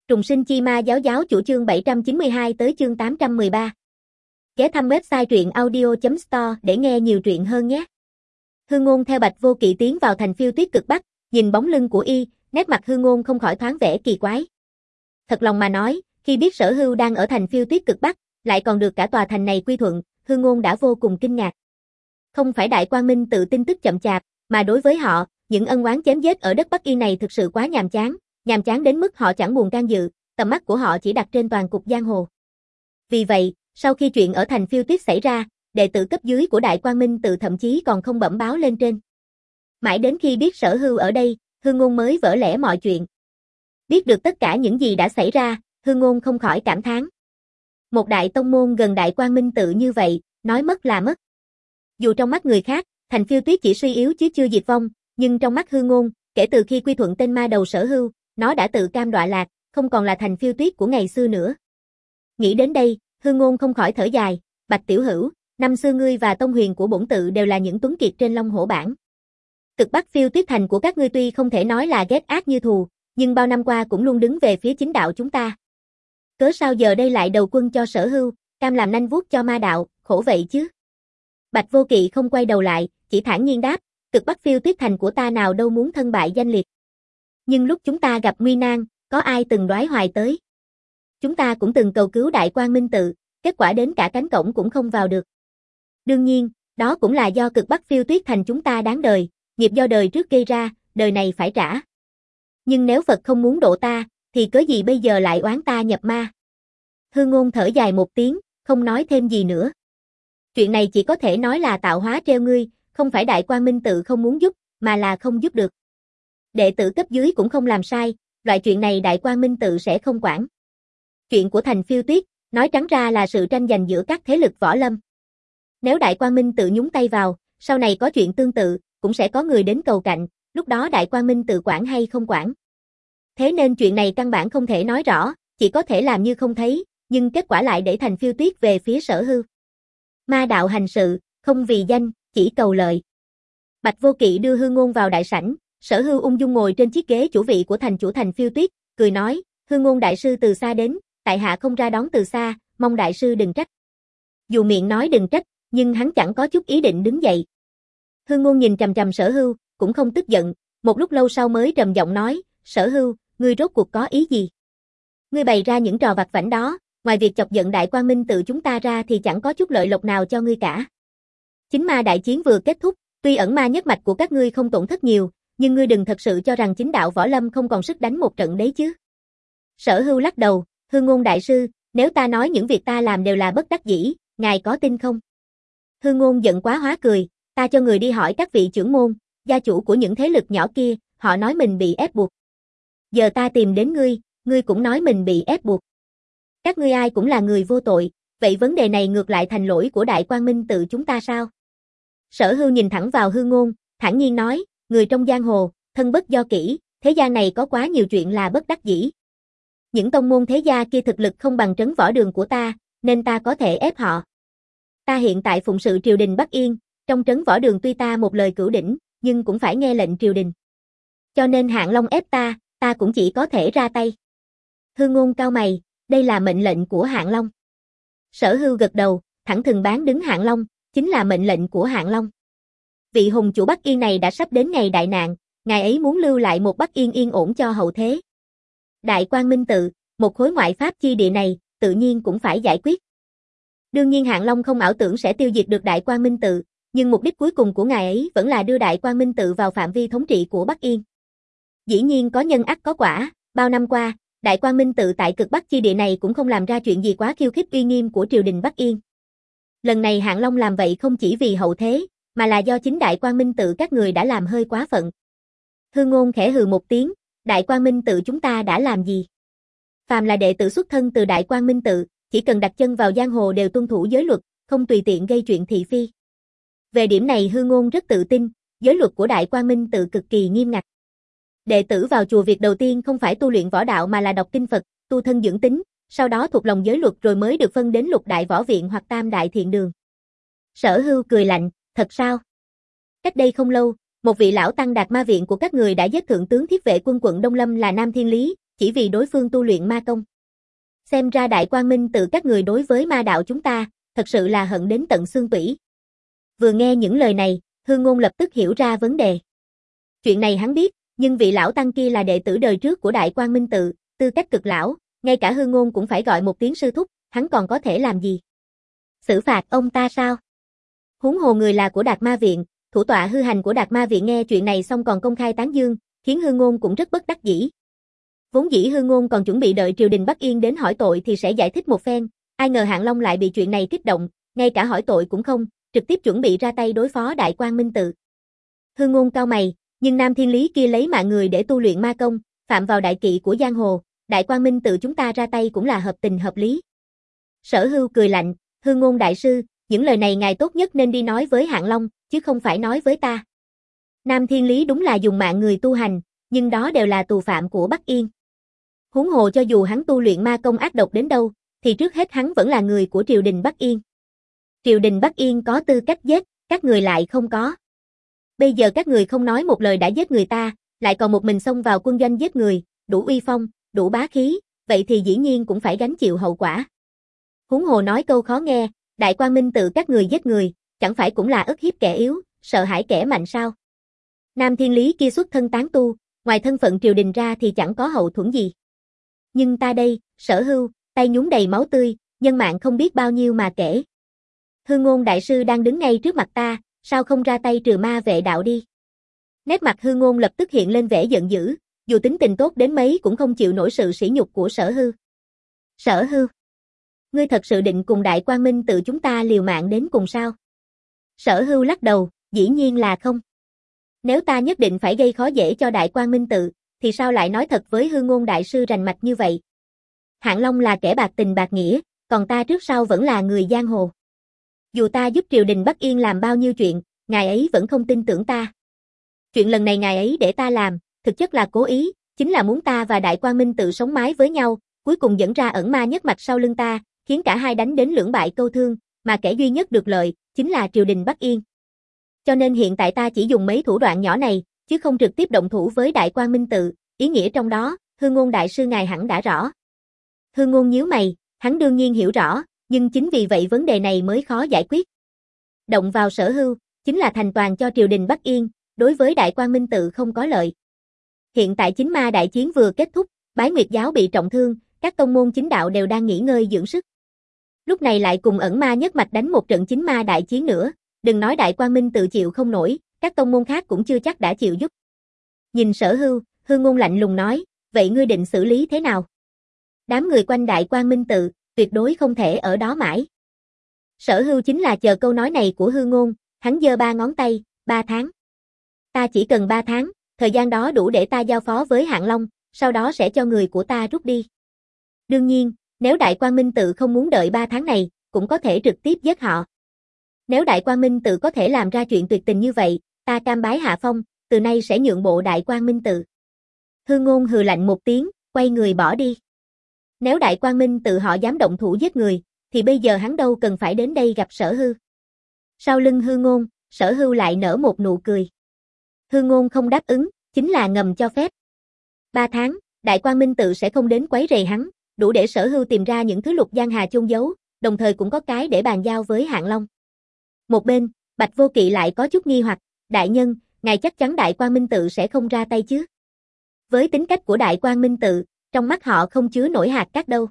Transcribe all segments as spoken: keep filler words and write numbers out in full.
Trùng sinh chi ma giáo giáo chủ chương bảy trăm chín mươi hai tới chương tám trăm mười ba. Ghé thăm website truyện audio chấm store để nghe nhiều truyện hơn nhé. Hư Ngôn theo Bạch Vô Kỵ tiến vào thành Phiêu Tuyết cực Bắc, nhìn bóng lưng của y, nét mặt Hư Ngôn không khỏi thoáng vẻ kỳ quái. Thật lòng mà nói, khi biết Sở Hưu đang ở thành Phiêu Tuyết cực Bắc, lại còn được cả tòa thành này quy thuận, Hư Ngôn đã vô cùng kinh ngạc. Không phải Đại Quang Minh tự tin tức chậm chạp, mà đối với họ, những ân oán chém giết ở đất Bắc Yên này thực sự quá nhàm chán. Nhàm chán đến mức họ chẳng buồn can dự, tầm mắt của họ chỉ đặt trên toàn cục giang hồ. Vì vậy, sau khi chuyện ở thành Phiêu Tuyết xảy ra, đệ tử cấp dưới của Đại Quang Minh tự thậm chí còn không bẩm báo lên trên. Mãi đến khi biết Sở Hưu ở đây, Hư Ngôn mới vỡ lẽ mọi chuyện. Biết được tất cả những gì đã xảy ra, Hư Ngôn không khỏi cảm thán. Một đại tông môn gần Đại Quang Minh tự như vậy, nói mất là mất. Dù trong mắt người khác, thành Phiêu Tuyết chỉ suy yếu chứ chưa diệt vong, nhưng trong mắt Hư Ngôn, kể từ khi quy thuận tên ma đầu Sở Hưu, nó đã tự cam đọa lạc, không còn là thành Phiêu Tuyết của ngày xưa nữa. Nghĩ đến đây, Hư Ngôn không khỏi thở dài, Bạch tiểu hữu, năm xưa ngươi và tông huyền của bổn tự đều là những tuấn kiệt trên Long Hổ bảng. Cực Bắc Phiêu Tuyết thành của các ngươi tuy không thể nói là ghét ác như thù, nhưng bao năm qua cũng luôn đứng về phía chính đạo chúng ta. Cớ sao giờ đây lại đầu quân cho Sở Hưu, cam làm nanh vuốt cho ma đạo, khổ vậy chứ? Bạch Vô Kỵ không quay đầu lại, chỉ thản nhiên đáp, Cực Bắc Phiêu Tuyết thành của ta nào đâu muốn thân bại danh liệt. Nhưng lúc chúng ta gặp nguy nan, có ai từng đoái hoài tới. Chúng ta cũng từng cầu cứu Đại Quang Minh tự, kết quả đến cả cánh cổng cũng không vào được. Đương nhiên, đó cũng là do Cực Bắc Phiêu Tuyết thành chúng ta đáng đời, nghiệp do đời trước gây ra, đời này phải trả. Nhưng nếu Phật không muốn độ ta, thì cớ gì bây giờ lại oán ta nhập ma? Hư Ngôn thở dài một tiếng, không nói thêm gì nữa. Chuyện này chỉ có thể nói là tạo hóa treo ngươi, không phải Đại Quang Minh tự không muốn giúp, mà là không giúp được. Đệ tử cấp dưới cũng không làm sai, loại chuyện này Đại Quang Minh tự sẽ không quản. Chuyện của thành Phiêu Tuyết, nói trắng ra là sự tranh giành giữa các thế lực võ lâm. Nếu Đại Quang Minh tự nhúng tay vào, sau này có chuyện tương tự, cũng sẽ có người đến cầu cạnh, lúc đó Đại Quang Minh tự quản hay không quản. Thế nên chuyện này căn bản không thể nói rõ, chỉ có thể làm như không thấy, nhưng kết quả lại để thành Phiêu Tuyết về phía Sở Hưu. Ma đạo hành sự, không vì danh, chỉ cầu lợi. Bạch Vô Kỵ đưa Hư Ngôn vào đại sảnh, Sở Hưu ung dung ngồi trên chiếc ghế chủ vị của thành chủ thành Phiêu Tuyết, cười nói, Hư Ngôn đại sư từ xa đến, tại hạ không ra đón từ xa, mong đại sư đừng trách. Dù miệng nói đừng trách, nhưng hắn chẳng có chút ý định đứng dậy. Hư Ngôn nhìn trầm trầm Sở Hưu, cũng không tức giận, một lúc lâu sau mới trầm giọng nói, Sở Hưu, ngươi rốt cuộc có ý gì? Ngươi bày ra những trò vặt vãnh đó, ngoài việc chọc giận Đại Quang Minh tự chúng ta ra thì chẳng có chút lợi lộc nào cho ngươi cả. Chính ma đại chiến vừa kết thúc, tuy ẩn ma nhất mạch của các ngươi không tổn thất nhiều, nhưng ngươi đừng thật sự cho rằng chính đạo võ lâm không còn sức đánh một trận đấy chứ. Sở Hưu lắc đầu, Hư Ngôn đại sư, nếu ta nói những việc ta làm đều là bất đắc dĩ, ngài có tin không? Hư Ngôn giận quá hóa cười, ta cho người đi hỏi các vị trưởng môn, gia chủ của những thế lực nhỏ kia, họ nói mình bị ép buộc. Giờ ta tìm đến ngươi, ngươi cũng nói mình bị ép buộc. Các ngươi ai cũng là người vô tội, vậy vấn đề này ngược lại thành lỗi của Đại Quang Minh tự chúng ta sao? Sở Hưu nhìn thẳng vào Hư Ngôn, thản nhiên nói, người trong giang hồ, thân bất do kỹ, thế gian này có quá nhiều chuyện là bất đắc dĩ. Những tông môn thế gia kia thực lực không bằng trấn võ đường của ta, nên ta có thể ép họ. Ta hiện tại phụng sự triều đình Bắc Yên, trong trấn võ đường tuy ta một lời cửu đỉnh, nhưng cũng phải nghe lệnh triều đình. Cho nên Hạng Long ép ta, ta cũng chỉ có thể ra tay. Hư Ngôn cau mày, đây là mệnh lệnh của Hạng Long. Sở Hưu gật đầu, thẳng thừng bán đứng Hạng Long, chính là mệnh lệnh của Hạng Long. Vị hùng chủ Bắc Yên này đã sắp đến ngày đại nạn, ngài ấy muốn lưu lại một Bắc Yên yên ổn cho hậu thế. Đại Quang Minh tự, một khối ngoại pháp chi địa này, tự nhiên cũng phải giải quyết. Đương nhiên Hạng Long không ảo tưởng sẽ tiêu diệt được Đại Quang Minh tự, nhưng mục đích cuối cùng của ngài ấy vẫn là đưa Đại Quang Minh tự vào phạm vi thống trị của Bắc Yên. Dĩ nhiên có nhân ắt có quả, bao năm qua, Đại Quang Minh tự tại Cực Bắc chi địa này cũng không làm ra chuyện gì quá khiêu khích uy nghiêm của triều đình Bắc Yên. Lần này Hạng Long làm vậy không chỉ vì hậu thế, mà là do chính Đại Quang Minh tự các người đã làm hơi quá phận. Hư Ngôn khẽ hừ một tiếng, Đại Quang Minh tự chúng ta đã làm gì? Phàm là đệ tử xuất thân từ Đại Quang Minh tự, chỉ cần đặt chân vào giang hồ đều tuân thủ giới luật, không tùy tiện gây chuyện thị phi. Về điểm này Hư Ngôn rất tự tin, giới luật của Đại Quang Minh tự cực kỳ nghiêm ngặt. Đệ tử vào chùa việc đầu tiên không phải tu luyện võ đạo mà là đọc kinh Phật, tu thân dưỡng tính, sau đó thuộc lòng giới luật rồi mới được phân đến Lục Đại Võ Viện hoặc Tam Đại Thiện Đường. Sở Hưu cười lạnh, thật sao? Cách đây không lâu, một vị lão tăng Đạt Ma Viện của các người đã giết thượng tướng thiết vệ quân quận Đông Lâm là Nam Thiên Lý, chỉ vì đối phương tu luyện ma công. Xem ra Đại Quang Minh Tự các người đối với ma đạo chúng ta, thật sự là hận đến tận xương tủy. Vừa nghe những lời này, Hư Ngôn lập tức hiểu ra vấn đề. Chuyện này hắn biết, nhưng vị lão tăng kia là đệ tử đời trước của Đại Quang Minh Tự, tư cách cực lão, ngay cả Hư Ngôn cũng phải gọi một tiếng sư thúc, hắn còn có thể làm gì? Xử phạt ông ta sao? Huống hồ người là của Đạt Ma Viện, thủ tọa hư hành của Đạt Ma Viện nghe chuyện này xong còn công khai tán dương, khiến Hư Ngôn cũng rất bất đắc dĩ. Vốn dĩ Hư Ngôn còn chuẩn bị đợi triều đình Bắc Yên đến hỏi tội thì sẽ giải thích một phen, ai ngờ Hạng Long lại bị chuyện này kích động, ngay cả hỏi tội cũng không, trực tiếp chuẩn bị ra tay đối phó Đại Quang Minh Tự. Hư Ngôn cau mày, nhưng Nam Thiên Lý kia lấy mạng người để tu luyện ma công, phạm vào đại kỵ của giang hồ, Đại Quang Minh Tự chúng ta ra tay cũng là hợp tình hợp lý. Sở Hưu cười lạnh, Hư Ngôn đại sư, những lời này ngài tốt nhất nên đi nói với Hạng Long, chứ không phải nói với ta. Nam Thiên Lý đúng là dùng mạng người tu hành, nhưng đó đều là tù phạm của Bắc Yên. Huống hồ cho dù hắn tu luyện ma công ác độc đến đâu, thì trước hết hắn vẫn là người của triều đình Bắc Yên. Triều đình Bắc Yên có tư cách giết, các người lại không có. Bây giờ các người không nói một lời đã giết người ta, lại còn một mình xông vào quân doanh giết người, đủ uy phong, đủ bá khí, vậy thì dĩ nhiên cũng phải gánh chịu hậu quả. Huống hồ nói câu khó nghe, Đại Quang Minh Tự các người giết người, chẳng phải cũng là ức hiếp kẻ yếu, sợ hãi kẻ mạnh sao? Nam Thiên Lý kia xuất thân tán tu, ngoài thân phận triều đình ra thì chẳng có hậu thuẫn gì. Nhưng ta đây, Sở Hưu, tay nhúng đầy máu tươi, nhân mạng không biết bao nhiêu mà kể. Hư Ngôn đại sư đang đứng ngay trước mặt ta, sao không ra tay trừ ma vệ đạo đi? Nét mặt Hư Ngôn lập tức hiện lên vẻ giận dữ, dù tính tình tốt đến mấy cũng không chịu nổi sự sỉ nhục của Sở Hưu. Sở Hưu, ngươi thật sự định cùng Đại Quang Minh Tự chúng ta liều mạng đến cùng sao? Sở Hưu lắc đầu, dĩ nhiên là không. Nếu ta nhất định phải gây khó dễ cho Đại Quang Minh Tự, thì sao lại nói thật với Hư Ngôn đại sư rành mạch như vậy? Hạng Long là kẻ bạc tình bạc nghĩa, còn ta trước sau vẫn là người giang hồ. Dù ta giúp triều đình Bắc Yên làm bao nhiêu chuyện, ngài ấy vẫn không tin tưởng ta. Chuyện lần này ngài ấy để ta làm, thực chất là cố ý, chính là muốn ta và Đại Quang Minh Tự sống mái với nhau, cuối cùng dẫn ra ẩn ma nhất mạch sau lưng ta, khiến cả hai đánh đến lưỡng bại câu thương, mà kẻ duy nhất được lợi, chính là triều đình Bắc Yên. Cho nên hiện tại ta chỉ dùng mấy thủ đoạn nhỏ này, chứ không trực tiếp động thủ với Đại Quang Minh Tự, ý nghĩa trong đó, Hư Ngôn đại sư ngài hẳn đã rõ. Hư Ngôn nhíu mày, hắn đương nhiên hiểu rõ, nhưng chính vì vậy vấn đề này mới khó giải quyết. Động vào Sở Hưu, chính là thành toàn cho triều đình Bắc Yên, đối với Đại Quang Minh Tự không có lợi. Hiện tại chính ma đại chiến vừa kết thúc, Bái Nguyệt giáo bị trọng thương, các tông môn chính đạo đều đang nghỉ ngơi dưỡng sức. Lúc này lại cùng ẩn ma nhất mạch đánh một trận chính ma đại chiến nữa, đừng nói Đại Quang Minh Tự chịu không nổi, các tông môn khác cũng chưa chắc đã chịu giúp. Nhìn Sở Hưu, Hư Ngôn lạnh lùng nói, vậy ngươi định xử lý thế nào? Đám người quanh Đại Quang Minh Tự, tuyệt đối không thể ở đó mãi. Sở Hưu chính là chờ câu nói này của Hư Ngôn, hắn giơ ba ngón tay, ba tháng. Ta chỉ cần ba tháng, thời gian đó đủ để ta giao phó với Hạng Long, sau đó sẽ cho người của ta rút đi. Đương nhiên, nếu Đại Quang Minh Tự không muốn đợi ba tháng này, cũng có thể trực tiếp giết họ. Nếu Đại Quang Minh Tự có thể làm ra chuyện tuyệt tình như vậy, ta cam bái hạ phong, từ nay sẽ nhượng bộ Đại Quang Minh Tự. Hư Ngôn hừ lạnh một tiếng, quay người bỏ đi. Nếu Đại Quang Minh Tự họ dám động thủ giết người, thì bây giờ hắn đâu cần phải đến đây gặp Sở Hưu. Sau lưng Hư Ngôn, Sở Hưu lại nở một nụ cười. Hư Ngôn không đáp ứng, chính là ngầm cho phép. Ba tháng, Đại Quang Minh Tự sẽ không đến quấy rầy hắn, đủ để Sở Hưu tìm ra những thứ Lục Giang Hà chôn giấu, đồng thời cũng có cái để bàn giao với Hạng Long. Một bên, Bạch Vô Kỵ lại có chút nghi hoặc, đại nhân, ngài chắc chắn Đại Quang Minh Tự sẽ không ra tay chứ? Với tính cách của Đại Quang Minh Tự, trong mắt họ không chứa nổi hạt cát đâu.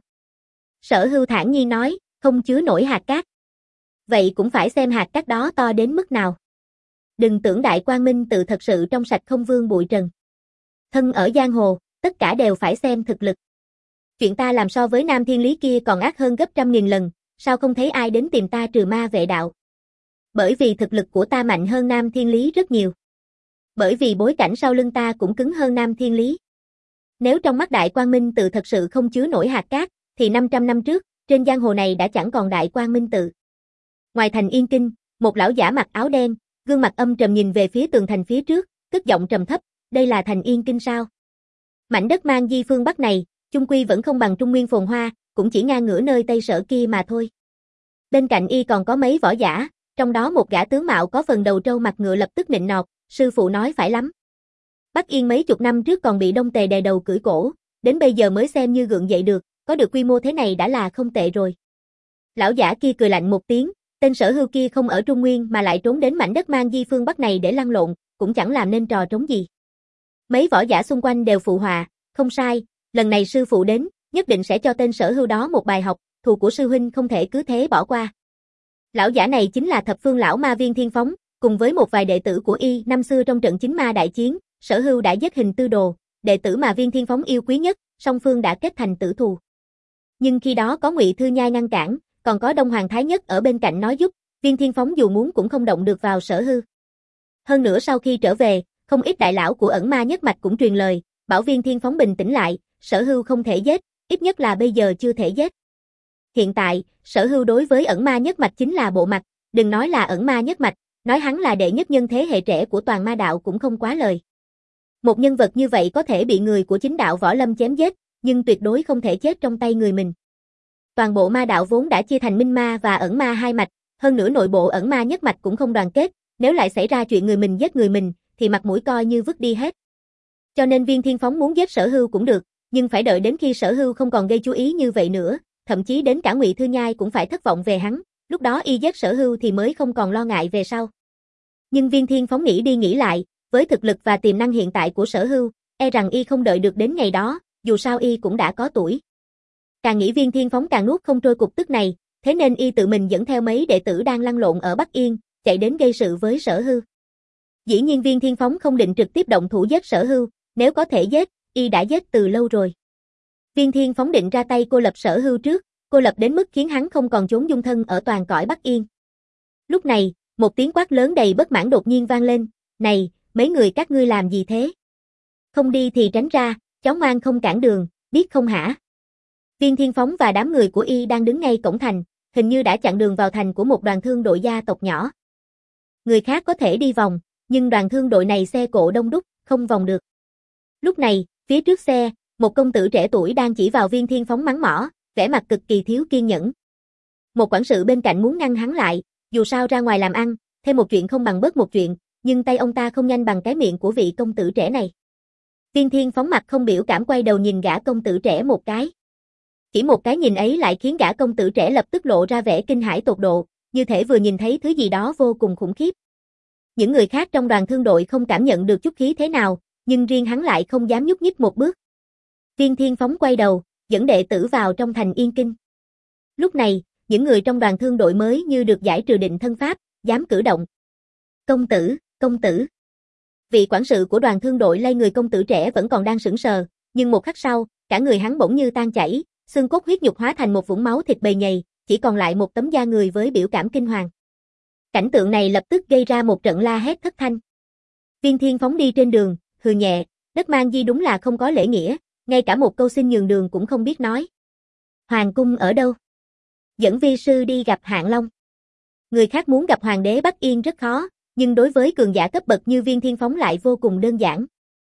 Sở Hưu thản nhiên nói, không chứa nổi hạt cát. Vậy cũng phải xem hạt cát đó to đến mức nào. Đừng tưởng Đại Quang Minh Tự thật sự trong sạch không vương bụi trần. Thân ở giang hồ, tất cả đều phải xem thực lực. Chuyện ta làm so với Nam Thiên Lý kia còn ác hơn gấp trăm nghìn lần, sao không thấy ai đến tìm ta trừ ma vệ đạo? Bởi vì thực lực của ta mạnh hơn Nam Thiên Lý rất nhiều. Bởi vì bối cảnh sau lưng ta cũng cứng hơn Nam Thiên Lý. Nếu trong mắt Đại Quang Minh Tự thật sự không chứa nổi hạt cát, thì năm trăm năm trước, trên giang hồ này đã chẳng còn Đại Quang Minh Tự. Ngoài thành Yên Kinh, một lão giả mặc áo đen, gương mặt âm trầm nhìn về phía tường thành phía trước, cất giọng trầm thấp, đây là thành Yên Kinh sao? Mảnh đất mang di phương Bắc này, chung quy vẫn không bằng Trung Nguyên phồn hoa, cũng chỉ ngang ngửa nơi Tây Sở kia mà thôi. Bên cạnh y còn có mấy võ giả, trong đó một gã tướng mạo có phần đầu trâu mặt ngựa lập tức nịnh nọt, sư phụ nói phải lắm. Bắc Yên mấy chục năm trước còn bị Đông Tề đè đầu cưỡi cổ, đến bây giờ mới xem như gượng dậy được, có được quy mô thế này đã là không tệ rồi. Lão giả kia cười lạnh một tiếng, tên Sở Hưu kia không ở Trung Nguyên mà lại trốn đến mảnh đất Mang Di phương Bắc này để lăn lộn, cũng chẳng làm nên trò trống gì. Mấy võ giả xung quanh đều phụ họa, không sai, lần này sư phụ đến, nhất định sẽ cho tên Sở Hưu đó một bài học, thù của sư huynh không thể cứ thế bỏ qua. Lão giả này chính là thập phương lão ma Viên Thiên Phóng, cùng với một vài đệ tử của y năm xưa trong trận chính ma đại chiến, Sở Hưu đã giết Hình Tư Đồ, đệ tử mà Viên Thiên Phóng yêu quý nhất, song phương đã kết thành tử thù. Nhưng khi đó có Ngụy Thư Nhai ngăn cản, còn có Đông Hoàng Thái Nhất ở bên cạnh nói giúp, Viên Thiên Phóng dù muốn cũng không động được vào Sở Hưu. Hơn nữa sau khi trở về, không ít đại lão của ẩn ma nhất mạch cũng truyền lời, bảo Viên Thiên Phóng bình tĩnh lại, Sở Hưu không thể giết, ít nhất là bây giờ chưa thể giết. Hiện tại, Sở Hưu đối với ẩn ma nhất mạch chính là bộ mặt, đừng nói là ẩn ma nhất mạch, nói hắn là đệ nhất nhân thế hệ trẻ của toàn ma đạo cũng không quá lời. Một nhân vật như vậy có thể bị người của chính đạo võ lâm chém giết, nhưng tuyệt đối không thể chết trong tay người mình. Toàn bộ ma đạo vốn đã chia thành minh ma và ẩn ma hai mạch, hơn nữa nội bộ ẩn ma nhất mạch cũng không đoàn kết, nếu lại xảy ra chuyện người mình giết người mình, thì mặt mũi coi như vứt đi hết. Cho nên Viên Thiên Phóng muốn giết Sở Hưu cũng được, nhưng phải đợi đến khi Sở Hưu không còn gây chú ý như vậy nữa, thậm chí đến cả Ngụy Thư Nhai cũng phải thất vọng về hắn, lúc đó y giết Sở Hưu thì mới không còn lo ngại về sau. Nhưng Viên Thiên Phóng nghĩ đi nghĩ lại, với thực lực và tiềm năng hiện tại của Sở Hưu, e rằng y không đợi được đến ngày đó, dù sao y cũng đã có tuổi. Càng nghĩ Viên Thiên Phóng càng nuốt không trôi cục tức này, thế nên y tự mình dẫn theo mấy đệ tử đang lăn lộn ở Bắc Yên, chạy đến gây sự với Sở Hưu. Dĩ nhiên Viên Thiên Phóng không định trực tiếp động thủ giết Sở Hưu, nếu có thể giết, y đã giết từ lâu rồi. Viên Thiên Phóng định ra tay cô lập Sở Hưu trước, cô lập đến mức khiến hắn không còn trốn dung thân ở toàn cõi Bắc Yên. Lúc này, một tiếng quát lớn đầy bất mãn đột nhiên vang lên, "Này, mấy người các ngươi làm gì thế? Không đi thì tránh ra, chó ngoan không cản đường, biết không hả?" Viên Thiên Phóng và đám người của y đang đứng ngay cổng thành, hình như đã chặn đường vào thành của một đoàn thương đội gia tộc nhỏ. Người khác có thể đi vòng, nhưng đoàn thương đội này xe cộ đông đúc, không vòng được. Lúc này, phía trước xe, một công tử trẻ tuổi đang chỉ vào Viên Thiên Phóng mắng mỏ, vẻ mặt cực kỳ thiếu kiên nhẫn. Một quản sự bên cạnh muốn ngăn hắn lại, dù sao ra ngoài làm ăn, thêm một chuyện không bằng bớt một chuyện, nhưng tay ông ta không nhanh bằng cái miệng của vị công tử trẻ này. Viên Thiên Phóng mặt không biểu cảm quay đầu nhìn gã công tử trẻ một cái. Chỉ một cái nhìn ấy lại khiến gã công tử trẻ lập tức lộ ra vẻ kinh hãi tột độ, như thể vừa nhìn thấy thứ gì đó vô cùng khủng khiếp. Những người khác trong đoàn thương đội không cảm nhận được chút khí thế nào, nhưng riêng hắn lại không dám nhúc nhích một bước. Viên Thiên Phóng quay đầu, dẫn đệ tử vào trong thành Yên Kinh. Lúc này, những người trong đoàn thương đội mới như được giải trừ định thân pháp, dám cử động. "Công tử, công tử." Vị quản sự của đoàn thương đội lay người công tử trẻ vẫn còn đang sững sờ, nhưng một khắc sau, cả người hắn bỗng như tan chảy, xương cốt huyết nhục hóa thành một vũng máu thịt bầy nhầy, chỉ còn lại một tấm da người với biểu cảm kinh hoàng. Cảnh tượng này lập tức gây ra một trận la hét thất thanh. Viên Thiên Phóng đi trên đường, hừ nhẹ, đất Mang Di đúng là không có lễ nghĩa, ngay cả một câu xin nhường đường cũng không biết nói. "Hoàng cung ở đâu? Dẫn vi sư đi gặp Hạng Long." Người khác muốn gặp hoàng đế Bắc Yên rất khó, nhưng đối với cường giả cấp bậc như Viên Thiên Phóng lại vô cùng đơn giản.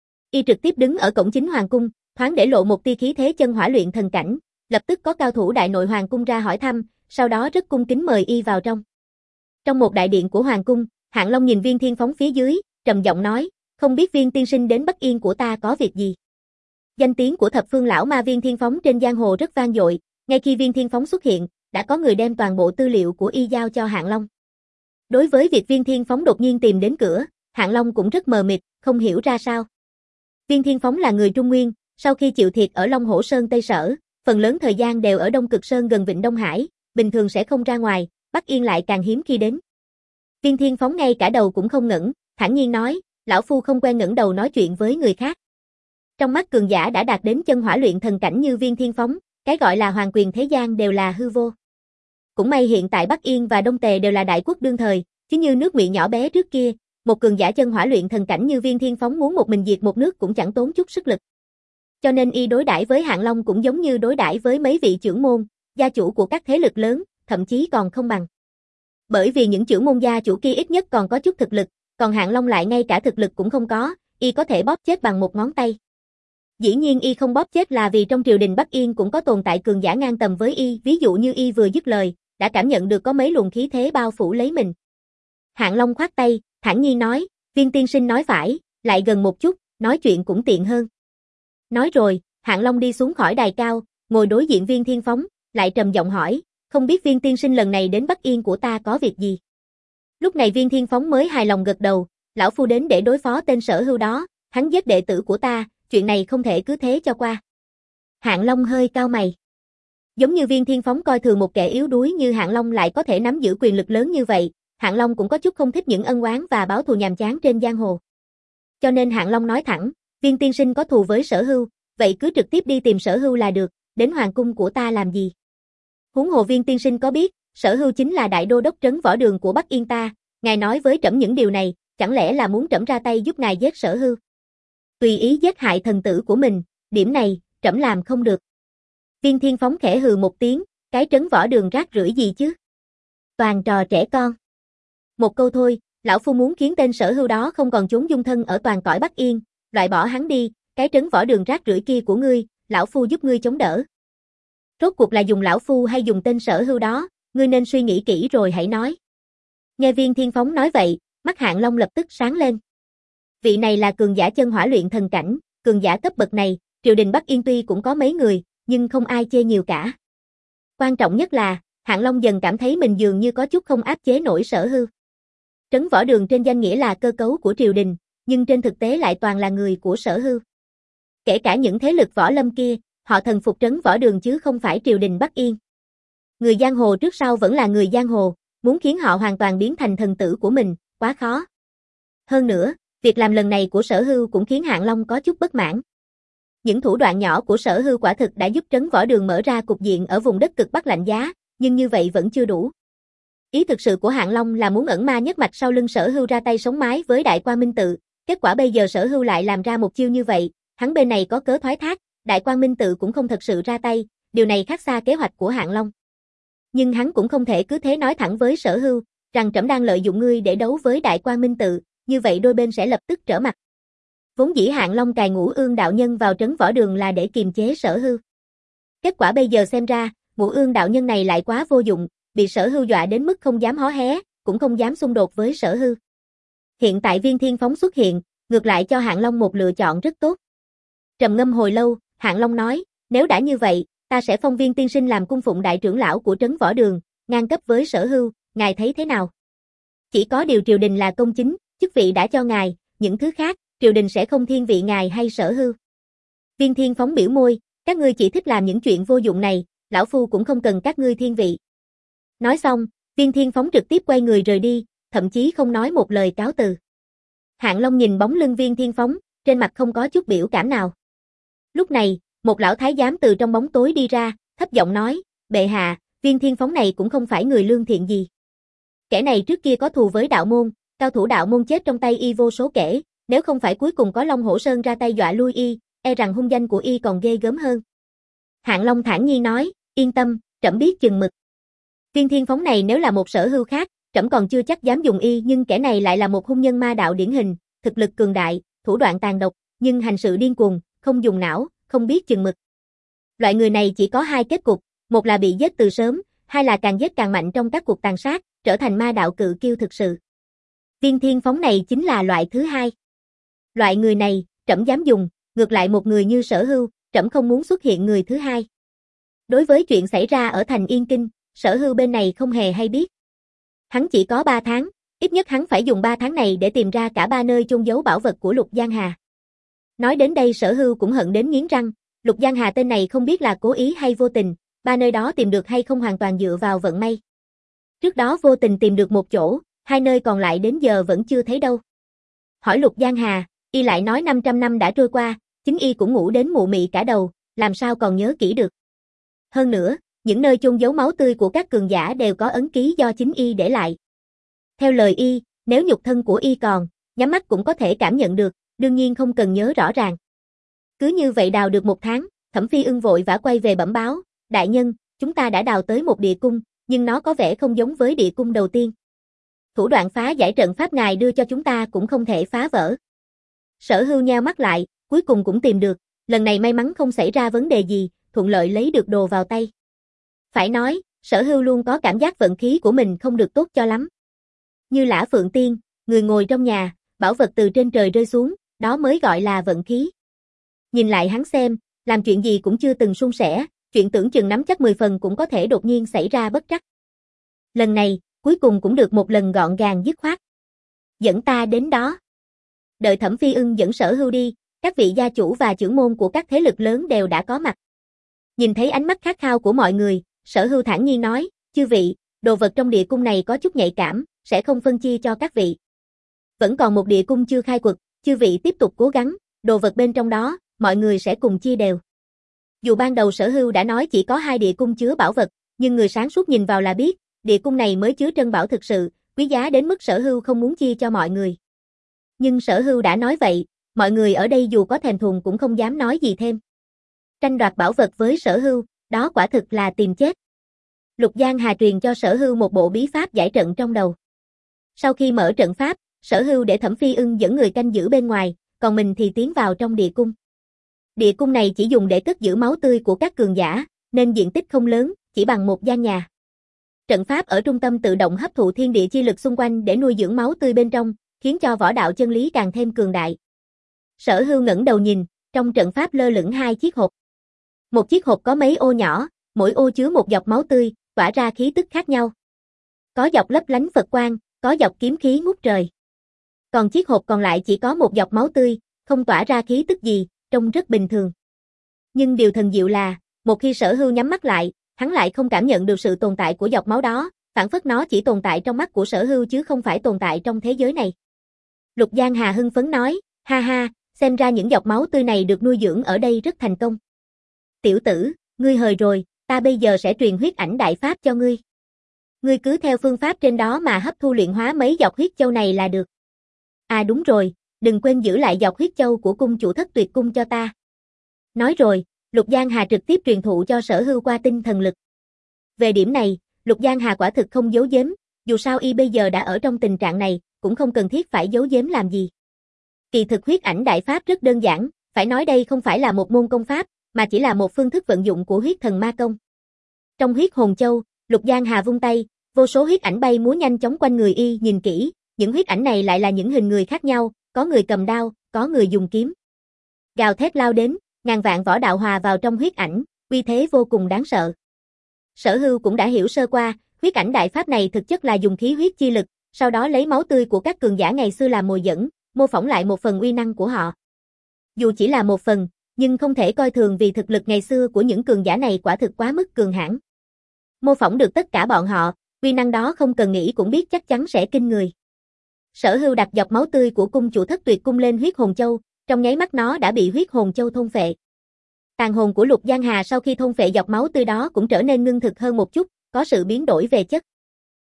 Y trực tiếp đứng ở cổng chính hoàng cung, thoáng để lộ một tia khí thế chân hỏa luyện thần cảnh, lập tức có cao thủ đại nội hoàng cung ra hỏi thăm, sau đó rất cung kính mời y vào trong. Trong một đại điện của hoàng cung, Hạng Long nhìn Viên Thiên Phóng phía dưới, trầm giọng nói, "Không biết Viên tiên sinh đến Bắc Yên của ta có việc gì?" Danh tiếng của thập phương lão ma Viên Thiên Phóng trên giang hồ rất vang dội, ngay khi Viên Thiên Phóng xuất hiện, đã có người đem toàn bộ tư liệu của y giao cho Hạng Long. Đối với việc Viên Thiên Phóng đột nhiên tìm đến cửa, Hạng Long cũng rất mờ mịt, không hiểu ra sao. Viên Thiên Phóng là người Trung Nguyên, sau khi chịu thiệt ở Long Hổ Sơn Tây Sở, phần lớn thời gian đều ở Đông Cực Sơn gần Vịnh Đông Hải, bình thường sẽ không ra ngoài, Bắc Yên lại càng hiếm khi đến. Viên Thiên Phóng ngay cả đầu cũng không ngẩng, thản nhiên nói, "Lão phu không quen ngẩng đầu nói chuyện với người khác." Trong mắt cường giả đã đạt đến chân hỏa luyện thần cảnh như Viên Thiên Phóng, cái gọi là hoàng quyền thế gian đều là hư vô. Cũng may hiện tại Bắc Yên và Đông Tề đều là đại quốc đương thời, chứ như nước Mỹ nhỏ bé trước kia, một cường giả chân hỏa luyện thần cảnh như Viên Thiên Phóng muốn một mình diệt một nước cũng chẳng tốn chút sức lực. Cho nên y đối đãi với Hạng Long cũng giống như đối đãi với mấy vị trưởng môn, gia chủ của các thế lực lớn, thậm chí còn không bằng. Bởi vì những trưởng môn gia chủ kia ít nhất còn có chút thực lực, còn Hạng Long lại ngay cả thực lực cũng không có, y có thể bóp chết bằng một ngón tay. Dĩ nhiên y không bóp chết là vì trong triều đình Bắc Yên cũng có tồn tại cường giả ngang tầm với y, ví dụ như y vừa dứt lời, đã cảm nhận được có mấy luồng khí thế bao phủ lấy mình. Hạng Long khoát tay, thản nhiên nói, "Viên tiên sinh nói phải, lại gần một chút, nói chuyện cũng tiện hơn." Nói rồi, Hạng Long đi xuống khỏi đài cao, ngồi đối diện Viên Thiên Phóng, lại trầm giọng hỏi, không biết Viên tiên sinh lần này đến Bắc Yên của ta có việc gì? Lúc này Viên Thiên Phóng mới hài lòng gật đầu, lão phu đến để đối phó tên Sở Hưu đó, hắn giết đệ tử của ta, chuyện này không thể cứ thế cho qua. Hạng Long hơi cau mày. Giống như Viên Thiên Phóng coi thường một kẻ yếu đuối như Hạng Long lại có thể nắm giữ quyền lực lớn như vậy, Hạng Long cũng có chút không thích những ân oán và báo thù nhàm chán trên giang hồ. Cho nên Hạng Long nói thẳng, Viên tiên sinh có thù với Sở Hưu, vậy cứ trực tiếp đi tìm Sở Hưu là được, đến hoàng cung của ta làm gì? Huống hồ Viên tiên sinh có biết, Sở Hưu chính là đại đô đốc trấn võ đường của Bắc Yên ta, ngài nói với trẫm những điều này, chẳng lẽ là muốn trẫm ra tay giúp ngài giết Sở Hưu? Tùy ý giết hại thần tử của mình, điểm này, trẫm làm không được. Viên Thiên Phóng khẽ hừ một tiếng, cái trấn võ đường rác rưởi gì chứ? Toàn trò trẻ con. Một câu thôi, lão phu muốn khiến tên Sở Hưu đó không còn chốn dung thân ở toàn cõi Bắc Yên, loại bỏ hắn đi, cái trấn võ đường rác rưởi kia của ngươi, lão phu giúp ngươi chống đỡ. Rốt cuộc là dùng lão phu hay dùng tên Sở Hưu đó, ngươi nên suy nghĩ kỹ rồi hãy nói. Nghe Viên Thiên Phóng nói vậy, mắt Hạng Long lập tức sáng lên. Vị này là cường giả chân hỏa luyện thần cảnh, cường giả cấp bậc này, triều đình Bắc Yên tuy cũng có mấy người, nhưng không ai chê nhiều cả. Quan trọng nhất là, Hạng Long dần cảm thấy mình dường như có chút không áp chế nổi Sở Hưu. Trấn võ đường trên danh nghĩa là cơ cấu của triều đình, nhưng trên thực tế lại toàn là người của Sở Hưu. Kể cả những thế lực võ lâm kia, họ thần phục trấn võ đường chứ không phải triều đình Bắc Yên. Người giang hồ trước sau vẫn là người giang hồ, muốn khiến họ hoàn toàn biến thành thần tử của mình, quá khó. Hơn nữa, việc làm lần này của Sở Hưu cũng khiến Hạng Long có chút bất mãn. Những thủ đoạn nhỏ của Sở Hưu quả thực đã giúp trấn võ đường mở ra cục diện ở vùng đất cực Bắc lạnh giá, nhưng như vậy vẫn chưa đủ. Ý thực sự của Hạng Long là muốn ẩn ma nhất mạch sau lưng Sở Hưu ra tay sống mái với Đại Quang Minh Tự, kết quả bây giờ Sở Hưu lại làm ra một chiêu như vậy, hắn bên này có cớ thoái thác, Đại Quang Minh Tự cũng không thật sự ra tay, điều này khác xa kế hoạch của Hạng Long. Nhưng hắn cũng không thể cứ thế nói thẳng với Sở Hưu, rằng trẫm đang lợi dụng ngươi để đấu với Đại Quang Minh Tự, như vậy đôi bên sẽ lập tức trở mặt. Vốn dĩ Hạng Long cài Ngũ Ương đạo nhân vào trấn võ đường là để kiềm chế Sở Hưu. Kết quả bây giờ xem ra, Ngũ Ương đạo nhân này lại quá vô dụng, bị Sở Hưu dọa đến mức không dám hó hé, cũng không dám xung đột với Sở Hưu. Hiện tại Viên Thiên Phóng xuất hiện, ngược lại cho Hạng Long một lựa chọn rất tốt. Trầm ngâm hồi lâu, Hạng Long nói, nếu đã như vậy, ta sẽ phong Viên tiên sinh làm cung phụng đại trưởng lão của trấn võ đường, ngang cấp với Sở Hưu, ngài thấy thế nào? Chỉ có điều triều đình là công chính, chức vị đã cho ngài, những thứ khác, triều đình sẽ không thiên vị ngài hay Sở Hưu. Viên Thiên Phóng biểu môi, các ngươi chỉ thích làm những chuyện vô dụng này, lão phu cũng không cần các ngươi thiên vị. Nói xong, Viên Thiên Phóng trực tiếp quay người rời đi, thậm chí không nói một lời cáo từ. Hạng Long nhìn bóng lưng Viên Thiên Phóng, trên mặt không có chút biểu cảm nào. Lúc này, một lão thái giám từ trong bóng tối đi ra, thấp giọng nói, bệ hạ, Viên Thiên Phóng này cũng không phải người lương thiện gì. Kẻ này trước kia có thù với đạo môn, cao thủ đạo môn chết trong tay y vô số kể, nếu không phải cuối cùng có Long Hổ Sơn ra tay dọa lui y, e rằng hung danh của y còn ghê gớm hơn. Hạng Long thản nhiên nói, yên tâm, trẫm biết chừng mực. Viên Thiên Phóng này nếu là một Sở Hưu khác, trẫm còn chưa chắc dám dùng y, nhưng kẻ này lại là một hung nhân ma đạo điển hình, thực lực cường đại, thủ đoạn tàn độc, nhưng hành sự điên cuồng, không dùng não, không biết chừng mực. Loại người này chỉ có hai kết cục, một là bị giết từ sớm, hai là càng giết càng mạnh trong các cuộc tàn sát, trở thành ma đạo cự kiêu thực sự. Viên Thiên Phóng này chính là loại thứ hai. Loại người này, trẫm dám dùng, ngược lại một người như Sở Hưu, trẫm không muốn xuất hiện người thứ hai. Đối với chuyện xảy ra ở thành Yên Kinh, Sở Hưu bên này không hề hay biết. Hắn chỉ có ba tháng, ít nhất hắn phải dùng ba tháng này để tìm ra cả ba nơi chôn giấu bảo vật của Lục Giang Hà. Nói đến đây Sở Hưu cũng hận đến nghiến răng, Lục Giang Hà tên này không biết là cố ý hay vô tình, ba nơi đó tìm được hay không hoàn toàn dựa vào vận may. Trước đó vô tình tìm được một chỗ, hai nơi còn lại đến giờ vẫn chưa thấy đâu. Hỏi Lục Giang Hà, y lại nói năm trăm năm đã trôi qua, chính y cũng ngủ đến mụ mị cả đầu, làm sao còn nhớ kỹ được. Hơn nữa, những nơi chôn giấu máu tươi của các cường giả đều có ấn ký do chính y để lại. Theo lời y, nếu nhục thân của y còn, nhắm mắt cũng có thể cảm nhận được, đương nhiên không cần nhớ rõ ràng. Cứ như vậy đào được một tháng, Thẩm Phi Ưng vội vã quay về bẩm báo, đại nhân, chúng ta đã đào tới một địa cung, nhưng nó có vẻ không giống với địa cung đầu tiên. Thủ đoạn phá giải trận pháp ngài đưa cho chúng ta cũng không thể phá vỡ. Sở Hưu nheo mắt lại, cuối cùng cũng tìm được, lần này may mắn không xảy ra vấn đề gì, thuận lợi lấy được đồ vào tay. Phải nói, Sở Hưu luôn có cảm giác vận khí của mình không được tốt cho lắm. Như Lã Phượng Tiên, người ngồi trong nhà, bảo vật từ trên trời rơi xuống, đó mới gọi là vận khí. Nhìn lại hắn xem, làm chuyện gì cũng chưa từng suôn sẻ, chuyện tưởng chừng nắm chắc mười phần cũng có thể đột nhiên xảy ra bất trắc. Lần này, cuối cùng cũng được một lần gọn gàng dứt khoát. Dẫn ta đến đó. Đợi Thẩm Phi Ưng dẫn Sở Hưu đi, các vị gia chủ và trưởng môn của các thế lực lớn đều đã có mặt. Nhìn thấy ánh mắt khát khao của mọi người, Sở Hưu thản nhiên nói, chư vị, đồ vật trong địa cung này có chút nhạy cảm, sẽ không phân chia cho các vị. Vẫn còn một địa cung chưa khai quật, chư vị tiếp tục cố gắng, đồ vật bên trong đó, mọi người sẽ cùng chia đều. Dù ban đầu Sở Hưu đã nói chỉ có hai địa cung chứa bảo vật, nhưng người sáng suốt nhìn vào là biết, địa cung này mới chứa trân bảo thực sự, quý giá đến mức Sở Hưu không muốn chia cho mọi người. Nhưng Sở Hưu đã nói vậy, mọi người ở đây dù có thèm thuồng cũng không dám nói gì thêm. Tranh đoạt bảo vật với Sở Hưu, đó quả thực là tìm chết. Lục Giang Hà truyền cho Sở Hưu một bộ bí pháp giải trận trong đầu. Sau khi mở trận pháp, Sở Hưu để Thẩm Phi Ưng dẫn người canh giữ bên ngoài, còn mình thì tiến vào trong địa cung. Địa cung này chỉ dùng để cất giữ máu tươi của các cường giả, nên diện tích không lớn, chỉ bằng một gian nhà. Trận pháp ở trung tâm tự động hấp thụ thiên địa chi lực xung quanh để nuôi dưỡng máu tươi bên trong, khiến cho võ đạo chân lý càng thêm cường đại. Sở Hưu ngẩng đầu nhìn, trong trận pháp lơ lửng hai chiếc hộp. Một chiếc hộp có mấy ô nhỏ, mỗi ô chứa một giọt máu tươi, tỏa ra khí tức khác nhau. Có giọt lấp lánh Phật quang, có giọt kiếm khí ngút trời. Còn chiếc hộp còn lại chỉ có một giọt máu tươi, không tỏa ra khí tức gì, trông rất bình thường. Nhưng điều thần diệu là, một khi Sở Hưu nhắm mắt lại, hắn lại không cảm nhận được sự tồn tại của giọt máu đó, phảng phất nó chỉ tồn tại trong mắt của Sở Hưu chứ không phải tồn tại trong thế giới này. Lục Giang Hà hưng phấn nói, ha ha, xem ra những giọt máu tươi này được nuôi dưỡng ở đây rất thành công. Tiểu tử, ngươi hời rồi, ta bây giờ sẽ truyền huyết ảnh đại pháp cho ngươi. Ngươi cứ theo phương pháp trên đó mà hấp thu luyện hóa mấy giọt huyết châu này là được. À đúng rồi, đừng quên giữ lại giọt huyết châu của cung chủ Thất Tuyệt cung cho ta. Nói rồi, Lục Giang Hà trực tiếp truyền thụ cho Sở Hưu qua tinh thần lực. Về điểm này, Lục Giang Hà quả thực không giấu giếm, dù sao y bây giờ đã ở trong tình trạng này, cũng không cần thiết phải giấu giếm làm gì. Kỳ thực huyết ảnh đại pháp rất đơn giản, phải nói đây không phải là một môn công pháp, mà chỉ là một phương thức vận dụng của huyết thần ma công. Trong huyết hồn châu, Lục Giang Hà vung tay, vô số huyết ảnh bay múa nhanh chóng quanh người y, nhìn kỹ, những huyết ảnh này lại là những hình người khác nhau, có người cầm đao, có người dùng kiếm. Gào thét lao đến, ngàn vạn võ đạo hòa vào trong huyết ảnh, uy thế vô cùng đáng sợ. Sở Hưu cũng đã hiểu sơ qua, huyết ảnh đại pháp này thực chất là dùng khí huyết chi lực, sau đó lấy máu tươi của các cường giả ngày xưa làm mồi dẫn, mô phỏng lại một phần uy năng của họ. Dù chỉ là một phần, nhưng không thể coi thường vì thực lực ngày xưa của những cường giả này quả thực quá mức cường hãn. Mô phỏng được tất cả bọn họ, uy năng đó không cần nghĩ cũng biết chắc chắn sẽ kinh người. Sở Hưu đặt giọt máu tươi của cung chủ Thất Tuyệt cung lên huyết hồn châu, trong nháy mắt nó đã bị huyết hồn châu thôn phệ. Tàn hồn của Lục Giang Hà sau khi thôn phệ giọt máu tươi đó cũng trở nên ngưng thực hơn một chút, có sự biến đổi về chất.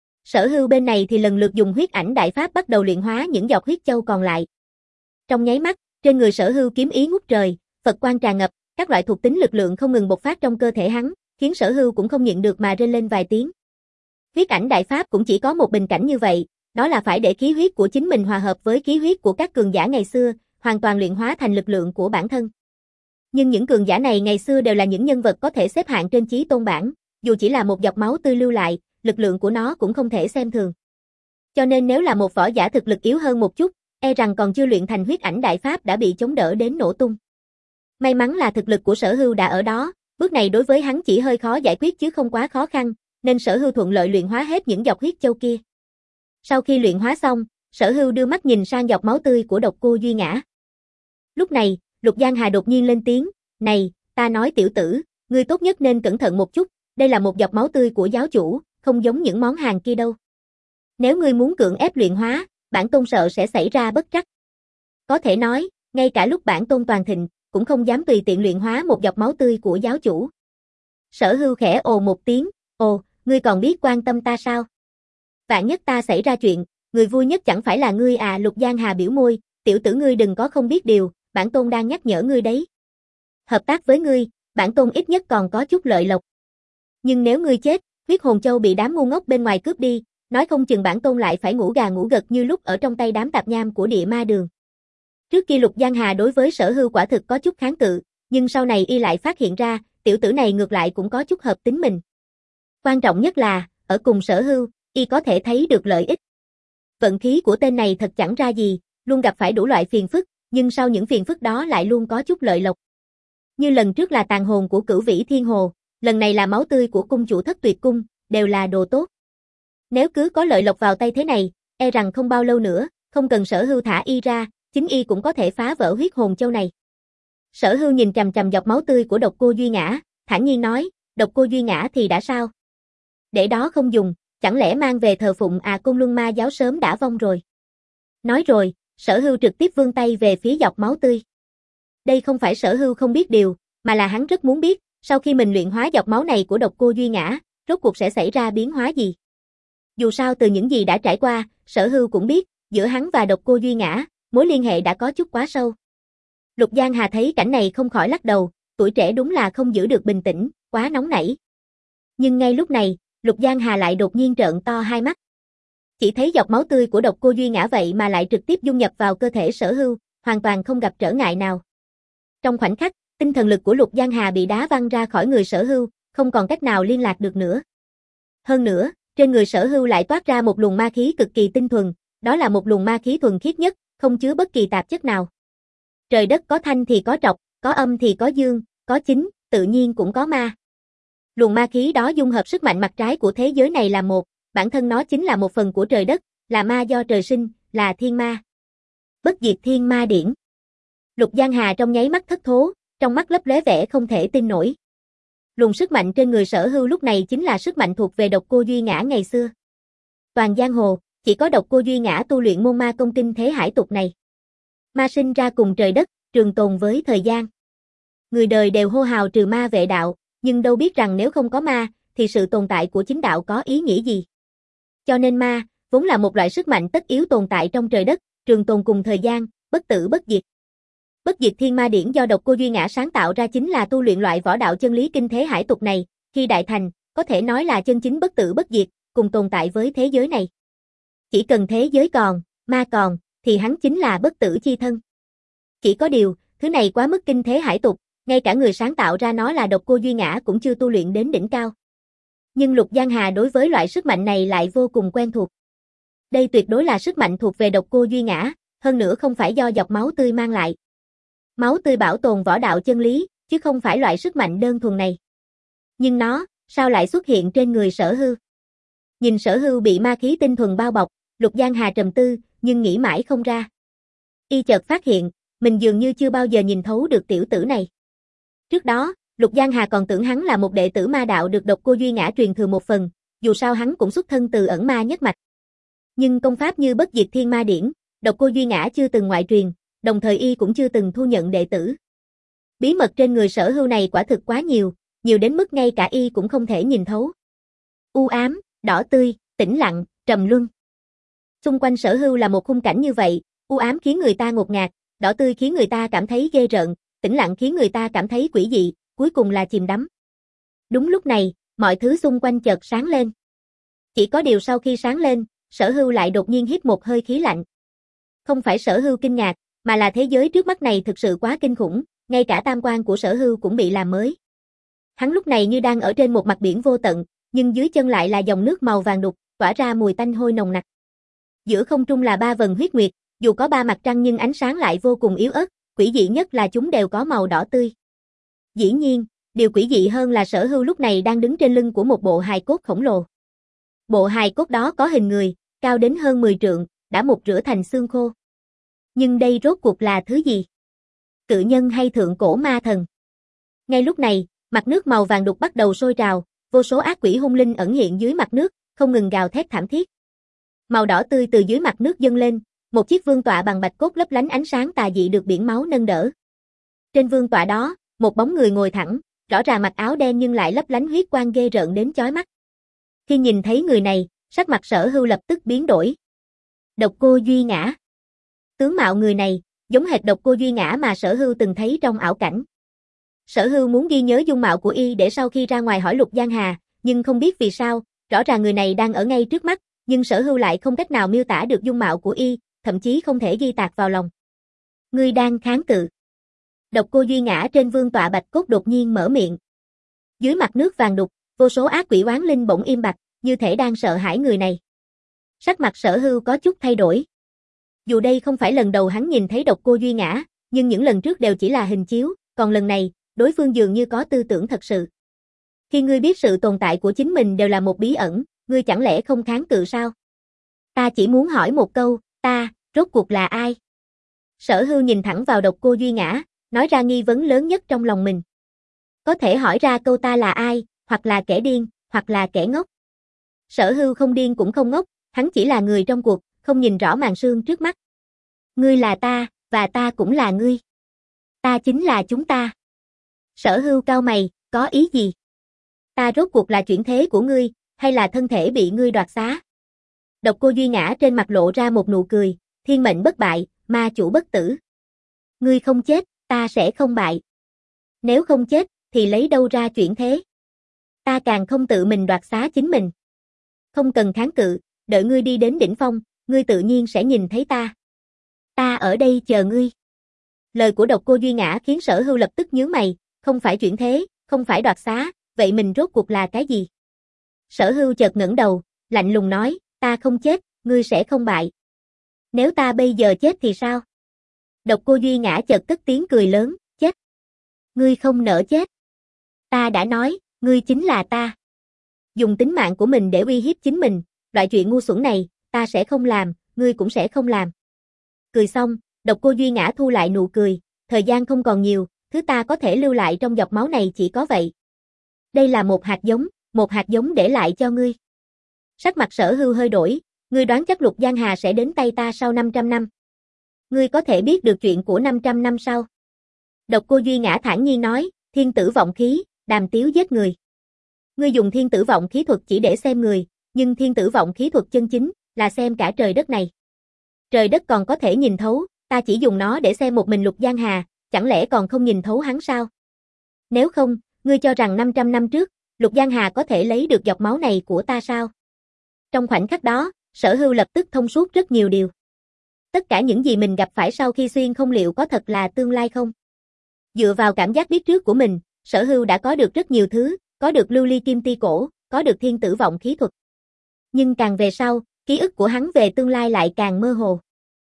Sở Hưu bên này thì lần lượt dùng huyết ảnh đại pháp bắt đầu luyện hóa những giọt huyết châu còn lại. Trong nháy mắt, trên người Sở Hưu kiếm ý ngút trời, Phật quang tràn ngập, các loại thuộc tính lực lượng không ngừng bộc phát trong cơ thể hắn, khiến Sở Hưu cũng không nhịn được mà rên lên vài tiếng. Huyết ảnh đại pháp cũng chỉ có một bình cảnh như vậy, đó là phải để khí huyết của chính mình hòa hợp với khí huyết của các cường giả ngày xưa, hoàn toàn luyện hóa thành lực lượng của bản thân. Nhưng những cường giả này ngày xưa đều là những nhân vật có thể xếp hạng trên chí tôn bảng, dù chỉ là một giọt máu tươi lưu lại, lực lượng của nó cũng không thể xem thường. Cho nên nếu là một võ giả thực lực yếu hơn một chút, e rằng còn chưa luyện thành huyết ảnh đại pháp đã bị chống đỡ đến nổ tung. May mắn là thực lực của Sở Hưu đã ở đó, bước này đối với hắn chỉ hơi khó giải quyết chứ không quá khó khăn, nên Sở Hưu thuận lợi luyện hóa hết những giọt huyết châu kia. Sau khi luyện hóa xong, Sở Hưu đưa mắt nhìn sang giọt máu tươi của Độc Cô Duy Ngã. Lúc này, Lục Giang Hà đột nhiên lên tiếng, "Này, ta nói tiểu tử, ngươi tốt nhất nên cẩn thận một chút, đây là một giọt máu tươi của giáo chủ, không giống những món hàng kia đâu. Nếu ngươi muốn cưỡng ép luyện hóa, bản tôn sợ sẽ xảy ra bất trắc." Có thể nói, ngay cả lúc bản tôn toàn thịnh, cũng không dám tùy tiện luyện hóa một giọt máu tươi của giáo chủ. Sở Hưu khẽ ồ một tiếng, "Ồ, ngươi còn biết quan tâm ta sao? Vạn nhất ta xảy ra chuyện, người vui nhất chẳng phải là ngươi à?" Lục Giang Hà biểu môi, "Tiểu tử ngươi đừng có không biết điều, bản tôn đang nhắc nhở ngươi đấy. Hợp tác với ngươi, bản tôn ít nhất còn có chút lợi lộc. Nhưng nếu ngươi chết, huyết hồn châu bị đám ngu ngốc bên ngoài cướp đi, nói không chừng bản tôn lại phải ngủ gà ngủ gật như lúc ở trong tay đám tạp nham của địa ma đường." Trước kia Lục Giang Hà đối với Sở Hưu quả thực có chút kháng cự, nhưng sau này y lại phát hiện ra, tiểu tử này ngược lại cũng có chút hợp tính mình. Quan trọng nhất là, ở cùng Sở Hưu, y có thể thấy được lợi ích. Vận khí của tên này thật chẳng ra gì, luôn gặp phải đủ loại phiền phức, nhưng sau những phiền phức đó lại luôn có chút lợi lộc. Như lần trước là tàn hồn của Cửu Vĩ Thiên Hồ, lần này là máu tươi của cung chủ Thất Tuyệt Cung, đều là đồ tốt. Nếu cứ có lợi lộc vào tay thế này, e rằng không bao lâu nữa, không cần Sở Hưu thả y ra, chính y cũng có thể phá vỡ huyết hồn châu này. Sở Hưu nhìn chằm chằm giọt máu tươi của Độc Cô Duy Ngã, thản nhiên nói, Độc Cô Duy Ngã thì đã sao? Để đó không dùng, chẳng lẽ mang về thờ phụng à? Côn Luân Ma giáo sớm đã vong rồi. Nói rồi, Sở Hưu trực tiếp vươn tay về phía giọt máu tươi. Đây không phải Sở Hưu không biết điều, mà là hắn rất muốn biết, sau khi mình luyện hóa giọt máu này của Độc Cô Duy Ngã, rốt cuộc sẽ xảy ra biến hóa gì. Dù sao từ những gì đã trải qua, Sở Hưu cũng biết, giữa hắn và Độc Cô Duy Ngã, mối liên hệ đã có chút quá sâu. Lục Giang Hà thấy cảnh này không khỏi lắc đầu, tuổi trẻ đúng là không giữ được bình tĩnh, quá nóng nảy. Nhưng ngay lúc này, Lục Giang Hà lại đột nhiên trợn to hai mắt. Chỉ thấy giọt máu tươi của Độc Cô Duy Ngã vậy mà lại trực tiếp dung nhập vào cơ thể Sở Hưu, hoàn toàn không gặp trở ngại nào. Trong khoảnh khắc, tinh thần lực của Lục Giang Hà bị đá văng ra khỏi người Sở Hưu, không còn cách nào liên lạc được nữa. Hơn nữa, trên người Sở Hưu lại toát ra một luồng ma khí cực kỳ tinh thuần, đó là một luồng ma khí thuần khiết nhất, không chứa bất kỳ tạp chất nào. Trời đất có thanh thì có trọc, có âm thì có dương, có chính, tự nhiên cũng có ma. Luồng ma khí đó dung hợp sức mạnh mặt trái của thế giới này là một, bản thân nó chính là một phần của trời đất, là ma do trời sinh, là thiên ma. Bất diệt thiên ma điển. Lục Giang Hà trong nháy mắt thất thố, trong mắt lấp lóe vẻ không thể tin nổi. Luồng sức mạnh trên người Sở Hưu lúc này chính là sức mạnh thuộc về Độc Cô Duy Ngã ngày xưa. Toàn giang hồ, chỉ có Độc Cô Duy Ngã tu luyện môn ma công kinh thế hải tục này. Ma sinh ra cùng trời đất, trường tồn với thời gian. Người đời đều hô hào trừ ma vệ đạo, nhưng đâu biết rằng nếu không có ma, thì sự tồn tại của chính đạo có ý nghĩa gì. Cho nên ma, vốn là một loại sức mạnh tất yếu tồn tại trong trời đất, trường tồn cùng thời gian, bất tử bất diệt. Bất diệt thiên ma điển do Độc Cô Duy Ngã sáng tạo ra chính là tu luyện loại võ đạo chân lý kinh thế hải tục này, khi đại thành, có thể nói là chân chính bất tử bất diệt, cùng tồn tại với thế giới này. Chỉ cần thế giới còn, ma còn, thì hắn chính là bất tử chi thân. Chỉ có điều, thứ này quá mức kinh thế hải tục, ngay cả người sáng tạo ra nó là Độc Cô Duy Ngã cũng chưa tu luyện đến đỉnh cao. Nhưng Lục Giang Hà đối với loại sức mạnh này lại vô cùng quen thuộc. Đây tuyệt đối là sức mạnh thuộc về Độc Cô Duy Ngã, hơn nữa không phải do giọt máu tươi mang lại. Máu tươi bảo tồn võ đạo chân lý, chứ không phải loại sức mạnh đơn thuần này. Nhưng nó, sao lại xuất hiện trên người Sở Hưu? Nhìn Sở Hưu bị ma khí tinh thuần bao bọc, Lục Giang Hà trầm tư, nhưng nghĩ mãi không ra. Y chợt phát hiện, mình dường như chưa bao giờ nhìn thấu được tiểu tử này. Trước đó, Lục Giang Hà còn tưởng hắn là một đệ tử ma đạo được Độc Cô Duy Ngã truyền thừa một phần, dù sao hắn cũng xuất thân từ ẩn ma nhất mạch. Nhưng công pháp như Bất Diệt Thiên Ma Điển, Độc Cô Duy Ngã chưa từng ngoại truyền, đồng thời y cũng chưa từng thu nhận đệ tử. Bí mật trên người Sở Hưu này quả thực quá nhiều, nhiều đến mức ngay cả y cũng không thể nhìn thấu. U ám, đỏ tươi, tĩnh lặng, trầm luân. Xung quanh Sở Hưu là một khung cảnh như vậy, u ám khiến người ta ngột ngạt, đỏ tươi khiến người ta cảm thấy ghê rợn, tĩnh lặng khiến người ta cảm thấy quỷ dị, cuối cùng là chìm đắm. Đúng lúc này, mọi thứ xung quanh chợt sáng lên. Chỉ có điều sau khi sáng lên, Sở Hưu lại đột nhiên hít một hơi khí lạnh. Không phải Sở Hưu kinh ngạc, mà là thế giới trước mắt này thực sự quá kinh khủng, ngay cả tam quan của Sở Hưu cũng bị làm mới. Hắn lúc này như đang ở trên một mặt biển vô tận, nhưng dưới chân lại là dòng nước màu vàng đục, tỏa ra mùi tanh hôi nồng nặc. Giữa không trung là ba vầng huyết nguyệt, dù có ba mặt trăng nhưng ánh sáng lại vô cùng yếu ớt, quỷ dị nhất là chúng đều có màu đỏ tươi. Dĩ nhiên, điều quỷ dị hơn là Sở Hưu lúc này đang đứng trên lưng của một bộ hài cốt khổng lồ. Bộ hài cốt đó có hình người, cao đến hơn mười trượng, đã mục rửa thành xương khô. Nhưng đây rốt cuộc là thứ gì? Cự nhân hay thượng cổ ma thần? Ngay lúc này, mặt nước màu vàng đục bắt đầu sôi trào, vô số ác quỷ hung linh ẩn hiện dưới mặt nước, không ngừng gào thét thảm thiết. Màu đỏ tươi từ dưới mặt nước dâng lên, một chiếc vương tọa bằng bạch cốt lấp lánh ánh sáng tà dị được biển máu nâng đỡ. Trên vương tọa đó, một bóng người ngồi thẳng, rõ ràng mặc áo đen nhưng lại lấp lánh huyết quang ghê rợn đến chói mắt. Khi nhìn thấy người này, sắc mặt Sở Hưu lập tức biến đổi. Độc Cô Duy Ngã. Tướng mạo người này, giống hệt Độc Cô Duy Ngã mà Sở Hưu từng thấy trong ảo cảnh. Sở Hưu muốn ghi nhớ dung mạo của y để sau khi ra ngoài hỏi Lục Giang Hà, nhưng không biết vì sao, rõ ràng người này đang ở ngay trước mắt, nhưng Sở Hưu lại không cách nào miêu tả được dung mạo của y, thậm chí không thể ghi tạc vào lòng. Ngươi đang kháng cự. Độc Cô Duy Ngã trên vương tọa bạch cốt đột nhiên mở miệng. Dưới mặt nước vàng đục, vô số ác quỷ oán linh bỗng im bặt, như thể đang sợ hãi người này. Sắc mặt Sở Hưu có chút thay đổi. Dù đây không phải lần đầu hắn nhìn thấy Độc Cô Duy Ngã, nhưng những lần trước đều chỉ là hình chiếu, còn lần này, đối phương dường như có tư tưởng thật sự. Khi ngươi biết sự tồn tại của chính mình đều là một bí ẩn, ngươi chẳng lẽ không kháng cự sao? Ta chỉ muốn hỏi một câu, ta, rốt cuộc là ai? Sở Hưu nhìn thẳng vào Độc Cô Duy Ngã, nói ra nghi vấn lớn nhất trong lòng mình. Có thể hỏi ra câu ta là ai, hoặc là kẻ điên, hoặc là kẻ ngốc. Sở Hưu không điên cũng không ngốc, hắn chỉ là người trong cuộc, không nhìn rõ màn sương trước mắt. Ngươi là ta, và ta cũng là ngươi. Ta chính là chúng ta. Sở Hưu cau mày, có ý gì? Ta rốt cuộc là chuyển thế của ngươi, hay là thân thể bị ngươi đoạt xá? Độc Cô Duy Ngã trên mặt lộ ra một nụ cười, thiên mệnh bất bại, ma chủ bất tử. Ngươi không chết, ta sẽ không bại. Nếu không chết, thì lấy đâu ra chuyển thế? Ta càng không tự mình đoạt xá chính mình. Không cần kháng cự, đợi ngươi đi đến đỉnh phong, ngươi tự nhiên sẽ nhìn thấy ta. Ta ở đây chờ ngươi. Lời của Độc Cô Duy Ngã khiến Sở Hưu lập tức nhướng mày, không phải chuyển thế, không phải đoạt xá, vậy mình rốt cuộc là cái gì? Sở Hưu chợt ngẩng đầu, lạnh lùng nói, ta không chết, ngươi sẽ không bại. Nếu ta bây giờ chết thì sao? Độc Cô Duy Ngã chợt cất tiếng cười lớn, chết. Ngươi không nỡ chết. Ta đã nói, ngươi chính là ta. Dùng tính mạng của mình để uy hiếp chính mình, loại chuyện ngu xuẩn này, ta sẽ không làm, ngươi cũng sẽ không làm. Cười xong, Độc Cô Duy Ngã thu lại nụ cười, thời gian không còn nhiều, thứ ta có thể lưu lại trong giọt máu này chỉ có vậy. Đây là một hạt giống, một hạt giống để lại cho ngươi. Sắc mặt Sở Hưu hơi đổi, ngươi đoán chắc Lục Giang Hà sẽ đến tay ta sau năm trăm năm. Ngươi có thể biết được chuyện của năm trăm năm sau. Độc Cô Duy Ngã thản nhiên nói, thiên tử vọng khí, đàm tiếu giết người. Ngươi dùng thiên tử vọng khí thuật chỉ để xem người, nhưng thiên tử vọng khí thuật chân chính, là xem cả trời đất này. Trời đất còn có thể nhìn thấu, ta chỉ dùng nó để xem một mình Lục Giang Hà, chẳng lẽ còn không nhìn thấu hắn sao? Nếu không, ngươi cho rằng năm trăm năm trước, Lục Giang Hà có thể lấy được giọt máu này của ta sao? Trong khoảnh khắc đó, Sở Hưu lập tức thông suốt rất nhiều điều. Tất cả những gì mình gặp phải sau khi xuyên không liệu có thật là tương lai không? Dựa vào cảm giác biết trước của mình, Sở Hưu đã có được rất nhiều thứ, có được lưu ly kim ti cổ, có được thiên tử vọng khí thuật. Nhưng càng về sau, ký ức của hắn về tương lai lại càng mơ hồ.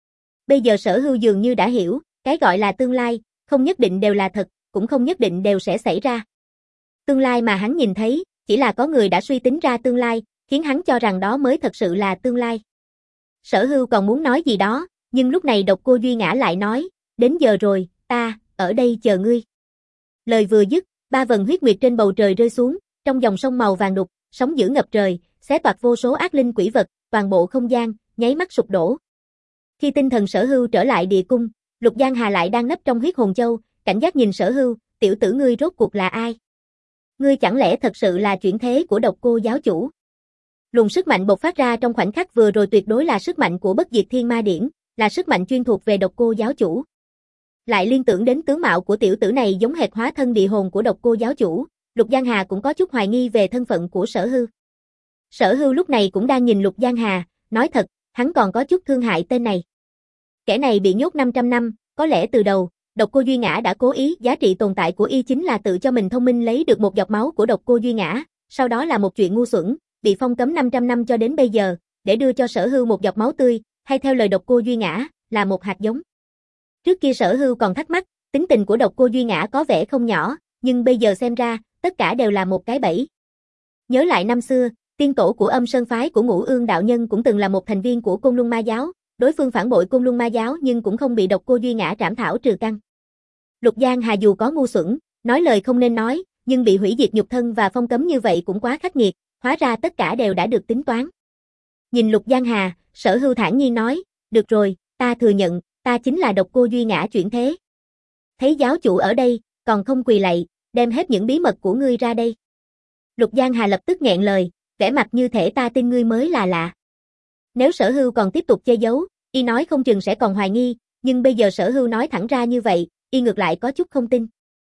Bây giờ Sở Hưu dường như đã hiểu, cái gọi là tương lai, không nhất định đều là thật, cũng không nhất định đều sẽ xảy ra. Tương lai mà hắn nhìn thấy, chỉ là có người đã suy tính ra tương lai, khiến hắn cho rằng đó mới thật sự là tương lai. Sở Hưu còn muốn nói gì đó, nhưng lúc này Độc Cô Duy Ngã lại nói, đến giờ rồi, ta, ở đây chờ ngươi. Lời vừa dứt, ba vầng huyết nguyệt trên bầu trời rơi xuống, trong dòng sông màu vàng đục, sóng dữ ngập trời, xé toạc vô số ác linh quỷ vật, toàn bộ không gian, nháy mắt sụp đổ. Khi tinh thần Sở Hưu trở lại địa cung, Lục Giang Hà lại đang nấp trong huyết hồn châu, cảnh giác nhìn Sở Hưu, tiểu tử ngươi rốt cuộc là ai? Ngươi chẳng lẽ thật sự là chuyển thế của Độc Cô giáo chủ? Luồng sức mạnh bộc phát ra trong khoảnh khắc vừa rồi tuyệt đối là sức mạnh của Bất Diệt Thiên Ma Điển, là sức mạnh chuyên thuộc về Độc Cô giáo chủ. Lại liên tưởng đến tướng mạo của tiểu tử này giống hệt hóa thân địa hồn của Độc Cô giáo chủ, Lục Giang Hà cũng có chút hoài nghi về thân phận của Sở Hưu. Sở Hưu lúc này cũng đang nhìn Lục Giang Hà, nói thật, hắn còn có chút thương hại tên này. Kẻ này bị nhốt năm trăm năm, có lẽ từ đầu, Độc Cô Duy Ngã đã cố ý, giá trị tồn tại của y chính là tự cho mình thông minh lấy được một giọt máu của Độc Cô Duy Ngã, sau đó là một chuyện ngu xuẩn, bị phong cấm năm trăm năm cho đến bây giờ, để đưa cho Sở Hưu một giọt máu tươi, hay theo lời Độc Cô Duy Ngã, là một hạt giống. Trước kia Sở Hưu còn thắc mắc, tính tình của Độc Cô Duy Ngã có vẻ không nhỏ, nhưng bây giờ xem ra, tất cả đều là một cái bẫy. Nhớ lại năm xưa, tiên tổ của Âm Sơn phái của Ngũ Ương đạo nhân cũng từng là một thành viên của Côn Luân Ma giáo, đối phương phản bội Côn Luân Ma giáo nhưng cũng không bị Độc Cô Duy Ngã trảm thảo trừ căn. Lục Giang Hà dù có ngu xuẩn, nói lời không nên nói, nhưng bị hủy diệt nhục thân và phong cấm như vậy cũng quá khắc nghiệt, hóa ra tất cả đều đã được tính toán. Nhìn Lục Giang Hà, Sở Hưu thản nhiên nói, được rồi, ta thừa nhận, ta chính là Độc Cô Duy Ngã chuyển thế. Thấy giáo chủ ở đây, còn không quỳ lạy, đem hết những bí mật của ngươi ra đây. Lục Giang Hà lập tức nghẹn lời, vẻ mặt như thể ta tin ngươi mới là lạ. Nếu Sở Hưu còn tiếp tục che giấu, y nói không chừng sẽ còn hoài nghi, nhưng bây giờ Sở Hưu nói thẳng ra như vậy, y ngược lại có chút không tin.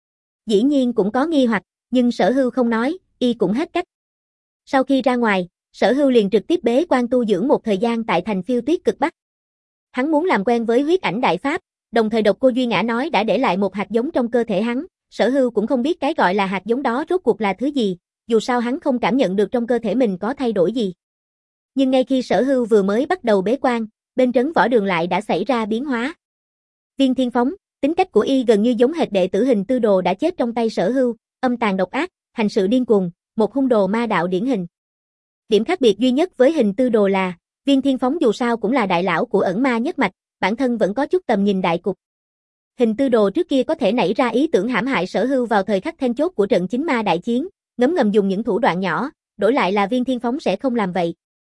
Dĩ nhiên cũng có nghi hoặc, nhưng Sở Hưu không nói, y cũng hết cách. Sau khi ra ngoài, Sở Hưu liền trực tiếp bế quan tu dưỡng một thời gian tại thành Phiêu Tuyết cực Bắc. Hắn muốn làm quen với huyết ảnh đại pháp, đồng thời Độc Cô Duy Ngã nói đã để lại một hạt giống trong cơ thể hắn, Sở Hưu cũng không biết cái gọi là hạt giống đó rốt cuộc là thứ gì, dù sao hắn không cảm nhận được trong cơ thể mình có thay đổi gì. Nhưng ngay khi Sở Hưu vừa mới bắt đầu bế quan, bên trấn võ đường lại đã xảy ra biến hóa. Viên Thiên Phóng, Tính cách của y gần như giống hệt đệ tử Hình Tư Đồ đã chết trong tay Sở Hưu, âm tàn độc ác, hành sự điên cuồng, một hung đồ ma đạo điển hình. Điểm khác biệt duy nhất với Hình Tư Đồ là, Viên Thiên Phóng dù sao cũng là đại lão của ẩn ma nhất mạch, bản thân vẫn có chút tầm nhìn đại cục. Hình Tư Đồ trước kia có thể nảy ra ý tưởng hãm hại Sở Hưu vào thời khắc then chốt của trận chính ma đại chiến, ngấm ngầm dùng những thủ đoạn nhỏ, đổi lại là Viên Thiên Phóng sẽ không làm vậy.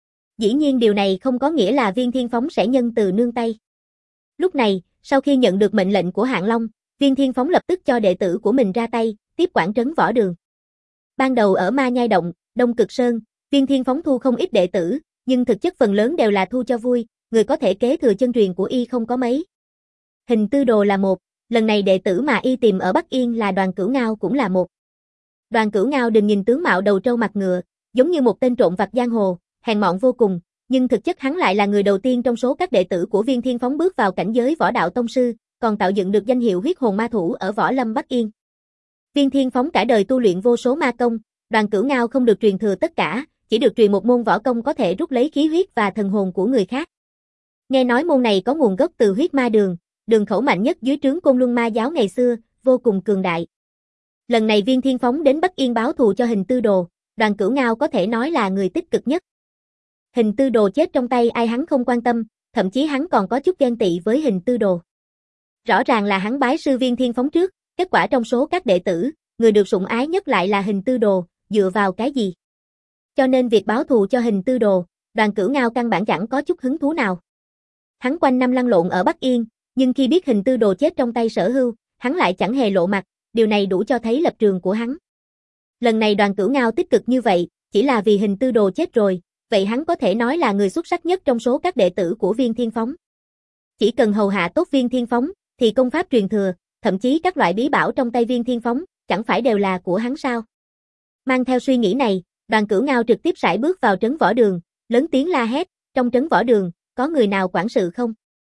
Dĩ nhiên điều này không có nghĩa là Viên Thiên Phóng sẽ nhân từ nương tay. Lúc này, sau khi nhận được mệnh lệnh của Hạng Long, Viên Thiên Phóng lập tức cho đệ tử của mình ra tay, tiếp quản trấn Võ Đường. Ban đầu ở Ma Nhai Động, Đông Cực Sơn, Viên Thiên Phóng thu không ít đệ tử, nhưng thực chất phần lớn đều là thu cho vui, người có thể kế thừa chân truyền của y không có mấy. Hình Tư Đồ là một, lần này đệ tử mà y tìm ở Bắc Yên là Đoàn Cửu Ngao cũng là một. Đoàn Cửu Ngao đừng nhìn tướng mạo đầu trâu mặt ngựa, giống như một tên trộm vặt giang hồ, hèn mọn vô cùng, nhưng thực chất hắn lại là người đầu tiên trong số các đệ tử của Viên Thiên Phóng bước vào cảnh giới võ đạo tông sư, còn tạo dựng được danh hiệu huyết hồn ma thủ ở Võ Lâm Bắc Yên. Viên Thiên Phóng cả đời tu luyện vô số ma công, Đoàn Cửu Ngao không được truyền thừa tất cả, chỉ được truyền một môn võ công có thể rút lấy khí huyết và thần hồn của người khác. Nghe nói môn này có nguồn gốc từ huyết ma đường, đường khẩu mạnh nhất dưới trướng Côn Luân Ma giáo ngày xưa, vô cùng cường đại. Lần này Viên Thiên Phóng đến Bắc Yên báo thù cho Hình Tư Đồ, Đoàn Cửu Ngao có thể nói là người tích cực nhất. Hình Tư Đồ chết trong tay ai hắn không quan tâm, thậm chí hắn còn có chút ghen tị với Hình Tư Đồ. Rõ ràng là hắn bái sư Viên Thiên Phóng trước, kết quả trong số các đệ tử, người được sủng ái nhất lại là Hình Tư Đồ, dựa vào cái gì? Cho nên việc báo thù cho Hình Tư Đồ, Đoàn Cửu Ngao căn bản chẳng có chút hứng thú nào. Hắn quanh năm lăn lộn ở Bắc Yên, nhưng khi biết Hình Tư Đồ chết trong tay Sở Hưu, hắn lại chẳng hề lộ mặt, điều này đủ cho thấy lập trường của hắn. Lần này Đoàn Cửu Ngao tích cực như vậy, chỉ là vì Hình Tư Đồ chết rồi, vậy hắn có thể nói là người xuất sắc nhất trong số các đệ tử của Viên Thiên Phóng. Chỉ cần hầu hạ tốt Viên Thiên Phóng, thì công pháp truyền thừa, thậm chí các loại bí bảo trong tay Viên Thiên Phóng, chẳng phải đều là của hắn sao? Mang theo suy nghĩ này, Đoàn Cửu Ngao trực tiếp sải bước vào trấn Võ Đường, lớn tiếng la hét, trong trấn Võ Đường, có người nào quản sự không?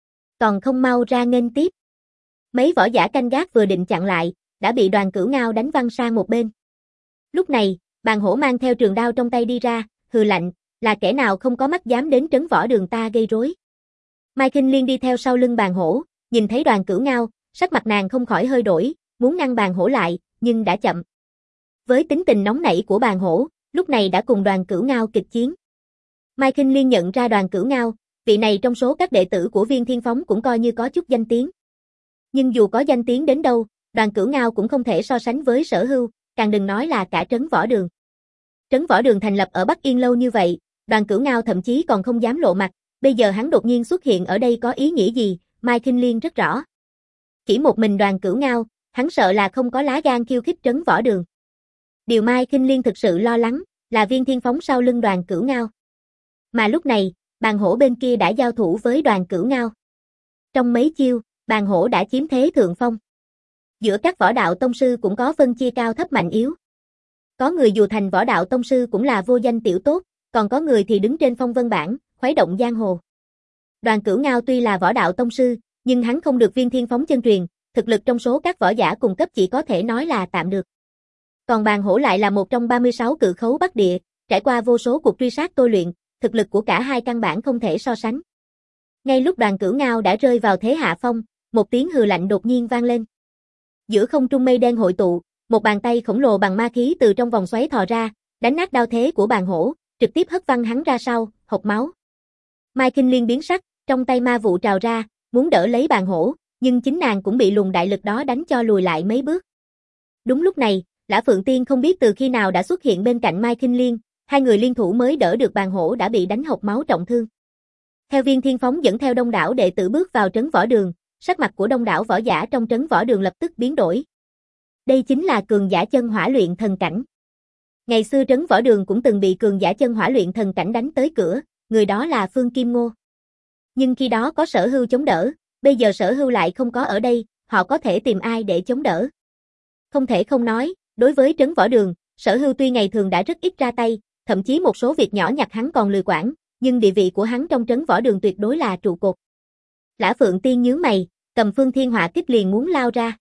Còn không mau ra nghênh tiếp. Mấy võ giả canh gác vừa định chặn lại, đã bị Đoàn Cửu Ngao đánh văng sang một bên. Lúc này, Bàn Hổ mang theo trường đao trong tay đi ra, hừ lạnh, là kẻ nào không có mắt dám đến trấn Võ Đường ta gây rối. Mai Kinh Liên đi theo sau lưng Bàn Hổ, nhìn thấy Đoàn Cửu Ngao, sắc mặt nàng không khỏi hơi đổi, muốn ngăn Bàn Hổ lại, nhưng đã chậm. Với tính tình nóng nảy của Bàn Hổ, lúc này đã cùng Đoàn Cửu Ngao kịch chiến. Mai Kinh Liên nhận ra Đoàn Cửu Ngao, vị này trong số các đệ tử của Viên Thiên Phóng cũng coi như có chút danh tiếng. Nhưng dù có danh tiếng đến đâu, Đoàn Cửu Ngao cũng không thể so sánh với Sở Hưu, càng đừng nói là cả trấn Võ Đường. Trấn Võ Đường thành lập ở Bắc Yên lâu như vậy, Đoàn Cửu Ngao thậm chí còn không dám lộ mặt, bây giờ hắn đột nhiên xuất hiện ở đây có ý nghĩa gì, Mai Kinh Liên rất rõ. Chỉ một mình Đoàn Cửu Ngao, hắn sợ là không có lá gan khiêu khích trấn Võ Đường. Điều Mai Kinh Liên thực sự lo lắng, là Viên Thiên Phóng sau lưng Đoàn Cửu Ngao. Mà lúc này, Bàn Hổ bên kia đã giao thủ với Đoàn Cửu Ngao. Trong mấy chiêu, Bàn Hổ đã chiếm thế thượng phong. Giữa các võ đạo tông sư cũng có phân chia cao thấp mạnh yếu. Có người dù thành võ đạo tông sư cũng là vô danh tiểu tốt, còn có người thì đứng trên phong vân bảng, khuấy động giang hồ. Đoàn Cửu Ngao tuy là võ đạo tông sư, nhưng hắn không được Viên Thiên Phóng chân truyền, thực lực trong số các võ giả cùng cấp chỉ có thể nói là tạm được. Còn Bàn Hổ lại là một trong ba mươi sáu cự khấu Bắc Địa, trải qua vô số cuộc truy sát tôi luyện, thực lực của cả hai căn bản không thể so sánh. Ngay lúc Đoàn Cửu Ngao đã rơi vào thế hạ phong, một tiếng hừ lạnh đột nhiên vang lên. Giữa không trung mây đen hội tụ, một bàn tay khổng lồ bằng ma khí từ trong vòng xoáy thò ra, đánh nát đao thế của Bàn Hổ, trực tiếp hất văng hắn ra sau, hộc máu. Mai Kinh Liên biến sắc, trong tay ma vụ trào ra, muốn đỡ lấy Bàn Hổ, nhưng chính nàng cũng bị luồng đại lực đó đánh cho lùi lại mấy bước. Đúng lúc này, Lã Phượng Tiên không biết từ khi nào đã xuất hiện bên cạnh Mai Kinh Liên, hai người liên thủ mới đỡ được Bàn Hổ đã bị đánh hộc máu trọng thương. Theo Viên Thiên Phóng dẫn theo đông đảo đệ tử bước vào trấn Võ Đường, sắc mặt của đông đảo võ giả trong trấn Võ Đường lập tức biến đổi. Đây chính là cường giả chân hỏa luyện thần cảnh. Ngày xưa trấn Võ Đường cũng từng bị cường giả chân hỏa luyện thần cảnh đánh tới cửa, người đó là Phương Kim Ngô. Nhưng khi đó có Sở Hưu chống đỡ, bây giờ Sở Hưu lại không có ở đây, họ có thể tìm ai để chống đỡ. Không thể không nói, đối với trấn Võ Đường, Sở Hưu tuy ngày thường đã rất ít ra tay, thậm chí một số việc nhỏ nhặt hắn còn lười quản, nhưng địa vị của hắn trong trấn Võ Đường tuyệt đối là trụ cột. Lã Phượng Tiên nhướng mày, cầm Phương Thiên Hỏa Kích liền muốn lao ra.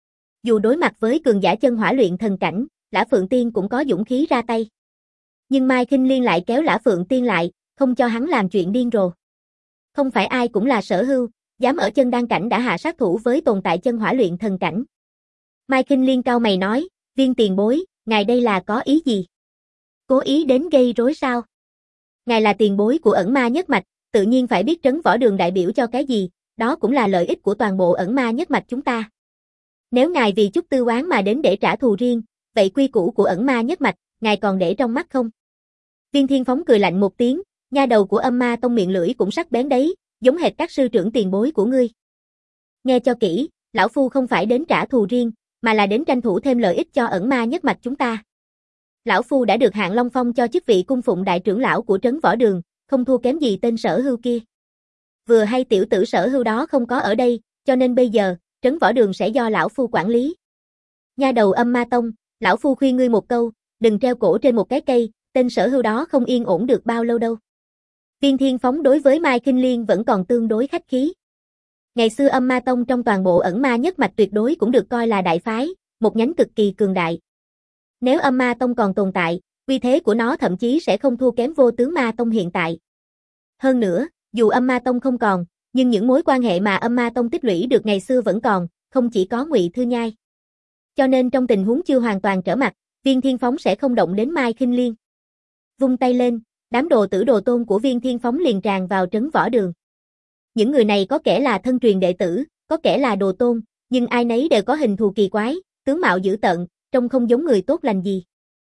Dù đối mặt với cường giả chân hỏa luyện thần cảnh, Lã Phượng Tiên cũng có dũng khí ra tay. Nhưng Mai Kinh Liên lại kéo Lã Phượng Tiên lại, không cho hắn làm chuyện điên rồ. Không phải ai cũng là Sở Hưu, Dám ở chân đan cảnh đã hạ sát thủ với tồn tại chân hỏa luyện thần cảnh. Mai Kinh Liên cau mày nói, Viên tiền bối, ngài đây là có ý gì? Cố ý đến gây rối sao? Ngài là tiền bối của ẩn ma nhất mạch, tự nhiên phải biết trấn võ đường đại biểu cho cái gì, đó cũng là lợi ích của toàn bộ ẩn ma nhất mạch chúng ta. Nếu ngài vì chút tư oán mà đến để trả thù riêng, vậy quy củ của ẩn ma nhất mạch, ngài còn để trong mắt không? Viên Thiên Phóng cười lạnh một tiếng, nha đầu của Âm Ma Tông miệng lưỡi cũng sắc bén đấy, giống hệt các sư trưởng tiền bối của ngươi. Nghe cho kỹ, lão phu không phải đến trả thù riêng, mà là đến tranh thủ thêm lợi ích cho ẩn ma nhất mạch chúng ta. Lão phu đã được Hạng Long Phong cho chức vị cung phụng đại trưởng lão của trấn võ đường, không thua kém gì tên Sở Hưu kia. Vừa hay tiểu tử Sở Hưu đó không có ở đây, cho nên bây giờ, trấn võ đường sẽ do lão phu quản lý. Nha đầu Âm Ma Tông, lão phu khuyên ngươi một câu, đừng treo cổ trên một cái cây, tên Sở Hưu đó không yên ổn được bao lâu đâu. Viên Thiên Phóng đối với Mai Kinh Liên vẫn còn tương đối khách khí. Ngày xưa Âm Ma Tông trong toàn bộ ẩn ma nhất mạch tuyệt đối cũng được coi là đại phái, một nhánh cực kỳ cường đại. Nếu Âm Ma Tông còn tồn tại, uy thế của nó thậm chí sẽ không thua kém Vô Tướng Ma Tông hiện tại. Hơn nữa, dù Âm Ma Tông không còn, nhưng những mối quan hệ mà Âm Ma Tông tích lũy được ngày xưa vẫn còn, không chỉ có Ngụy Thư Nhai. Cho nên trong tình huống chưa hoàn toàn trở mặt, Viên Thiên Phóng sẽ không động đến Mai Kinh Liên. Vung tay lên, đám đồ tử đồ tôn của Viên Thiên Phóng liền tràn vào trấn võ đường. Những người này có kẻ là thân truyền đệ tử, có kẻ là đồ tôn, nhưng ai nấy đều có hình thù kỳ quái, tướng mạo dữ tợn, trông không giống người tốt lành gì.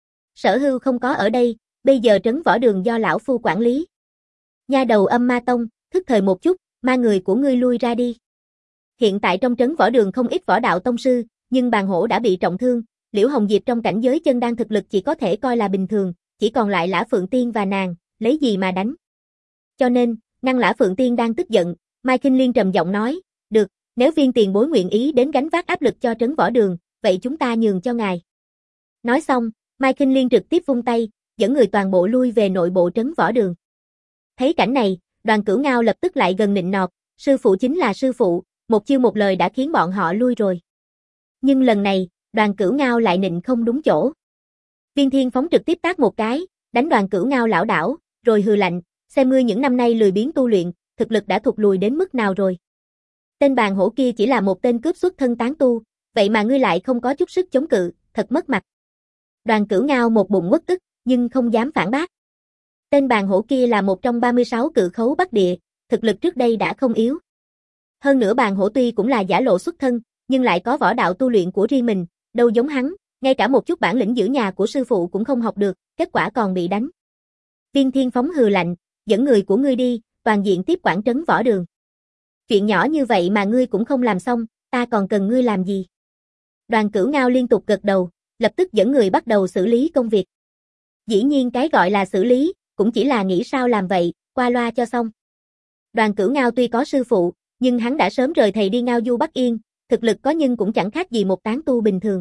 Sở Hưu không có ở đây, bây giờ trấn võ đường do lão phu quản lý. Nha đầu Âm Ma Tông, thức thời một chút, ma người của ngươi lui ra đi. Hiện tại trong trấn võ đường không ít võ đạo tông sư, nhưng Bàn Hổ đã bị trọng thương, Liễu Hồng Diệp trong cảnh giới chân đan thực lực chỉ có thể coi là bình thường, chỉ còn lại Lã Phượng Tiên và nàng, lấy gì mà đánh. Cho nên, ngăn Lã Phượng Tiên đang tức giận, Mai Kinh Liên trầm giọng nói, được, nếu Viên tiền bối nguyện ý đến gánh vác áp lực cho trấn võ đường, vậy chúng ta nhường cho ngài. Nói xong, Mai Kinh Liên trực tiếp vung tay, dẫn người toàn bộ lui về nội bộ trấn võ đường. Thấy cảnh này, Đoàn Cửu Ngao lập tức lại gần nịnh nọt, sư phụ chính là sư phụ, một chiêu một lời đã khiến bọn họ lui rồi. Nhưng lần này, Đoàn Cửu Ngao lại nịnh không đúng chỗ. Viên Thiên Phóng trực tiếp tát một cái, đánh Đoàn Cửu Ngao lảo đảo, rồi hừ lạnh, xem ngươi những năm nay lười biếng tu luyện, thực lực đã thụt lùi đến mức nào rồi. Tên Bàn Hổ kia chỉ là một tên cướp xuất thân tán tu, vậy mà ngươi lại không có chút sức chống cự, thật mất mặt. Đoàn Cửu Ngao một bụng uất ức, nhưng không dám phản bác. Tên Bàn Hổ kia là một trong ba mươi sáu cự khấu Bắc Địa, thực lực trước đây đã không yếu. Hơn nữa Bàn Hổ tuy cũng là giả lộ xuất thân, nhưng lại có võ đạo tu luyện của riêng mình, đâu giống hắn, ngay cả một chút bản lĩnh giữ nhà của sư phụ cũng không học được, kết quả còn bị đánh. Viên Thiên Phóng hừ lạnh, dẫn người của ngươi đi, toàn diện tiếp quản trấn võ đường. Chuyện nhỏ như vậy mà ngươi cũng không làm xong, ta còn cần ngươi làm gì? Đoàn Cửu Ngao liên tục gật đầu, lập tức dẫn người bắt đầu xử lý công việc. Dĩ nhiên cái gọi là xử lý, cũng chỉ là nghĩ sao làm vậy, qua loa cho xong. Đoàn Cửu Ngao tuy có sư phụ, nhưng hắn đã sớm rời thầy đi ngao du Bắc Yên, thực lực có nhưng cũng chẳng khác gì một tán tu bình thường.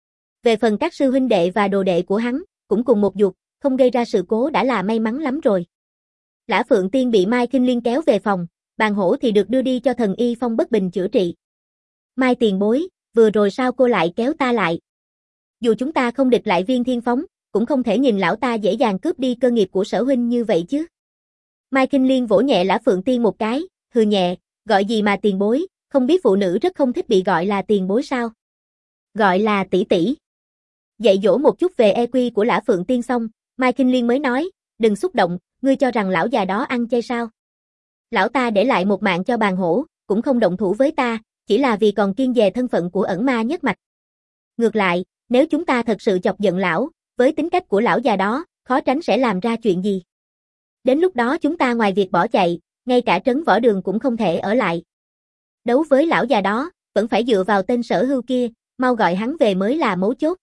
Về phần các sư huynh đệ và đồ đệ của hắn, cũng cùng một dục, không gây ra sự cố đã là may mắn lắm rồi. Lã Phượng Tiên bị Mai Kinh Liên kéo về phòng, Bàn Hổ thì được đưa đi cho thần y Phong Bất Bình chữa trị. Mai tiền bối, vừa rồi sao cô lại kéo ta lại? Dù chúng ta không địch lại Viên Thiên Phóng, cũng không thể nhìn lão ta dễ dàng cướp đi cơ nghiệp của Sở huynh như vậy chứ. Mai Kinh Liên vỗ nhẹ Lã Phượng Tiên một cái, hừ nhẹ, gọi gì mà tiền bối, không biết phụ nữ rất không thích bị gọi là tiền bối sao? Gọi là tỷ tỷ. Dạy dỗ một chút về e quy của Lã Phượng Tiên xong, Mai Kinh Liên mới nói, đừng xúc động, ngươi cho rằng lão già đó ăn chay sao? Lão ta để lại một mạng cho Bàn Hổ, cũng không động thủ với ta, chỉ là vì còn kiêng dè thân phận của ẩn ma nhất mạch. Ngược lại, nếu chúng ta thật sự chọc giận lão, với tính cách của lão già đó, khó tránh sẽ làm ra chuyện gì. Đến lúc đó chúng ta ngoài việc bỏ chạy, ngay cả trấn võ đường cũng không thể ở lại. Đấu với lão già đó, vẫn phải dựa vào tên Sở Hưu kia, mau gọi hắn về mới là mấu chốt.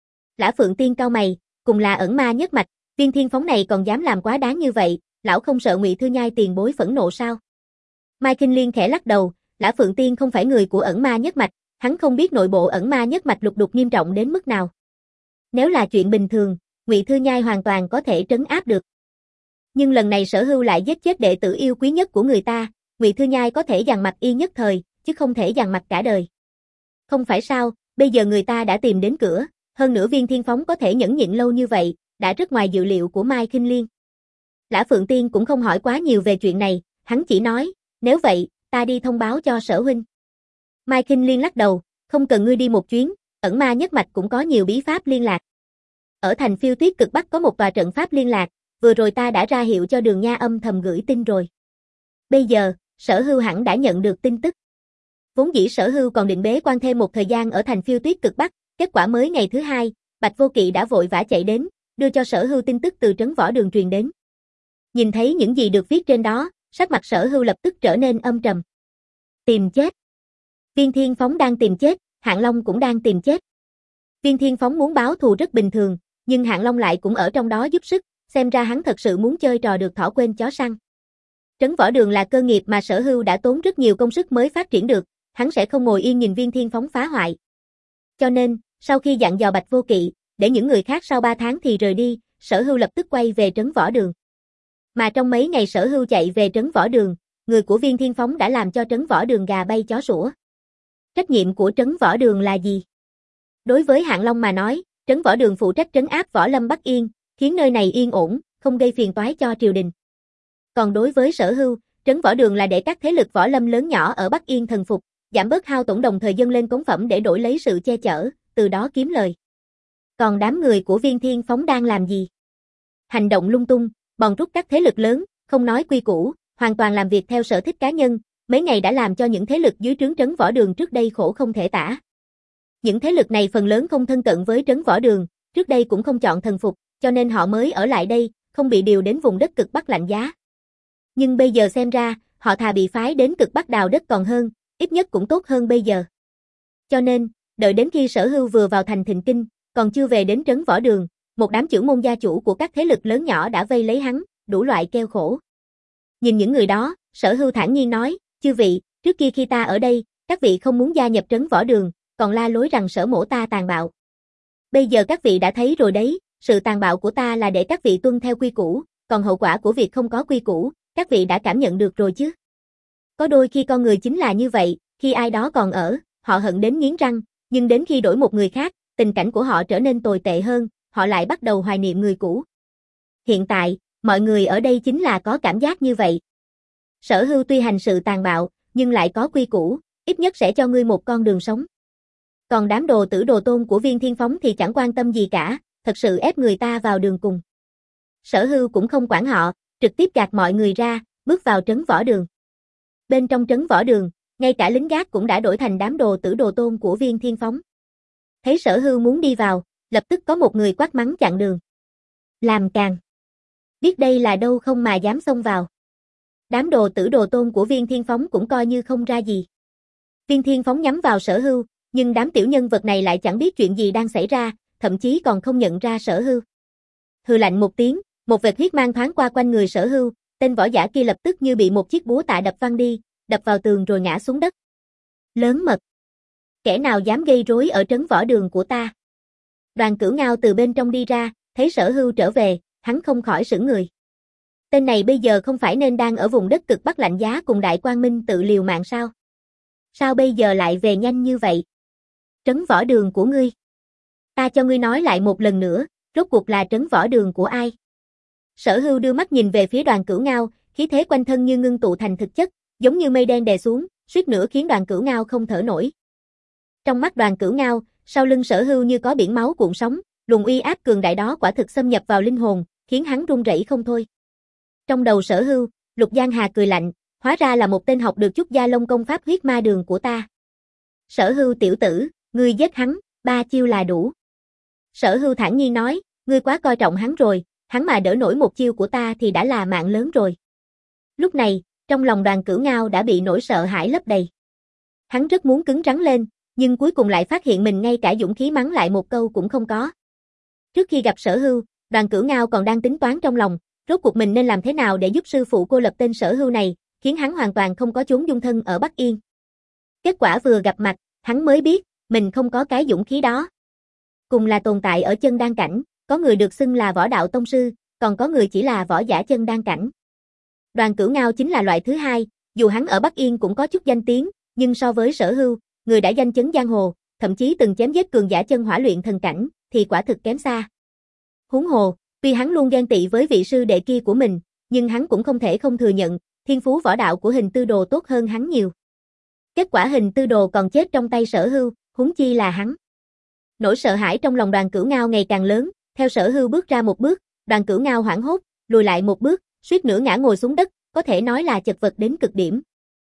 Lã Phượng Tiên cau mày, cùng là ẩn ma nhất mạch, Viên Thiên Phóng này còn dám làm quá đáng như vậy, lão không sợ Ngụy Thư Nhai tiền bối phẫn nộ sao? Mai Kinh Liên khẽ lắc đầu, Lã Phượng Tiên không phải người của ẩn ma nhất mạch, hắn không biết nội bộ ẩn ma nhất mạch lục đục nghiêm trọng đến mức nào. Nếu là chuyện bình thường, Ngụy Thư Nhai hoàn toàn có thể trấn áp được. Nhưng lần này Sở Hưu lại giết chết đệ tử yêu quý nhất của người ta, Ngụy Thư Nhai có thể dằn mặt y nhất thời, chứ không thể dằn mặt cả đời. Không phải sao, bây giờ người ta đã tìm đến cửa, hơn nữa Viên Thiên Phóng có thể nhẫn nhịn lâu như vậy, đã rất ngoài dự liệu của Mai Kinh Liên. Lã Phượng Tiên cũng không hỏi quá nhiều về chuyện này, hắn chỉ nói, nếu vậy, ta đi thông báo cho Sở huynh. Mai Kinh Liên lắc đầu, không cần ngươi đi một chuyến, ẩn ma nhất mạch cũng có nhiều bí pháp liên lạc. Ở thành Phiêu Tuyết cực Bắc có một tòa trận pháp liên lạc, vừa rồi ta đã ra hiệu cho Đường Nha âm thầm gửi tin rồi. Bây giờ, Sở Hưu hẳn đã nhận được tin tức. Vốn dĩ Sở Hưu còn định bế quan thêm một thời gian ở thành Phiêu Tuyết cực Bắc, kết quả mới ngày thứ hai, Bạch Vô Kỵ đã vội vã chạy đến, đưa cho Sở Hưu tin tức từ Trấn Võ Đường truyền đến. Nhìn thấy những gì được viết trên đó, sắc mặt Sở Hưu lập tức trở nên âm trầm. Tìm chết. Viên Thiên Phóng đang tìm chết, Hạng Long cũng đang tìm chết. Viên Thiên Phóng muốn báo thù rất bình thường, nhưng Hạng Long lại cũng ở trong đó giúp sức, xem ra hắn thật sự muốn chơi trò được thỏ quên chó săn. Trấn Võ Đường là cơ nghiệp mà Sở Hưu đã tốn rất nhiều công sức mới phát triển được, hắn sẽ không ngồi yên nhìn Viên Thiên Phóng phá hoại. Cho nên, sau khi dặn dò Bạch Vô Kỵ, để những người khác sau ba tháng thì rời đi, Sở Hưu lập tức quay về Trấn Võ Đường. Mà trong mấy ngày Sở Hưu chạy về Trấn Võ Đường, người của Viên Thiên Phóng đã làm cho Trấn Võ Đường gà bay chó sủa. Trách nhiệm của Trấn Võ Đường là gì? Đối với Hạng Long mà nói, Trấn Võ Đường phụ trách trấn áp Võ Lâm Bắc Yên, khiến nơi này yên ổn, không gây phiền toái cho triều đình. Còn đối với Sở Hưu, Trấn Võ Đường là để các thế lực võ lâm lớn nhỏ ở Bắc Yên thần phục, giảm bớt hao tổn đồng thời dâng lên cống phẩm để đổi lấy sự che chở, từ đó kiếm lời. Còn đám người của Viên Thiên Phóng đang làm gì? Hành động lung tung, bòn rút các thế lực lớn, không nói quy củ, hoàn toàn làm việc theo sở thích cá nhân, mấy ngày đã làm cho những thế lực dưới trướng Trấn Võ Đường trước đây khổ không thể tả. Những thế lực này phần lớn không thân cận với Trấn Võ Đường, trước đây cũng không chọn thần phục, cho nên họ mới ở lại đây, không bị điều đến vùng đất cực Bắc lạnh giá. Nhưng bây giờ xem ra, họ thà bị phái đến cực Bắc đào đất còn hơn, ít nhất cũng tốt hơn bây giờ. Cho nên, đợi đến khi Sở Hưu vừa vào thành Thịnh Kinh, còn chưa về đến Trấn Võ Đường, một đám trưởng môn gia chủ của các thế lực lớn nhỏ đã vây lấy hắn, đủ loại kêu khổ. Nhìn những người đó, Sở Hưu thản nhiên nói, chư vị, trước kia khi ta ở đây, các vị không muốn gia nhập Trấn Võ Đường, còn la lối rằng Sở mỗ ta tàn bạo. Bây giờ các vị đã thấy rồi đấy, sự tàn bạo của ta là để các vị tuân theo quy củ, còn hậu quả của việc không có quy củ, các vị đã cảm nhận được rồi chứ. Có đôi khi con người chính là như vậy, khi ai đó còn ở, họ hận đến nghiến răng, nhưng đến khi đổi một người khác, tình cảnh của họ trở nên tồi tệ hơn, họ lại bắt đầu hoài niệm người cũ. Hiện tại, mọi người ở đây chính là có cảm giác như vậy. Sở Hưu tuy hành sự tàn bạo, nhưng lại có quy củ, ít nhất sẽ cho ngươi một con đường sống. Còn đám đồ tử đồ tôn của Viên Thiên Phóng thì chẳng quan tâm gì cả, thật sự ép người ta vào đường cùng. Sở Hưu cũng không quản họ, trực tiếp gạt mọi người ra, bước vào Trấn Võ Đường. Bên trong Trấn Võ Đường, ngay cả lính gác cũng đã đổi thành đám đồ tử đồ tôn của Viên Thiên Phóng. Thấy Sở Hưu muốn đi vào, lập tức có một người quát mắng chặn đường. Làm càn. Biết đây là đâu không mà dám xông vào. Đám đồ tử đồ tôn của Viên Thiên Phóng cũng coi như không ra gì. Viên Thiên Phóng nhắm vào Sở Hưu, nhưng đám tiểu nhân vật này lại chẳng biết chuyện gì đang xảy ra, thậm chí còn không nhận ra Sở Hưu. Hừ lạnh một tiếng, một vệt huyết mang thoáng qua quanh người Sở Hưu, tên võ giả kia lập tức như bị một chiếc búa tạ đập văng đi, đập vào tường rồi ngã xuống đất. Lớn mật. Kẻ nào dám gây rối ở Trấn Võ Đường của ta? Đoàn Cửu Ngao từ bên trong đi ra, thấy Sở Hưu trở về, hắn không khỏi sững người. Tên này bây giờ không phải nên đang ở vùng đất cực Bắc lạnh giá cùng Đại Quang Minh tự liều mạng sao? Sao bây giờ lại về nhanh như vậy? Trấn Võ Đường của ngươi. Ta cho ngươi nói lại một lần nữa, rốt cuộc là Trấn Võ Đường của ai? Sở Hưu đưa mắt nhìn về phía Đoàn Cửu Ngao, khí thế quanh thân như ngưng tụ thành thực chất, giống như mây đen đè xuống, suýt nữa khiến Đoàn Cửu Ngao không thở nổi. Trong mắt Đoàn Cửu Ngao, sau lưng Sở Hưu như có biển máu cuộn sóng, luồng uy áp cường đại đó quả thực xâm nhập vào linh hồn, khiến hắn run rẩy không thôi. Trong đầu Sở Hưu, Lục Giang Hà cười lạnh, hóa ra là một tên học được chút gia lông công pháp huyết ma đường của ta. Sở Hưu tiểu tử, ngươi giết hắn, ba chiêu là đủ. Sở Hưu thản nhiên nói, ngươi quá coi trọng hắn rồi, hắn mà đỡ nổi một chiêu của ta thì đã là mạng lớn rồi. Lúc này, trong lòng Đoàn Cửu Ngao đã bị nỗi sợ hãi lấp đầy. Hắn rất muốn cứng rắn lên, nhưng cuối cùng lại phát hiện mình ngay cả dũng khí mắng lại một câu cũng không có. Trước khi gặp Sở Hưu, Đoàn Cửu Ngao còn đang tính toán trong lòng, rốt cuộc mình nên làm thế nào để giúp sư phụ cô lập tên Sở Hưu này, khiến hắn hoàn toàn không có chốn dung thân ở Bắc Yên. Kết quả vừa gặp mặt, hắn mới biết, mình không có cái dũng khí đó. Cùng là tồn tại ở chân đan cảnh, có người được xưng là võ đạo tông sư, còn có người chỉ là võ giả chân đan cảnh. Đoàn Cửu Ngao chính là loại thứ hai, dù hắn ở Bắc Yên cũng có chút danh tiếng, nhưng so với Sở Hưu, người đã danh chấn giang hồ, thậm chí từng chém giết cường giả chân hỏa luyện thần cảnh, thì quả thực kém xa. Huống hồ, tuy hắn luôn ghen tị với vị sư đệ kia của mình, nhưng hắn cũng không thể không thừa nhận, thiên phú võ đạo của Hình Tư Đồ tốt hơn hắn nhiều. Kết quả Hình Tư Đồ còn chết trong tay Sở Hưu, huống chi là hắn. Nỗi sợ hãi trong lòng Đoàn Cửu Ngao ngày càng lớn, theo Sở Hưu bước ra một bước, Đoàn Cửu Ngao hoảng hốt, lùi lại một bước, suýt nữa ngã ngồi xuống đất, có thể nói là chật vật đến cực điểm.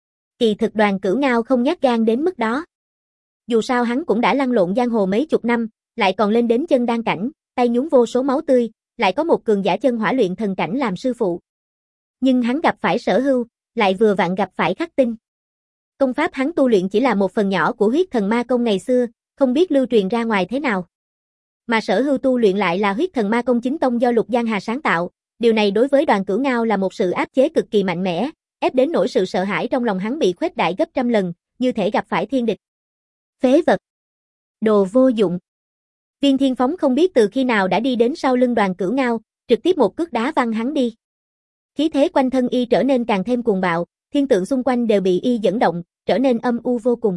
Kỳ thực Đoàn Cửu Ngao không nhát gan đến mức đó. Dù sao hắn cũng đã lăn lộn giang hồ mấy chục năm, lại còn lên đến chân đan cảnh, tay nhúng vô số máu tươi, lại có một cường giả chân hỏa luyện thần cảnh làm sư phụ. Nhưng hắn gặp phải Sở Hưu, lại vừa vặn gặp phải Khắc Tinh. Công pháp hắn tu luyện chỉ là một phần nhỏ của huyết thần ma công ngày xưa, không biết lưu truyền ra ngoài thế nào. Mà Sở Hưu tu luyện lại là huyết thần ma công chính tông do Lục Giang Hà sáng tạo, điều này đối với Đoàn Cửu Ngao là một sự áp chế cực kỳ mạnh mẽ, ép đến nỗi sự sợ hãi trong lòng hắn bị khuếch đại gấp trăm lần, như thể gặp phải thiên địch. Phế vật. Đồ vô dụng. Viên Thiên Phóng không biết từ khi nào đã đi đến sau lưng Đoàn Cửu Ngao, trực tiếp một cước đá văng hắn đi. Khí thế quanh thân y trở nên càng thêm cuồng bạo, thiên tượng xung quanh đều bị y dẫn động, trở nên âm u vô cùng.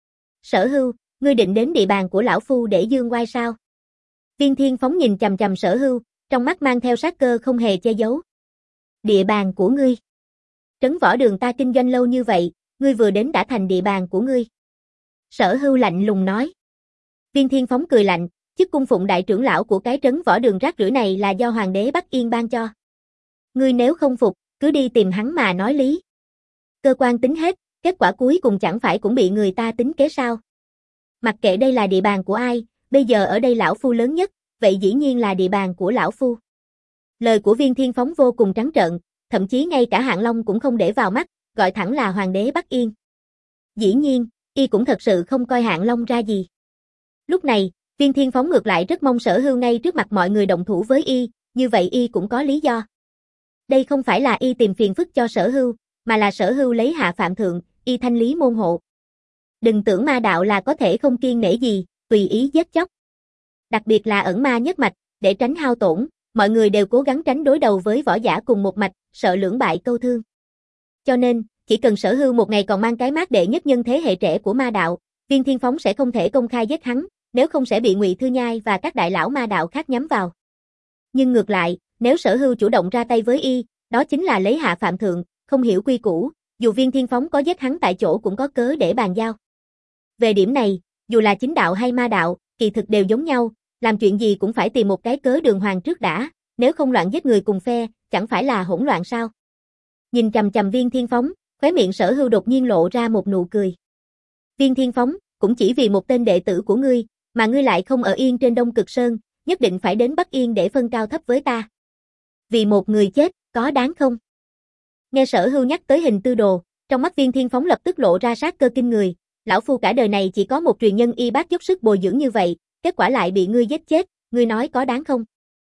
Sở Hưu, ngươi định đến địa bàn của lão phu để dương oai sao? Viên Thiên Phóng nhìn chằm chằm Sở Hưu, trong mắt mang theo sát cơ không hề che giấu. Địa bàn của ngươi? Trấn Võ Đường ta kinh doanh lâu như vậy, ngươi vừa đến đã thành địa bàn của ngươi. Sở Hưu lạnh lùng nói. Viên Thiên Phóng cười lạnh, chức cung phụng đại trưởng lão của cái Trấn Võ Đường rác rưởi này là do Hoàng đế Bắc Yên ban cho. Ngươi nếu không phục, cứ đi tìm hắn mà nói lý. Cơ quan tính hết, kết quả cuối cùng chẳng phải cũng bị người ta tính kế sao? Mặc kệ đây là địa bàn của ai, bây giờ ở đây lão phu lớn nhất, vậy dĩ nhiên là địa bàn của lão phu. Lời của Viên Thiên Phóng vô cùng trắng trợn, thậm chí ngay cả Hạng Long cũng không để vào mắt, gọi thẳng là Hoàng đế Bắc Yên. Dĩ nhiên, y cũng thật sự không coi Hạng Long ra gì. Lúc này, Viên Thiên Phóng ngược lại rất mong Sở Hưu ngay trước mặt mọi người động thủ với y, như vậy y cũng có lý do. Đây không phải là y tìm phiền phức cho Sở Hưu, mà là Sở Hưu lấy hạ phạm thượng, y thanh lý môn hộ. Đừng tưởng ma đạo là có thể không kiêng nể gì, tùy ý giết chóc. Đặc biệt là ẩn ma nhất mạch, để tránh hao tổn, mọi người đều cố gắng tránh đối đầu với võ giả cùng một mạch, sợ lưỡng bại câu thương. Cho nên, chỉ cần Sở Hưu một ngày còn mang cái mác đệ nhất nhân thế hệ trẻ của ma đạo, Viên Thiên Phóng sẽ không thể công khai giết hắn, nếu không sẽ bị Ngụy Thư Nhai và các đại lão ma đạo khác nhắm vào. Nhưng ngược lại, nếu Sở Hưu chủ động ra tay với y, đó chính là lấy hạ phạm thượng, không hiểu quy củ, dù Viên Thiên Phóng có giết hắn tại chỗ cũng có cớ để bàn giao. Về điểm này, dù là chính đạo hay ma đạo, kỳ thực đều giống nhau, làm chuyện gì cũng phải tìm một cái cớ đường hoàng trước đã, nếu không loạn giết người cùng phe, chẳng phải là hỗn loạn sao? Nhìn chằm chằm Viên Thiên Phóng, khóe miệng Sở Hưu đột nhiên lộ ra một nụ cười. Viên Thiên Phóng, cũng chỉ vì một tên đệ tử của ngươi, mà ngươi lại không ở yên trên Đông Cực Sơn, nhất định phải đến Bắc Yên để phân cao thấp với ta. Vì một người chết, có đáng không? Nghe Sở Hưu nhắc tới Hình Tư Đồ, trong mắt Viên Thiên Phóng lập tức lộ ra sát cơ kinh người, lão phu cả đời này chỉ có một truyền nhân y bác dốc sức bồi dưỡng như vậy, kết quả lại bị ngươi giết chết, ngươi nói có đáng không?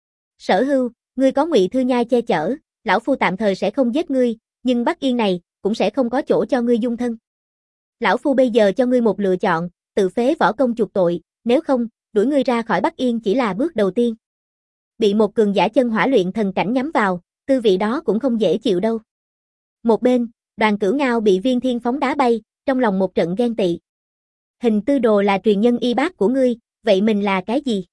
Sở Hưu, ngươi có Ngụy Thư Nhai che chở, lão phu tạm thời sẽ không giết ngươi, nhưng Bắc Yên này cũng sẽ không có chỗ cho ngươi dung thân. Lão phu bây giờ cho ngươi một lựa chọn, tự phế võ công chuộc tội, nếu không, đuổi ngươi ra khỏi Bắc Yên chỉ là bước đầu tiên. Bị một cường giả chân hỏa luyện thần cảnh nhắm vào, tư vị đó cũng không dễ chịu đâu. Một bên, Đoàn Cửu Ngao bị Viên Thiên Phóng đá bay, trong lòng một trận ghen tị. Hình Tư Đồ là truyền nhân y bác của ngươi, vậy mình là cái gì?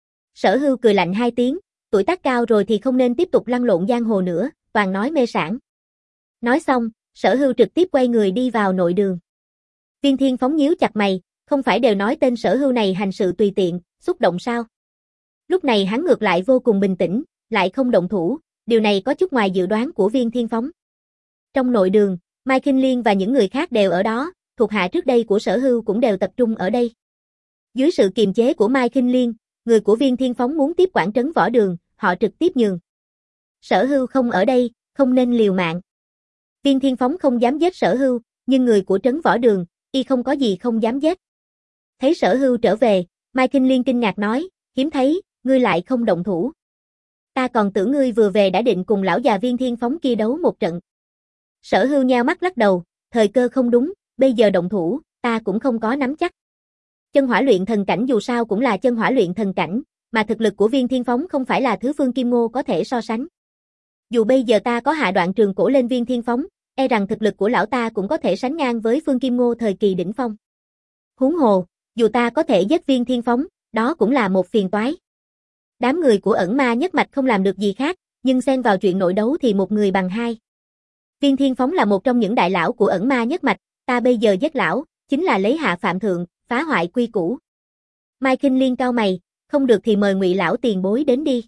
Sở Hưu cười lạnh hai tiếng, tuổi tác cao rồi thì không nên tiếp tục lăn lộn giang hồ nữa, toàn nói mê sảng. Nói xong, Sở Hưu trực tiếp quay người đi vào nội đường. Viên Thiên Phóng nhíu chặt mày, không phải đều nói tên Sở Hưu này hành sự tùy tiện, xúc động sao? Lúc này hắn ngược lại vô cùng bình tĩnh, lại không động thủ, điều này có chút ngoài dự đoán của Viên Thiên Phóng. Trong nội đường, Mai Khinh Liên và những người khác đều ở đó, thuộc hạ trước đây của Sở Hưu cũng đều tập trung ở đây. Dưới sự kiềm chế của Mai Khinh Liên, người của Viên Thiên Phóng muốn tiếp quản Trấn Võ Đường, họ trực tiếp nhường. Sở Hưu không ở đây, không nên liều mạng. Viên Thiên Phóng không dám giết Sở Hưu, nhưng người của Trấn Võ Đường, y không có gì không dám giết. Thấy Sở Hưu trở về, Mai Khinh Liên kinh ngạc nói, hiếm thấy, ngươi lại không động thủ. Ta còn tưởng ngươi vừa về đã định cùng lão già Viên Thiên Phóng kia đấu một trận. Sở Hưu nheo mắt lắc đầu, thời cơ không đúng, bây giờ động thủ, ta cũng không có nắm chắc. Chân hỏa luyện thần cảnh dù sao cũng là chân hỏa luyện thần cảnh, mà thực lực của Viên Thiên Phóng không phải là thứ Phương Kim Ngô có thể so sánh. Dù bây giờ ta có hạ đoạn trường cổ lên Viên Thiên Phóng, e rằng thực lực của lão ta cũng có thể sánh ngang với Phương Kim Ngô thời kỳ đỉnh phong. Huống hồ, dù ta có thể giết Viên Thiên Phóng, đó cũng là một phiền toái. Đám người của ẩn ma nhất mạch không làm được gì khác, nhưng xen vào chuyện nội đấu thì một người bằng hai. Viên Thiên Phóng là một trong những đại lão của ẩn ma nhất mạch, ta bây giờ giết lão, chính là lấy hạ phạm thượng, phá hoại quy củ. Mai Kinh Liên cau mày, không được thì mời Ngụy lão tiền bối đến đi.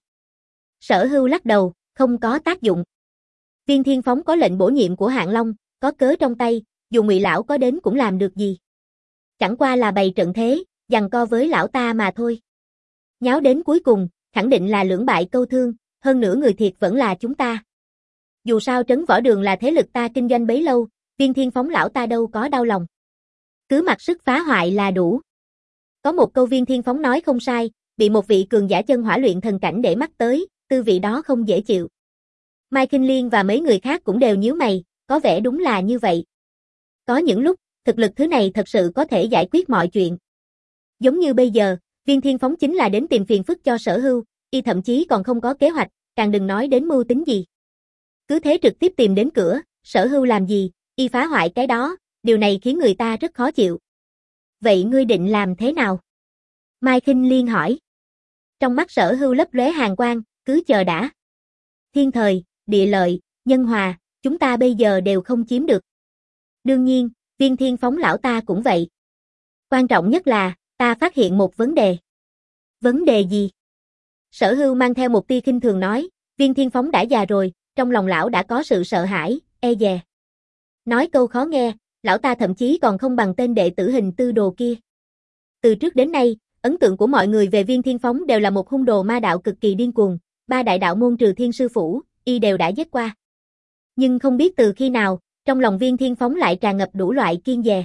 Sở Hưu lắc đầu, không có tác dụng. Viên Thiên Phóng có lệnh bổ nhiệm của Hạng Long, có cớ trong tay, dù Ngụy lão có đến cũng làm được gì. Chẳng qua là bày trận thế, giằng co với lão ta mà thôi. Nháo đến cuối cùng, khẳng định là lưỡng bại câu thương, hơn nữa người thiệt vẫn là chúng ta. Dù sao Trấn Võ Đường là thế lực ta kinh doanh bấy lâu, Viên Thiên Phóng lão ta đâu có đau lòng. Cứ mặc sức phá hoại là đủ. Có một câu Viên Thiên Phóng nói không sai, bị một vị cường giả chân hỏa luyện thần cảnh để mắt tới, tư vị đó không dễ chịu. Mai Kinh Liên và mấy người khác cũng đều nhíu mày, có vẻ đúng là như vậy. Có những lúc, thực lực thứ này thật sự có thể giải quyết mọi chuyện. Giống như bây giờ, Viên Thiên Phóng chính là đến tìm phiền phức cho Sở Hưu, y thậm chí còn không có kế hoạch, càng đừng nói đến mưu tính gì. Cứ thế trực tiếp tìm đến cửa, Sở Hưu làm gì, y phá hoại cái đó, điều này khiến người ta rất khó chịu. Vậy ngươi định làm thế nào? Mai Kinh Liên hỏi. Trong mắt Sở Hưu lấp lóe hàn quang, cứ chờ đã. Thiên thời, địa lợi, nhân hòa, chúng ta bây giờ đều không chiếm được. Đương nhiên, Viên Thiên Phóng lão ta cũng vậy. Quan trọng nhất là, ta phát hiện một vấn đề. Vấn đề gì? Sở Hưu mang theo một tia khinh thường nói, Viên Thiên Phóng đã già rồi, trong lòng lão đã có sự sợ hãi, e dè. Nói câu khó nghe, lão ta thậm chí còn không bằng tên đệ tử hình tư đồ kia. Từ trước đến nay, ấn tượng của mọi người về Viên Thiên Phóng đều là một hung đồ ma đạo cực kỳ điên cuồng, ba đại đạo môn trừ Thiên Sư Phủ, y đều đã giết qua. Nhưng không biết từ khi nào, trong lòng Viên Thiên Phóng lại tràn ngập đủ loại kiêng dè.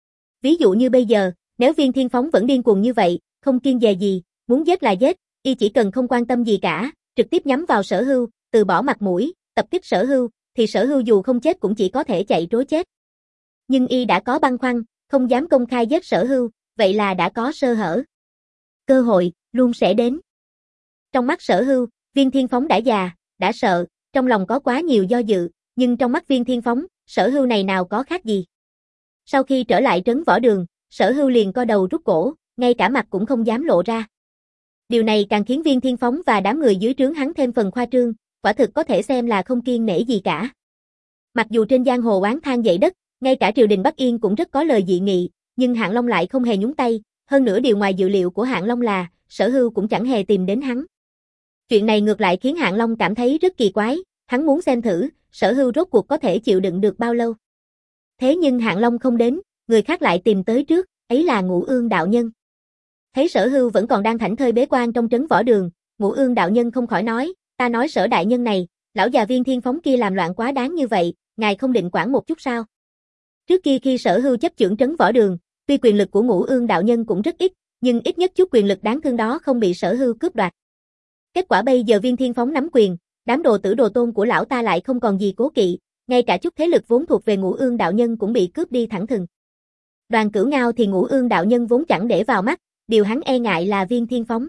Ví dụ như bây giờ, nếu Viên Thiên Phóng vẫn điên cuồng như vậy, không kiêng dè gì, muốn giết là giết, y chỉ cần không quan tâm gì cả, trực tiếp nhắm vào Sở Hưu, từ bỏ mặt mũi, tập kích Sở Hưu, thì Sở Hưu dù không chết cũng chỉ có thể chạy trối chết. Nhưng y đã có băn khoăn, không dám công khai giết Sở Hưu, vậy là đã có sơ hở. Cơ hội, luôn sẽ đến. Trong mắt Sở Hưu, Viên Thiên Phóng đã già, đã sợ, trong lòng có quá nhiều do dự, nhưng trong mắt Viên Thiên Phóng, Sở Hưu này nào có khác gì. Sau khi trở lại Trấn Võ Đường, Sở Hưu liền co đầu rút cổ, ngay cả mặt cũng không dám lộ ra. Điều này càng khiến Viên Thiên Phóng và đám người dưới trướng hắn thêm phần khoa trương, quả thực có thể xem là không kiêng nể gì cả. Mặc dù trên giang hồ oán than dậy đất, ngay cả triều đình Bắc Yên cũng rất có lời dị nghị, nhưng Hạng Long lại không hề nhúng tay, hơn nữa điều ngoài dự liệu của Hạng Long là, Sở Hưu cũng chẳng hề tìm đến hắn. Chuyện này ngược lại khiến Hạng Long cảm thấy rất kỳ quái, hắn muốn xem thử, Sở Hưu rốt cuộc có thể chịu đựng được bao lâu. Thế nhưng Hạng Long không đến, người khác lại tìm tới trước, ấy là Ngũ Ương đạo nhân. Thấy Sở Hưu vẫn còn đang thảnh thơi bế quan trong Trấn Võ Đường, Ngũ Ương đạo nhân không khỏi nói, ta nói Sở đại nhân này, lão già Viên Thiên Phóng kia làm loạn quá đáng như vậy, ngài không định quản một chút sao? Trước kia khi Sở Hưu chấp chưởng Trấn Võ Đường, tuy quyền lực của Ngũ Ương đạo nhân cũng rất ít, nhưng ít nhất chút quyền lực đáng thương đó không bị Sở Hưu cướp đoạt. Kết quả bây giờ Viên Thiên Phóng nắm quyền, đám đồ tử đồ tôn của lão ta lại không còn gì cố kỵ, ngay cả chút thế lực vốn thuộc về Ngũ Ương đạo nhân cũng bị cướp đi thẳng thừng. Đoàn Cửu Ngao thì Ngũ Ương đạo nhân vốn chẳng để vào mắt, điều hắn e ngại là Viên Thiên Phóng.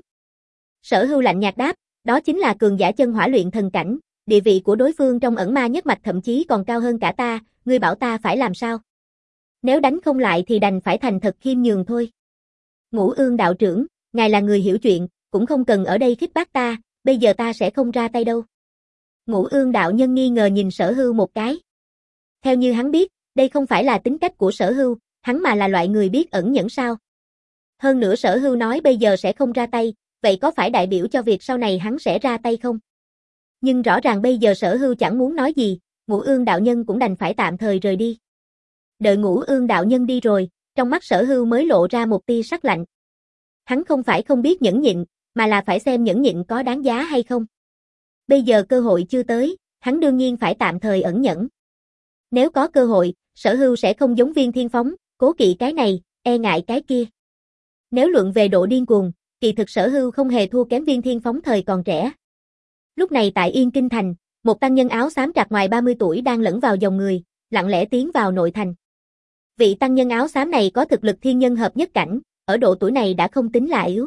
Sở Hưu lạnh nhạt đáp, đó chính là cường giả chân hỏa luyện thần cảnh, địa vị của đối phương trong ẩn ma nhất mạch thậm chí còn cao hơn cả ta, ngươi bảo ta phải làm sao? Nếu đánh không lại thì đành phải thành thật khiêm nhường thôi. Ngũ Ương đạo trưởng, ngài là người hiểu chuyện, cũng không cần ở đây khích bác ta, bây giờ ta sẽ không ra tay đâu. Ngũ Ương đạo nhân nghi ngờ nhìn Sở Hưu một cái. Theo như hắn biết, đây không phải là tính cách của Sở Hưu, hắn mà là loại người biết ẩn nhẫn sao. Hơn nữa Sở Hưu nói bây giờ sẽ không ra tay, vậy có phải đại biểu cho việc sau này hắn sẽ ra tay không? Nhưng rõ ràng bây giờ Sở Hưu chẳng muốn nói gì, Ngũ Ương đạo nhân cũng đành phải tạm thời rời đi. Đợi Ngũ Ương đạo nhân đi rồi, trong mắt Sở Hưu mới lộ ra một tia sắc lạnh. Hắn không phải không biết nhẫn nhịn, mà là phải xem nhẫn nhịn có đáng giá hay không. Bây giờ cơ hội chưa tới, hắn đương nhiên phải tạm thời ẩn nhẫn. Nếu có cơ hội, Sở Hưu sẽ không giống Viên Thiên Phóng, cố kỵ cái này, e ngại cái kia. Nếu luận về độ điên cuồng, kỳ thực Sở Hưu không hề thua kém Viên Thiên Phóng thời còn trẻ. Lúc này tại Yên Kinh Thành, một tăng nhân áo xám trạc ngoài ba mươi tuổi đang lẫn vào dòng người, lặng lẽ tiến vào nội thành. Vị tăng nhân áo xám này có thực lực thiên nhân hợp nhất cảnh, ở độ tuổi này đã không tính là yếu.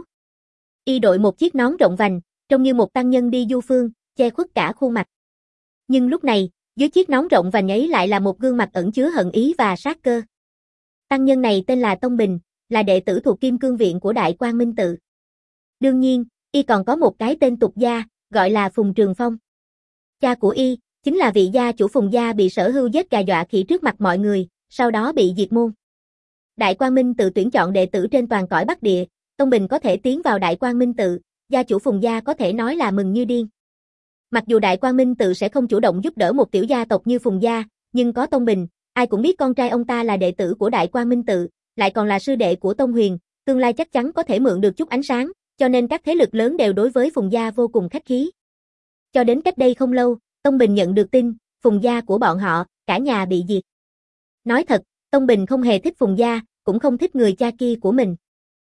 Y đội một chiếc nón rộng vành, trông như một tăng nhân đi du phương, che khuất cả khuôn mặt. Nhưng lúc này, dưới chiếc nón rộng vành ấy lại là một gương mặt ẩn chứa hận ý và sát cơ. Tăng nhân này tên là Tông Bình, là đệ tử thuộc Kim Cương Viện của Đại Quang Minh Tự. Đương nhiên, y còn có một cái tên tục gia, gọi là Phùng Trường Phong. Cha của y, chính là vị gia chủ Phùng gia bị Sở Hưu giết gà dọa khỉ trước mặt mọi người, sau đó bị diệt môn. Đại Quang Minh tự tuyển chọn đệ tử trên toàn cõi Bắc Địa, Tông Bình có thể tiến vào Đại Quang Minh tự, gia chủ Phùng gia có thể nói là mừng như điên. Mặc dù Đại Quang Minh tự sẽ không chủ động giúp đỡ một tiểu gia tộc như Phùng gia, nhưng có Tông Bình, ai cũng biết con trai ông ta là đệ tử của Đại Quang Minh tự, lại còn là sư đệ của Tông Huyền, tương lai chắc chắn có thể mượn được chút ánh sáng, cho nên các thế lực lớn đều đối với Phùng gia vô cùng khách khí. Cho đến cách đây không lâu, Tông Bình nhận được tin, Phùng gia của bọn họ, cả nhà bị diệt. Nói thật, Tông Bình không hề thích Phùng gia, cũng không thích người cha kia của mình.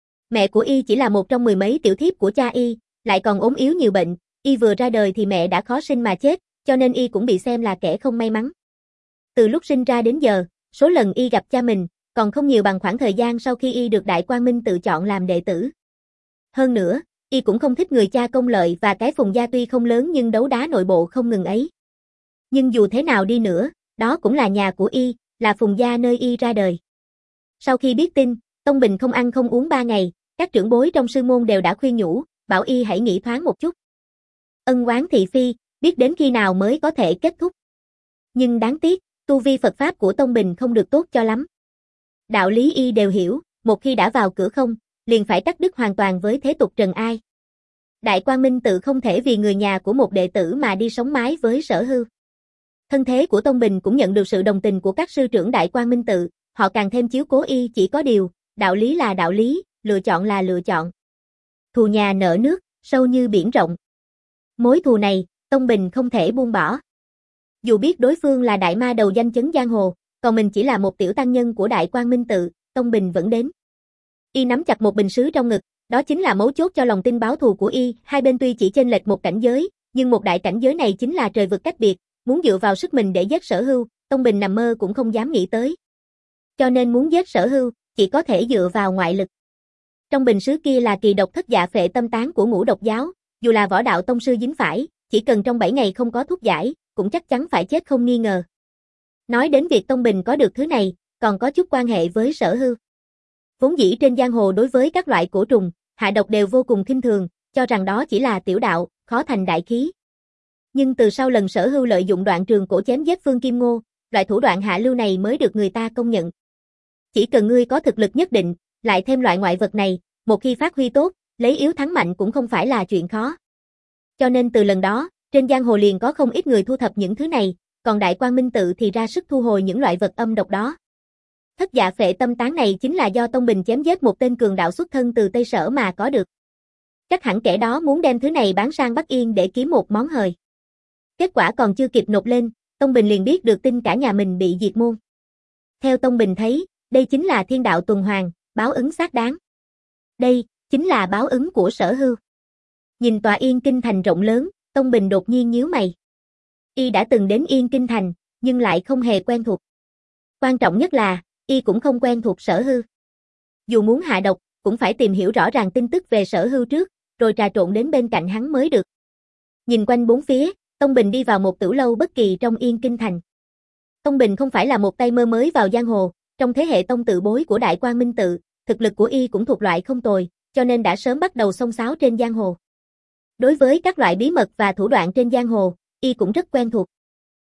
Mẹ của y chỉ là một trong mười mấy tiểu thiếp của cha y, lại còn ốm yếu nhiều bệnh, y vừa ra đời thì mẹ đã khó sinh mà chết, cho nên y cũng bị xem là kẻ không may mắn. Từ lúc sinh ra đến giờ, số lần y gặp cha mình, còn không nhiều bằng khoảng thời gian sau khi y được Đại Quang Minh tự chọn làm đệ tử. Hơn nữa, y cũng không thích người cha công lợi và cái Phùng gia tuy không lớn nhưng đấu đá nội bộ không ngừng ấy. Nhưng dù thế nào đi nữa, đó cũng là nhà của y, là Phùng gia nơi y ra đời. Sau khi biết tin, Tông Bình không ăn không uống ba ngày, các trưởng bối trong sư môn đều đã khuyên nhủ, bảo y hãy nghĩ thoáng một chút. Ân oán thị phi, biết đến khi nào mới có thể kết thúc. Nhưng đáng tiếc, tu vi Phật Pháp của Tông Bình không được tốt cho lắm. Đạo lý y đều hiểu, một khi đã vào cửa không, liền phải cắt đứt hoàn toàn với thế tục trần ai. Đại Quang Minh tự không thể vì người nhà của một đệ tử mà đi sống mái với Sở Hưu. Thân thế của Tông Bình cũng nhận được sự đồng tình của các sư trưởng Đại Quang Minh tự, họ càng thêm chiếu cố y, chỉ có điều, đạo lý là đạo lý, lựa chọn là lựa chọn. Thù nhà nợ nước, sâu như biển rộng. Mối thù này, Tông Bình không thể buông bỏ. Dù biết đối phương là đại ma đầu danh chấn giang hồ, còn mình chỉ là một tiểu tăng nhân của Đại Quang Minh tự, Tông Bình vẫn đến. Y nắm chặt một bình sứ trong ngực, đó chính là mấu chốt cho lòng tin báo thù của y, hai bên tuy chỉ chênh lệch một cảnh giới, nhưng một đại cảnh giới này chính là trời vực cách biệt, muốn dựa vào sức mình để giết Sở Hưu, Tông Bình nằm mơ cũng không dám nghĩ tới. Cho nên muốn giết Sở Hưu, chỉ có thể dựa vào ngoại lực. Trong bình sứ kia là kỳ độc thất dạ phệ tâm tán của Ngũ Độc giáo, dù là võ đạo tông sư dính phải, chỉ cần trong bảy ngày không có thuốc giải, cũng chắc chắn phải chết không nghi ngờ. Nói đến việc Tông Bình có được thứ này, còn có chút quan hệ với Sở Hưu. Vốn dĩ trên giang hồ đối với các loại cổ trùng, hạ độc đều vô cùng khinh thường, cho rằng đó chỉ là tiểu đạo, khó thành đại khí. Nhưng từ sau lần Sở Hưu lợi dụng đoạn trường cổ chém giết Phương Kim Ngô, loại thủ đoạn hạ lưu này mới được người ta công nhận. Chỉ cần ngươi có thực lực nhất định, lại thêm loại ngoại vật này, một khi phát huy tốt, lấy yếu thắng mạnh cũng không phải là chuyện khó. Cho nên từ lần đó, trên giang hồ liền có không ít người thu thập những thứ này, còn Đại Quang Minh tự thì ra sức thu hồi những loại vật âm độc đó. Thất dạ phệ tâm tán này chính là do Tông Bình chém giết một tên cường đạo xuất thân từ Tây Sở mà có được. Chắc hẳn kẻ đó muốn đem thứ này bán sang Bắc Yên để kiếm một món hời. Kết quả còn chưa kịp nộp lên, Tông Bình liền biết được tin cả nhà mình bị diệt môn. Theo Tông Bình thấy, đây chính là thiên đạo tuần hoàn, báo ứng xác đáng. Đây, chính là báo ứng của Sở Hưu. Nhìn tòa Yên Kinh Thành rộng lớn, Tông Bình đột nhiên nhíu mày. Y đã từng đến Yên Kinh Thành, nhưng lại không hề quen thuộc. Quan trọng nhất là, y cũng không quen thuộc Sở Hưu. Dù muốn hạ độc, cũng phải tìm hiểu rõ ràng tin tức về Sở Hưu trước, rồi trà trộn đến bên cạnh hắn mới được. Nhìn quanh bốn phía, Tông Bình đi vào một tử lâu bất kỳ trong Yên Kinh Thành. Tông Bình không phải là một tay mơ mới vào giang hồ, trong thế hệ tông tự bối của Đại Quang Minh tự, thực lực của y cũng thuộc loại không tồi, cho nên đã sớm bắt đầu xông xáo trên giang hồ. Đối với các loại bí mật và thủ đoạn trên giang hồ, y cũng rất quen thuộc.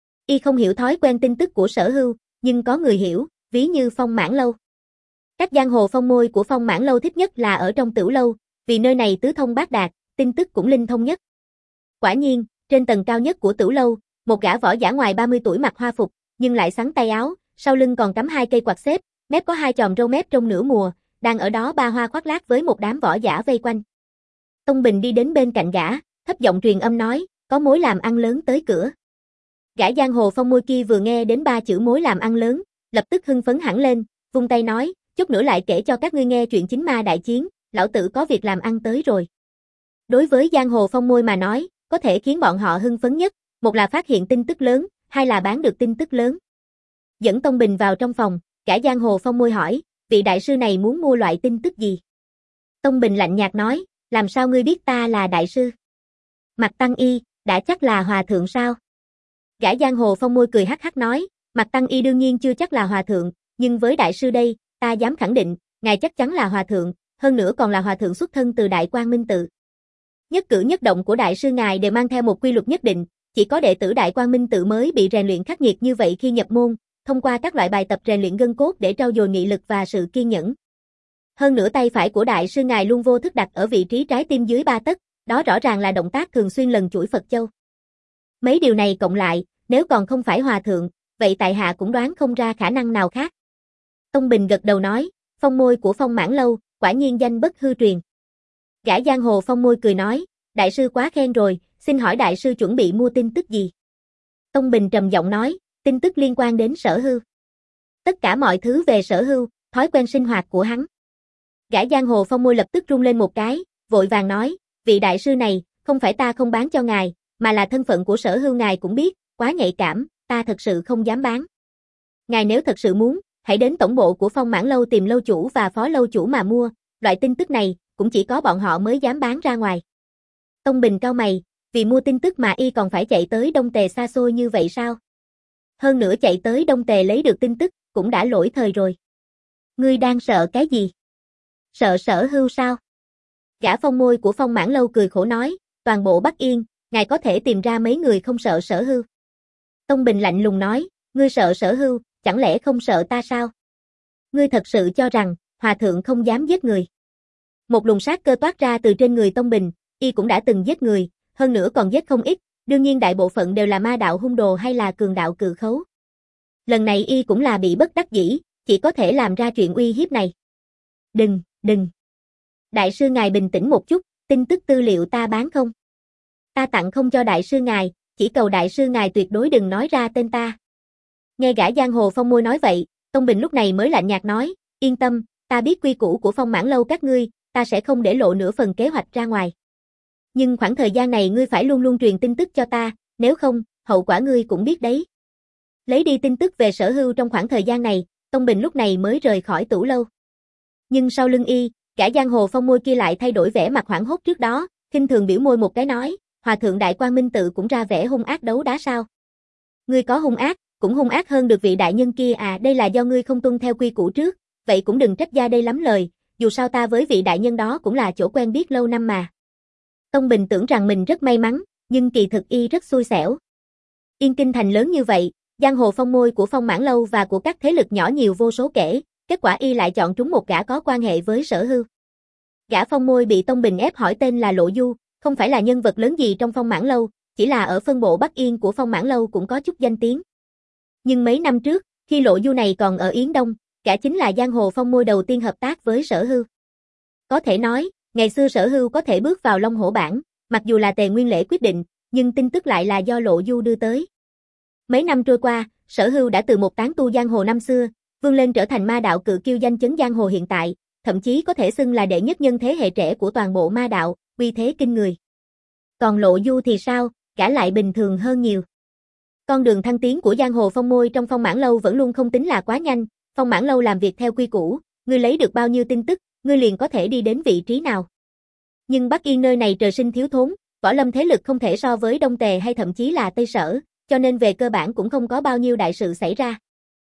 Y không hiểu thói quen tin tức của Sở Hưu, nhưng có người hiểu, ví như Phong Mãn Lâu. Các giang hồ phong môi của Phong Mãn Lâu thích nhất là ở trong tử lâu, vì nơi này tứ thông bát đạt, tin tức cũng linh thông nhất. Quả nhiên, trên tầng cao nhất của tử lâu, một gã võ giả ngoài ba mươi tuổi mặc hoa phục, nhưng lại xắn tay áo, sau lưng còn cắm hai cây quạt xếp, mép có hai chòm râu mép trong nửa mùa, đang ở đó ba hoa khoác lác với một đám võ giả vây quanh. Tông Bình đi đến bên cạnh gã, thấp giọng truyền âm nói, có mối làm ăn lớn tới cửa. Gã giang hồ phong môi kia vừa nghe đến ba chữ mối làm ăn lớn, lập tức hưng phấn hẳn lên, vung tay nói, chút nữa lại kể cho các ngươi nghe chuyện chính ma đại chiến, lão tử có việc làm ăn tới rồi. Đối với giang hồ phong môi mà nói, có thể khiến bọn họ hưng phấn nhất, một là phát hiện tin tức lớn, hai là bán được tin tức lớn. Dẫn Tông Bình vào trong phòng, cả giang hồ phong môi hỏi, vị đại sư này muốn mua loại tin tức gì? Tông Bình lạnh nhạt nói, làm sao ngươi biết ta là đại sư? Mặt Tăng Y, đã chắc là hòa thượng sao? Gã giang hồ phong môi cười hắc hắc nói, Mặt Tăng Y đương nhiên chưa chắc là hòa thượng, nhưng với đại sư đây, ta dám khẳng định, ngài chắc chắn là hòa thượng, hơn nữa còn là hòa thượng xuất thân từ Đại Quang Minh tự. Nhất cử nhất động của đại sư ngài đều mang theo một quy luật nhất định, chỉ có đệ tử Đại Quang Minh Tự mới bị rèn luyện khắc nghiệt như vậy khi nhập môn, thông qua các loại bài tập rèn luyện gân cốt để trau dồi nghị lực và sự kiên nhẫn. Hơn nữa tay phải của đại sư ngài luôn vô thức đặt ở vị trí trái tim dưới ba tấc, đó rõ ràng là động tác thường xuyên lần chuỗi Phật châu. Mấy điều này cộng lại, nếu còn không phải hòa thượng, vậy tại hạ cũng đoán không ra khả năng nào khác. Tông Bình gật đầu nói, phong môi của Phong Mãn Lâu, quả nhiên danh bất hư truyền. Gã giang hồ phong môi cười nói, đại sư quá khen rồi, xin hỏi đại sư chuẩn bị mua tin tức gì? Tông Bình trầm giọng nói, tin tức liên quan đến Sở Hưu. Tất cả mọi thứ về Sở Hưu, thói quen sinh hoạt của hắn. Gã giang hồ phong môi lập tức rung lên một cái, vội vàng nói, vị đại sư này, không phải ta không bán cho ngài, mà là thân phận của Sở Hưu ngài cũng biết, quá nhạy cảm, ta thật sự không dám bán. Ngài nếu thật sự muốn, hãy đến tổng bộ của Phong Mãn Lâu tìm lâu chủ và phó lâu chủ mà mua, loại tin tức này, cũng chỉ có bọn họ mới dám bán ra ngoài. Tông Bình cau mày, vì mua tin tức mà y còn phải chạy tới Đông Tề xa xôi như vậy sao? Hơn nữa chạy tới Đông Tề lấy được tin tức, cũng đã lỗi thời rồi. Ngươi đang sợ cái gì? Sợ Sở Hưu sao? Gã phong môi của Phong Mãn Lâu cười khổ nói, toàn bộ Bắc Yên, ngài có thể tìm ra mấy người không sợ Sở Hưu. Tông Bình lạnh lùng nói, ngươi sợ Sở Hưu, chẳng lẽ không sợ ta sao? Ngươi thật sự cho rằng, hòa thượng không dám giết người. Một luồng sát cơ toát ra từ trên người Tông Bình, y cũng đã từng giết người, hơn nữa còn giết không ít, đương nhiên đại bộ phận đều là ma đạo hung đồ hay là cường đạo cự khấu. Lần này y cũng là bị bất đắc dĩ, chỉ có thể làm ra chuyện uy hiếp này. Đừng, đừng. Đại sư ngài bình tĩnh một chút, tin tức tư liệu ta bán không? Ta tặng không cho đại sư ngài, chỉ cầu đại sư ngài tuyệt đối đừng nói ra tên ta. Nghe gã giang hồ phong môi nói vậy, Tông Bình lúc này mới lạnh nhạt nói, yên tâm, ta biết quy củ của Phong Mãn Lâu các ngươi, ta sẽ không để lộ nửa phần kế hoạch ra ngoài. Nhưng khoảng thời gian này ngươi phải luôn luôn truyền tin tức cho ta, nếu không, hậu quả ngươi cũng biết đấy. Lấy đi tin tức về Sở Hưu trong khoảng thời gian này, Tông Bình lúc này mới rời khỏi Tửu Lâu. Nhưng sau lưng y, gã giang hồ phong môi kia lại thay đổi vẻ mặt hoảng hốt trước đó, khinh thường biểu môi một cái nói, hòa thượng Đại Quang Minh Tự cũng ra vẻ hung ác đấu đá sao? Ngươi có hung ác, cũng hung ác hơn được vị đại nhân kia à, đây là do ngươi không tuân theo quy củ trước, vậy cũng đừng trách gia đây lắm lời, dù sao ta với vị đại nhân đó cũng là chỗ quen biết lâu năm mà. Tông Bình tưởng rằng mình rất may mắn, nhưng kỳ thực y rất xui xẻo. Yên Kinh thành lớn như vậy, giang hồ phong môi của Phong Mãn Lâu và của các thế lực nhỏ nhiều vô số kể, kết quả y lại chọn trúng một gã có quan hệ với Sở Hưu. Gã phong môi bị Tông Bình ép hỏi tên là Lộ Du, không phải là nhân vật lớn gì trong Phong Mãn Lâu, chỉ là ở phân bộ Bắc Yên của Phong Mãn Lâu cũng có chút danh tiếng. Nhưng mấy năm trước, khi Lộ Du này còn ở Yến Đông, gã chính là giang hồ phong môi đầu tiên hợp tác với Sở Hưu. Có thể nói, ngày xưa Sở Hưu có thể bước vào Long Hổ bảng, mặc dù là Tề Nguyên Lễ quyết định, nhưng tin tức lại là do Lộ Du đưa tới. Mấy năm trôi qua, Sở Hưu đã từ một tán tu giang hồ năm xưa, vươn lên trở thành ma đạo cự kiêu danh chấn giang hồ hiện tại, thậm chí có thể xưng là đệ nhất nhân thế hệ trẻ của toàn bộ ma đạo, uy thế kinh người. Còn Lộ Du thì sao, gã lại bình thường hơn nhiều. Con đường thăng tiến của giang hồ phong môi trong Phong Mãn Lâu vẫn luôn không tính là quá nhanh, Phong Mãn Lâu làm việc theo quy củ, ngươi lấy được bao nhiêu tin tức, ngươi liền có thể đi đến vị trí nào. Nhưng Bắc Yên nơi này trời sinh thiếu thốn, võ lâm thế lực không thể so với Đông Tề hay thậm chí là Tây Sở, cho nên về cơ bản cũng không có bao nhiêu đại sự xảy ra.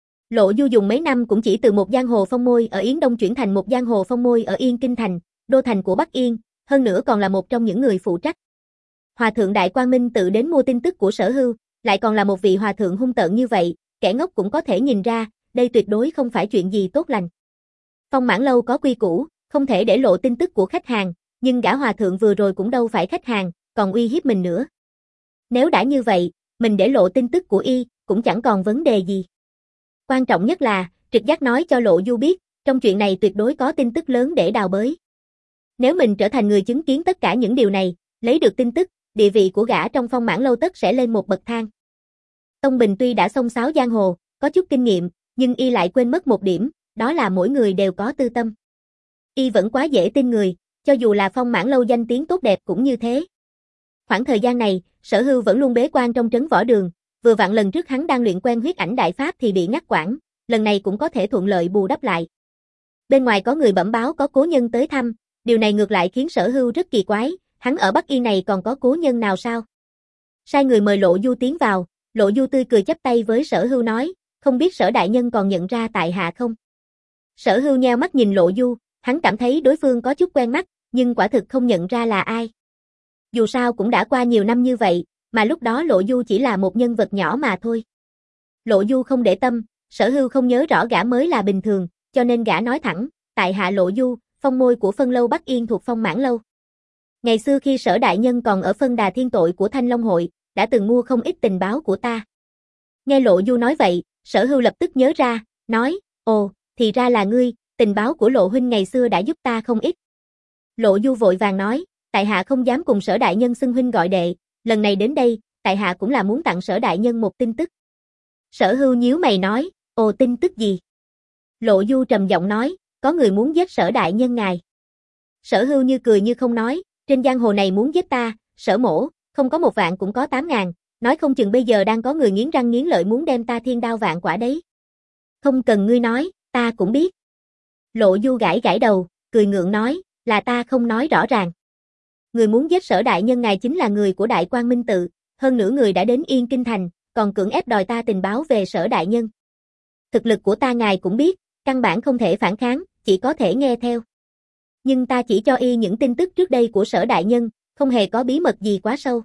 Lộ Du dùng mấy năm cũng chỉ từ một giang hồ phong môi ở Yến Đông chuyển thành một giang hồ phong môi ở Yên Kinh thành, đô thành của Bắc Yên, hơn nữa còn là một trong những người phụ trách. Hòa thượng Đại Quang Minh Tự đến mua tin tức của Sở Hưu, lại còn là một vị hòa thượng hung tợn như vậy, kẻ ngốc cũng có thể nhìn ra, đây tuyệt đối không phải chuyện gì tốt lành. Phong Mãn Lâu có quy củ, không thể để lộ tin tức của khách hàng, nhưng gã hòa thượng vừa rồi cũng đâu phải khách hàng, còn uy hiếp mình nữa. Nếu đã như vậy, mình để lộ tin tức của y, cũng chẳng còn vấn đề gì. Quan trọng nhất là, trực giác nói cho Lộ Du biết, trong chuyện này tuyệt đối có tin tức lớn để đào bới. Nếu mình trở thành người chứng kiến tất cả những điều này, lấy được tin tức, địa vị của gã trong Phong Mãn Lâu tất sẽ lên một bậc thang. Tông Bình tuy đã xông xáo giang hồ, có chút kinh nghiệm, nhưng y lại quên mất một điểm, đó là mỗi người đều có tư tâm. Y vẫn quá dễ tin người, cho dù là Phong Mãn Lâu danh tiếng tốt đẹp cũng như thế. Khoảng thời gian này, Sở Hưu vẫn luôn bế quan trong trấn võ đường, vừa vặn lần trước hắn đang luyện quen huyết ảnh đại pháp thì bị ngắt quãng, lần này cũng có thể thuận lợi bù đắp lại. Bên ngoài có người bẩm báo có cố nhân tới thăm, điều này ngược lại khiến Sở Hưu rất kỳ quái, hắn ở Bắc Yên này còn có cố nhân nào sao? Sai người mời Lộ Du tiến vào, Lộ Du tươi cười chắp tay với Sở Hưu nói, không biết Sở đại nhân còn nhận ra tại hạ không? Sở Hưu nheo mắt nhìn Lộ Du, hắn cảm thấy đối phương có chút quen mắt, nhưng quả thực không nhận ra là ai. Dù sao cũng đã qua nhiều năm như vậy, mà lúc đó Lộ Du chỉ là một nhân vật nhỏ mà thôi. Lộ Du không để tâm, Sở Hưu không nhớ rõ gã mới là bình thường, cho nên gã nói thẳng, tại hạ Lộ Du, phong môi của phân lâu Bắc Yên thuộc Phong Mãn Lâu. Ngày xưa khi Sở đại nhân còn ở phân đà thiên tội của Thanh Long hội, đã từng mua không ít tình báo của ta. Nghe Lộ Du nói vậy, Sở Hưu lập tức nhớ ra, nói, ồ, thì ra là ngươi, tình báo của Lộ huynh ngày xưa đã giúp ta không ít. Lộ Du vội vàng nói, tại hạ không dám cùng Sở đại nhân xưng huynh gọi đệ, lần này đến đây, tại hạ cũng là muốn tặng Sở đại nhân một tin tức. Sở Hưu nhíu mày nói, ồ tin tức gì? Lộ Du trầm giọng nói, có người muốn giết Sở đại nhân ngài. Sở Hưu như cười như không nói, trên giang hồ này muốn giết ta, Sở mỗ, không có một vạn cũng có tám ngàn, nói không chừng bây giờ đang có người nghiến răng nghiến lợi muốn đem ta thiên đao vạn quả đấy. Không cần ngươi nói, ta cũng biết. Lộ Du gãi gãi đầu, cười ngượng nói, là ta không nói rõ ràng. Người muốn giết Sở đại nhân ngài chính là người của Đại Quang Minh tự, hơn nữa người đã đến Yên Kinh thành, còn cưỡng ép đòi ta tình báo về Sở đại nhân. Thực lực của ta ngài cũng biết, căn bản không thể phản kháng, chỉ có thể nghe theo. Nhưng ta chỉ cho y những tin tức trước đây của Sở đại nhân, không hề có bí mật gì quá sâu.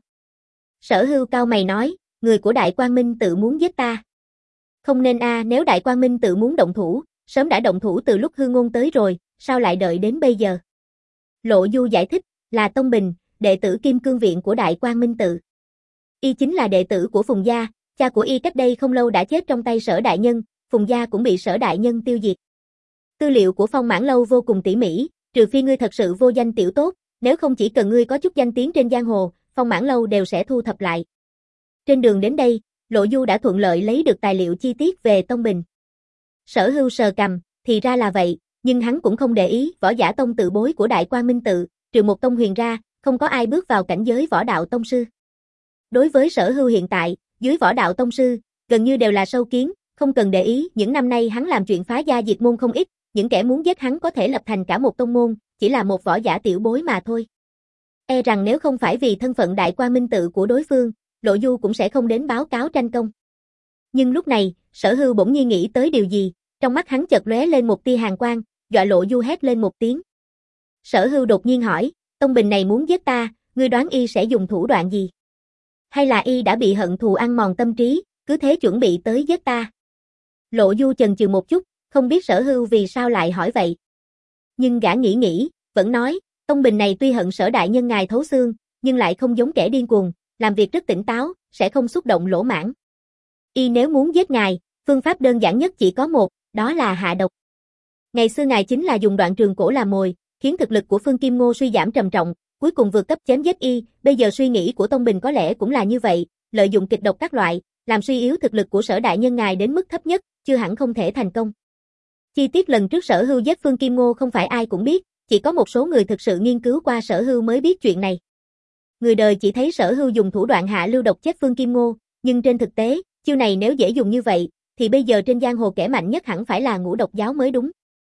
Sở Hưu cao mày nói, người của Đại Quang Minh tự muốn giết ta. Không nên a, à, nếu Đại Quang Minh tự muốn động thủ, sớm đã động thủ từ lúc Hư Ngôn tới rồi, sao lại đợi đến bây giờ? Lộ Du giải thích, là Tông Bình, đệ tử Kim Cương viện của Đại Quang Minh tự. Y chính là đệ tử của Phùng gia, cha của y cách đây không lâu đã chết trong tay Sở đại nhân, Phùng gia cũng bị Sở đại nhân tiêu diệt. Tư liệu của Phong Mãn Lâu vô cùng tỉ mỉ, trừ phi ngươi thật sự vô danh tiểu tốt, nếu không chỉ cần ngươi có chút danh tiếng trên giang hồ, Phong Mãn Lâu đều sẽ thu thập lại. Trên đường đến đây, Lộ Du đã thuận lợi lấy được tài liệu chi tiết về Tông Bình. Sở Hưu sờ cằm, thì ra là vậy, nhưng hắn cũng không để ý, võ giả tông tự bối của Đại Quang Minh tự, trừ một tông huyền ra, không có ai bước vào cảnh giới võ đạo tông sư. Đối với Sở Hưu hiện tại, dưới võ đạo tông sư, gần như đều là sâu kiến, không cần để ý, những năm nay hắn làm chuyện phá gia diệt môn không ít, những kẻ muốn giết hắn có thể lập thành cả một tông môn, chỉ là một võ giả tiểu bối mà thôi. E rằng nếu không phải vì thân phận Đại Quang Minh tự của đối phương, Lộ Du cũng sẽ không đến báo cáo tranh công. Nhưng lúc này, Sở Hưu bỗng nhiên nghĩ tới điều gì, trong mắt hắn chợt lóe lên một tia hàn quang, dọa Lộ Du hét lên một tiếng. Sở Hưu đột nhiên hỏi, Tông Bình này muốn giết ta, ngươi đoán y sẽ dùng thủ đoạn gì? Hay là y đã bị hận thù ăn mòn tâm trí, cứ thế chuẩn bị tới giết ta? Lộ Du chần chừ một chút, không biết Sở Hưu vì sao lại hỏi vậy. Nhưng gã nghĩ nghĩ, vẫn nói, Tông Bình này tuy hận Sở đại nhân ngài thấu xương, nhưng lại không giống kẻ điên cuồng, làm việc rất tỉnh táo, sẽ không xúc động lỗ mãng. Y nếu muốn giết ngài, phương pháp đơn giản nhất chỉ có một, đó là hạ độc. Ngày xưa ngài chính là dùng đoạn trường cổ làm mồi, khiến thực lực của Phương Kim Ngô suy giảm trầm trọng, cuối cùng vượt cấp chém giết y, bây giờ suy nghĩ của Tông Bình có lẽ cũng là như vậy, lợi dụng kịch độc các loại, làm suy yếu thực lực của Sở đại nhân ngài đến mức thấp nhất, chưa hẳn không thể thành công. Chi tiết lần trước Sở Hưu giết Phương Kim Ngô không phải ai cũng biết, chỉ có một số người thực sự nghiên cứu qua Sở Hưu mới biết chuyện này. Người đời chỉ thấy Sở Hưu dùng thủ đoạn hạ lưu độc chết Phương Kim Ngô, nhưng trên thực tế, chiêu này nếu dễ dùng như vậy, thì bây giờ trên giang hồ kẻ mạnh nhất hẳn phải là Ngũ Độc giáo mới đúng.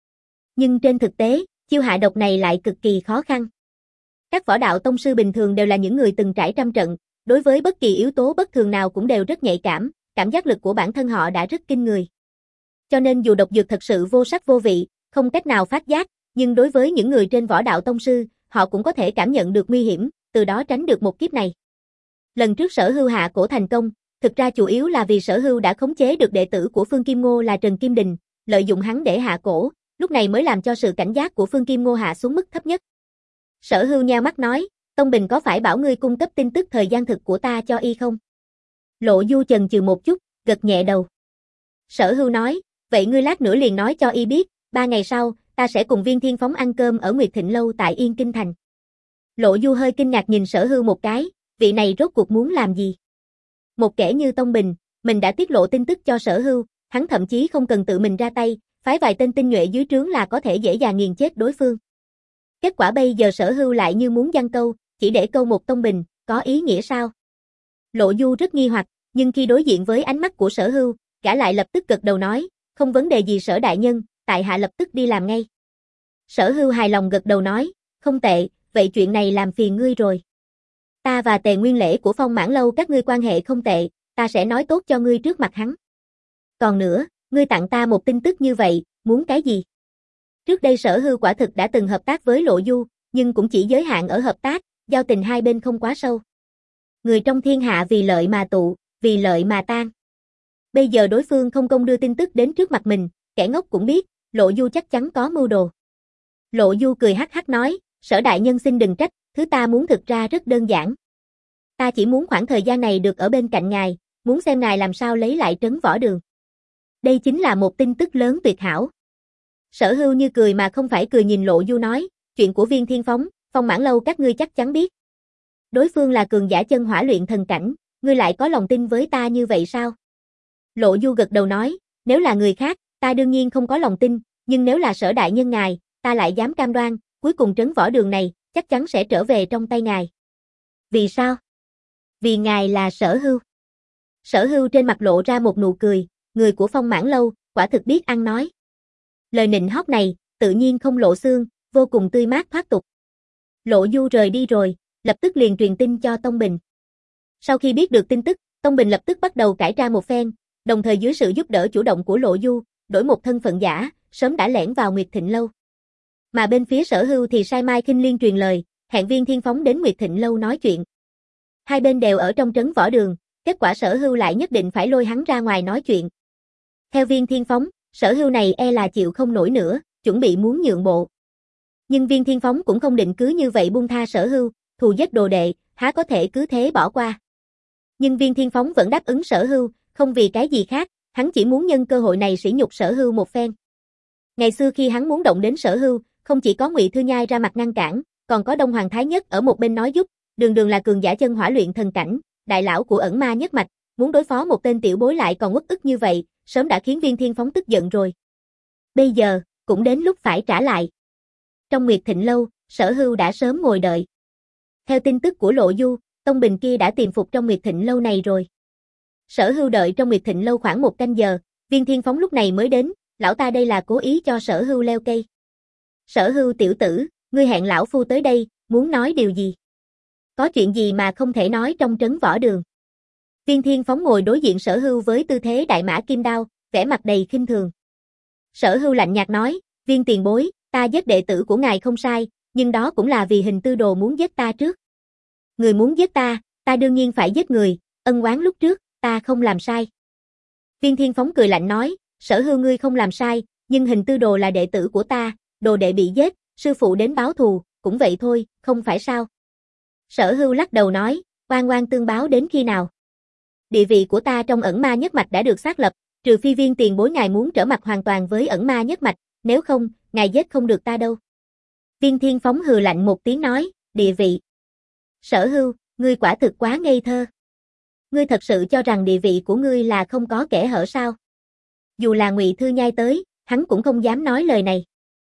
Nhưng trên thực tế, chiêu hạ độc này lại cực kỳ khó khăn. Các võ đạo tông sư bình thường đều là những người từng trải trăm trận, đối với bất kỳ yếu tố bất thường nào cũng đều rất nhạy cảm, cảm giác lực của bản thân họ đã rất kinh người. Cho nên dù độc dược thật sự vô sắc vô vị, không cách nào phát giác, nhưng đối với những người trên võ đạo tông sư, họ cũng có thể cảm nhận được nguy hiểm, từ đó tránh được một kiếp này. Lần trước Sở Hưu hạ cổ thành công, thực ra chủ yếu là vì Sở Hưu đã khống chế được đệ tử của Phương Kim Ngô là Trần Kim Đình, lợi dụng hắn để hạ cổ, lúc này mới làm cho sự cảnh giác của Phương Kim Ngô hạ xuống mức thấp nhất. Sở Hưu nheo mắt nói, Tông Bình có phải bảo ngươi cung cấp tin tức thời gian thực của ta cho y không? Lộ Du chần chừ một chút, gật nhẹ đầu. Sở Hưu nói, vậy ngươi lát nữa liền nói cho y biết, ba ngày sau, ta sẽ cùng Viên Thiên Phóng ăn cơm ở Nguyệt Thịnh Lâu tại Yên Kinh Thành. Lộ Du hơi kinh ngạc nhìn Sở Hưu một cái, vị này rốt cuộc muốn làm gì? Một kẻ như Tông Bình, mình đã tiết lộ tin tức cho Sở Hưu, hắn thậm chí không cần tự mình ra tay, phái vài tên tinh nhuệ dưới trướng là có thể dễ dàng nghiền chết đối phương. Kết quả bây giờ Sở Hưu lại như muốn giăng câu, chỉ để câu một Tông Bình, có ý nghĩa sao? Lộ Du rất nghi hoặc, nhưng khi đối diện với ánh mắt của Sở Hưu, gã lại lập tức gật đầu nói, không vấn đề gì Sở đại nhân, tại hạ lập tức đi làm ngay. Sở Hưu hài lòng gật đầu nói, không tệ, vậy chuyện này làm phiền ngươi rồi. Ta và Tề Nguyên Lễ của Phong Mãn Lâu các ngươi quan hệ không tệ, ta sẽ nói tốt cho ngươi trước mặt hắn. Còn nữa, ngươi tặng ta một tin tức như vậy, muốn cái gì? Trước đây Sở Hưu quả thực đã từng hợp tác với Lộ Du, nhưng cũng chỉ giới hạn ở hợp tác, giao tình hai bên không quá sâu. Người trong thiên hạ vì lợi mà tụ, vì lợi mà tan. Bây giờ đối phương không công đưa tin tức đến trước mặt mình, kẻ ngốc cũng biết, Lộ Du chắc chắn có mưu đồ. Lộ Du cười hắc hắc nói, Sở đại nhân xin đừng trách, thứ ta muốn thực ra rất đơn giản. Ta chỉ muốn khoảng thời gian này được ở bên cạnh ngài, muốn xem ngài làm sao lấy lại Trấn Võ Đường. Đây chính là một tin tức lớn tuyệt hảo. Sở Hưu như cười mà không phải cười nhìn Lộ Du nói, chuyện của Viên Thiên Phóng, Phong Mãn Lâu các ngươi chắc chắn biết. Đối phương là cường giả chân hỏa luyện thần cảnh, ngươi lại có lòng tin với ta như vậy sao? Lộ Du gật đầu nói, nếu là người khác, ta đương nhiên không có lòng tin, nhưng nếu là Sở đại nhân ngài, ta lại dám cam đoan, cuối cùng Trấn Võ Đường này, chắc chắn sẽ trở về trong tay ngài. Vì sao? Vì ngài là Sở Hưu. Sở Hưu trên mặt lộ ra một nụ cười, người của Phong Mãn Lâu, quả thực biết ăn nói. Lời nịnh hót này, tự nhiên không lộ xương, vô cùng tươi mát thoát tục. Lộ Du rời đi rồi, lập tức liền truyền tin cho Tông Bình. Sau khi biết được tin tức, Tông Bình lập tức bắt đầu cải trang một phen, đồng thời dưới sự giúp đỡ chủ động của Lộ Du, đổi một thân phận giả, sớm đã lẻn vào Nguyệt Thịnh Lâu. Mà bên phía Sở Hưu thì sai Mai Kinh Liên truyền lời, hẹn Viên Thiên Phóng đến Nguyệt Thịnh Lâu nói chuyện. Hai bên đều ở trong Trấn Võ Đường, kết quả Sở Hưu lại nhất định phải lôi hắn ra ngoài nói chuyện. Theo Viên Thiên Phóng, Sở Hưu này e là chịu không nổi nữa, chuẩn bị muốn nhượng bộ. Nhưng Viên Thiên Phóng cũng không định cứ như vậy buông tha Sở Hưu, thù giết đồ đệ, há có thể cứ thế bỏ qua. Nhưng Viên Thiên Phóng vẫn đáp ứng Sở Hưu, không vì cái gì khác, hắn chỉ muốn nhân cơ hội này sỉ nhục Sở Hưu một phen. Ngày xưa khi hắn muốn động đến Sở Hưu, không chỉ có Ngụy Thư Nhai ra mặt ngăn cản, còn có Đông Hoàng Thái Nhất ở một bên nói giúp, Đường Đường là cường giả chân hỏa luyện thần cảnh, đại lão của Ẩn Ma nhất mạch, muốn đối phó một tên tiểu bối lại còn uất ức như vậy, sớm đã khiến Viên Thiên Phóng tức giận rồi. Bây giờ, cũng đến lúc phải trả lại. Trong Nguyệt Thịnh Lâu, Sở Hưu đã sớm ngồi đợi. Theo tin tức của Lộ Du, Tông Bình kia đã tìm phục trong Nguyệt Thịnh Lâu này rồi. Sở Hưu đợi trong Nguyệt Thịnh Lâu khoảng một canh giờ, Viên Thiên Phóng lúc này mới đến, lão ta đây là cố ý cho Sở Hưu leo cây. Sở Hưu tiểu tử, ngươi hẹn lão phu tới đây, muốn nói điều gì? Có chuyện gì mà không thể nói trong Trấn Võ Đường? Viên Thiên Phóng ngồi đối diện Sở Hưu với tư thế đại mã kim đao, vẻ mặt đầy khinh thường. Sở Hưu lạnh nhạt nói, Viên tiền bối, ta giết đệ tử của ngài không sai, nhưng đó cũng là vì Hình Tư Đồ muốn giết ta trước. Người muốn giết ta, ta đương nhiên phải giết người, ân oán lúc trước, ta không làm sai. Viên Thiên Phóng cười lạnh nói, Sở Hưu ngươi không làm sai, nhưng Hình Tư Đồ là đệ tử của ta, đồ đệ bị giết, sư phụ đến báo thù, cũng vậy thôi, không phải sao? Sở Hưu lắc đầu nói, oan oan tương báo đến khi nào? Địa vị của ta trong Ẩn Ma nhất mạch đã được xác lập, trừ phi Viên tiền bối ngài muốn trở mặt hoàn toàn với Ẩn Ma nhất mạch, nếu không, ngài giết không được ta đâu. Viên Thiên Phóng hừ lạnh một tiếng nói, địa vị. Sở Hưu, ngươi quả thực quá ngây thơ. Ngươi thật sự cho rằng địa vị của ngươi là không có kẽ hở sao? Dù là Ngụy Thư Nhai tới, hắn cũng không dám nói lời này.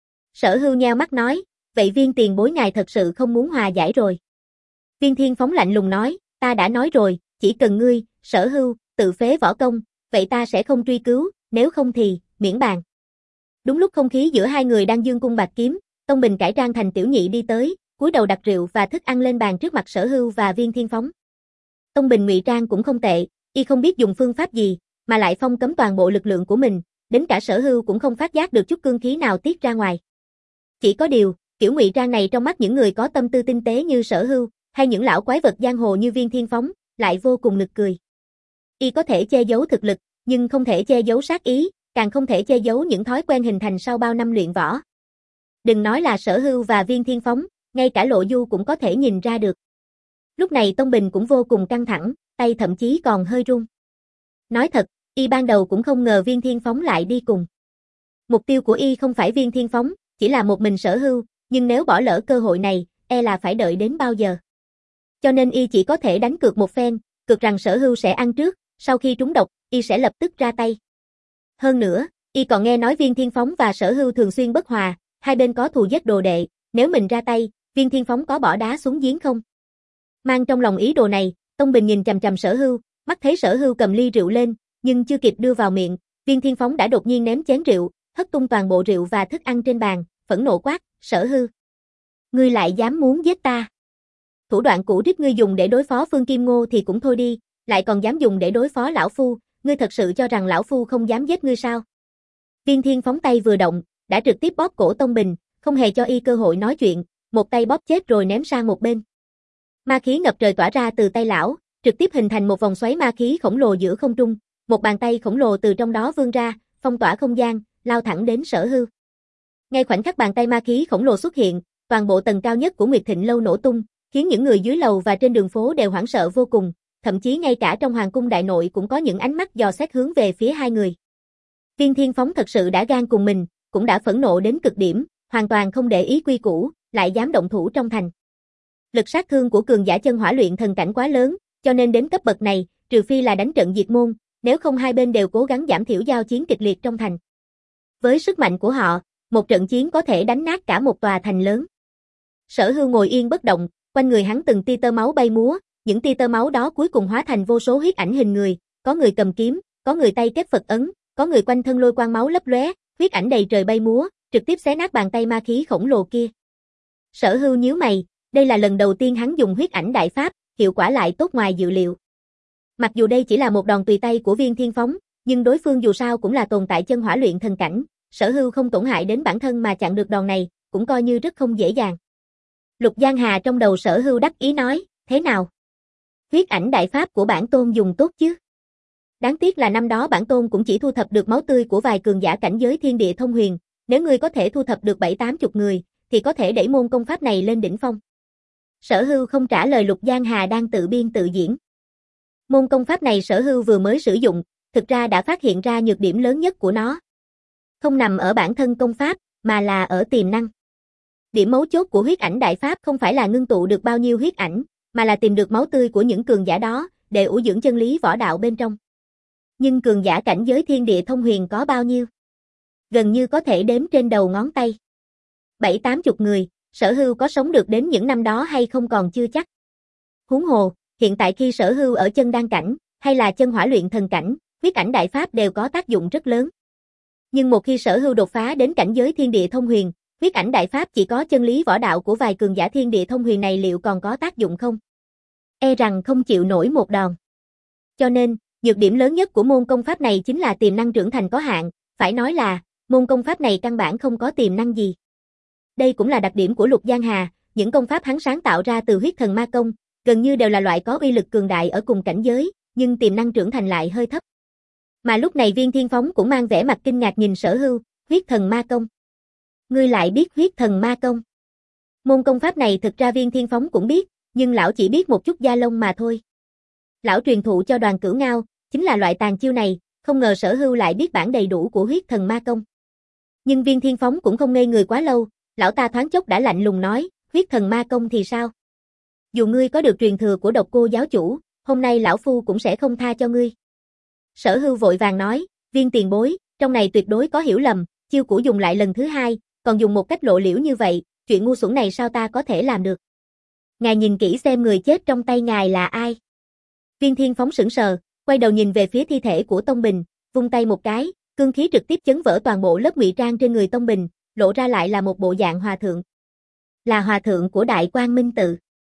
Sở Hưu nheo mắt nói, vậy Viên tiền bối ngài thật sự không muốn hòa giải rồi. Viên Thiên Phóng lạnh lùng nói, ta đã nói rồi, chỉ cần ngươi, Sở Hưu, tự phế võ công, vậy ta sẽ không truy cứu, nếu không thì, miễn bàn. Đúng lúc không khí giữa hai người đang dương cung bạc kiếm, Tông Bình cải trang thành tiểu nhị đi tới, cúi đầu đặt rượu và thức ăn lên bàn trước mặt Sở Hưu và Viên Thiên Phóng. Tông Bình ngụy trang cũng không tệ, y không biết dùng phương pháp gì, mà lại phong cấm toàn bộ lực lượng của mình, đến cả Sở Hưu cũng không phát giác được chút cương khí nào tiết ra ngoài. Chỉ có điều, kiểu ngụy trang này trong mắt những người có tâm tư tinh tế như Sở Hưu, hay những lão quái vật giang hồ như Viên Thiên Phóng, lại vô cùng nực cười. Y có thể che giấu thực lực, nhưng không thể che giấu sát ý, càng không thể che giấu những thói quen hình thành sau bao năm luyện võ. Đừng nói là Sở Hưu và Viên Thiên Phóng, ngay cả Lộ Du cũng có thể nhìn ra được. Lúc này Tông Bình cũng vô cùng căng thẳng, tay thậm chí còn hơi run. Nói thật, y ban đầu cũng không ngờ Viên Thiên Phóng lại đi cùng. Mục tiêu của y không phải Viên Thiên Phóng, chỉ là một mình Sở Hưu, nhưng nếu bỏ lỡ cơ hội này, e là phải đợi đến bao giờ. Cho nên y chỉ có thể đánh cược một phen, cược rằng Sở Hưu sẽ ăn trước, sau khi trúng độc, y sẽ lập tức ra tay. Hơn nữa, y còn nghe nói Viên Thiên Phóng và Sở Hưu thường xuyên bất hòa, hai bên có thù giết đồ đệ, nếu mình ra tay, Viên Thiên Phóng có bỏ đá xuống giếng không? Mang trong lòng ý đồ này, Tông Bình nhìn chằm chằm Sở Hưu, mắt thấy Sở Hưu cầm ly rượu lên, nhưng chưa kịp đưa vào miệng, Viên Thiên Phóng đã đột nhiên ném chén rượu, hất tung toàn bộ rượu và thức ăn trên bàn, phẫn nộ quát, Sở Hưu, ngươi lại dám muốn giết ta? Thủ đoạn cũ rích ngươi dùng để đối phó Phương Kim Ngô thì cũng thôi đi, lại còn dám dùng để đối phó lão phu, ngươi thật sự cho rằng lão phu không dám giết ngươi sao? Viên Thiên Phóng tay vừa động, đã trực tiếp bóp cổ Tông Bình, không hề cho y cơ hội nói chuyện, một tay bóp chết rồi ném sang một bên. Ma khí ngập trời tỏa ra từ tay lão, trực tiếp hình thành một vòng xoáy ma khí khổng lồ giữa không trung, một bàn tay khổng lồ từ trong đó vươn ra, phong tỏa không gian, lao thẳng đến Sở Hưu. Ngay khoảnh khắc bàn tay ma khí khổng lồ xuất hiện, toàn bộ tầng cao nhất của Nguyệt Thịnh lâu nổ tung, khiến những người dưới lầu và trên đường phố đều hoảng sợ vô cùng, thậm chí ngay cả trong hoàng cung đại nội cũng có những ánh mắt dò xét hướng về phía hai người. Viên Thiên Phóng thật sự đã gan cùng mình, cũng đã phẫn nộ đến cực điểm, hoàn toàn không để ý quy củ, lại dám động thủ trong thành. Lực sát thương của cường giả chân hỏa luyện thần cảnh quá lớn, cho nên đến cấp bậc này, trừ phi là đánh trận diệt môn, nếu không hai bên đều cố gắng giảm thiểu giao chiến kịch liệt trong thành. Với sức mạnh của họ, một trận chiến có thể đánh nát cả một tòa thành lớn. Sở Hưu ngồi yên bất động, quanh người hắn từng tia tơ máu bay múa, những tia tơ máu đó cuối cùng hóa thành vô số huyết ảnh hình người, có người cầm kiếm, có người tay kết Phật ấn, có người quanh thân lôi quang máu lấp lóe, huyết ảnh đầy trời bay múa, trực tiếp xé nát bàn tay ma khí khổng lồ kia. Sở Hưu nhíu mày, đây là lần đầu tiên hắn dùng huyết ảnh đại pháp, hiệu quả lại tốt ngoài dự liệu. Mặc dù đây chỉ là một đòn tùy tay của Viên Thiên Phóng, nhưng đối phương dù sao cũng là tồn tại chân hỏa luyện thần cảnh, Sở Hưu không tổn hại đến bản thân mà chặn được đòn này, cũng coi như rất không dễ dàng. Lục Giang Hà trong đầu Sở Hưu đắc ý nói, thế nào? Huyết ảnh đại pháp của bản tôn dùng tốt chứ? Đáng tiếc là năm đó bản tôn cũng chỉ thu thập được máu tươi của vài cường giả cảnh giới thiên địa thông huyền, nếu ngươi có thể thu thập được bảy tám chục người, thì có thể đẩy môn công pháp này lên đỉnh phong. Sở Hưu không trả lời Lục Giang Hà đang tự biên tự diễn. Môn công pháp này Sở Hưu vừa mới sử dụng, thực ra đã phát hiện ra nhược điểm lớn nhất của nó. Không nằm ở bản thân công pháp, mà là ở tiềm năng. Điểm mấu chốt của huyết ảnh đại pháp không phải là ngưng tụ được bao nhiêu huyết ảnh, mà là tìm được máu tươi của những cường giả đó, để ủ dưỡng chân lý võ đạo bên trong. Nhưng cường giả cảnh giới thiên địa thông huyền có bao nhiêu? Gần như có thể đếm trên đầu ngón tay. Bảy tám chục người, Sở Hưu có sống được đến những năm đó hay không còn chưa chắc. Huống hồ, hiện tại khi Sở Hưu ở chân đan cảnh, hay là chân hỏa luyện thần cảnh, huyết ảnh đại pháp đều có tác dụng rất lớn. Nhưng một khi Sở Hưu đột phá đến cảnh giới thiên địa thông huyền, huyết ảnh đại pháp chỉ có chân lý võ đạo của vài cường giả thiên địa thông huyền này liệu còn có tác dụng không? E rằng không chịu nổi một đòn. Cho nên, nhược điểm lớn nhất của môn công pháp này chính là tiềm năng trưởng thành có hạn, phải nói là, môn công pháp này căn bản không có tiềm năng gì. Đây cũng là đặc điểm của Lục Giang Hà, những công pháp hắn sáng tạo ra từ huyết thần ma công, gần như đều là loại có uy lực cường đại ở cùng cảnh giới, nhưng tiềm năng trưởng thành lại hơi thấp. Mà lúc này Viên Thiên Phóng cũng mang vẻ mặt kinh ngạc nhìn Sở Hưu, huyết thần ma công. Ngươi lại biết huyết thần ma công? Môn công pháp này thực ra Viên Thiên Phóng cũng biết, nhưng lão chỉ biết một chút da lông mà thôi. Lão truyền thụ cho Đoàn Cửu Ngao, chính là loại tàn chiêu này, không ngờ Sở Hưu lại biết bản đầy đủ của huyết thần ma công. Nhưng Viên Thiên Phóng cũng không ngây người quá lâu, lão ta thoáng chốc đã lạnh lùng nói, huyết thần ma công thì sao? Dù ngươi có được truyền thừa của Độc Cô giáo chủ, hôm nay lão phu cũng sẽ không tha cho ngươi. Sở Hưu vội vàng nói, Viên tiền bối, trong này tuyệt đối có hiểu lầm, chiêu cũ dùng lại lần thứ hai, còn dùng một cách lộ liễu như vậy, chuyện ngu xuẩn này sao ta có thể làm được? Ngài nhìn kỹ xem người chết trong tay ngài là ai? Viên Thiên Phóng sững sờ, quay đầu nhìn về phía thi thể của Tông Bình, vung tay một cái, cương khí trực tiếp chấn vỡ toàn bộ lớp ngụy trang trên người Tông Bình, lộ ra lại là một bộ dạng hòa thượng. Là hòa thượng của Đại Quang Minh Tự.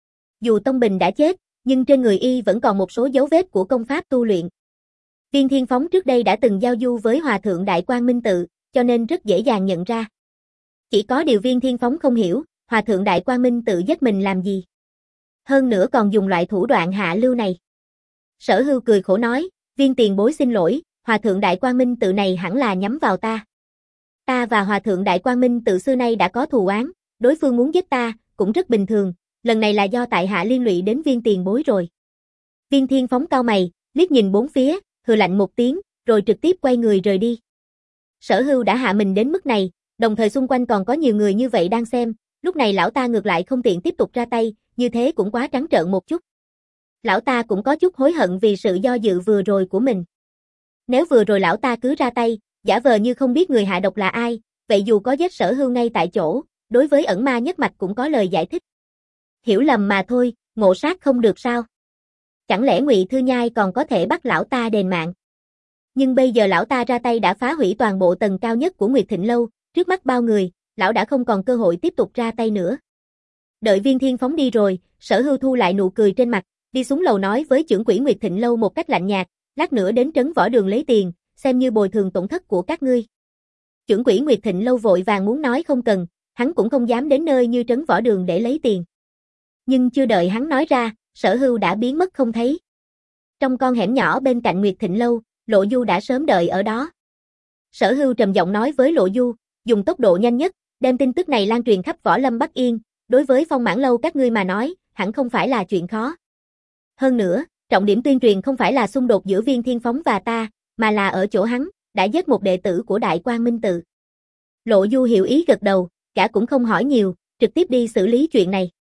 Dù Tông Bình đã chết, nhưng trên người y vẫn còn một số dấu vết của công pháp tu luyện. Viên Thiên Phóng trước đây đã từng giao du với hòa thượng Đại Quang Minh Tự, cho nên rất dễ dàng nhận ra. Chỉ có điều Viên Thiên Phóng không hiểu, hòa thượng Đại Quang Minh Tự giết mình làm gì? Hơn nữa còn dùng loại thủ đoạn hạ lưu này. Sở Hưu cười khổ nói, Viên tiền bối xin lỗi, hòa thượng Đại Quang Minh Tự này hẳn là nhắm vào ta. Ta và hòa thượng Đại Quang Minh Tự xưa nay đã có thù oán, đối phương muốn giết ta, cũng rất bình thường, lần này là do tại hạ liên lụy đến Viên tiền bối rồi. Viên Thiên Phóng cau mày, liếc nhìn bốn phía, hừ lạnh một tiếng, rồi trực tiếp quay người rời đi. Sở Hưu đã hạ mình đến mức này, đồng thời xung quanh còn có nhiều người như vậy đang xem, lúc này lão ta ngược lại không tiện tiếp tục ra tay, như thế cũng quá trắng trợn một chút. Lão ta cũng có chút hối hận vì sự do dự vừa rồi của mình. Nếu vừa rồi lão ta cứ ra tay, giả vờ như không biết người hạ độc là ai, vậy dù có giết Sở Hưu ngay tại chỗ, đối với ẩn ma nhất mạch cũng có lời giải thích. Hiểu lầm mà thôi, ngộ sát không được sao? Chẳng lẽ Ngụy Thư Nhai còn có thể bắt lão ta đền mạng? Nhưng bây giờ lão ta ra tay đã phá hủy toàn bộ tầng cao nhất của Nguyệt Thịnh lâu, trước mắt bao người, lão đã không còn cơ hội tiếp tục ra tay nữa. Đợi Viên Thiên Phóng đi rồi, Sở Hưu thu lại nụ cười trên mặt, đi xuống lầu nói với trưởng quỹ Nguyệt Thịnh lâu một cách lạnh nhạt, lát nữa đến trấn võ đường lấy tiền, xem như bồi thường tổn thất của các ngươi. Trưởng quỹ Nguyệt Thịnh lâu vội vàng muốn nói không cần, hắn cũng không dám đến nơi như trấn võ đường để lấy tiền. Nhưng chưa đợi hắn nói ra, Sở Hưu đã biến mất không thấy. Trong con hẻm nhỏ bên cạnh Nguyệt Thịnh Lâu, Lộ Du đã sớm đợi ở đó. Sở Hưu trầm giọng nói với Lộ Du, dùng tốc độ nhanh nhất, đem tin tức này lan truyền khắp Võ Lâm Bắc Yên, đối với Phong Mãn Lâu các ngươi mà nói, hẳn không phải là chuyện khó. Hơn nữa, trọng điểm tuyên truyền không phải là xung đột giữa Viên Thiên Phóng và ta, mà là ở chỗ hắn đã giết một đệ tử của Đại Quang Minh Tự. Lộ Du hiểu ý gật đầu, gã cũng không hỏi nhiều, trực tiếp đi xử lý chuyện này.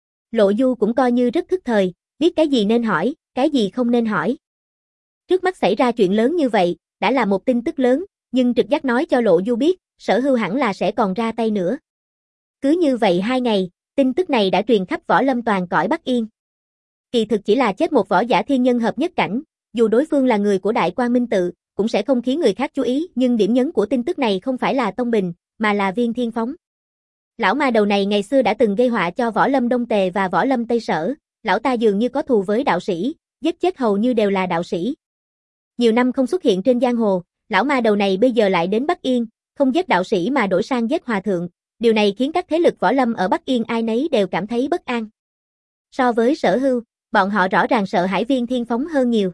Lộ Du cũng coi như rất thức thời, biết cái gì nên hỏi, cái gì không nên hỏi. Trước mắt xảy ra chuyện lớn như vậy, đã là một tin tức lớn, nhưng trực giác nói cho Lộ Du biết, Sở Hưu hẳn là sẽ còn ra tay nữa. Cứ như vậy hai ngày, tin tức này đã truyền khắp Võ Lâm toàn cõi Bắc Yên. Kỳ thực chỉ là chết một võ giả thiên nhân hợp nhất cảnh, dù đối phương là người của Đại Quang Minh Tự, cũng sẽ không khiến người khác chú ý, nhưng điểm nhấn của tin tức này không phải là Tông Bình, mà là Viên Thiên Phóng. Lão ma đầu này ngày xưa đã từng gây họa cho Võ Lâm Đông Tề và Võ Lâm Tây Sở, lão ta dường như có thù với đạo sĩ, giết chết hầu như đều là đạo sĩ. Nhiều năm không xuất hiện trên giang hồ, lão ma đầu này bây giờ lại đến Bắc Yên, không giết đạo sĩ mà đổi sang giết hòa thượng, điều này khiến các thế lực Võ Lâm ở Bắc Yên ai nấy đều cảm thấy bất an. So với Sở Hưu, bọn họ rõ ràng sợ hãi Viên Thiên Phóng hơn nhiều.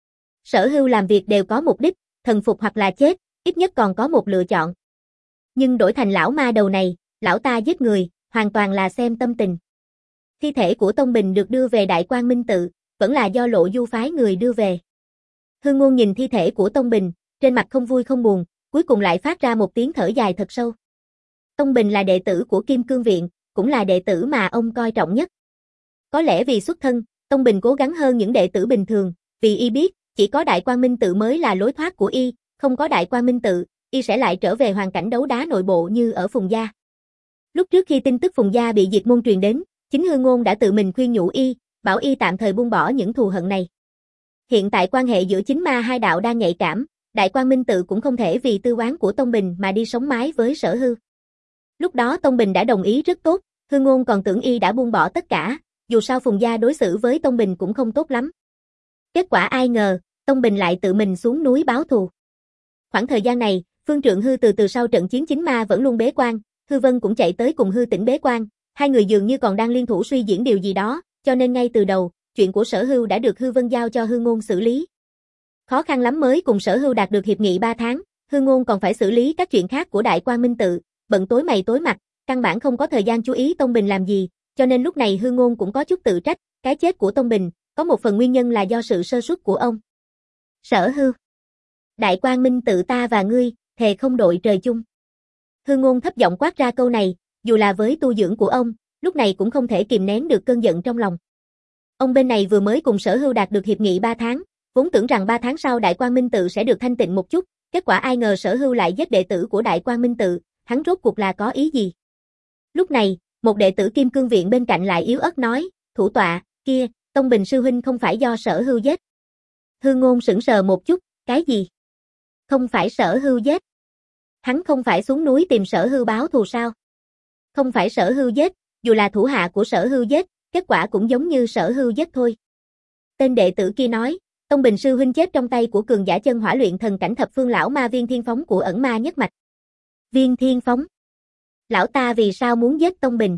Sở Hưu làm việc đều có mục đích, thần phục hoặc là chết, ít nhất còn có một lựa chọn. Nhưng đổi thành lão ma đầu này, lão ta giết người, hoàn toàn là xem tâm tình. Thi thể của Tông Bình được đưa về Đại Quang Minh Tự, vẫn là do Lộ Du phái người đưa về. Hương Ngôn nhìn thi thể của Tông Bình, trên mặt không vui không buồn, cuối cùng lại phát ra một tiếng thở dài thật sâu. Tông Bình là đệ tử của Kim Cương Viện, cũng là đệ tử mà ông coi trọng nhất. Có lẽ vì xuất thân, Tông Bình cố gắng hơn những đệ tử bình thường, vì y biết, chỉ có Đại Quang Minh Tự mới là lối thoát của y, không có Đại Quang Minh Tự, y sẽ lại trở về hoàn cảnh đấu đá nội bộ như ở Phùng Gia. Lúc trước khi tin tức Phùng Gia bị diệt môn truyền đến, chính Hương Ngôn đã tự mình khuyên nhủ y, bảo y tạm thời buông bỏ những thù hận này. Hiện tại quan hệ giữa chính ma hai đạo đang nhạy cảm, Đại Quang Minh Tự cũng không thể vì tư oán của Tông Bình mà đi sống mái với Sở Hưu. Lúc đó Tông Bình đã đồng ý rất tốt, Hương Ngôn còn tưởng y đã buông bỏ tất cả, dù sao Phùng Gia đối xử với Tông Bình cũng không tốt lắm. Kết quả ai ngờ, Tông Bình lại tự mình xuống núi báo thù. Khoảng thời gian này, Phương Trượng Hư từ từ sau trận chiến chính ma vẫn luôn bế quan, Hư Vân cũng chạy tới cùng Hư Tĩnh bế quan, hai người dường như còn đang liên thủ suy diễn điều gì đó, cho nên ngay từ đầu, chuyện của Sở Hưu đã được Hư Vân giao cho Hư Ngôn xử lý. Khó khăn lắm mới cùng Sở Hưu đạt được hiệp nghị ba tháng, Hư Ngôn còn phải xử lý các chuyện khác của Đại Quang Minh Tự, bận tối mày tối mặt, căn bản không có thời gian chú ý Tông Bình làm gì, cho nên lúc này Hư Ngôn cũng có chút tự trách, cái chết của Tông Bình, có một phần nguyên nhân là do sự sơ suất của ông. Sở Hưu, Đại Quang Minh Tự ta và ngươi, thề không đội trời chung. Hư Ngôn thấp giọng quát ra câu này, dù là với tu dưỡng của ông, lúc này cũng không thể kìm nén được cơn giận trong lòng. Ông bên này vừa mới cùng Sở Hưu đạt được hiệp nghị ba tháng, vốn tưởng rằng ba tháng sau Đại Quang Minh Tự sẽ được thanh tịnh một chút, kết quả ai ngờ Sở Hưu lại giết đệ tử của Đại Quang Minh Tự, hắn rốt cuộc là có ý gì? Lúc này, một đệ tử Kim Cương Viện bên cạnh lại yếu ớt nói, thủ tọa, kia, Tông Bình sư huynh không phải do Sở Hưu giết. Hư Ngôn sững sờ một chút, cái gì? Không phải Sở Hưu giết? Hắn không phải xuống núi tìm Sở Hưu báo thù sao? Không phải Sở Hưu giết, dù là thủ hạ của Sở Hưu giết, kết quả cũng giống như Sở Hưu giết thôi. Tên đệ tử kia nói, Tông Bình sư huynh chết trong tay của cường giả chân hỏa luyện thần cảnh thập phương lão ma Viên Thiên Phóng của ẩn ma nhất mạch. Viên Thiên Phóng? Lão ta vì sao muốn giết Tông Bình?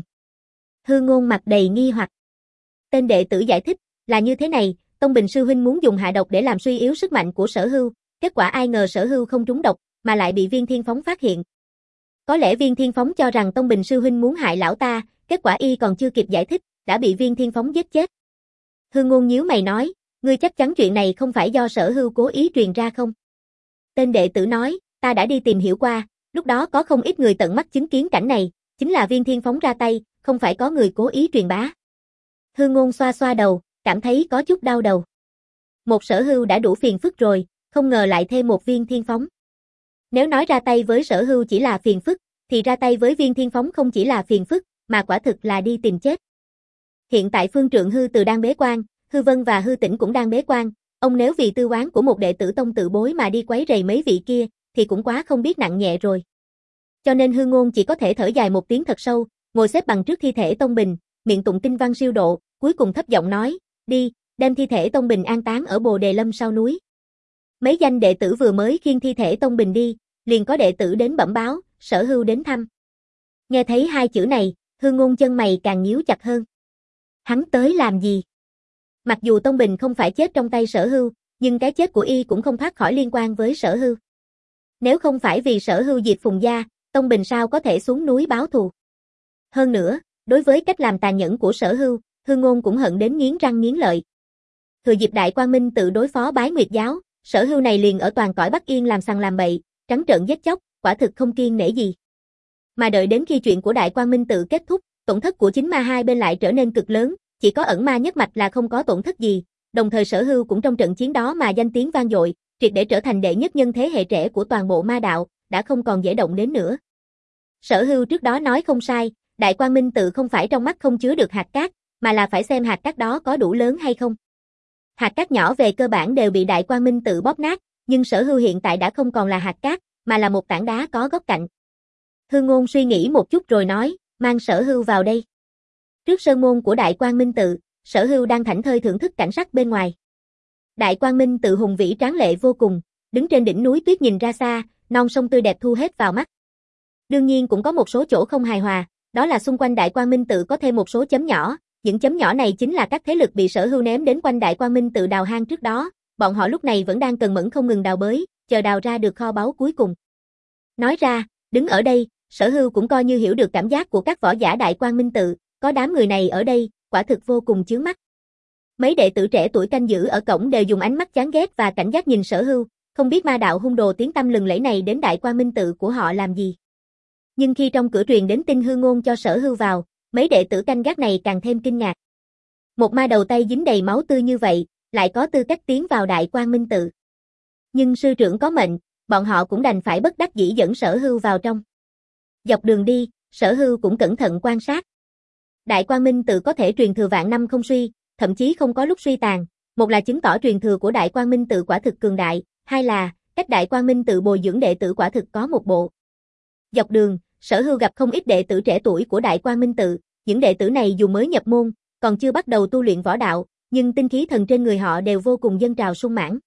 Hư Ngôn mặt đầy nghi hoặc. Tên đệ tử giải thích, là như thế này, Tông Bình sư huynh muốn dùng hạ độc để làm suy yếu sức mạnh của Sở Hưu, kết quả ai ngờ Sở Hưu không trúng độc, mà lại bị Viên Thiên Phóng phát hiện. Có lẽ Viên Thiên Phóng cho rằng Tông Bình sư huynh muốn hại lão ta, kết quả y còn chưa kịp giải thích, đã bị Viên Thiên Phóng giết chết. Hư Ngôn nhíu mày nói, ngươi chắc chắn chuyện này không phải do Sở Hưu cố ý truyền ra không? Tên đệ tử nói, ta đã đi tìm hiểu qua, lúc đó có không ít người tận mắt chứng kiến cảnh này, chính là Viên Thiên Phóng ra tay, không phải có người cố ý truyền bá. Hư Ngôn xoa xoa đầu, cảm thấy có chút đau đầu. Một Sở Hưu đã đủ phiền phức rồi, không ngờ lại thêm một Viên Thiên Phóng. Nếu nói ra tay với Sở Hưu chỉ là phiền phức, thì ra tay với Viên Thiên Phóng không chỉ là phiền phức, mà quả thực là đi tìm chết. Hiện tại Phương Trượng Hư từ đang bế quan, Hư Vân và Hư Tĩnh cũng đang bế quan, ông nếu vì tư oán của một đệ tử tông tự bối mà đi quấy rầy mấy vị kia, thì cũng quá không biết nặng nhẹ rồi. Cho nên Hư Ngôn chỉ có thể thở dài một tiếng thật sâu, ngồi xếp bằng trước thi thể Tông Bình, miệng tụng kinh văn siêu độ, cuối cùng thấp giọng nói, đi, đem thi thể Tông Bình an táng ở Bồ Đề Lâm sau núi. Mấy danh đệ tử vừa mới khiêng thi thể Tông Bình đi, liền có đệ tử đến bẩm báo, Sở Hưu đến thăm. Nghe thấy hai chữ này, Hư Ngôn chân mày càng nhíu chặt hơn. Hắn tới làm gì? Mặc dù Tông Bình không phải chết trong tay Sở Hưu, nhưng cái chết của y cũng không thoát khỏi liên quan với Sở Hưu. Nếu không phải vì Sở Hưu diệt Phùng gia, Tông Bình sao có thể xuống núi báo thù. Hơn nữa, đối với cách làm tàn nhẫn của Sở Hưu, Hương Ngôn cũng hận đến nghiến răng nghiến lợi. Thừa dịp Đại Quang Minh tự đối phó Bái Nguyệt giáo, Sở Hưu này liền ở toàn cõi Bắc Yên làm sằng làm bậy, trắng trợn giết chóc, quả thực không kiêng nể gì. Mà đợi đến khi chuyện của Đại Quang Minh tự kết thúc, tổn thất của chính ma hai bên lại trở nên cực lớn, chỉ có ẩn ma nhất mạch là không có tổn thất gì, đồng thời Sở Hưu cũng trong trận chiến đó mà danh tiếng vang dội, triệt để trở thành đệ nhất nhân thế hệ trẻ của toàn bộ ma đạo, đã không còn dễ động đến nữa. Sở Hưu trước đó nói không sai, Đại Quang Minh tự không phải trong mắt không chứa được hạt cát, mà là phải xem hạt cát đó có đủ lớn hay không. Hạt cát nhỏ về cơ bản đều bị Đại Quang Minh tự bóp nát, nhưng Sở Hưu hiện tại đã không còn là hạt cát, mà là một tảng đá có góc cạnh. Hương Ngôn suy nghĩ một chút rồi nói, mang Sở Hưu vào đây. Trước sơn môn của Đại Quang Minh tự, Sở Hưu đang thảnh thơi thưởng thức cảnh sắc bên ngoài. Đại Quang Minh tự hùng vĩ tráng lệ vô cùng, đứng trên đỉnh núi tuyết nhìn ra xa, non sông tươi đẹp thu hết vào mắt. Đương nhiên cũng có một số chỗ không hài hòa, đó là xung quanh Đại Quang Minh tự có thêm một số chấm nhỏ, những chấm nhỏ này chính là các thế lực bị Sở Hưu ném đến quanh Đại Quang Minh tự đào hang trước đó, bọn họ lúc này vẫn đang cần mẫn không ngừng đào bới, chờ đào ra được kho báu cuối cùng. Nói ra, đứng ở đây, Sở Hưu cũng coi như hiểu được cảm giác của các võ giả Đại Quang Minh tự, có đám người này ở đây, quả thực vô cùng chướng mắt. Mấy đệ tử trẻ tuổi canh giữ ở cổng đều dùng ánh mắt chán ghét và cảnh giác nhìn Sở Hưu, không biết ma đạo hung đồ tiếng tăm lừng lẫy này đến Đại Quang Minh tự của họ làm gì. Nhưng khi trong cửa truyền đến tin Hương Ngôn cho Sở Hưu vào, mấy đệ tử canh gác này càng thêm kinh ngạc. Một ma đầu tay dính đầy máu tươi như vậy, lại có tư cách tiến vào Đại Quang Minh tự. Nhưng sư trưởng có mệnh, bọn họ cũng đành phải bất đắc dĩ dẫn Sở Hưu vào trong. Dọc đường đi, Sở Hưu cũng cẩn thận quan sát. Đại Quang Minh tự có thể truyền thừa vạn năm không suy, thậm chí không có lúc suy tàn, một là chứng tỏ truyền thừa của Đại Quang Minh tự quả thực cường đại, hai là cách Đại Quang Minh tự bồi dưỡng đệ tử quả thực có một bộ. Dọc đường, Sở Hưu gặp không ít đệ tử trẻ tuổi của Đại Quang Minh tự, những đệ tử này dù mới nhập môn, còn chưa bắt đầu tu luyện võ đạo, nhưng tinh khí thần trên người họ đều vô cùng dâng trào sung mãn.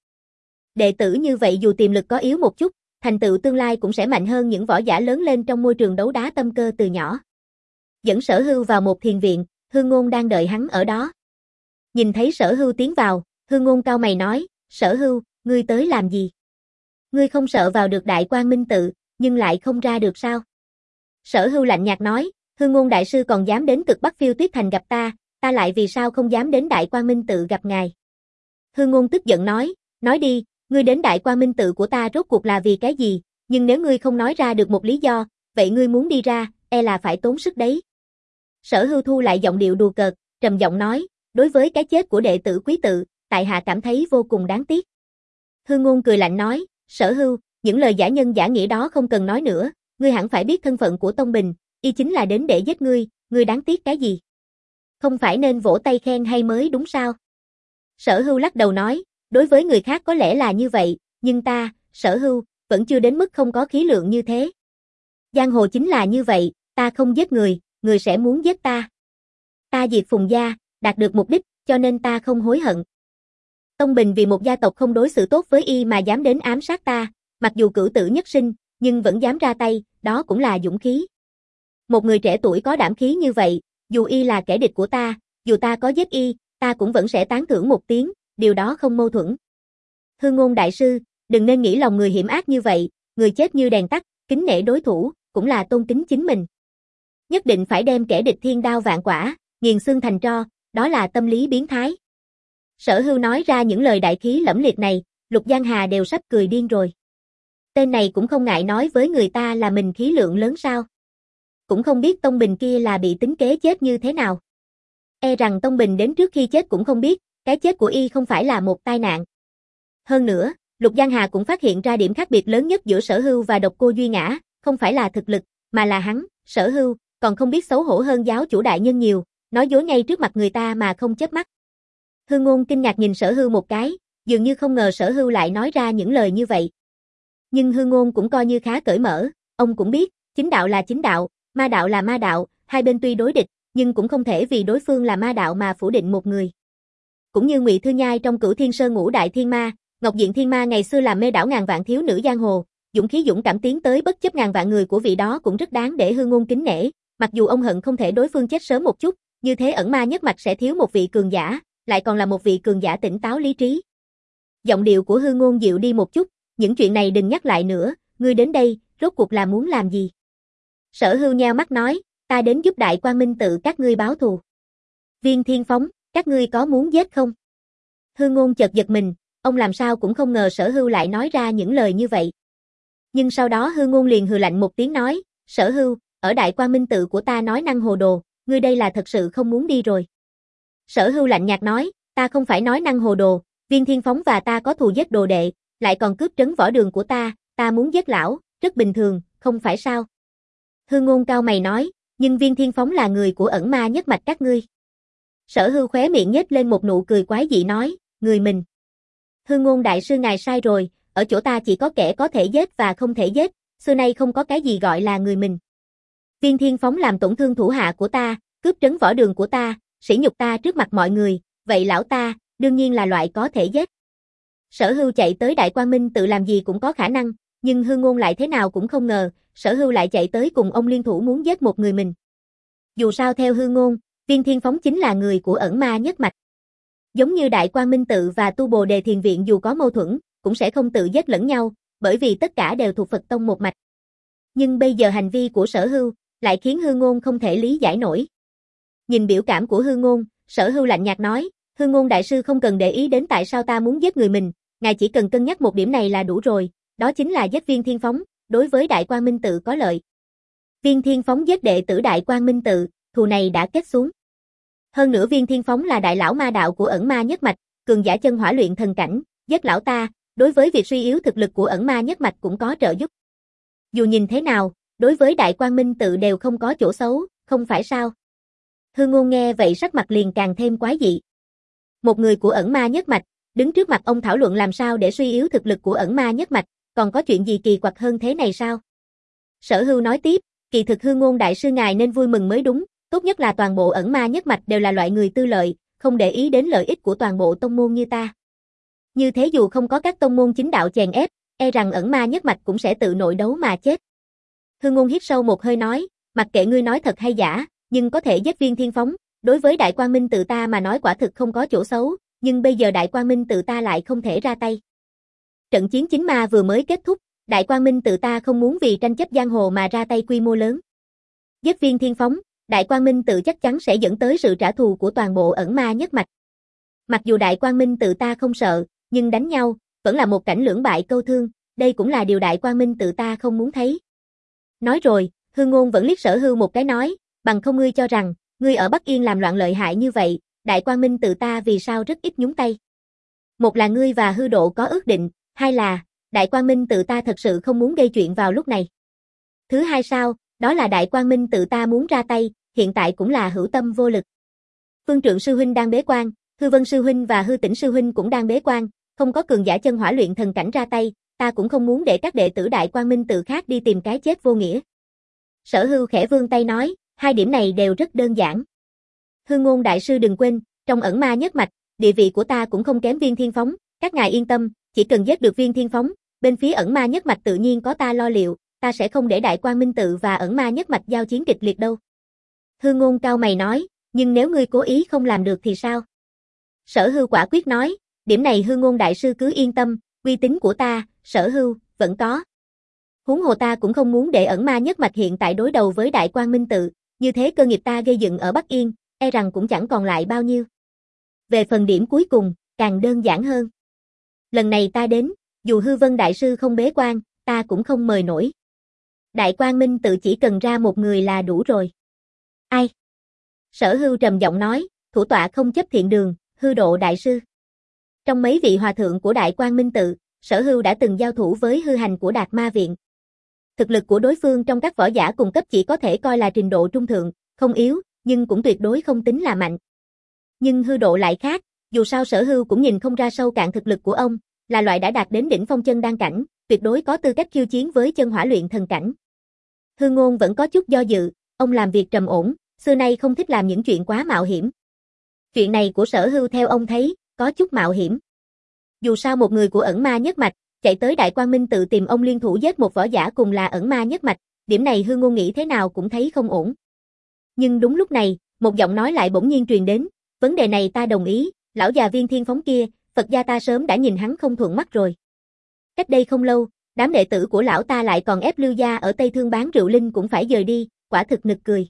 Đệ tử như vậy dù tiềm lực có yếu một chút, thành tựu tương lai cũng sẽ mạnh hơn những võ giả lớn lên trong môi trường đấu đá tâm cơ từ nhỏ. Dẫn Sở Hưu vào một thiền viện, Hương Ngôn đang đợi hắn ở đó. Nhìn thấy Sở Hưu tiến vào, Hương Ngôn cau mày nói, Sở Hưu, ngươi tới làm gì? Ngươi không sợ vào được Đại Quang Minh tự, nhưng lại không ra được sao? Sở Hưu lạnh nhạt nói, Hương Ngôn đại sư còn dám đến cực Bắc Phiêu Tuyết Thành gặp ta, ta lại vì sao không dám đến Đại Quang Minh tự gặp ngài? Hương Ngôn tức giận nói, nói đi, ngươi đến Đại Quang Minh tự của ta rốt cuộc là vì cái gì, nhưng nếu ngươi không nói ra được một lý do, vậy ngươi muốn đi ra, e là phải tốn sức đấy. Sở Hưu thu lại giọng điệu đùa cợt, trầm giọng nói, đối với cái chết của đệ tử quý tự, tại hạ cảm thấy vô cùng đáng tiếc. Hương Ngôn cười lạnh nói, Sở Hưu, những lời giả nhân giả nghĩa đó không cần nói nữa, ngươi hẳn phải biết thân phận của Tông Bình, y chính là đến để giết ngươi, ngươi đáng tiếc cái gì? Không phải nên vỗ tay khen hay mới đúng sao? Sở Hưu lắc đầu nói, đối với người khác có lẽ là như vậy, nhưng ta, Sở Hưu, vẫn chưa đến mức không có khí lượng như thế. Giang hồ chính là như vậy, ta không giết người, người sẽ muốn giết ta. Ta diệt Phùng gia, đạt được mục đích, cho nên ta không hối hận. Tông Bình vì một gia tộc không đối xử tốt với y mà dám đến ám sát ta, mặc dù cửu tử nhất sinh, nhưng vẫn dám ra tay, đó cũng là dũng khí. Một người trẻ tuổi có đảm khí như vậy, dù y là kẻ địch của ta, dù ta có giết y, ta cũng vẫn sẽ tán thưởng một tiếng, điều đó không mâu thuẫn. Hương Ngôn đại sư, đừng nên nghĩ lòng người hiểm ác như vậy, người chết như đèn tắt, kính nể đối thủ, cũng là tôn kính chính mình. Nhất định phải đem kẻ địch thiên đao vạn quả, nghiền xương thành tro, đó là tâm lý biến thái. Sở Hưu nói ra những lời đại khí lẫm liệt này, Lục Giang Hà đều sắp cười điên rồi. Tên này cũng không ngại nói với người ta là mình khí lượng lớn sao. Cũng không biết Tông Bình kia là bị tính kế chết như thế nào. E rằng Tông Bình đến trước khi chết cũng không biết, cái chết của y không phải là một tai nạn. Hơn nữa, Lục Giang Hà cũng phát hiện ra điểm khác biệt lớn nhất giữa Sở Hưu và Độc Cô Duy Ngã, không phải là thực lực, mà là hắn, Sở Hưu, còn không biết xấu hổ hơn giáo chủ đại nhân nhiều, nói dối ngay trước mặt người ta mà không chớp mắt. Hương Ngôn kinh ngạc nhìn Sở Hưu một cái, dường như không ngờ Sở Hưu lại nói ra những lời như vậy. Nhưng Hương Ngôn cũng coi như khá cởi mở, ông cũng biết, chính đạo là chính đạo, ma đạo là ma đạo, hai bên tuy đối địch, nhưng cũng không thể vì đối phương là ma đạo mà phủ định một người. Cũng như Ngụy Thư Nhai trong Cửu Thiên Sơn Ngũ Đại Thiên Ma, Ngọc Diện Thiên Ma ngày xưa làm mê đảo ngàn vạn thiếu nữ giang hồ, dũng khí dũng cảm tiến tới bất chấp ngàn vạn người của vị đó cũng rất đáng để Hương Ngôn kính nể, mặc dù ông hận không thể đối phương chết sớm một chút, như thế ẩn ma nhất mạch sẽ thiếu một vị cường giả, lại còn là một vị cường giả tỉnh táo lý trí. Giọng điệu của Hư Ngôn dịu đi một chút, những chuyện này đừng nhắc lại nữa, ngươi đến đây, rốt cuộc là muốn làm gì? Sở Hưu nheo mắt nói, ta đến giúp Đại Quang Minh Tự các ngươi báo thù. Viên Thiên Phóng, các ngươi có muốn giết không? Hư Ngôn chợt giật mình, ông làm sao cũng không ngờ Sở Hưu lại nói ra những lời như vậy. Nhưng sau đó Hư Ngôn liền hừ lạnh một tiếng nói, Sở Hưu, ở Đại Quang Minh Tự của ta nói năng hồ đồ, ngươi đây là thật sự không muốn đi rồi. Sở Hưu lạnh nhạt nói, ta không phải nói năng hồ đồ, Viên Thiên Phóng và ta có thù giết đồ đệ, lại còn cướp trấn võ đường của ta, ta muốn giết lão, rất bình thường, không phải sao? Hư Ngôn cao mày nói, nhưng Viên Thiên Phóng là người của ẩn ma nhất mạch các ngươi. Sở Hưu khóe miệng nhếch lên một nụ cười quái dị nói, người mình. Hư Ngôn đại sư ngài sai rồi, ở chỗ ta chỉ có kẻ có thể giết và không thể giết, xưa nay không có cái gì gọi là người mình. Viên Thiên Phóng làm tổn thương thủ hạ của ta, cướp trấn võ đường của ta, sỉ nhục ta trước mặt mọi người, vậy lão ta, đương nhiên là loại có thể giết. Sở Hưu chạy tới Đại Quang Minh Tự làm gì cũng có khả năng, nhưng Hư Ngôn lại thế nào cũng không ngờ, Sở Hưu lại chạy tới cùng ông liên thủ muốn giết một người mình. Dù sao theo Hư Ngôn, Viên Thiên Phóng chính là người của ẩn ma nhất mạch. Giống như Đại Quang Minh Tự và Tu Bồ Đề Thiền Viện dù có mâu thuẫn, cũng sẽ không tự giết lẫn nhau, bởi vì tất cả đều thuộc Phật tông một mạch. Nhưng bây giờ hành vi của Sở Hưu lại khiến Hư Ngôn không thể lý giải nổi. Nhìn biểu cảm của Hư Ngôn, Sở Hưu lạnh nhạt nói, Hư Ngôn đại sư không cần để ý đến tại sao ta muốn giết người mình, ngài chỉ cần cân nhắc một điểm này là đủ rồi, đó chính là giết Viên Thiên Phóng, đối với Đại Quang Minh Tự có lợi. Viên Thiên Phóng giết đệ tử Đại Quang Minh Tự, thù này đã kết xuống. Hơn nữa Viên Thiên Phóng là đại lão ma đạo của ẩn ma nhất mạch, cường giả chân hỏa luyện thần cảnh, giết lão ta, đối với việc suy yếu thực lực của ẩn ma nhất mạch cũng có trợ giúp. Dù nhìn thế nào, đối với Đại Quang Minh Tự đều không có chỗ xấu, không phải sao? Hư Ngôn nghe vậy sắc mặt liền càng thêm quái dị. Một người của ẩn ma nhất mạch, đứng trước mặt ông thảo luận làm sao để suy yếu thực lực của ẩn ma nhất mạch, còn có chuyện gì kỳ quặc hơn thế này sao? Sở Hưu nói tiếp, kỳ thực Hư Ngôn đại sư ngài nên vui mừng mới đúng, tốt nhất là toàn bộ ẩn ma nhất mạch đều là loại người tư lợi, không để ý đến lợi ích của toàn bộ tông môn như ta. Như thế dù không có các tông môn chính đạo chèn ép, e rằng ẩn ma nhất mạch cũng sẽ tự nội đấu mà chết. Hư Ngôn hít sâu một hơi nói, mặc kệ ngươi nói thật hay giả, nhưng có thể giết Viên Thiên Phóng, đối với Đại Quang Minh Tự ta mà nói quả thực không có chỗ xấu, nhưng bây giờ Đại Quang Minh Tự ta lại không thể ra tay. Trận chiến chính ma vừa mới kết thúc, Đại Quang Minh Tự ta không muốn vì tranh chấp giang hồ mà ra tay quy mô lớn. Giết Viên Thiên Phóng, Đại Quang Minh Tự chắc chắn sẽ dẫn tới sự trả thù của toàn bộ ẩn ma nhất mạch. Mặc dù Đại Quang Minh Tự ta không sợ, nhưng đánh nhau, vẫn là một cảnh lưỡng bại câu thương, đây cũng là điều Đại Quang Minh Tự ta không muốn thấy. Nói rồi, Hư Ngôn vẫn liếc Sở Hưu một cái nói, bằng không ngươi cho rằng, ngươi ở Bắc Yên làm loạn lợi hại như vậy, Đại Quang Minh Tự ta vì sao rất ít nhúng tay. Một là ngươi và Hư Độ có ước định, hai là, Đại Quang Minh Tự ta thật sự không muốn gây chuyện vào lúc này. Thứ hai sao, đó là Đại Quang Minh Tự ta muốn ra tay, hiện tại cũng là hữu tâm vô lực. Phương Trượng sư huynh đang bế quan, Hư Vân sư huynh và Hư Tĩnh sư huynh cũng đang bế quan, không có cường giả chân hỏa luyện thần cảnh ra tay, ta cũng không muốn để các đệ tử Đại Quang Minh Tự khác đi tìm cái chết vô nghĩa. Sở Hưu khẽ vươn tay nói, hai điểm này đều rất đơn giản. Hư Ngôn đại sư đừng quên, trong ẩn ma nhất mạch, địa vị của ta cũng không kém Viên Thiên Phóng, các ngài yên tâm, chỉ cần giết được Viên Thiên Phóng, bên phía ẩn ma nhất mạch tự nhiên có ta lo liệu, ta sẽ không để Đại Quang Minh Tự và ẩn ma nhất mạch giao chiến kịch liệt đâu. Hư Ngôn cao mày nói, nhưng nếu ngươi cố ý không làm được thì sao? Sở Hưu quả quyết nói, điểm này Hư Ngôn đại sư cứ yên tâm, uy tín của ta, Sở Hưu, vẫn có. Huống hồ ta cũng không muốn để ẩn ma nhất mạch hiện tại đối đầu với Đại Quang Minh Tự, như thế cơ nghiệp ta gây dựng ở Bắc Yên, e rằng cũng chẳng còn lại bao nhiêu. Về phần điểm cuối cùng, càng đơn giản hơn. Lần này ta đến, dù Hư Vân đại sư không bế quan, ta cũng không mời nổi. Đại Quang Minh Tự chỉ cần ra một người là đủ rồi. Ai? Sở Hưu trầm giọng nói, thủ tọa không chấp thiện đường, Hư Độ đại sư. Trong mấy vị hòa thượng của Đại Quang Minh Tự, Sở Hưu đã từng giao thủ với hư hành của Đạt Ma Viện. Thực lực của đối phương trong các võ giả cùng cấp chỉ có thể coi là trình độ trung thượng, không yếu, nhưng cũng tuyệt đối không tính là mạnh. Nhưng Hư Độ lại khác, dù sao Sở Hưu cũng nhìn không ra sâu cạn thực lực của ông, là loại đã đạt đến đỉnh phong chân đan cảnh, tuyệt đối có tư cách khiêu chiến với chân hỏa luyện thần cảnh. Hư Ngôn vẫn có chút do dự, ông làm việc trầm ổn, xưa nay không thích làm những chuyện quá mạo hiểm. Chuyện này của Sở Hưu theo ông thấy, có chút mạo hiểm. Dù sao một người của ẩn ma nhất mạch, chạy tới Đại Quang Minh Tự tìm ông liên thủ giết một võ giả cùng là ẩn ma nhất mạch, điểm này Hư Ngôn nghĩ thế nào cũng thấy không ổn. Nhưng đúng lúc này, một giọng nói lại bỗng nhiên truyền đến, vấn đề này ta đồng ý, Lão già Viên Thiên Phóng kia, Phật gia ta sớm đã nhìn hắn không thuận mắt rồi. Cách đây không lâu, đám đệ tử của lão ta lại còn ép Lưu gia ở Tây Thương bán rượu linh cũng phải dời đi, quả thực nực cười.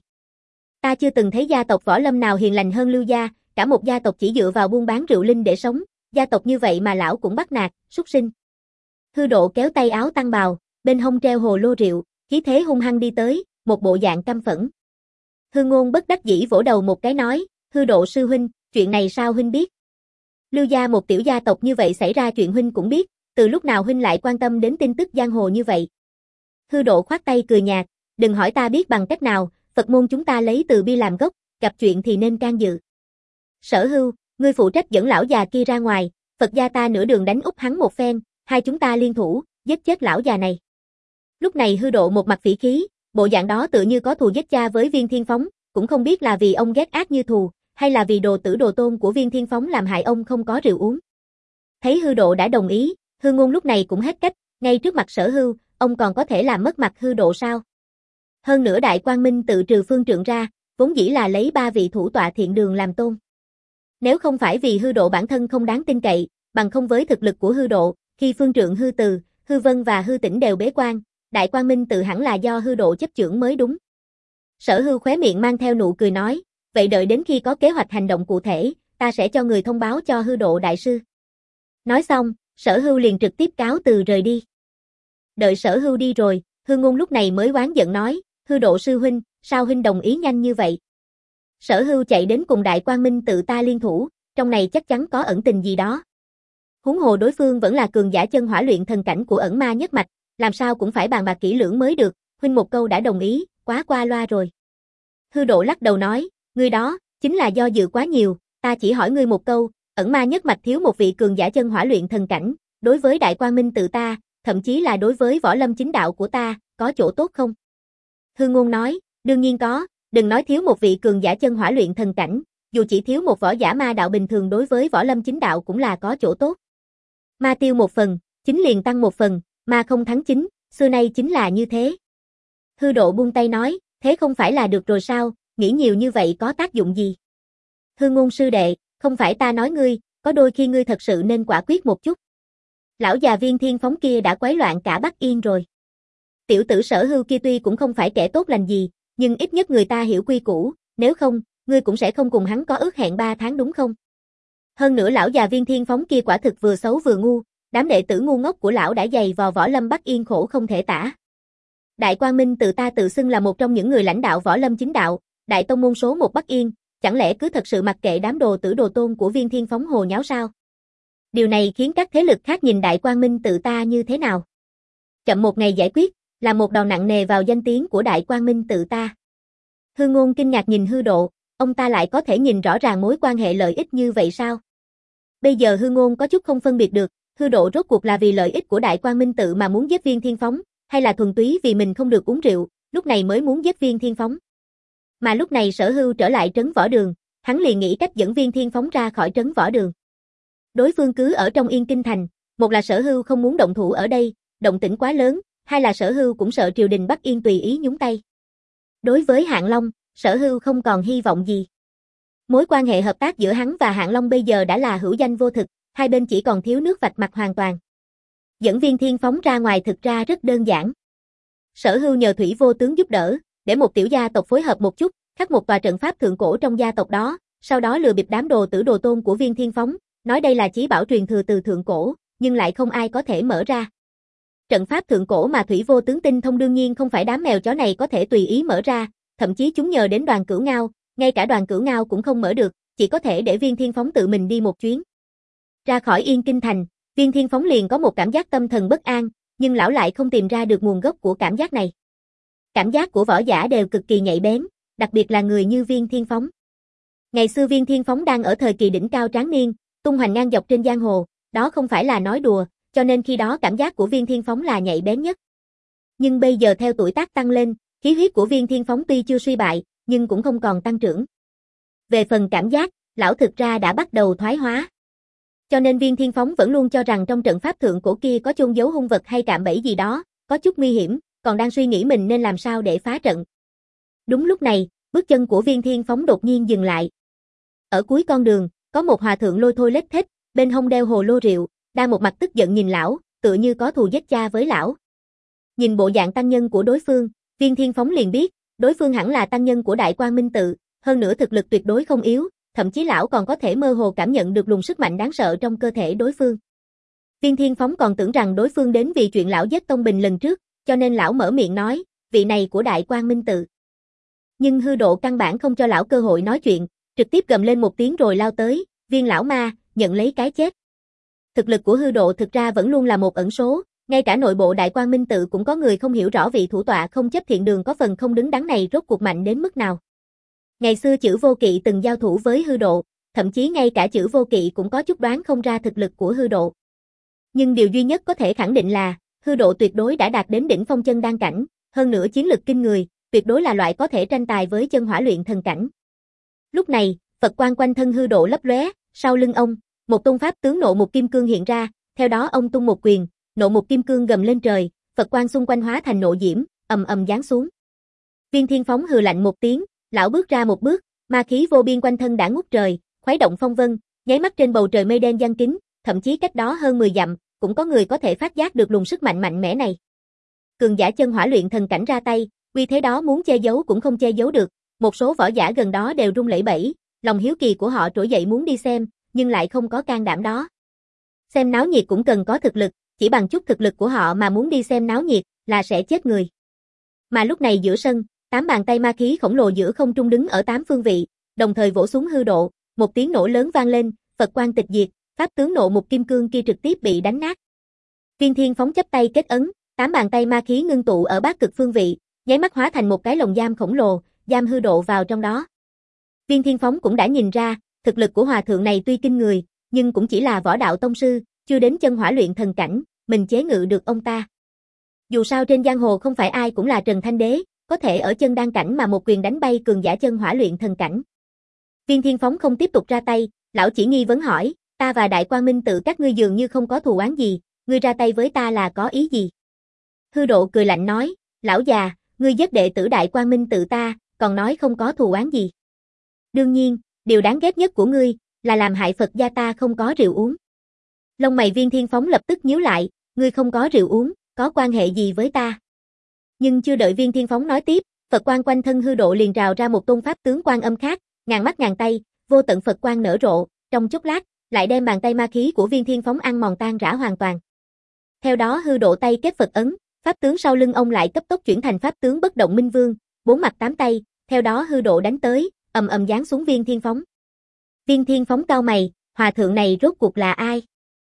Ta chưa từng thấy gia tộc võ lâm nào hiền lành hơn Lưu gia, cả một gia tộc chỉ dựa vào buôn bán rượu linh để sống, gia tộc như vậy mà lão cũng bắt nạt, súc sinh. Hư Độ kéo tay áo tăng bào, bên hông treo hồ lô rượu, khí thế hung hăng đi tới, một bộ dạng căm phẫn. Hư Ngôn bất đắc dĩ vỗ đầu một cái nói, Hư Độ sư huynh, chuyện này sao huynh biết? Lưu gia một tiểu gia tộc như vậy xảy ra chuyện huynh cũng biết, từ lúc nào huynh lại quan tâm đến tin tức giang hồ như vậy? Hư Độ khoát tay cười nhạt, đừng hỏi ta biết bằng cách nào, Phật môn chúng ta lấy từ bi làm gốc, gặp chuyện thì nên can dự. Sở Hưu, ngươi phụ trách dẫn lão già kia ra ngoài, Phật gia ta nửa đường đánh úp hắn một phen, hai chúng ta liên thủ, giết chết lão già này. Lúc này Hư Độ một mặt phỉ khí, bộ dạng đó tự như có thù giết cha với Viên Thiên Phóng, cũng không biết là vì ông ghét ác như thù, hay là vì đồ tử đồ tôn của Viên Thiên Phóng làm hại ông không có rượu uống. Thấy Hư Độ đã đồng ý, Hư Ngôn lúc này cũng hết cách, ngay trước mặt Sở Hưu, ông còn có thể làm mất mặt Hư Độ sao? Hơn nữa Đại Quang Minh tự trừ phương trượng ra, vốn dĩ là lấy ba vị thủ tọa thiện đường làm tôn. Nếu không phải vì Hư Độ bản thân không đáng tin cậy, bằng không với thực lực của Hư Độ, khi phương trượng Hư Từ, Hư Vân và Hư Tĩnh đều bế quan, Đại Quang Minh tự hẳn là do Hư Độ chấp chưởng mới đúng. Sở Hưu khóe miệng mang theo nụ cười nói, vậy đợi đến khi có kế hoạch hành động cụ thể, ta sẽ cho người thông báo cho Hư Độ đại sư. Nói xong, Sở Hưu liền trực tiếp cáo từ rời đi. Đợi Sở Hưu đi rồi, Hư Ngôn lúc này mới oán giận nói, Hư Độ sư huynh, sao huynh đồng ý nhanh như vậy? Sở Hưu chạy đến cùng Đại Quang Minh tự ta liên thủ, trong này chắc chắn có ẩn tình gì đó. Huống hồ đối phương vẫn là cường giả chân hỏa luyện thần cảnh của ẩn ma nhất mạch, làm sao cũng phải bàn bạc kỹ lưỡng mới được, huynh một câu đã đồng ý, quá qua loa rồi. Hư Độ lắc đầu nói, ngươi đó, chính là do dự quá nhiều, ta chỉ hỏi ngươi một câu, ẩn ma nhất mạch thiếu một vị cường giả chân hỏa luyện thần cảnh, đối với Đại Quang Minh tự ta, thậm chí là đối với võ lâm chính đạo của ta, có chỗ tốt không? Hư Ngôn nói, đương nhiên có, đừng nói thiếu một vị cường giả chân hỏa luyện thần cảnh, dù chỉ thiếu một võ giả ma đạo bình thường đối với võ lâm chính đạo cũng là có chỗ tốt. Ma tiêu một phần, chính liền tăng một phần, ma không thắng chính, xưa nay chính là như thế. Hư Độ buông tay nói, thế không phải là được rồi sao, nghĩ nhiều như vậy có tác dụng gì? Hư Ngôn sư đệ, không phải ta nói ngươi, có đôi khi ngươi thật sự nên quả quyết một chút. Lão già Viên Thiên Phóng kia đã quấy loạn cả Bắc Yên rồi. Tiểu tử Sở Hưu kia tuy cũng không phải kẻ tốt lành gì, nhưng ít nhất người ta hiểu quy củ, nếu không, ngươi cũng sẽ không cùng hắn có ước hẹn ba tháng đúng không? Hơn nữa lão già Viên Thiên Phóng kia quả thực vừa xấu vừa ngu, đám đệ tử ngu ngốc của lão đã dày vò võ lâm Bắc Yên khổ không thể tả. Đại Quang Minh tự ta tự xưng là một trong những người lãnh đạo võ lâm chính đạo, đại tông môn số một Bắc Yên, chẳng lẽ cứ thật sự mặc kệ đám đồ tử đồ tôn của Viên Thiên Phóng hồ nháo sao? Điều này khiến các thế lực khác nhìn Đại Quang Minh tự ta như thế nào? Chậm một ngày giải quyết, là một đòn nặng nề vào danh tiếng của Đại Quang Minh tự ta. Hư Ngôn kinh ngạc nhìn Hư Độ, ông ta lại có thể nhìn rõ ràng mối quan hệ lợi ích như vậy sao? Bây giờ Hư Ngôn có chút không phân biệt được, Hư Độ rốt cuộc là vì lợi ích của Đại Quang Minh tự mà muốn giết Viên Thiên Phóng, hay là thuần túy vì mình không được uống rượu, lúc này mới muốn giết Viên Thiên Phóng. Mà lúc này Sở Hưu trở lại trấn Võ Đường, hắn liền nghĩ cách dẫn Viên Thiên Phóng ra khỏi trấn Võ Đường. Đối phương cứ ở trong Yên Kinh thành, một là Sở Hưu không muốn động thủ ở đây, động tĩnh quá lớn, hai là Sở Hưu cũng sợ triều đình Bắc Yên tùy ý nhúng tay. Đối với Hạng Long, Sở Hưu không còn hy vọng gì. Mối quan hệ hợp tác giữa hắn và Hạng Long bây giờ đã là hữu danh vô thực, hai bên chỉ còn thiếu nước vạch mặt hoàn toàn. Dẫn Viên Thiên Phóng ra ngoài thực ra rất đơn giản. Sở Hưu nhờ Thủy Vô Tướng giúp đỡ, để một tiểu gia tộc phối hợp một chút, khắc một tòa trận pháp thượng cổ trong gia tộc đó, sau đó lừa bịp đám đồ tử đồ tôn của Viên Thiên Phóng, nói đây là chí bảo truyền thừa từ thượng cổ, nhưng lại không ai có thể mở ra. Trận pháp thượng cổ mà Thủy Vô Tướng tinh thông đương nhiên không phải đám mèo chó này có thể tùy ý mở ra, thậm chí chúng nhờ đến Đoàn Cửu Ngao, ngay cả Đoàn Cửu Ngao cũng không mở được, chỉ có thể để Viên Thiên Phóng tự mình đi một chuyến. Ra khỏi Yên Kinh thành, Viên Thiên Phóng liền có một cảm giác tâm thần bất an, nhưng lão lại không tìm ra được nguồn gốc của cảm giác này. Cảm giác của võ giả đều cực kỳ nhạy bén, đặc biệt là người như Viên Thiên Phóng. Ngày xưa Viên Thiên Phóng đang ở thời kỳ đỉnh cao tráng niên, tung hoành ngang dọc trên giang hồ, đó không phải là nói đùa, cho nên khi đó cảm giác của Viên Thiên Phóng là nhạy bén nhất. Nhưng bây giờ theo tuổi tác tăng lên, khí huyết của Viên Thiên Phóng tuy chưa suy bại, nhưng cũng không còn tăng trưởng. Về phần cảm giác, lão thực ra đã bắt đầu thoái hóa. Cho nên Viên Thiên Phóng vẫn luôn cho rằng trong trận pháp thượng cổ kia có chôn giấu hung vật hay cạm bẫy gì đó, có chút nguy hiểm, còn đang suy nghĩ mình nên làm sao để phá trận. Đúng lúc này, bước chân của Viên Thiên Phóng đột nhiên dừng lại. Ở cuối con đường, có một hòa thượng lôi thôi lết thết, bên hông đeo hồ lô rượu, đang một mặt tức giận nhìn lão, tựa như có thù giết cha với lão. Nhìn bộ dạng tăng nhân của đối phương, Viên Thiên Phóng liền biết, đối phương hẳn là tăng nhân của Đại Quang Minh Tự, hơn nữa thực lực tuyệt đối không yếu, thậm chí lão còn có thể mơ hồ cảm nhận được luồng sức mạnh đáng sợ trong cơ thể đối phương. Viên Thiên Phóng còn tưởng rằng đối phương đến vì chuyện lão giết Tông Bình lần trước, cho nên lão mở miệng nói, vị này của Đại Quang Minh Tự. Nhưng hư độ căn bản không cho lão cơ hội nói chuyện, trực tiếp gầm lên một tiếng rồi lao tới, Viên lão ma, nhận lấy cái chết. Thực lực của hư độ thực ra vẫn luôn là một ẩn số, ngay cả nội bộ Đại Quang Minh Tự cũng có người không hiểu rõ vị thủ tọa không chấp thiện đường có phần không đứng đắn này rốt cuộc mạnh đến mức nào. Ngày xưa Chử Vô Kỵ từng giao thủ với hư độ, thậm chí ngay cả Chử Vô Kỵ cũng có chút đoán không ra thực lực của hư độ. Nhưng điều duy nhất có thể khẳng định là, hư độ tuyệt đối đã đạt đến đỉnh phong chân đan cảnh, hơn nữa chiến lực kinh người, tuyệt đối là loại có thể tranh tài với chân hỏa luyện thần cảnh. Lúc này, Phật quang quanh thân hư độ lấp lóe, sau lưng ông, một tôn pháp tướng nộ một kim cương hiện ra, theo đó ông tung một quyền, nộ một kim cương gầm lên trời, Phật quang xung quanh hóa thành nộ diễm, ầm ầm giáng xuống. Viên Thiên Phóng hừ lạnh một tiếng, lão bước ra một bước, ma khí vô biên quanh thân đã ngút trời, khuấy động phong vân, nháy mắt trên bầu trời mây đen giăng kín, thậm chí cách đó hơn mười dặm, cũng có người có thể phát giác được luồng sức mạnh mạnh mẽ này. Cường giả chân hỏa luyện thần cảnh ra tay, uy thế đó muốn che giấu cũng không che giấu được, một số võ giả gần đó đều run lẩy bẩy, lòng hiếu kỳ của họ trỗi dậy muốn đi xem, nhưng lại không có can đảm đó. Xem náo nhiệt cũng cần có thực lực, chỉ bằng chút thực lực của họ mà muốn đi xem náo nhiệt, là sẽ chết người. Mà lúc này giữa sân, tám bàn tay ma khí khổng lồ giữa không trung đứng ở tám phương vị, đồng thời vỗ xuống hư độ, một tiếng nổ lớn vang lên, Phật quang tịch diệt, pháp tướng nộ một kim cương kia trực tiếp bị đánh nát. Viên Thiên Phóng chấp tay kết ấn, tám bàn tay ma khí ngưng tụ ở bát cực phương vị, nháy mắt hóa thành một cái lồng giam khổng lồ, giam hư độ vào trong đó. Viên Thiên Phóng cũng đã nhìn ra, thực lực của hòa thượng này tuy kinh người, nhưng cũng chỉ là võ đạo tông sư, chưa đến chân hỏa luyện thần cảnh, mình chế ngự được ông ta. Dù sao trên giang hồ không phải ai cũng là Trần Thanh Đế, có thể ở chân đan cảnh mà một quyền đánh bay cường giả chân hỏa luyện thần cảnh. Viên Thiên Phóng không tiếp tục ra tay, lão chỉ nghi vấn hỏi, ta và Đại Quang Minh Tự các ngươi dường như không có thù oán gì, ngươi ra tay với ta là có ý gì? Hư độ cười lạnh nói, lão già, ngươi giết đệ tử Đại Quang Minh Tự ta, còn nói không có thù oán gì. Đương nhiên, điều đáng ghét nhất của ngươi, là làm hại Phật gia ta không có rượu uống. Lông mày Viên Thiên Phóng lập tức nhíu lại, ngươi không có rượu uống, có quan hệ gì với ta? Nhưng chưa đợi Viên Thiên Phóng nói tiếp, Phật quang quanh thân hư độ liền rào ra một tôn pháp tướng quan âm khác, ngàn mắt ngàn tay, vô tận Phật quang nở rộ, trong chốc lát, lại đem bàn tay ma khí của Viên Thiên Phóng ăn mòn tan rã hoàn toàn. Theo đó hư độ tay kết Phật ấn, pháp tướng sau lưng ông lại cấp tốc chuyển thành pháp tướng bất động minh vương, bốn mặt tám tay, theo đó hư độ đánh tới, ầm ầm giáng xuống Viên Thiên Phóng. Viên Thiên Phóng cau mày, hòa thượng này rốt cuộc là ai?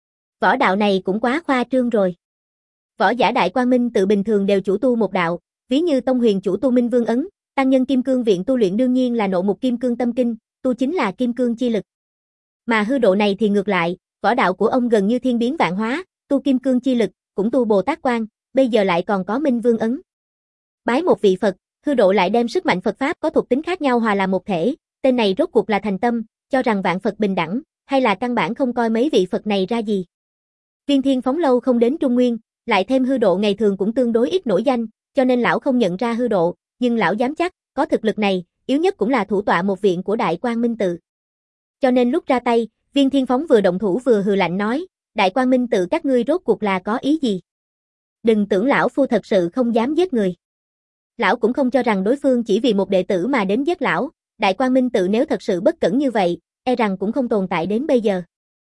Võ đạo này cũng quá khoa trương rồi. Võ giả Đại Quang Minh Tự bình thường đều chủ tu một đạo, ví như Tông Huyền chủ tu Minh Vương ấn, tăng nhân Kim Cương viện tu luyện đương nhiên là nộ mục Kim Cương tâm kinh, tu chính là Kim Cương chi lực. Mà hư độ này thì ngược lại, võ đạo của ông gần như thiên biến vạn hóa, tu Kim Cương chi lực, cũng tu Bồ Tát Quan, bây giờ lại còn có Minh Vương ấn. Bái một vị Phật, hư độ lại đem sức mạnh Phật pháp có thuộc tính khác nhau hòa làm một thể, tên này rốt cuộc là thành tâm, cho rằng vạn Phật bình đẳng, hay là căn bản không coi mấy vị Phật này ra gì. Viên Thiên Phóng lâu không đến Trung Nguyên, lại thêm hư độ ngày thường cũng tương đối ít nổi danh, cho nên lão không nhận ra hư độ, nhưng lão dám chắc, có thực lực này, yếu nhất cũng là thủ tọa một viện của Đại Quang Minh Tự. Cho nên lúc ra tay, Viên Thiên Phóng vừa động thủ vừa hừ lạnh nói, Đại Quang Minh Tự các ngươi rốt cuộc là có ý gì? Đừng tưởng lão phu thật sự không dám giết người. Lão cũng không cho rằng đối phương chỉ vì một đệ tử mà đến giết lão, Đại Quang Minh Tự nếu thật sự bất cẩn như vậy, e rằng cũng không tồn tại đến bây giờ.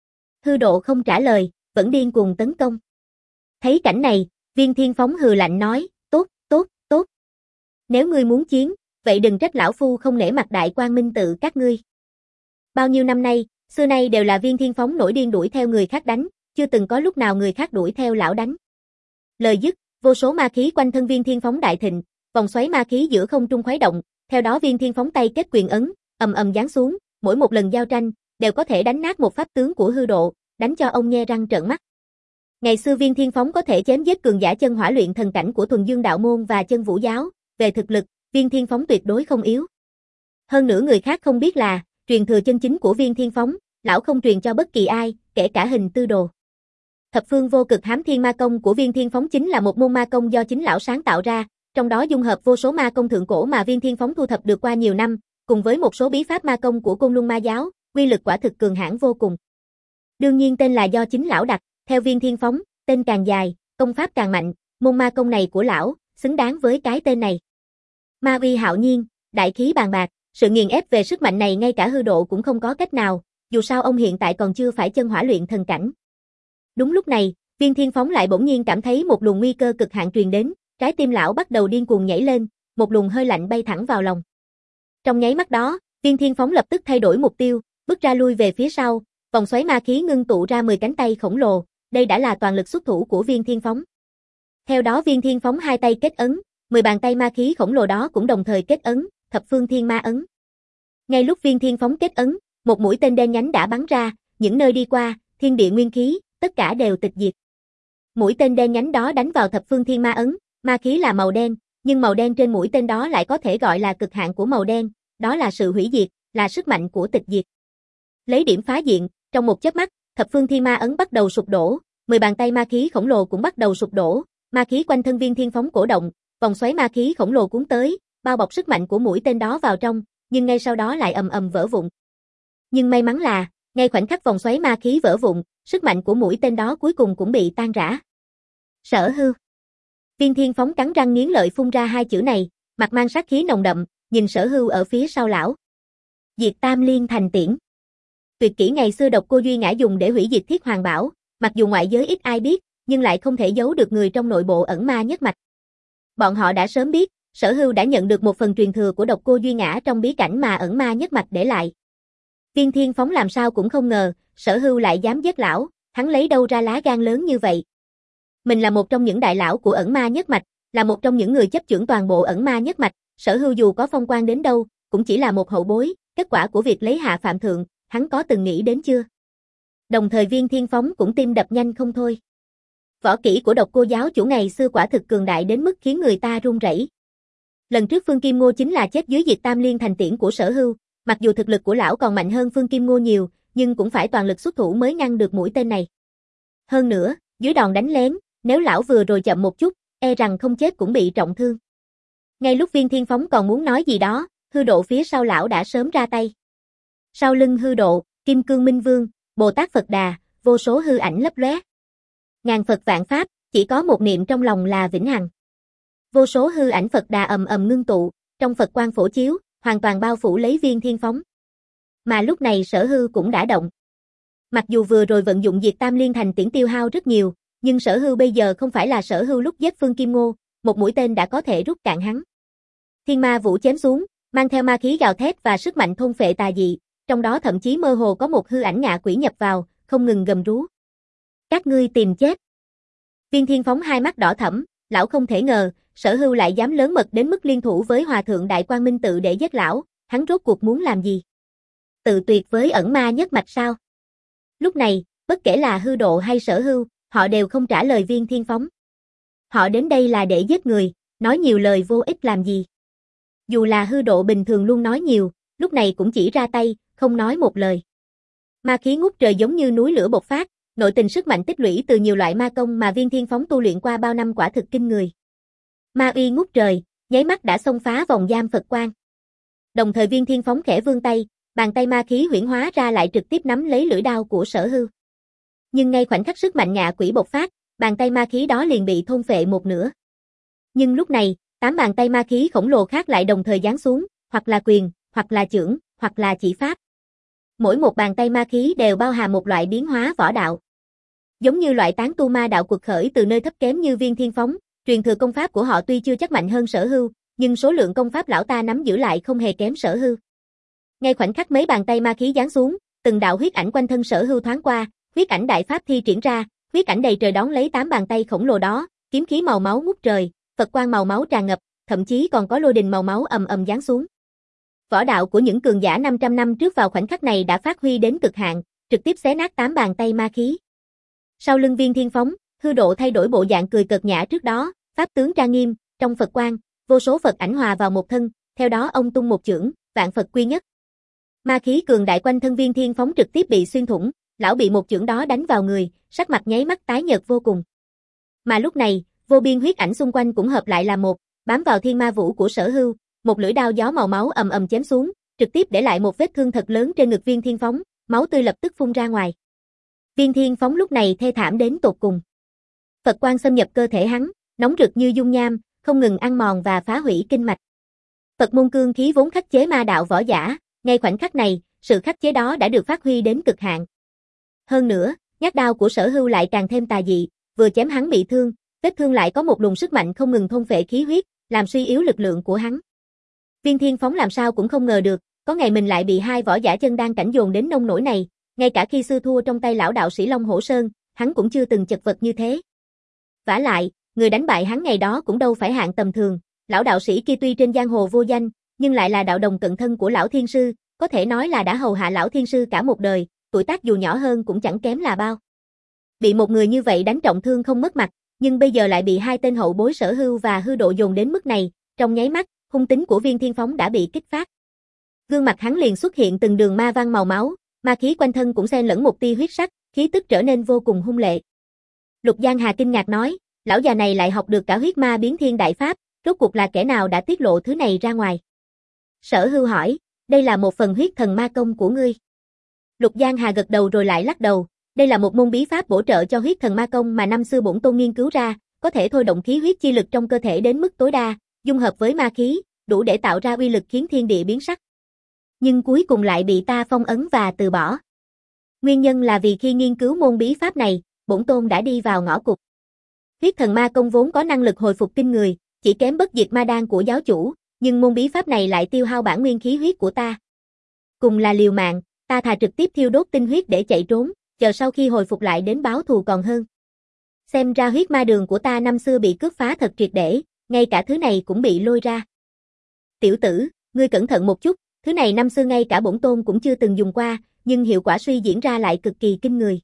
Hư độ không trả lời, vẫn điên cuồng tấn công. Thấy cảnh này, Viên Thiên Phóng hừ lạnh nói, tốt, tốt, tốt. Nếu ngươi muốn chiến, vậy đừng trách lão phu không nể mặt Đại Quang Minh Tự các ngươi. Bao nhiêu năm nay, xưa nay đều là Viên Thiên Phóng nổi điên đuổi theo người khác đánh, chưa từng có lúc nào người khác đuổi theo lão đánh. Lời dứt, vô số ma khí quanh thân Viên Thiên Phóng đại thịnh, vòng xoáy ma khí giữa không trung khuấy động, theo đó Viên Thiên Phóng tay kết quyền ấn, ầm ầm giáng xuống, mỗi một lần giao tranh đều có thể đánh nát một pháp tướng của hư độ, đánh cho ông nhe răng trợn mắt. Ngày xưa Viên Thiên Phóng có thể chém giết cường giả chân hỏa luyện thần cảnh của Thuần Dương đạo môn và Chân Vũ giáo, về thực lực, Viên Thiên Phóng tuyệt đối không yếu. Hơn nữa người khác không biết là, truyền thừa chân chính của Viên Thiên Phóng, lão không truyền cho bất kỳ ai, kể cả hình tư đồ. Thập phương vô cực hám thiên ma công của Viên Thiên Phóng chính là một môn ma công do chính lão sáng tạo ra, trong đó dung hợp vô số ma công thượng cổ mà Viên Thiên Phóng thu thập được qua nhiều năm, cùng với một số bí pháp ma công của Côn Luân ma giáo, uy lực quả thực cường hãn vô cùng. Đương nhiên tên là do chính lão đặt, theo Viên Thiên Phóng, tên càng dài, công pháp càng mạnh, môn ma công này của lão, xứng đáng với cái tên này. Ma uy hạo nhiên, đại khí bàn bạc, sự nghiền ép về sức mạnh này ngay cả hư độ cũng không có cách nào, dù sao ông hiện tại còn chưa phải chân hỏa luyện thần cảnh. Đúng lúc này, Viên Thiên Phóng lại bỗng nhiên cảm thấy một luồng nguy cơ cực hạn truyền đến, trái tim lão bắt đầu điên cuồng nhảy lên, một luồng hơi lạnh bay thẳng vào lòng. Trong nháy mắt đó, Viên Thiên Phóng lập tức thay đổi mục tiêu, bước ra lui về phía sau, vòng xoáy ma khí ngưng tụ ra mười cánh tay khổng lồ, đây đã là toàn lực xuất thủ của Viên Thiên Phóng. Theo đó Viên Thiên Phóng hai tay kết ấn, mười bàn tay ma khí khổng lồ đó cũng đồng thời kết ấn, Thập Phương Thiên Ma ấn. Ngay lúc Viên Thiên Phóng kết ấn, một mũi tên đen nhánh đã bắn ra, những nơi đi qua, thiên địa nguyên khí, tất cả đều tịch diệt. Mũi tên đen nhánh đó đánh vào Thập Phương Thiên Ma ấn, ma khí là màu đen, nhưng màu đen trên mũi tên đó lại có thể gọi là cực hạn của màu đen, đó là sự hủy diệt, là sức mạnh của tịch diệt. Lấy điểm phá diện, trong một chớp mắt, Thập Phương Thiên Ma ấn bắt đầu sụp đổ, mười bàn tay ma khí khổng lồ cũng bắt đầu sụp đổ, ma khí quanh thân Viên Thiên Phóng cổ động, vòng xoáy ma khí khổng lồ cuốn tới, bao bọc sức mạnh của mũi tên đó vào trong, nhưng ngay sau đó lại ầm ầm vỡ vụn. Nhưng may mắn là, ngay khoảnh khắc vòng xoáy ma khí vỡ vụn, sức mạnh của mũi tên đó cuối cùng cũng bị tan rã. Sở Hưu. Viên Thiên Phóng cắn răng nghiến lợi phun ra hai chữ này, mặt mang sát khí nồng đậm, nhìn Sở Hưu ở phía sau lão. Diệt Tam Liên Thành Tiễn. Tuyệt kỹ ngày xưa Độc Cô Duy Ngã dùng để hủy diệt Thiết Hoàng Bảo, mặc dù ngoại giới ít ai biết, nhưng lại không thể giấu được người trong nội bộ ẩn ma nhất mạch. Bọn họ đã sớm biết, Sở Hưu đã nhận được một phần truyền thừa của Độc Cô Duy Ngã trong bí cảnh mà ẩn ma nhất mạch để lại. Viên Thiên Phóng làm sao cũng không ngờ, Sở Hưu lại dám giết lão, hắn lấy đâu ra lá gan lớn như vậy. Mình là một trong những đại lão của ẩn ma nhất mạch, là một trong những người chấp chưởng toàn bộ ẩn ma nhất mạch, Sở Hưu dù có phong quan đến đâu, cũng chỉ là một hậu bối, kết quả của việc lấy hạ phạm thượng, hắn có từng nghĩ đến chưa? Đồng thời Viên Thiên Phóng cũng tim đập nhanh không thôi. Võ kỹ của Độc Cô giáo chủ ngày xưa quả thực cường đại đến mức khiến người ta run rẩy. Lần trước Phương Kim Ngô chính là chết dưới Diệt Tam Liên Thành Tiễn của Sở Hưu, mặc dù thực lực của lão còn mạnh hơn Phương Kim Ngô nhiều, nhưng cũng phải toàn lực xuất thủ mới ngăn được mũi tên này. Hơn nữa, dưới đòn đánh lén, nếu lão vừa rồi chậm một chút, e rằng không chết cũng bị trọng thương. Ngay lúc Viên Thiên Phóng còn muốn nói gì đó, hư độ phía sau lão đã sớm ra tay. Sau lưng hư độ, Kim Cương Minh Vương, Bồ Tát Phật Đà, vô số hư ảnh lấp lóe. Ngàn Phật vạn pháp, chỉ có một niệm trong lòng là vĩnh hằng. Vô số hư ảnh Phật Đà ầm ầm ngưng tụ, trong Phật quang phổ chiếu, hoàn toàn bao phủ lấy Viên Thiên Phóng. Mà lúc này Sở Hưu cũng đã động. Mặc dù vừa rồi vận dụng Diệt Tam Liên Thành Tiễn tiêu hao rất nhiều, nhưng Sở Hưu bây giờ không phải là Sở Hưu lúc giết Phương Kim Ngô, một mũi tên đã có thể rút cạn hắn. Thiên Ma Vũ chém xuống, mang theo ma khí gào thét và sức mạnh thôn phệ tà dị, trong đó thậm chí mơ hồ có một hư ảnh ngạ quỷ nhập vào, không ngừng gầm rú. Các ngươi tìm chết. Viên Thiên Phóng hai mắt đỏ thẫm, lão không thể ngờ, Sở Hưu lại dám lớn mật đến mức liên thủ với Hòa thượng Đại Quang Minh Tự để giết lão, hắn rốt cuộc muốn làm gì? Tự tuyệt với ẩn ma nhất mạch sao? Lúc này, bất kể là hư độ hay Sở Hưu, họ đều không trả lời Viên Thiên Phóng. Họ đến đây là để giết người, nói nhiều lời vô ích làm gì? Dù là hư độ bình thường luôn nói nhiều, lúc này cũng chỉ ra tay, không nói một lời. Ma khí ngút trời giống như núi lửa bộc phát, nội tình sức mạnh tích lũy từ nhiều loại ma công mà Viên Thiên Phóng tu luyện qua bao năm quả thực kinh người. Ma uy ngút trời, nháy mắt đã xông phá vòng giam Phật quang. Đồng thời Viên Thiên Phóng khẽ vươn tay, bàn tay ma khí huyễn hóa ra lại trực tiếp nắm lấy lưỡi đao của Sở Hưu. Nhưng ngay khoảnh khắc sức mạnh ngạ quỷ bộc phát, bàn tay ma khí đó liền bị thôn phệ một nửa. Nhưng lúc này, tám bàn tay ma khí khổng lồ khác lại đồng thời giáng xuống, hoặc là quyền, hoặc là chưởng, hoặc là chỉ pháp. Mỗi một bàn tay ma khí đều bao hàm một loại biến hóa võ đạo. Giống như loại tán tu ma đạo cuộc khởi từ nơi thấp kém như Viên Thiên Phóng, truyền thừa công pháp của họ tuy chưa chắc mạnh hơn Sở Hưu, nhưng số lượng công pháp lão ta nắm giữ lại không hề kém Sở Hưu. Ngay khoảnh khắc mấy bàn tay ma khí giáng xuống, từng đạo huyết ảnh quanh thân Sở Hưu thoáng qua, huyết ảnh đại pháp thi triển ra, huyết ảnh đầy trời đón lấy tám bàn tay khổng lồ đó, kiếm khí màu máu ngút trời, Phật quang màu máu tràn ngập, thậm chí còn có lôi đình màu máu ầm ầm giáng xuống. Võ đạo của những cường giả năm trăm năm trước vào khoảnh khắc này đã phát huy đến cực hạn, trực tiếp xé nát tám bàn tay ma khí. Sau lưng Viên Thiên Phóng, hư độ thay đổi bộ dạng cười cợt nhã trước đó, pháp tướng trang nghiêm, trong Phật quang, vô số Phật ảnh hòa vào một thân, theo đó ông tung một chưởng, vạn Phật quy nhất. Ma khí cường đại quanh thân Viên Thiên Phóng trực tiếp bị xuyên thủng, lão bị một chưởng đó đánh vào người, sắc mặt nháy mắt tái nhợt vô cùng. Mà lúc này, vô biên huyết ảnh xung quanh cũng hợp lại là một, bám vào Thiên Ma Vũ của Sở Hưu, một lưỡi đao gió màu máu ầm ầm chém xuống, trực tiếp để lại một vết thương thật lớn trên ngực Viên Thiên Phóng, máu tươi lập tức phun ra ngoài. Viên Thiên Phóng lúc này thê thảm đến tột cùng. Phật quang xâm nhập cơ thể hắn, nóng rực như dung nham, không ngừng ăn mòn và phá hủy kinh mạch. Phật môn cương khí vốn khắc chế ma đạo võ giả, ngay khoảnh khắc này, sự khắc chế đó đã được phát huy đến cực hạn. Hơn nữa, nhát đao của Sở Hưu lại càng thêm tà dị, vừa chém hắn bị thương, vết thương lại có một luồng sức mạnh không ngừng thôn phệ khí huyết, làm suy yếu lực lượng của hắn. Viên Thiên Phóng làm sao cũng không ngờ được, có ngày mình lại bị hai võ giả chân đan cảnh dồn đến nông nỗi này, ngay cả khi xưa thua trong tay lão đạo sĩ Long Hổ Sơn, hắn cũng chưa từng chật vật như thế. Vả lại, người đánh bại hắn ngày đó cũng đâu phải hạng tầm thường, lão đạo sĩ kia tuy trên giang hồ vô danh, nhưng lại là đạo đồng cận thân của lão thiên sư, có thể nói là đã hầu hạ lão thiên sư cả một đời, tuổi tác dù nhỏ hơn cũng chẳng kém là bao. Bị một người như vậy đánh trọng thương không mất mặt, nhưng bây giờ lại bị hai tên hậu bối Sở Hưu và Hư Độ dồn đến mức này, trong nháy mắt, hung tính của Viên Thiên Phóng đã bị kích phát. Gương mặt hắn liền xuất hiện từng đường ma văn màu máu, ma khí quanh thân cũng xen lẫn một tia huyết sắc, khí tức trở nên vô cùng hung lệ. Lục Giang Hà kinh ngạc nói, lão già này lại học được cả huyết ma biến thiên đại pháp, rốt cuộc là kẻ nào đã tiết lộ thứ này ra ngoài? Sở Hưu hỏi, đây là một phần huyết thần ma công của ngươi. Lục Giang Hà gật đầu rồi lại lắc đầu, đây là một môn bí pháp bổ trợ cho huyết thần ma công mà năm xưa bổn tôn nghiên cứu ra, có thể thôi động khí huyết chi lực trong cơ thể đến mức tối đa, dung hợp với ma khí, đủ để tạo ra uy lực khiến thiên địa biến sắc. Nhưng cuối cùng lại bị ta phong ấn và từ bỏ. Nguyên nhân là vì khi nghiên cứu môn bí pháp này, bổn tôn đã đi vào ngõ cụt. Huyết thần ma công vốn có năng lực hồi phục kinh người, chỉ kém bất diệt ma đan của giáo chủ, nhưng môn bí pháp này lại tiêu hao bản nguyên khí huyết của ta. Cùng là liều mạng, ta thà trực tiếp thiêu đốt tinh huyết để chạy trốn, chờ sau khi hồi phục lại đến báo thù còn hơn. Xem ra huyết ma đường của ta năm xưa bị cướp phá thật triệt để, ngay cả thứ này cũng bị lôi ra. Tiểu tử, ngươi cẩn thận một chút, thứ này năm xưa ngay cả bổn tôn cũng chưa từng dùng qua, nhưng hiệu quả suy diễn ra lại cực kỳ kinh người.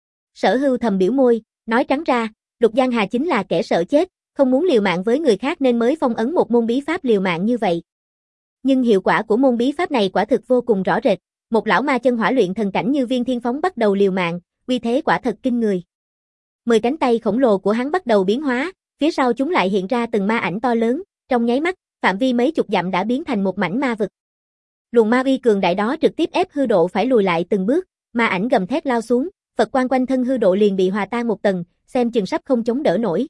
Sở Hưu thầm biểu môi, nói trắng ra, Lục Giang Hà chính là kẻ sợ chết, không muốn liều mạng với người khác nên mới phong ấn một môn bí pháp liều mạng như vậy. Nhưng hiệu quả của môn bí pháp này quả thực vô cùng rõ rệt, một lão ma chân hỏa luyện thần cảnh như Viên Thiên Phóng bắt đầu liều mạng, uy thế quả thật kinh người. Mười cánh tay khổng lồ của hắn bắt đầu biến hóa, phía sau chúng lại hiện ra từng ma ảnh to lớn, trong nháy mắt, phạm vi mấy chục dặm đã biến thành một mảnh ma vực. Luồng ma uy cường đại đó trực tiếp ép Hư Độ phải lùi lại từng bước, ma ảnh gầm thét lao xuống, Phật quang quanh thân Hư Độ liền bị hòa tan một tầng, xem chừng sắp không chống đỡ nổi.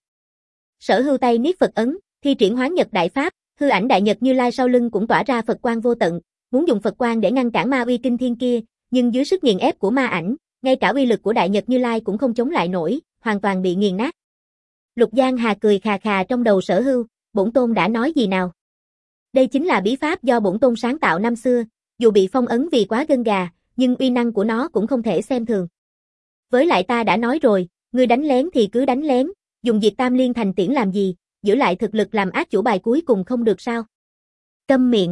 Sở Hưu tay niết Phật ấn, thi triển Hoán Nhật đại pháp, hư ảnh đại nhật Như Lai sau lưng cũng tỏa ra Phật quang vô tận, muốn dùng Phật quang để ngăn cản ma uy kinh thiên kia, nhưng dưới sức nghiền ép của ma ảnh, ngay cả uy lực của đại nhật Như Lai cũng không chống lại nổi, hoàn toàn bị nghiền nát. Lục Giang Hà cười khà khà trong đầu Sở Hưu, bổn tôn đã nói gì nào? Đây chính là bí pháp do bổn tôn sáng tạo năm xưa, dù bị phong ấn vì quá gân gà, nhưng uy năng của nó cũng không thể xem thường. Với lại ta đã nói rồi, ngươi đánh lén thì cứ đánh lén, dùng Diệt Tam Liên thành tiễn làm gì, giữ lại thực lực làm ác chủ bài cuối cùng không được sao? Câm miệng.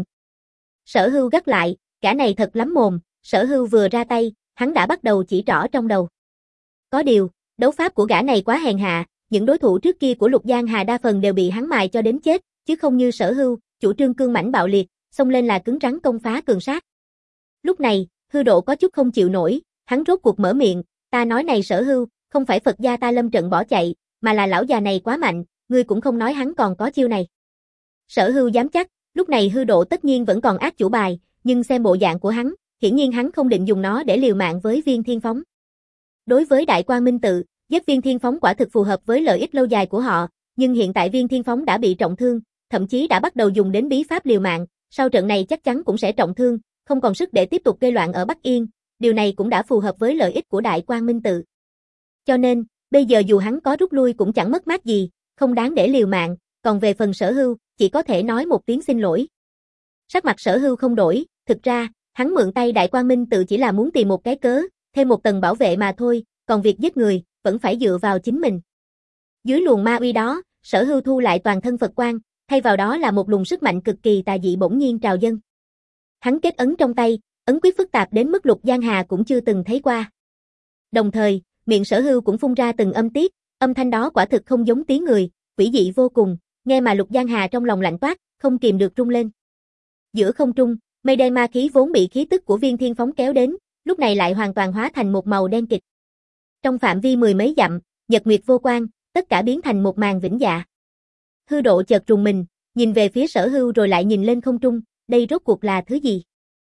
Sở Hưu gắt lại, gã này thật lắm mồm, Sở Hưu vừa ra tay, hắn đã bắt đầu chỉ trỏ trong đầu. Có điều, đấu pháp của gã này quá hèn hạ, những đối thủ trước kia của Lục Giang Hà đa phần đều bị hắn mài cho đến chết, chứ không như Sở Hưu, chủ trương cương mãnh bạo liệt, xông lên là cứng rắn công phá cường sát. Lúc này, Hư Độ có chút không chịu nổi, hắn rốt cuộc mở miệng, ta nói này Sở Hưu, không phải Phật gia ta lâm trận bỏ chạy, mà là lão già này quá mạnh, ngươi cũng không nói hắn còn có chiêu này. Sở Hưu dám chắc, lúc này Hư Độ tất nhiên vẫn còn ác chủ bài, nhưng xem bộ dạng của hắn, hiển nhiên hắn không định dùng nó để liều mạng với Viên Thiên Phóng. Đối với Đại Quang Minh Tự, giết Viên Thiên Phóng quả thực phù hợp với lợi ích lâu dài của họ, nhưng hiện tại Viên Thiên Phóng đã bị trọng thương, thậm chí đã bắt đầu dùng đến bí pháp liều mạng, sau trận này chắc chắn cũng sẽ trọng thương, không còn sức để tiếp tục gây loạn ở Bắc Yên, điều này cũng đã phù hợp với lợi ích của Đại Quang Minh Tự. Cho nên, bây giờ dù hắn có rút lui cũng chẳng mất mát gì, không đáng để liều mạng, còn về phần Sở Hưu, chỉ có thể nói một tiếng xin lỗi. Sắc mặt Sở Hưu không đổi, thực ra, hắn mượn tay Đại Quang Minh Tự chỉ là muốn tìm một cái cớ, thêm một tầng bảo vệ mà thôi, còn việc giết người, vẫn phải dựa vào chính mình. Dưới luồng ma uy đó, Sở Hưu thu lại toàn thân Phật quang, thay vào đó là một luồng sức mạnh cực kỳ tà dị bỗng nhiên trào dâng. Hắn kết ấn trong tay, ấn quyết phức tạp đến mức Lục Giang Hà cũng chưa từng thấy qua. Đồng thời, miệng Sở Hưu cũng phun ra từng âm tiết, âm thanh đó quả thực không giống tiếng người, quỷ dị vô cùng, nghe mà Lục Giang Hà trong lòng lạnh toát, không kìm được rung lên. Giữa không trung, mây đen ma khí vốn bị khí tức của Viên Thiên Phóng kéo đến, lúc này lại hoàn toàn hóa thành một màu đen kịt. Trong phạm vi mười mấy dặm, nhật nguyệt vô quang, tất cả biến thành một màn vĩnh dạ. Hư Độ chợt rùng mình, nhìn về phía Sở Hưu rồi lại nhìn lên không trung, đây rốt cuộc là thứ gì?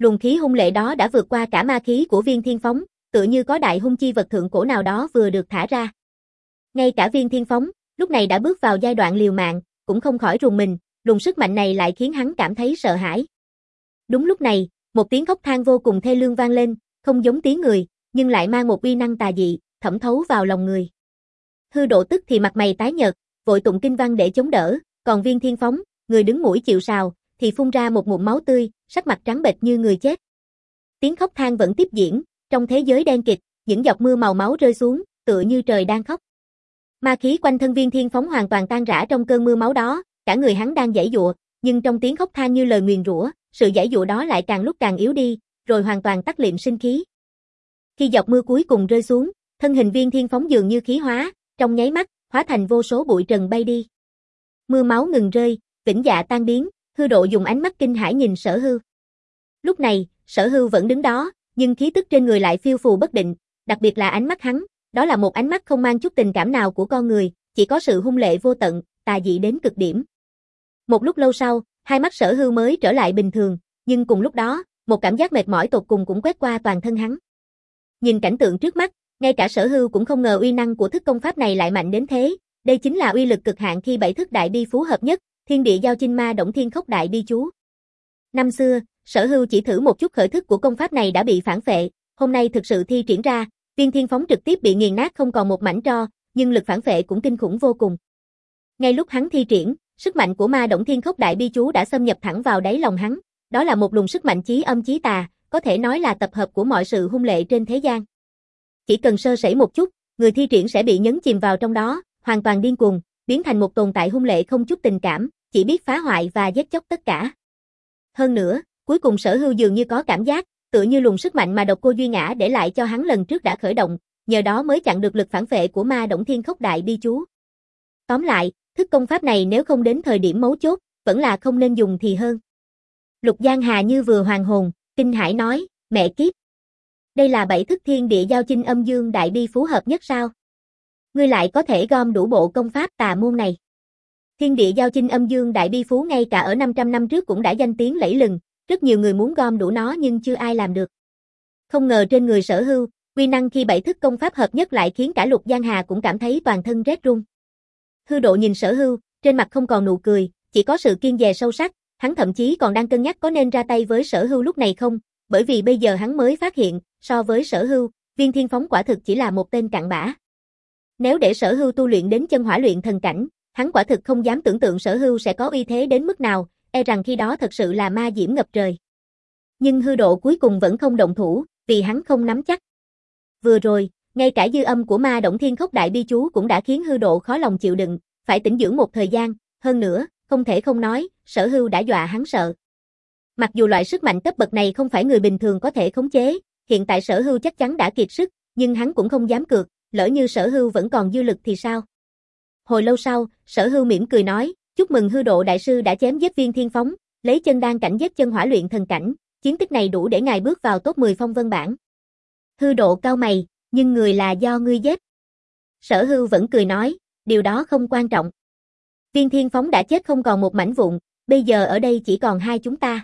Luồng khí hung lệ đó đã vượt qua cả ma khí của Viên Thiên Phóng, tựa như có đại hung chi vật thượng cổ nào đó vừa được thả ra. Ngay cả Viên Thiên Phóng, lúc này đã bước vào giai đoạn liều mạng, cũng không khỏi rùng mình, luồng sức mạnh này lại khiến hắn cảm thấy sợ hãi. Đúng lúc này, một tiếng khóc than vô cùng thê lương vang lên, không giống tiếng người, nhưng lại mang một uy năng tà dị, thẩm thấu vào lòng người. Hư Độ tức thì mặt mày tái nhợt, vội tụng kinh văn để chống đỡ, còn Viên Thiên Phóng, người đứng mũi chịu sào, thì phun ra một ngụm máu tươi, sắc mặt trắng bệch như người chết. Tiếng khóc than vẫn tiếp diễn, trong thế giới đen kịt, những giọt mưa màu máu rơi xuống, tựa như trời đang khóc. Ma khí quanh thân Viên Thiên Phóng hoàn toàn tan rã trong cơn mưa máu đó, cả người hắn đang giãy giụa, nhưng trong tiếng khóc than như lời nguyền rủa, sự giãy giụa đó lại càng lúc càng yếu đi, rồi hoàn toàn tắt liệm sinh khí. Khi giọt mưa cuối cùng rơi xuống, thân hình Viên Thiên Phóng dường như khí hóa, trong nháy mắt, hóa thành vô số bụi trần bay đi. Mưa máu ngừng rơi, vĩnh dạ tan biến, Hư Độ dùng ánh mắt kinh hãi nhìn Sở Hưu. Lúc này, Sở Hưu vẫn đứng đó, nhưng khí tức trên người lại phiêu phù bất định, đặc biệt là ánh mắt hắn, đó là một ánh mắt không mang chút tình cảm nào của con người, chỉ có sự hung lệ vô tận, tà dị đến cực điểm. Một lúc lâu sau, hai mắt Sở Hưu mới trở lại bình thường, nhưng cùng lúc đó, một cảm giác mệt mỏi tột cùng cũng quét qua toàn thân hắn. Nhìn cảnh tượng trước mắt, ngay cả Sở Hưu cũng không ngờ uy năng của thức công pháp này lại mạnh đến thế, đây chính là uy lực cực hạn khi bảy thức đại bi phú hợp nhất, Thiên Địa Giao Chinh Ma Động Thiên Khốc Đại Bi Chú. Năm xưa, Sở Hưu chỉ thử một chút khởi thức của công pháp này đã bị phản phệ, hôm nay thực sự thi triển ra, Viên Thiên Phóng trực tiếp bị nghiền nát không còn một mảnh tro, nhưng lực phản phệ cũng kinh khủng vô cùng. Ngay lúc hắn thi triển, sức mạnh của Ma Động Thiên Khốc Đại Bi Chú đã xâm nhập thẳng vào đáy lòng hắn, đó là một luồng sức mạnh chí âm chí tà, có thể nói là tập hợp của mọi sự hung lệ trên thế gian. Chỉ cần sơ sẩy một chút, người thi triển sẽ bị nhấn chìm vào trong đó, hoàn toàn điên cuồng, biến thành một tồn tại hung lệ không chút tình cảm, chỉ biết phá hoại và giết chóc tất cả. Hơn nữa, cuối cùng Sở Hưu dường như có cảm giác, tựa như luồng sức mạnh mà Độc Cô Duy Ngã để lại cho hắn lần trước đã khởi động, nhờ đó mới chặn được lực phản phệ của Ma Động Thiên Khốc Đại Bi Chú. Tóm lại, thức công pháp này nếu không đến thời điểm mấu chốt, vẫn là không nên dùng thì hơn. Lục Giang Hà như vừa hoàn hồn, kinh hãi nói, mẹ kiếp. Đây là bảy thức Thiên Địa Giao Chinh Âm Dương Đại Bi phú hợp nhất sao? Ngươi lại có thể gom đủ bộ công pháp tà môn này. Thiên Địa Giao Chinh Âm Dương Đại Bi Phú ngay cả ở năm trăm năm trước cũng đã danh tiếng lẫy lừng, rất nhiều người muốn gom đủ nó nhưng chưa ai làm được. Không ngờ trên người Sở Hưu, uy năng khi bảy thức công pháp hợp nhất lại khiến cả Lục Giang Hà cũng cảm thấy toàn thân rét run. Hư Độ nhìn Sở Hưu, trên mặt không còn nụ cười, chỉ có sự kiêng dè sâu sắc, hắn thậm chí còn đang cân nhắc có nên ra tay với Sở Hưu lúc này không, bởi vì bây giờ hắn mới phát hiện, so với Sở Hưu, Viên Thiên Phóng quả thực chỉ là một tên cặn bã. Nếu để Sở Hưu tu luyện đến chân hỏa luyện thần cảnh, hắn quả thực không dám tưởng tượng Sở Hưu sẽ có uy thế đến mức nào, e rằng khi đó thật sự là ma diễm ngập trời. Nhưng Hư Độ cuối cùng vẫn không động thủ, vì hắn không nắm chắc. Vừa rồi, ngay cả dư âm của Ma Động Thiên Khốc Đại Bi Chú cũng đã khiến Hư Độ khó lòng chịu đựng, phải tĩnh dưỡng một thời gian, hơn nữa, không thể không nói, Sở Hưu đã dọa hắn sợ. Mặc dù loại sức mạnh cấp bậc này không phải người bình thường có thể khống chế, hiện tại Sở Hưu chắc chắn đã kiệt sức, nhưng hắn cũng không dám cược, lỡ như Sở Hưu vẫn còn dư lực thì sao? Hồi lâu sau, Sở Hưu mỉm cười nói, chúc mừng Hư Độ đại sư đã chém giết Viên Thiên Phóng, lấy chân đan cảnh giết chân hỏa luyện thần cảnh, chiến tích này đủ để ngài bước vào top mười phong vân bảng. Hư Độ cau mày, nhưng người là do ngươi giết. Sở Hưu vẫn cười nói, điều đó không quan trọng. Viên Thiên Phóng đã chết không còn một mảnh vụn, bây giờ ở đây chỉ còn hai chúng ta.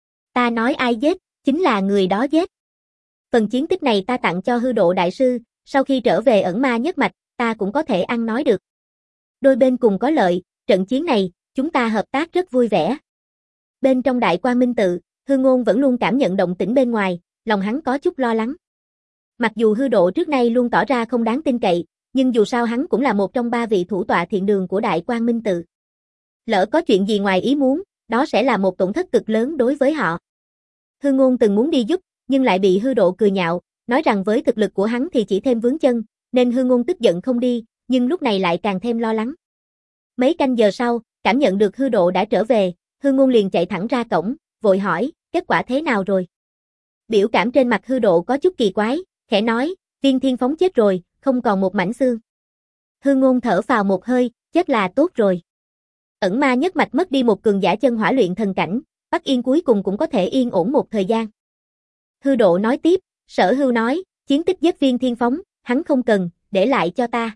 Ta nói ai giết, chính là người đó giết. Phần chiến tích này ta tặng cho Hư Độ đại sư, sau khi trở về ẩn ma nhất mạch, ta cũng có thể ăn nói được. Đôi bên cùng có lợi, trận chiến này, chúng ta hợp tác rất vui vẻ. Bên trong Đại Quang Minh Tự, Hư Ngôn vẫn luôn cảm nhận động tĩnh bên ngoài, lòng hắn có chút lo lắng. Mặc dù Hư Độ trước nay luôn tỏ ra không đáng tin cậy, nhưng dù sao hắn cũng là một trong ba vị thủ tọa thiện đường của Đại Quang Minh Tự. Lỡ có chuyện gì ngoài ý muốn, đó sẽ là một tổn thất cực lớn đối với họ. Hư Ngôn từng muốn đi giúp, nhưng lại bị Hư Độ cười nhạo, nói rằng với thực lực của hắn thì chỉ thêm vướng chân, nên Hư Ngôn tức giận không đi, nhưng lúc này lại càng thêm lo lắng. Mấy canh giờ sau, cảm nhận được Hư Độ đã trở về, Hư Ngôn liền chạy thẳng ra cổng, vội hỏi, kết quả thế nào rồi? Biểu cảm trên mặt Hư Độ có chút kỳ quái, khẽ nói, Viên Thiên Phóng chết rồi, không còn một mảnh xương. Hư Ngôn thở phào một hơi, chết là tốt rồi. Ẩn ma nhất mạch mất đi một cường giả chân hỏa luyện thần cảnh, Bắc Yên cuối cùng cũng có thể yên ổn một thời gian. Hư Độ nói tiếp, Sở Hưu nói, chiến tích giết Viên Thiên Phóng, hắn không cần, để lại cho ta.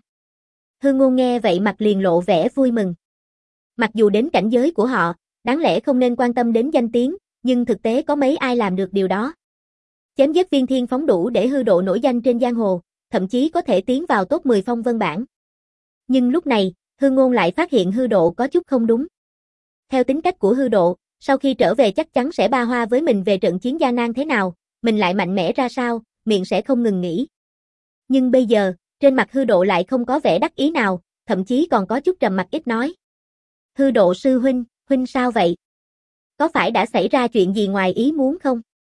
Hư Ngôn nghe vậy mặt liền lộ vẻ vui mừng. Mặc dù đến cảnh giới của họ, đáng lẽ không nên quan tâm đến danh tiếng, nhưng thực tế có mấy ai làm được điều đó. Chém giết Viên Thiên Phóng đủ để hư độ nổi danh trên giang hồ, thậm chí có thể tiến vào top mười phong vân bảng. Nhưng lúc này, Hư Ngôn lại phát hiện hư độ có chút không đúng. Theo tính cách của hư độ, sau khi trở về chắc chắn sẽ ba hoa với mình về trận chiến gian nan thế nào, mình lại mạnh mẽ ra sao, miệng sẽ không ngừng nghĩ. Nhưng bây giờ, trên mặt hư độ lại không có vẻ đắc ý nào, thậm chí còn có chút trầm mặc ít nói. Hư độ sư huynh, huynh sao vậy? Có phải đã xảy ra chuyện gì ngoài ý muốn không?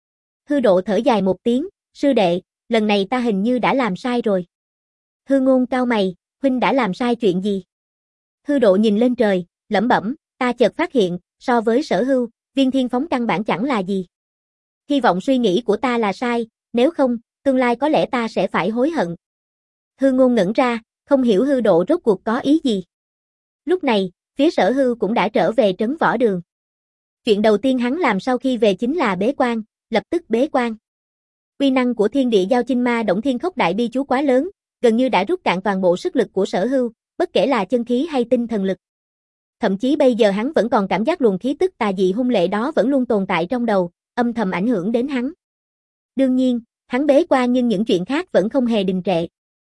Hư độ thở dài một tiếng, sư đệ, lần này ta hình như đã làm sai rồi. Hư Ngôn cau mày, huynh đã làm sai chuyện gì? Hư độ nhìn lên trời, lẩm bẩm, ta chợt phát hiện, so với Sở Hưu, Viên Thiên Phóng căn bản chẳng là gì. Hy vọng suy nghĩ của ta là sai, nếu không, tương lai có lẽ ta sẽ phải hối hận. Hư Ngôn ngẩn ra, không hiểu hư độ rốt cuộc có ý gì. Lúc này, phía Sở Hưu cũng đã trở về trấn võ đường. Chuyện đầu tiên hắn làm sau khi về chính là bế quan, lập tức bế quan. Uy năng của thiên địa giao chinh ma động thiên khốc đại bi chú quá lớn, gần như đã rút cạn toàn bộ sức lực của Sở Hưu, bất kể là chân khí hay tinh thần lực. Thậm chí bây giờ hắn vẫn còn cảm giác luồng khí tức tà dị hung lệ đó vẫn luôn tồn tại trong đầu, âm thầm ảnh hưởng đến hắn. Đương nhiên, hắn bế quan nhưng những chuyện khác vẫn không hề đình trệ.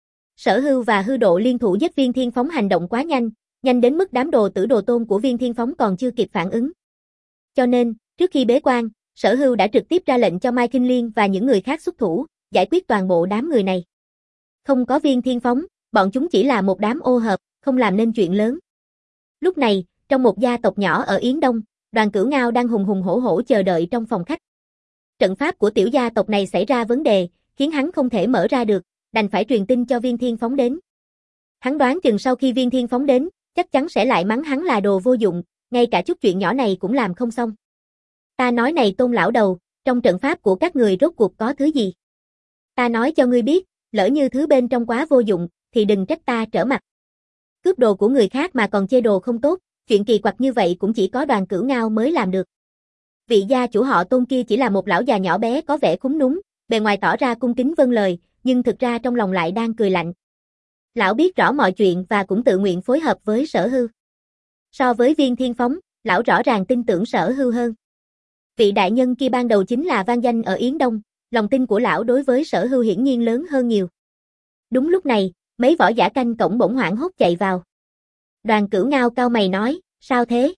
Sở Hưu và hư độ liên thủ giết Viên Thiên Phóng hành động quá nhanh, nhanh đến mức đám đồ tử đồ tôn của Viên Thiên Phóng còn chưa kịp phản ứng. Cho nên, trước khi bế quan, Sở Hưu đã trực tiếp ra lệnh cho Mai Kinh Liên và những người khác xuất thủ, giải quyết toàn bộ đám người này. Không có Viên Thiên Phóng, bọn chúng chỉ là một đám ô hợp, không làm nên chuyện lớn. Lúc này, trong một gia tộc nhỏ ở Yến Đông, Đoàn Cửu Ngao đang hùng hùng hổ hổ chờ đợi trong phòng khách. Trận pháp của tiểu gia tộc này xảy ra vấn đề, khiến hắn không thể mở ra được, đành phải truyền tin cho Viên Thiên Phóng đến. Hắn đoán chừng sau khi Viên Thiên Phóng đến, chắc chắn sẽ lại mắng hắn là đồ vô dụng, ngay cả chút chuyện nhỏ này cũng làm không xong. Ta nói này Tôn lão đầu, trong trận pháp của các người rốt cuộc có thứ gì? Ta nói cho ngươi biết, lỡ như thứ bên trong quá vô dụng, thì đừng trách ta trở mặt. Cướp đồ của người khác mà còn chê đồ không tốt, chuyện kỳ quặc như vậy cũng chỉ có Đoàn Cửu Ngao mới làm được. Vị gia chủ họ Tôn kia chỉ là một lão già nhỏ bé có vẻ khúm núm, bề ngoài tỏ ra cung kính vâng lời, nhưng thực ra trong lòng lại đang cười lạnh. Lão biết rõ mọi chuyện và cũng tự nguyện phối hợp với Sở Hưu. So với Viên Thiên Phóng, lão rõ ràng tin tưởng Sở Hưu hơn. Vị đại nhân kia ban đầu chính là vang danh ở Yến Đông, lòng tin của lão đối với Sở Hưu hiển nhiên lớn hơn nhiều. Đúng lúc này, mấy võ giả canh cổng bỗng hoảng hốt chạy vào. Đoàn Cửu Ngao cau mày nói, sao thế?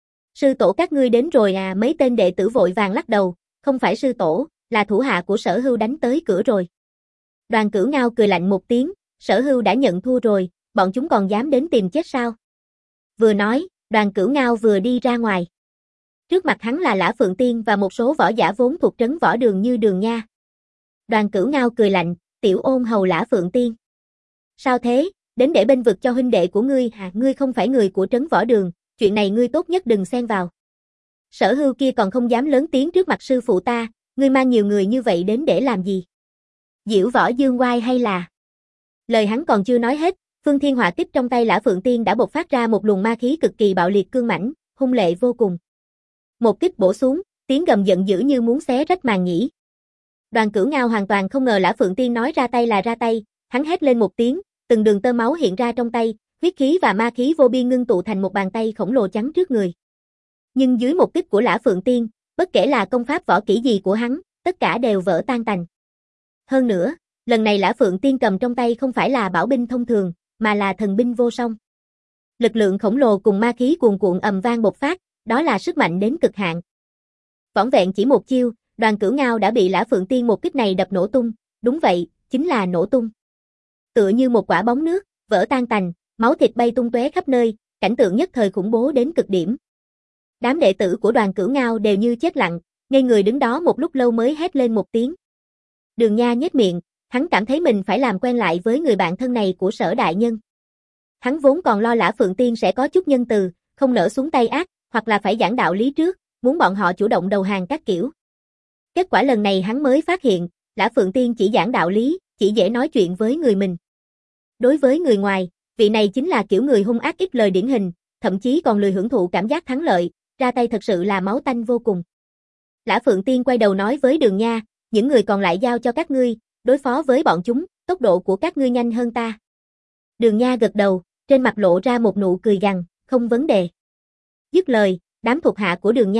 Sư tổ các ngươi đến rồi à? Mấy tên đệ tử vội vàng lắc đầu, không phải sư tổ, là thủ hạ của Sở Hưu đánh tới cửa rồi. Đoàn Cửu Ngao cười lạnh một tiếng, Sở Hưu đã nhận thua rồi, bọn chúng còn dám đến tìm chết sao? Vừa nói, Đoàn Cửu Ngao vừa đi ra ngoài. Trước mặt hắn là Lã Phượng Tiên và một số võ giả vốn thuộc trấn võ đường như Đường Nha. Đoàn Cửu Ngao cười lạnh, tiểu ôn hầu Lã Phượng Tiên. Sao thế, đến để bênh vực cho huynh đệ của ngươi hả? Ngươi không phải người của trấn võ đường, chuyện này ngươi tốt nhất đừng xen vào. Sở Hưu kia còn không dám lớn tiếng trước mặt sư phụ ta, ngươi mang nhiều người như vậy đến để làm gì? Diễu võ dương oai hay là? Lời hắn còn chưa nói hết, Phương Thiên Hỏa Kích trong tay Lã Phượng Tiên đã bộc phát ra một luồng ma khí cực kỳ bạo liệt cương mãnh, hung lệ vô cùng. Một kích bổ xuống, tiếng gầm giận dữ như muốn xé rách màn nhĩ. Đoàn Cửu Ngao hoàn toàn không ngờ Lã Phượng Tiên nói ra tay là ra tay, hắn hét lên một tiếng, từng đường tơ máu hiện ra trong tay, huyết khí và ma khí vô biên ngưng tụ thành một bàn tay khổng lồ chắn trước người. Nhưng dưới một kích của Lã Phượng Tiên, bất kể là công pháp võ kỹ gì của hắn, tất cả đều vỡ tan tành. Hơn nữa, lần này Lã Phượng Tiên cầm trong tay không phải là bảo binh thông thường, mà là thần binh vô song. Lực lượng khổng lồ cùng ma khí cuồn cuộn ầm vang bộc phát, đó là sức mạnh đến cực hạn. Vỏn vẹn chỉ một chiêu, Đoàn Cửu Ngao đã bị Lã Phượng Tiên một kích này đập nổ tung, đúng vậy, chính là nổ tung. Tựa như một quả bóng nước, vỡ tan tành, máu thịt bay tung tóe khắp nơi, cảnh tượng nhất thời khủng bố đến cực điểm. Đám đệ tử của Đoàn Cửu Ngao đều như chết lặng, ngây người đứng đó một lúc lâu mới hét lên một tiếng. Đường Nha nhếch miệng, hắn cảm thấy mình phải làm quen lại với người bạn thân này của Sở đại nhân. Hắn vốn còn lo Lã Phượng Tiên sẽ có chút nhân từ, không nỡ xuống tay ác, hoặc là phải giảng đạo lý trước, muốn bọn họ chủ động đầu hàng các kiểu. Kết quả lần này hắn mới phát hiện, Lã Phượng Tiên chỉ giảng đạo lý, chỉ dễ nói chuyện với người mình. Đối với người ngoài, vị này chính là kiểu người hung ác ít lời điển hình, thậm chí còn lười hưởng thụ cảm giác thắng lợi, ra tay thật sự là máu tanh vô cùng. Lã Phượng Tiên quay đầu nói với Đường Nha, những người còn lại giao cho các ngươi, đối phó với bọn chúng, tốc độ của các ngươi nhanh hơn ta. Đường Nha gật đầu, trên mặt lộ ra một nụ cười gằn, không vấn đề. Dứt lời, đám thuộc hạ của Đường Nha,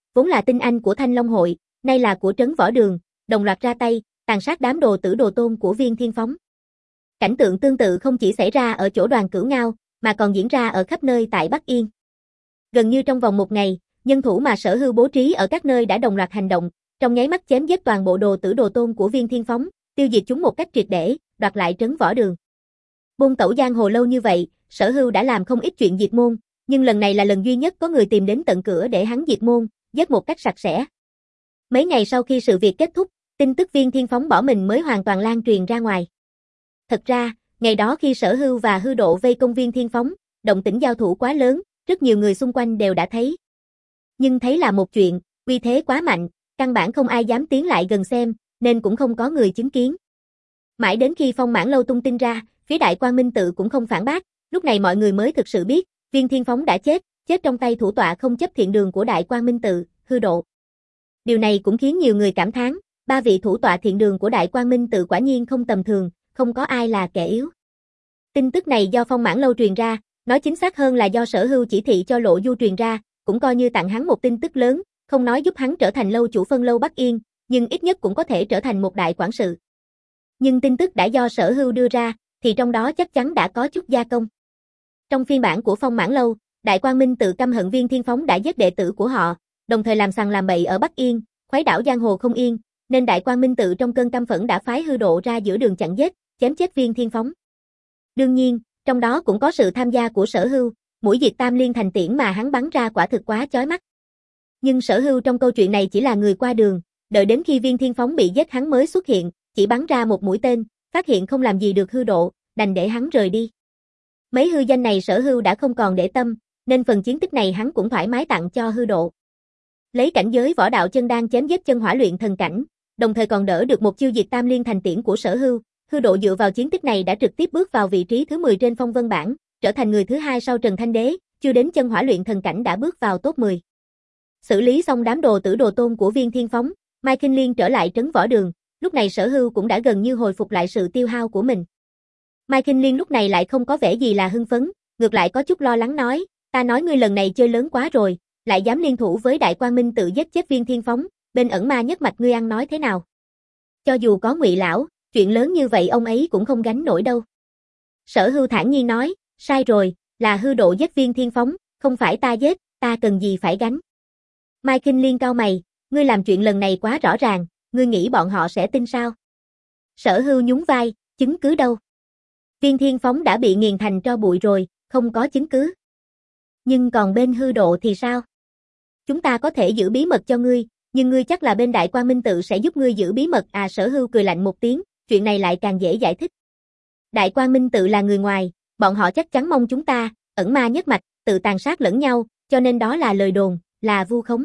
vốn là tinh anh của Thanh Long hội, nay là của trấn Võ Đường, đồng loạt ra tay, tàn sát đám đồ tử đồ tôn của Viên Thiên Phóng. Cảnh tượng tương tự không chỉ xảy ra ở chỗ Đoàn Cửu Ngao, mà còn diễn ra ở khắp nơi tại Bắc Yên. Gần như trong vòng một ngày, nhân thủ mà Sở Hưu bố trí ở các nơi đã đồng loạt hành động, trong nháy mắt chém giết toàn bộ đồ tử đồ tôn của Viên Thiên Phóng, tiêu diệt chúng một cách triệt để, đoạt lại trấn Võ Đường. Buôn tẩu giang hồ lâu như vậy, Sở Hưu đã làm không ít chuyện diệt môn, nhưng lần này là lần duy nhất có người tìm đến tận cửa để hắn diệt môn, giết một cách sạch sẽ. Mấy ngày sau khi sự việc kết thúc, tin tức Viên Thiên Phóng bỏ mình mới hoàn toàn lan truyền ra ngoài. Thật ra, ngày đó khi Sở Hưu và Hư Độ vây công Viên Thiên Phóng, động tĩnh giao thủ quá lớn, rất nhiều người xung quanh đều đã thấy. Nhưng thấy là một chuyện, uy thế quá mạnh, căn bản không ai dám tiến lại gần xem, nên cũng không có người chứng kiến. Mãi đến khi Phong Mãn Lâu tung tin ra, phía Đại Quang Minh Tự cũng không phản bác, lúc này mọi người mới thực sự biết, Viên Thiên Phóng đã chết, chết trong tay thủ tọa không chấp thiện đường của Đại Quang Minh Tự, Hư Độ. Điều này cũng khiến nhiều người cảm thán, ba vị thủ tọa thiện đường của Đại Quang Minh Tự quả nhiên không tầm thường, không có ai là kẻ yếu. Tin tức này do Phong Mãn Lâu truyền ra, nói chính xác hơn là do Sở Hưu chỉ thị cho Lộ Du truyền ra, cũng coi như tặng hắn một tin tức lớn, không nói giúp hắn trở thành lâu chủ phân lâu Bắc Yên, nhưng ít nhất cũng có thể trở thành một đại quản sự. Nhưng tin tức đã do Sở Hưu đưa ra, thì trong đó chắc chắn đã có chút gia công. Trong phiên bản của Phong Mãn Lâu, Đại Quang Minh Tự căm hận Viên Thiên Phóng đã giết đệ tử của họ, đồng thời làm sằng làm bậy ở Bắc Yên, khuấy đảo giang hồ không yên, nên Đại Quang Minh Tự trong cơn căm phẫn đã phái Hư Độ ra giữa đường chặn giết, chém chết Viên Thiên Phóng. Đương nhiên, trong đó cũng có sự tham gia của Sở Hưu, mũi diệt Tam Liên Thành tiễn mà hắn bắn ra quả thực quá chói mắt. Nhưng Sở Hưu trong câu chuyện này chỉ là người qua đường, đợi đến khi Viên Thiên Phóng bị giết hắn mới xuất hiện, chỉ bắn ra một mũi tên, phát hiện không làm gì được Hư Độ, đành để hắn rời đi. Mấy hư danh này Sở Hưu đã không còn để tâm, nên phần chiến tích này hắn cũng thoải mái tặng cho Hư Độ. Lấy cảnh giới võ đạo chân đan chém giết chân hỏa luyện thần cảnh, đồng thời còn đỡ được một chiêu diệt Tam Liên Thành tiễn của Sở Hưu, Hư Độ dựa vào chiến tích này đã trực tiếp bước vào vị trí thứ mười trên phong vân bảng, trở thành người thứ hai sau Trần Thanh Đế, chưa đến chân hỏa luyện thần cảnh đã bước vào top mười. Xử lý xong đám đồ tử đồ tôn của Viên Thiên Phóng, Mai Kinh Liên trở lại trấn Võ Đường, lúc này Sở Hưu cũng đã gần như hồi phục lại sự tiêu hao của mình. Mai Kinh Liên lúc này lại không có vẻ gì là hưng phấn, ngược lại có chút lo lắng nói, ta nói ngươi lần này chơi lớn quá rồi, lại dám liên thủ với Đại Quang Minh Tự giết chết Viên Thiên Phóng, bên ẩn ma nhất mạch ngươi ăn nói thế nào? Cho dù có Ngụy lão, chuyện lớn như vậy ông ấy cũng không gánh nổi đâu. Sở Hưu thản nhiên nói, sai rồi, là Hư Độ giết Viên Thiên Phóng, không phải ta giết, ta cần gì phải gánh. Mai Kinh Liên cau mày, ngươi làm chuyện lần này quá rõ ràng, ngươi nghĩ bọn họ sẽ tin sao? Sở Hưu nhún vai, chứng cứ đâu? Viên Thiên Phóng đã bị nghiền thành tro bụi rồi, không có chứng cứ. Nhưng còn bên Hư Độ thì sao? Chúng ta có thể giữ bí mật cho ngươi, nhưng ngươi chắc là bên Đại Quang Minh Tự sẽ giúp ngươi giữ bí mật à? Sở Hưu cười lạnh một tiếng, chuyện này lại càng dễ giải thích. Đại Quang Minh Tự là người ngoài, bọn họ chắc chắn mong chúng ta, ẩn ma nhất mạch, tự tàn sát lẫn nhau, cho nên đó là lời đồn, là vu khống.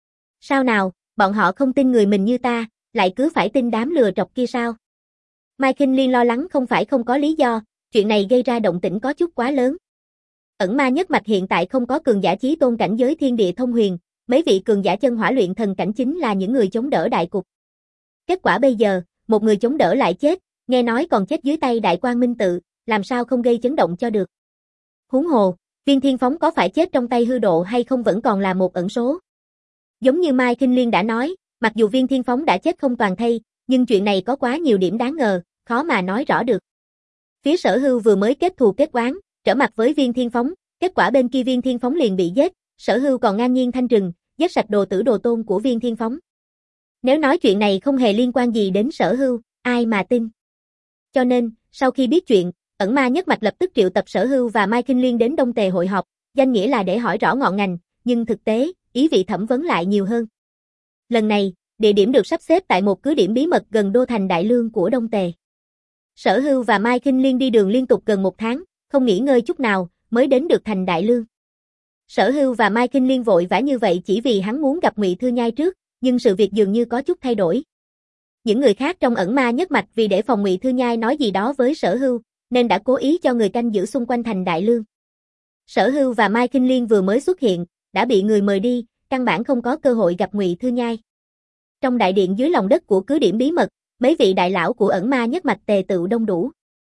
Sao nào, bọn họ không tin người mình như ta, lại cứ phải tin đám lừa trọc kia sao? Mai Kinh Liên lo lắng không phải không có lý do, chuyện này gây ra động tĩnh có chút quá lớn. Ẩn ma nhất mạch hiện tại không có cường giả chí tôn cảnh giới thiên địa thông huyền, mấy vị cường giả chân hỏa luyện thần cảnh chính là những người chống đỡ đại cục. Kết quả bây giờ, một người chống đỡ lại chết, nghe nói còn chết dưới tay Đại Quang Minh Tự, làm sao không gây chấn động cho được. Huống hồ, Viên Thiên Phóng có phải chết trong tay Hư Độ hay không vẫn còn là một ẩn số. Giống như Mai Kinh Liên đã nói, mặc dù Viên Thiên Phóng đã chết không toàn thây, nhưng chuyện này có quá nhiều điểm đáng ngờ, khó mà nói rõ được. Phía Sở Hưu vừa mới kết thù kết oán, trở mặt với Viên Thiên Phóng, kết quả bên kia Viên Thiên Phóng liền bị giết, Sở Hưu còn ngang nhiên thanh trừng, giết sạch đồ tử đồ tôn của Viên Thiên Phóng. Nếu nói chuyện này không hề liên quan gì đến Sở Hưu, ai mà tin. Cho nên, sau khi biết chuyện, ẩn ma nhất mạch lập tức triệu tập Sở Hưu và Mai Kinh Liên đến Đông Tề hội họp, danh nghĩa là để hỏi rõ ngọn ngành, nhưng thực tế, ý vị thẩm vấn lại nhiều hơn. Lần này, địa điểm được sắp xếp tại một cứ điểm bí mật gần đô thành Đại Lương của Đông Tề. Sở Hưu và Mai Kinh Liên đi đường liên tục gần một tháng, không nghỉ ngơi chút nào, mới đến được thành Đại Lương. Sở Hưu và Mai Kinh Liên vội vã như vậy chỉ vì hắn muốn gặp Ngụy Thư Nhai trước, nhưng sự việc dường như có chút thay đổi. Những người khác trong ẩn ma nhất mạch vì để phòng Ngụy Thư Nhai nói gì đó với Sở Hưu, nên đã cố ý cho người canh giữ xung quanh thành Đại Lương. Sở Hưu và Mai Kinh Liên vừa mới xuất hiện, đã bị người mời đi, căn bản không có cơ hội gặp Ngụy Thư Nhai. Trong đại điện dưới lòng đất của cứ điểm bí mật, mấy vị đại lão của ẩn ma nhất mạch tề tựu đông đủ.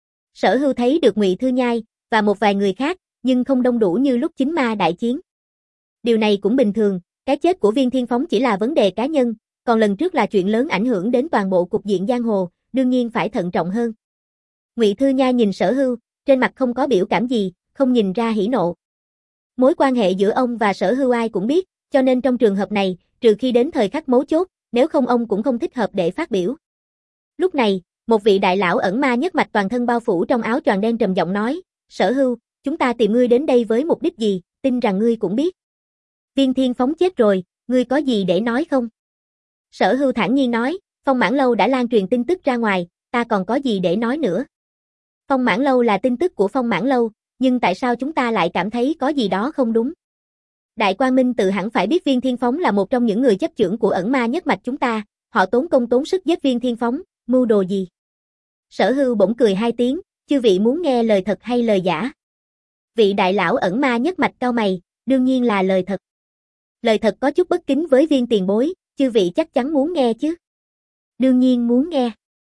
Sở Hưu thấy được Ngụy Thư Nhai và một vài người khác, nhưng không đông đủ như lúc chính ma đại chiến. Điều này cũng bình thường, Cái chết của Viên Thiên Phóng chỉ là vấn đề cá nhân, còn lần trước là chuyện lớn ảnh hưởng đến toàn bộ cục diện giang hồ, đương nhiên phải thận trọng hơn. Ngụy Thư Nha nhìn Sở Hưu, trên mặt không có biểu cảm gì, không nhìn ra hỉ nộ. Mối quan hệ giữa ông và Sở Hưu ai cũng biết, cho nên trong trường hợp này, trừ khi đến thời khắc mấu chốt, nếu không ông cũng không thích hợp để phát biểu. Lúc này, một vị đại lão ẩn ma nhất mạch toàn thân bao phủ trong áo choàng đen trầm giọng nói, Sở Hưu, chúng ta tìm ngươi đến đây với mục đích gì, tin rằng ngươi cũng biết. Viên Thiên Phóng chết rồi, ngươi có gì để nói không? Sở Hưu thản nhiên nói, Phong Mãn Lâu đã lan truyền tin tức ra ngoài, ta còn có gì để nói nữa. Phong Mãn Lâu là tin tức của Phong Mãn Lâu, nhưng tại sao chúng ta lại cảm thấy có gì đó không đúng? Đại Quang Minh tự hẳn phải biết Viên Thiên Phóng là một trong những người chấp chưởng của ẩn ma nhất mạch chúng ta, họ tốn công tốn sức giết Viên Thiên Phóng, mưu đồ gì? Sở Hưu bỗng cười hai tiếng, chư vị muốn nghe lời thật hay lời giả? Vị đại lão ẩn ma nhất mạch cau mày, đương nhiên là lời thật. Lời thật có chút bất kính với Viên tiền bối, chư vị chắc chắn muốn nghe chứ? Đương nhiên muốn nghe.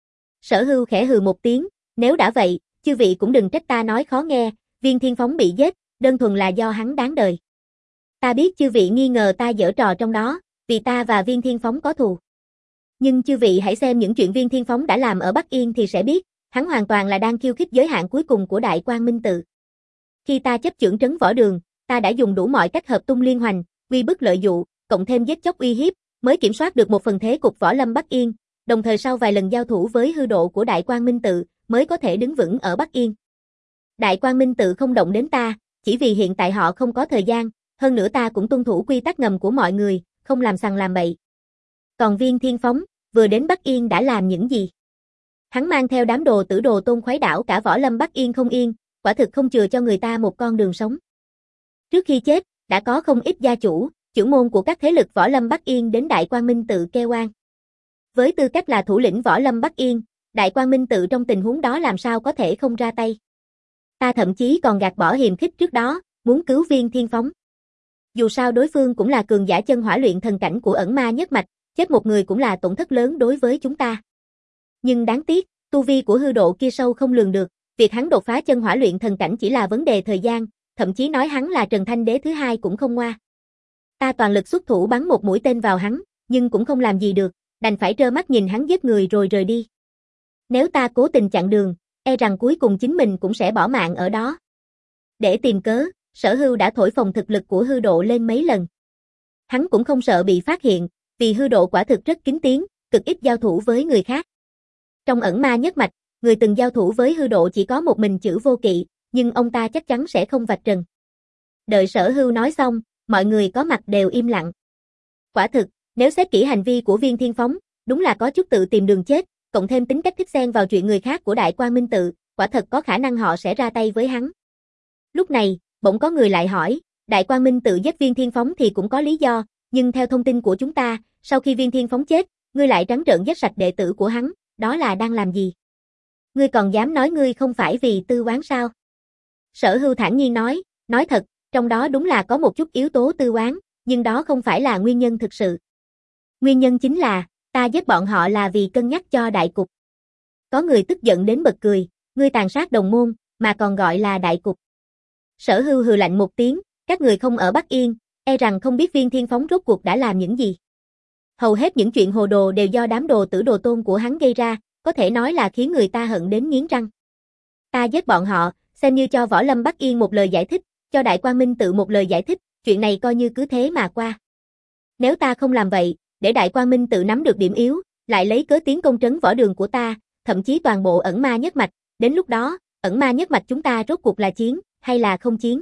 Sở Hưu khẽ hừ một tiếng, nếu đã vậy, chư vị cũng đừng trách ta nói khó nghe, Viên Thiên Phóng bị giết, đơn thuần là do hắn đáng đời. Ta biết chư vị nghi ngờ ta giở trò trong đó, vì ta và Viên Thiên Phóng có thù. Nhưng chư vị hãy xem những chuyện Viên Thiên Phóng đã làm ở Bắc Yên thì sẽ biết, hắn hoàn toàn là đang khiêu khích giới hạn cuối cùng của Đại Quang Minh tự. Khi ta chấp chưởng trấn võ đường, ta đã dùng đủ mọi cách hợp tung liên hoành, uy bức lợi dụ, cộng thêm giết chóc uy hiếp, mới kiểm soát được một phần thế cục võ lâm Bắc Yên, đồng thời sau vài lần giao thủ với hư độ của Đại Quang Minh tự, mới có thể đứng vững ở Bắc Yên. Đại Quang Minh tự không động đến ta, chỉ vì hiện tại họ không có thời gian, hơn nữa ta cũng tuân thủ quy tắc ngầm của mọi người, không làm sằng làm bậy. Còn Viên Thiên Phóng, vừa đến Bắc Yên đã làm những gì? Hắn mang theo đám đồ tử đồ tôn khuấy đảo cả võ lâm Bắc Yên không yên, quả thực không chừa cho người ta một con đường sống. Trước khi chết, đã có không ít gia chủ, trưởng môn của các thế lực võ lâm Bắc Yên đến Đại Quang Minh tự kêu oan. Với tư cách là thủ lĩnh võ lâm Bắc Yên, Đại Quang Minh tự trong tình huống đó làm sao có thể không ra tay. Ta thậm chí còn gạt bỏ hiềm khích trước đó, muốn cứu Viên Thiên Phóng. Dù sao đối phương cũng là cường giả chân hỏa luyện thần cảnh của ẩn ma nhất mạch, chết một người cũng là tổn thất lớn đối với chúng ta. Nhưng đáng tiếc, tu vi của hư độ kia sâu không lường được, việc hắn đột phá chân hỏa luyện thần cảnh chỉ là vấn đề thời gian, thậm chí nói hắn là Trần Thanh Đế thứ hai cũng không ngoa. Ta toàn lực xuất thủ bắn một mũi tên vào hắn, nhưng cũng không làm gì được, đành phải trơ mắt nhìn hắn giết người rồi rời đi. Nếu ta cố tình chặn đường, e rằng cuối cùng chính mình cũng sẽ bỏ mạng ở đó. Để tìm cớ, Sở Hưu đã thổi phồng thực lực của hư độ lên mấy lần. Hắn cũng không sợ bị phát hiện, vì hư độ quả thực rất kín tiếng, cực ít giao thủ với người khác. Trong ẩn ma nhất mạch, người từng giao thủ với hư độ chỉ có một mình Chữ Vô Kỵ, nhưng ông ta chắc chắn sẽ không vạch trần. Đợi Sở Hưu nói xong, mọi người có mặt đều im lặng. Quả thực, nếu xét kỹ hành vi của Viên Thiên Phóng, đúng là có chút tự tìm đường chết, cộng thêm tính cách thích xen vào chuyện người khác của Đại Quang Minh tự, quả thật có khả năng họ sẽ ra tay với hắn. Lúc này, bỗng có người lại hỏi, Đại Quang Minh tự giết Viên Thiên Phóng thì cũng có lý do, nhưng theo thông tin của chúng ta, sau khi Viên Thiên Phóng chết, ngươi lại trắng trợn giết sạch đệ tử của hắn, đó là đang làm gì? Ngươi còn dám nói ngươi không phải vì tư oán sao? Sở Hưu thản nhiên nói, nói thật, trong đó đúng là có một chút yếu tố tư oán, nhưng đó không phải là nguyên nhân thực sự. Nguyên nhân chính là, ta giết bọn họ là vì cân nhắc cho đại cục. Có người tức giận đến bật cười, ngươi tàn sát đồng môn, mà còn gọi là đại cục. Sở Hưu hừ lạnh một tiếng, các người không ở Bắc Yên, e rằng không biết Viên Thiên Phóng rốt cuộc đã làm những gì. Hầu hết những chuyện hồ đồ đều do đám đồ tử đồ tôn của hắn gây ra, có thể nói là khiến người ta hận đến nghiến răng. Ta giết bọn họ, xem như cho võ lâm Bắc Yên một lời giải thích, cho Đại Quang Minh tự một lời giải thích, chuyện này coi như cứ thế mà qua. Nếu ta không làm vậy, để Đại Quang Minh tự nắm được điểm yếu, lại lấy cớ tiến công trấn võ đường của ta, thậm chí toàn bộ ẩn ma nhất mạch, đến lúc đó, ẩn ma nhất mạch chúng ta rốt cuộc là chiến, hay là không chiến?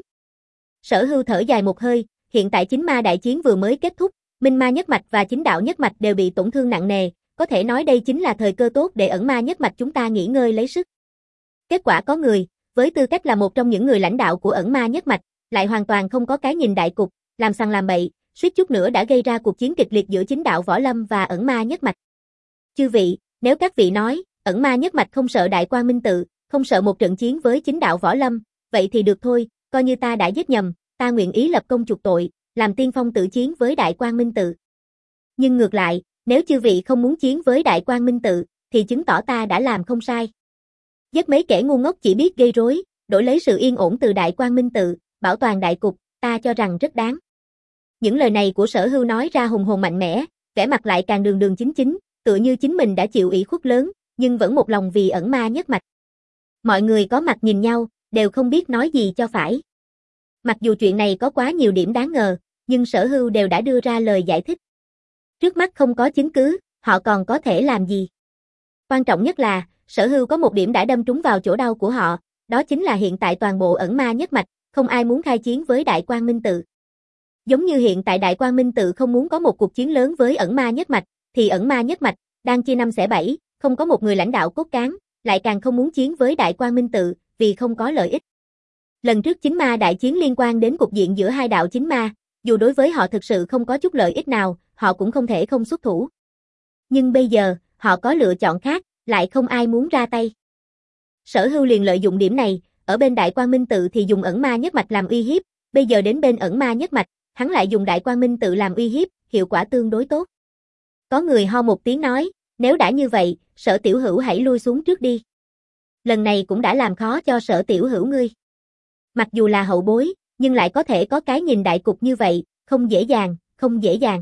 Sở Hưu thở dài một hơi, hiện tại chính ma đại chiến vừa mới kết thúc, minh ma nhất mạch và chính đạo nhất mạch đều bị tổn thương nặng nề, có thể nói đây chính là thời cơ tốt để ẩn ma nhất mạch chúng ta nghỉ ngơi lấy sức. Kết quả có người, với tư cách là một trong những người lãnh đạo của ẩn ma nhất mạch, lại hoàn toàn không có cái nhìn đại cục, làm sằng làm bậy, suýt chút nữa đã gây ra cuộc chiến kịch liệt giữa chính đạo võ lâm và ẩn ma nhất mạch. Chư vị, nếu các vị nói, ẩn ma nhất mạch không sợ Đại Quang Minh tự, không sợ một trận chiến với chính đạo võ lâm, vậy thì được thôi, coi như ta đã giết nhầm, ta nguyện ý lập công chuộc tội, làm tiên phong tự chiến với Đại Quang Minh tự. Nhưng ngược lại, nếu chư vị không muốn chiến với Đại Quang Minh tự, thì chứng tỏ ta đã làm không sai. Giết mấy kẻ ngu ngốc chỉ biết gây rối, đổi lấy sự yên ổn từ Đại Quang Minh tự, bảo toàn đại cục, ta cho rằng rất đáng. Những lời này của Sở Hưu nói ra hùng hồn mạnh mẽ, vẻ mặt lại càng đường đường chính chính, tựa như chính mình đã chịu ủy khuất lớn, nhưng vẫn một lòng vì ẩn ma nhất mạch. Mọi người có mặt nhìn nhau, đều không biết nói gì cho phải. Mặc dù chuyện này có quá nhiều điểm đáng ngờ, nhưng Sở Hưu đều đã đưa ra lời giải thích. Trước mắt không có chứng cứ, họ còn có thể làm gì? Quan trọng nhất là, Sở Hưu có một điểm đã đâm trúng vào chỗ đau của họ, đó chính là hiện tại toàn bộ ẩn ma nhất mạch, không ai muốn khai chiến với Đại Quang Minh Tự. Giống như hiện tại Đại Quang Minh Tự không muốn có một cuộc chiến lớn với ẩn ma nhất mạch, thì ẩn ma nhất mạch đang chia năm xẻ bảy, không có một người lãnh đạo cốt cán, lại càng không muốn chiến với Đại Quang Minh Tự, vì không có lợi ích. Lần trước chính ma đại chiến liên quan đến cục diện giữa hai đạo chính ma, dù đối với họ thực sự không có chút lợi ích nào, họ cũng không thể không xuất thủ. Nhưng bây giờ, họ có lựa chọn khác, lại không ai muốn ra tay. Sở Hưu liền lợi dụng điểm này, ở bên Đại Quang Minh Tự thì dùng ẩn ma nhất mạch làm uy hiếp, bây giờ đến bên ẩn ma nhất mạch, hắn lại dùng Đại Quang Minh Tự làm uy hiếp, hiệu quả tương đối tốt. Có người ho một tiếng nói, nếu đã như vậy, Sở tiểu hữu hãy lui xuống trước đi. Lần này cũng đã làm khó cho Sở tiểu hữu ngươi. Mặc dù là hậu bối, nhưng lại có thể có cái nhìn đại cục như vậy, không dễ dàng, không dễ dàng.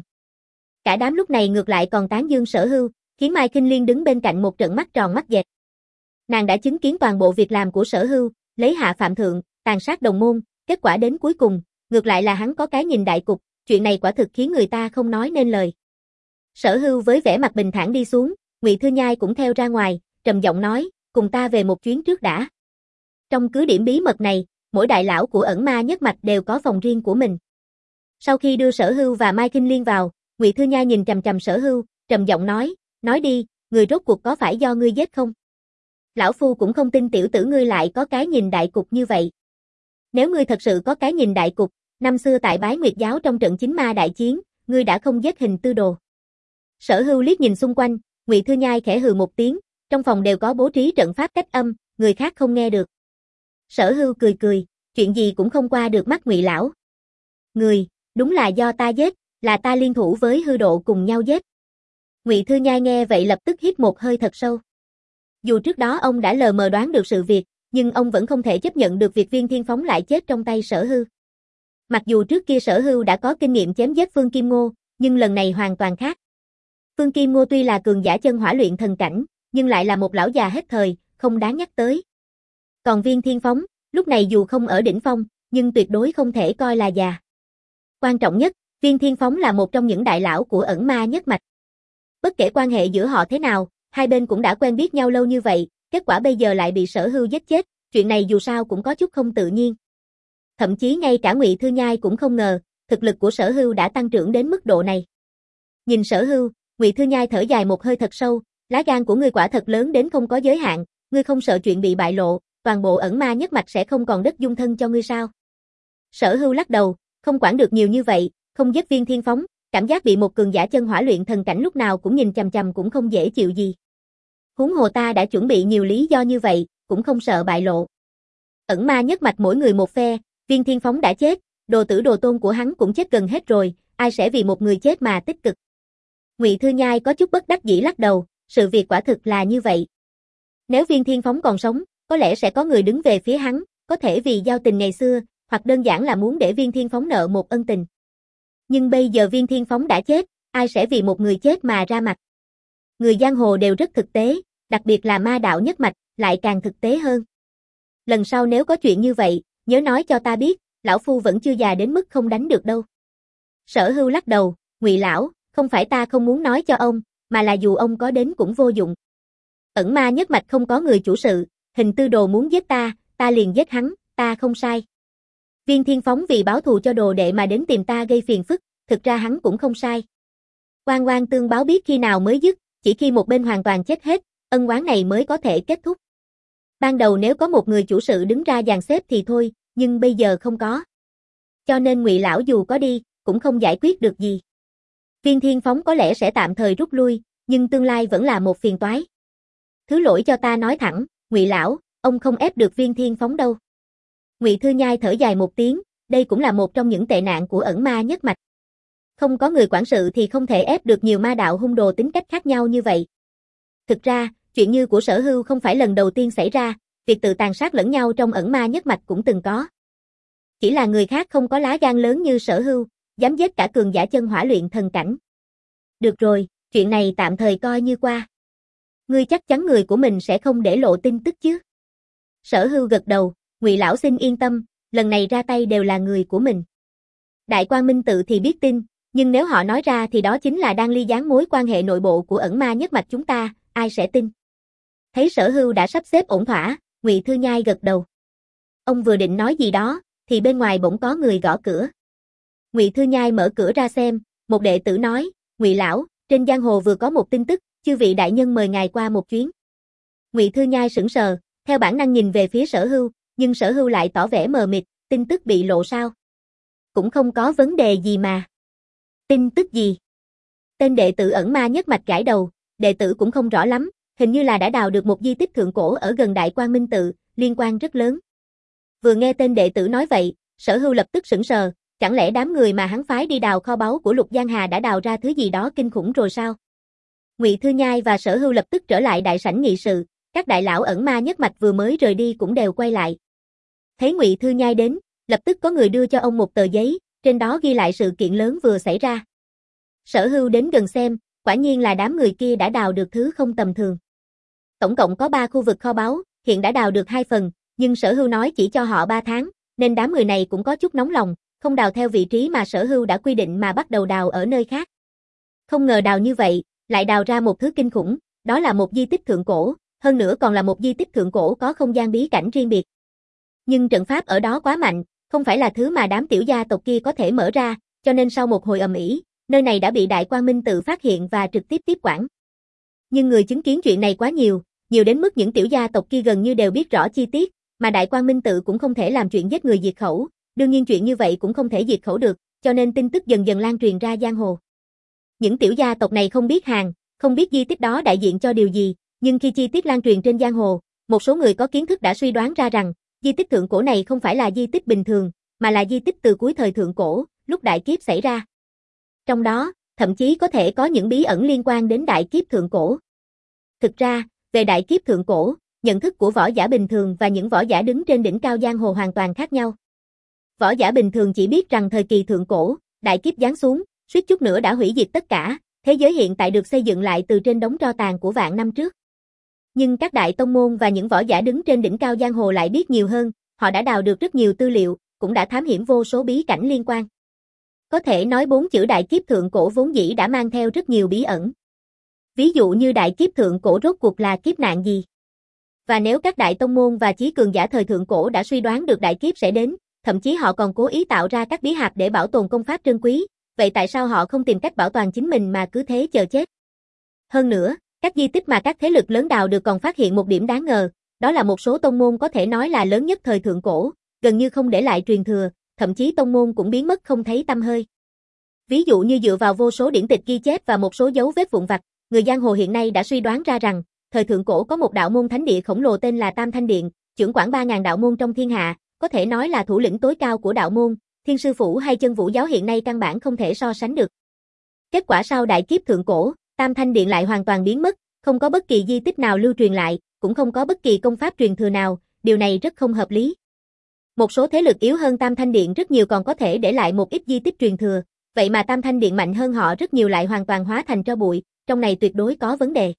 Cả đám lúc này ngược lại còn tán dương Sở Hưu, khiến Mai Kinh Liên đứng bên cạnh một trận mắt tròn mắt dẹt. Nàng đã chứng kiến toàn bộ việc làm của Sở Hưu, lấy hạ phạm thượng, tàn sát đồng môn, kết quả đến cuối cùng, ngược lại là hắn có cái nhìn đại cục, chuyện này quả thực khiến người ta không nói nên lời. Sở Hưu với vẻ mặt bình thản đi xuống, Ngụy Thư Nhai cũng theo ra ngoài, trầm giọng nói, cùng ta về một chuyến trước đã. Trong cứ điểm bí mật này, mỗi đại lão của ẩn ma nhất mạch đều có phòng riêng của mình. Sau khi đưa Sở Hưu và Mai Kinh Liên vào, Ngụy Thư Nhai nhìn chằm chằm Sở Hưu, trầm giọng nói, nói đi, người rốt cuộc có phải do ngươi giết không? Lão phu cũng không tin tiểu tử ngươi lại có cái nhìn đại cục như vậy. Nếu ngươi thật sự có cái nhìn đại cục, năm xưa tại Bái Nguyệt giáo trong trận chính ma đại chiến, ngươi đã không giết Hình Tư Đồ. Sở Hưu liếc nhìn xung quanh, Ngụy Thư Nhai khẽ hừ một tiếng, trong phòng đều có bố trí trận pháp cách âm, người khác không nghe được. Sở Hưu cười cười, chuyện gì cũng không qua được mắt Ngụy lão. Người, đúng là do ta giết, là ta liên thủ với Hư Độ cùng nhau giết. Ngụy Thư Nhai nghe vậy lập tức hít một hơi thật sâu. Dù trước đó ông đã lờ mờ đoán được sự việc, nhưng ông vẫn không thể chấp nhận được việc Viên Thiên Phóng lại chết trong tay Sở Hưu. Mặc dù trước kia Sở Hưu đã có kinh nghiệm chém giết Phương Kim Ngô, nhưng lần này hoàn toàn khác. Phương Kim Ngô tuy là cường giả chân hỏa luyện thần cảnh, nhưng lại là một lão già hết thời, không đáng nhắc tới. Còn Viên Thiên Phóng, lúc này dù không ở đỉnh phong, nhưng tuyệt đối không thể coi là già. Quan trọng nhất, Viên Thiên Phóng là một trong những đại lão của ẩn ma nhất mạch. Bất kể quan hệ giữa họ thế nào, hai bên cũng đã quen biết nhau lâu như vậy, kết quả bây giờ lại bị Sở Hưu giết chết, chuyện này dù sao cũng có chút không tự nhiên. Thậm chí ngay cả Ngụy Thư Nhai cũng không ngờ, thực lực của Sở Hưu đã tăng trưởng đến mức độ này. Nhìn Sở Hưu, Ngụy Thư Nhai thở dài một hơi thật sâu, lá gan của ngươi quả thật lớn đến không có giới hạn, ngươi không sợ chuyện bị bại lộ, toàn bộ ẩn ma nhất mạch sẽ không còn đất dung thân cho ngươi sao? Sở Hưu lắc đầu, không quản được nhiều như vậy, không giết Viên Thiên Phóng, cảm giác bị một cường giả chân hỏa luyện thần cảnh lúc nào cũng nhìn chằm chằm cũng không dễ chịu gì. Huống hồ ta đã chuẩn bị nhiều lý do như vậy, cũng không sợ bại lộ. Ẩn ma nhất mạch mỗi người một phe, Viên Thiên Phóng đã chết, đồ tử đồ tôn của hắn cũng chết gần hết rồi, ai sẽ vì một người chết mà tích cực. Ngụy Thư Nhai có chút bất đắc dĩ lắc đầu, sự việc quả thực là như vậy. Nếu Viên Thiên Phóng còn sống, có lẽ sẽ có người đứng về phía hắn, có thể vì giao tình ngày xưa, hoặc đơn giản là muốn để Viên Thiên Phóng nợ một ân tình. Nhưng bây giờ Viên Thiên Phóng đã chết, ai sẽ vì một người chết mà ra mặt? Người giang hồ đều rất thực tế, đặc biệt là ma đạo nhất mạch, lại càng thực tế hơn. Lần sau nếu có chuyện như vậy, nhớ nói cho ta biết, lão phu vẫn chưa già đến mức không đánh được đâu. Sở Hưu lắc đầu, Ngụy lão, không phải ta không muốn nói cho ông, mà là dù ông có đến cũng vô dụng. Ẩn ma nhất mạch không có người chủ sự, Hình Tư Đồ muốn giết ta, ta liền giết hắn, ta không sai. Viên Thiên Phóng vì báo thù cho đồ đệ mà đến tìm ta gây phiền phức, thực ra hắn cũng không sai. Oan oan tương báo biết khi nào mới dứt, chỉ khi một bên hoàn toàn chết hết, ân oán này mới có thể kết thúc. Ban đầu nếu có một người chủ sự đứng ra dàn xếp thì thôi, nhưng bây giờ không có. Cho nên Ngụy lão dù có đi, cũng không giải quyết được gì. Viên Thiên Phóng có lẽ sẽ tạm thời rút lui, nhưng tương lai vẫn là một phiền toái. Thứ lỗi cho ta nói thẳng, Ngụy lão, ông không ép được Viên Thiên Phóng đâu. Ngụy Thư Nhai thở dài một tiếng, đây cũng là một trong những tệ nạn của ẩn ma nhất mạch. Không có người quản sự thì không thể ép được nhiều ma đạo hung đồ tính cách khác nhau như vậy. Thực ra, chuyện như của Sở Hưu không phải lần đầu tiên xảy ra, việc tự tàn sát lẫn nhau trong ẩn ma nhất mạch cũng từng có. Chỉ là người khác không có lá gan lớn như Sở Hưu, dám giết cả cường giả chân hỏa luyện thần cảnh. Được rồi, chuyện này tạm thời coi như qua. Ngươi chắc chắn người của mình sẽ không để lộ tin tức chứ? Sở Hưu gật đầu, Ngụy lão xin yên tâm, lần này ra tay đều là người của mình. Đại Quang Minh Tự thì biết tin, nhưng nếu họ nói ra thì đó chính là đang ly gián mối quan hệ nội bộ của ẩn ma nhất mạch chúng ta, ai sẽ tin? Thấy Sở Hưu đã sắp xếp ổn thỏa, Ngụy Thư Nhai gật đầu. Ông vừa định nói gì đó, thì bên ngoài bỗng có người gõ cửa. Ngụy Thư Nhai mở cửa ra xem, một đệ tử nói, Ngụy lão, trên giang hồ vừa có một tin tức, chư vị đại nhân mời ngài qua một chuyến. Ngụy Thư Nhai sững sờ, theo bản năng nhìn về phía Sở Hưu, nhưng Sở Hưu lại tỏ vẻ mờ mịt, tin tức bị lộ sao? Cũng không có vấn đề gì mà. Tin tức gì? Tên đệ tử ẩn ma nhất mạch gãi đầu, đệ tử cũng không rõ lắm, hình như là đã đào được một di tích thượng cổ ở gần Đại Quang Minh Tự, liên quan rất lớn. Vừa nghe tên đệ tử nói vậy, Sở Hưu lập tức sững sờ, chẳng lẽ đám người mà hắn phái đi đào kho báu của Lục Giang Hà đã đào ra thứ gì đó kinh khủng rồi sao? Ngụy Thư Nhai và Sở Hưu lập tức trở lại đại sảnh nghị sự, các đại lão ẩn ma nhất mạch vừa mới rời đi cũng đều quay lại. Thấy Ngụy Thư Nhai đến, lập tức có người đưa cho ông một tờ giấy, trên đó ghi lại sự kiện lớn vừa xảy ra. Sở Hưu đến gần xem, quả nhiên là đám người kia đã đào được thứ không tầm thường. Tổng cộng có ba khu vực kho báu, hiện đã đào được hai phần, nhưng Sở Hưu nói chỉ cho họ ba tháng, nên đám người này cũng có chút nóng lòng, không đào theo vị trí mà Sở Hưu đã quy định mà bắt đầu đào ở nơi khác. Không ngờ đào như vậy, lại đào ra một thứ kinh khủng, đó là một di tích thượng cổ, hơn nữa còn là một di tích thượng cổ có không gian bí cảnh riêng biệt. Nhưng trận pháp ở đó quá mạnh, không phải là thứ mà đám tiểu gia tộc kia có thể mở ra, cho nên sau một hồi ầm ĩ, nơi này đã bị Đại Quang Minh Tự phát hiện và trực tiếp tiếp quản. Nhưng người chứng kiến chuyện này quá nhiều, nhiều đến mức những tiểu gia tộc kia gần như đều biết rõ chi tiết, mà Đại Quang Minh Tự cũng không thể làm chuyện giết người diệt khẩu, đương nhiên chuyện như vậy cũng không thể diệt khẩu được, cho nên tin tức dần dần lan truyền ra giang hồ. Những tiểu gia tộc này không biết hàng, không biết di tích đó đại diện cho điều gì, nhưng khi chi tiết lan truyền trên giang hồ, một số người có kiến thức đã suy đoán ra rằng, di tích thượng cổ này không phải là di tích bình thường, mà là di tích từ cuối thời thượng cổ, lúc đại kiếp xảy ra. Trong đó, thậm chí có thể có những bí ẩn liên quan đến đại kiếp thượng cổ. Thực ra, về đại kiếp thượng cổ, nhận thức của võ giả bình thường và những võ giả đứng trên đỉnh cao giang hồ hoàn toàn khác nhau. Võ giả bình thường chỉ biết rằng thời kỳ thượng cổ, đại kiếp giáng xuống, suýt chút nữa đã hủy diệt tất cả, thế giới hiện tại được xây dựng lại từ trên đống tro tàn của vạn năm trước. Nhưng các đại tông môn và những võ giả đứng trên đỉnh cao giang hồ lại biết nhiều hơn, họ đã đào được rất nhiều tư liệu, cũng đã thám hiểm vô số bí cảnh liên quan. Có thể nói bốn chữ đại kiếp thượng cổ vốn dĩ đã mang theo rất nhiều bí ẩn. Ví dụ như đại kiếp thượng cổ rốt cuộc là kiếp nạn gì? Và nếu các đại tông môn và chí cường giả thời thượng cổ đã suy đoán được đại kiếp sẽ đến, thậm chí họ còn cố ý tạo ra các bí hạp để bảo tồn công pháp trân quý, vậy tại sao họ không tìm cách bảo toàn chính mình mà cứ thế chờ chết? Hơn nữa, các di tích mà các thế lực lớn đào được còn phát hiện một điểm đáng ngờ, đó là một số tông môn có thể nói là lớn nhất thời thượng cổ, gần như không để lại truyền thừa, thậm chí tông môn cũng biến mất không thấy tăm hơi. Ví dụ như dựa vào vô số điển tịch ghi chép và một số dấu vết vụn vặt, người giang hồ hiện nay đã suy đoán ra rằng, thời thượng cổ có một đạo môn thánh địa khổng lồ tên là Tam Thanh Điện, trưởng quản ba nghìn đạo môn trong thiên hạ, có thể nói là thủ lĩnh tối cao của đạo môn, Thiên Sư Phủ hay Chân Vũ giáo hiện nay căn bản không thể so sánh được. Kết quả sau đại kiếp thượng cổ, Tam Thanh Điện lại hoàn toàn biến mất, không có bất kỳ di tích nào lưu truyền lại, cũng không có bất kỳ công pháp truyền thừa nào, điều này rất không hợp lý. Một số thế lực yếu hơn Tam Thanh Điện rất nhiều còn có thể để lại một ít di tích truyền thừa, vậy mà Tam Thanh Điện mạnh hơn họ rất nhiều lại hoàn toàn hóa thành tro bụi, trong này tuyệt đối có vấn đề.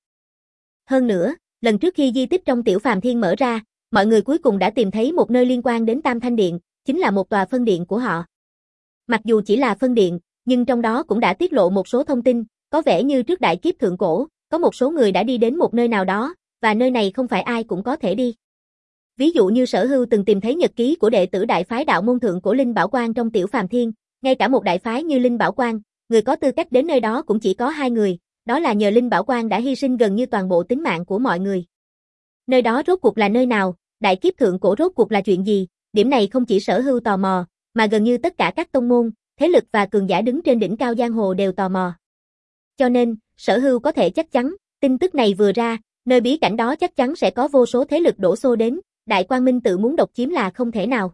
Hơn nữa, lần trước khi di tích trong Tiểu Phàm Thiên mở ra, mọi người cuối cùng đã tìm thấy một nơi liên quan đến Tam Thanh Điện, chính là một tòa phân điện của họ. Mặc dù chỉ là phân điện, nhưng trong đó cũng đã tiết lộ một số thông tin, có vẻ như trước đại kiếp thượng cổ, có một số người đã đi đến một nơi nào đó, và nơi này không phải ai cũng có thể đi. Ví dụ như Sở Hưu từng tìm thấy nhật ký của đệ tử đại phái đạo môn thượng cổ Linh Bảo Quang trong Tiểu Phàm Thiên, ngay cả một đại phái như Linh Bảo Quang, người có tư cách đến nơi đó cũng chỉ có hai người, đó là nhờ Linh Bảo Quang đã hy sinh gần như toàn bộ tính mạng của mọi người. Nơi đó rốt cuộc là nơi nào, đại kiếp thượng cổ rốt cuộc là chuyện gì, điểm này không chỉ Sở Hưu tò mò, mà gần như tất cả các tông môn, thế lực và cường giả đứng trên đỉnh cao giang hồ đều tò mò. Cho nên, Sở Hưu có thể chắc chắn, tin tức này vừa ra, nơi bí cảnh đó chắc chắn sẽ có vô số thế lực đổ xô đến, Đại Quang Minh Tự muốn độc chiếm là không thể nào.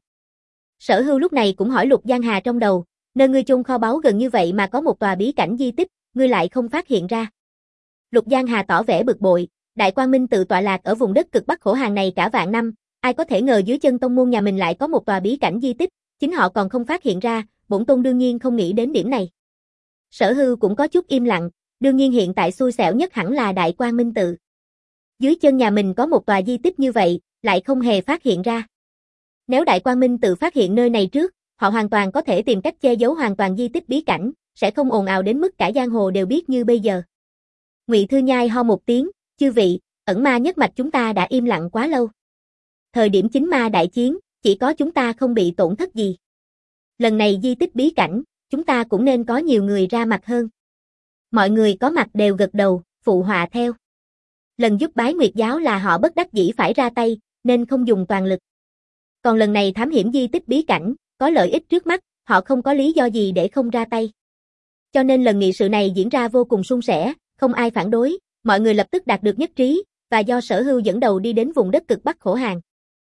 Sở Hưu lúc này cũng hỏi Lục Giang Hà trong đầu, nơi ngươi chôn kho báu gần như vậy mà có một tòa bí cảnh di tích, ngươi lại không phát hiện ra. Lục Giang Hà tỏ vẻ bực bội, Đại Quang Minh Tự tọa lạc ở vùng đất cực bắc khổ hàng này cả vạn năm, ai có thể ngờ dưới chân tông môn nhà mình lại có một tòa bí cảnh di tích, chính họ còn không phát hiện ra, bổn tôn đương nhiên không nghĩ đến điểm này. Sở Hưu cũng có chút im lặng, đương nhiên hiện tại xui xẻo nhất hẳn là Đại Quang Minh tự. Dưới chân nhà mình có một tòa di tích như vậy, lại không hề phát hiện ra. Nếu Đại Quang Minh tự phát hiện nơi này trước, họ hoàn toàn có thể tìm cách che giấu hoàn toàn di tích bí cảnh, sẽ không ồn ào đến mức cả giang hồ đều biết như bây giờ. Ngụy Thư Nhai ho một tiếng, chư vị, ẩn ma nhất mạch chúng ta đã im lặng quá lâu. Thời điểm chính ma đại chiến, chỉ có chúng ta không bị tổn thất gì. Lần này di tích bí cảnh, chúng ta cũng nên có nhiều người ra mặt hơn. Mọi người có mặt đều gật đầu, phụ họa theo. Lần giúp Bái Nguyệt giáo là họ bất đắc dĩ phải ra tay, nên không dùng toàn lực. Còn lần này thám hiểm di tích bí cảnh, có lợi ích trước mắt, họ không có lý do gì để không ra tay. Cho nên lần nghị sự này diễn ra vô cùng suôn sẻ, không ai phản đối, mọi người lập tức đạt được nhất trí, và do Sở Hưu dẫn đầu đi đến vùng đất cực Bắc khổ hàng.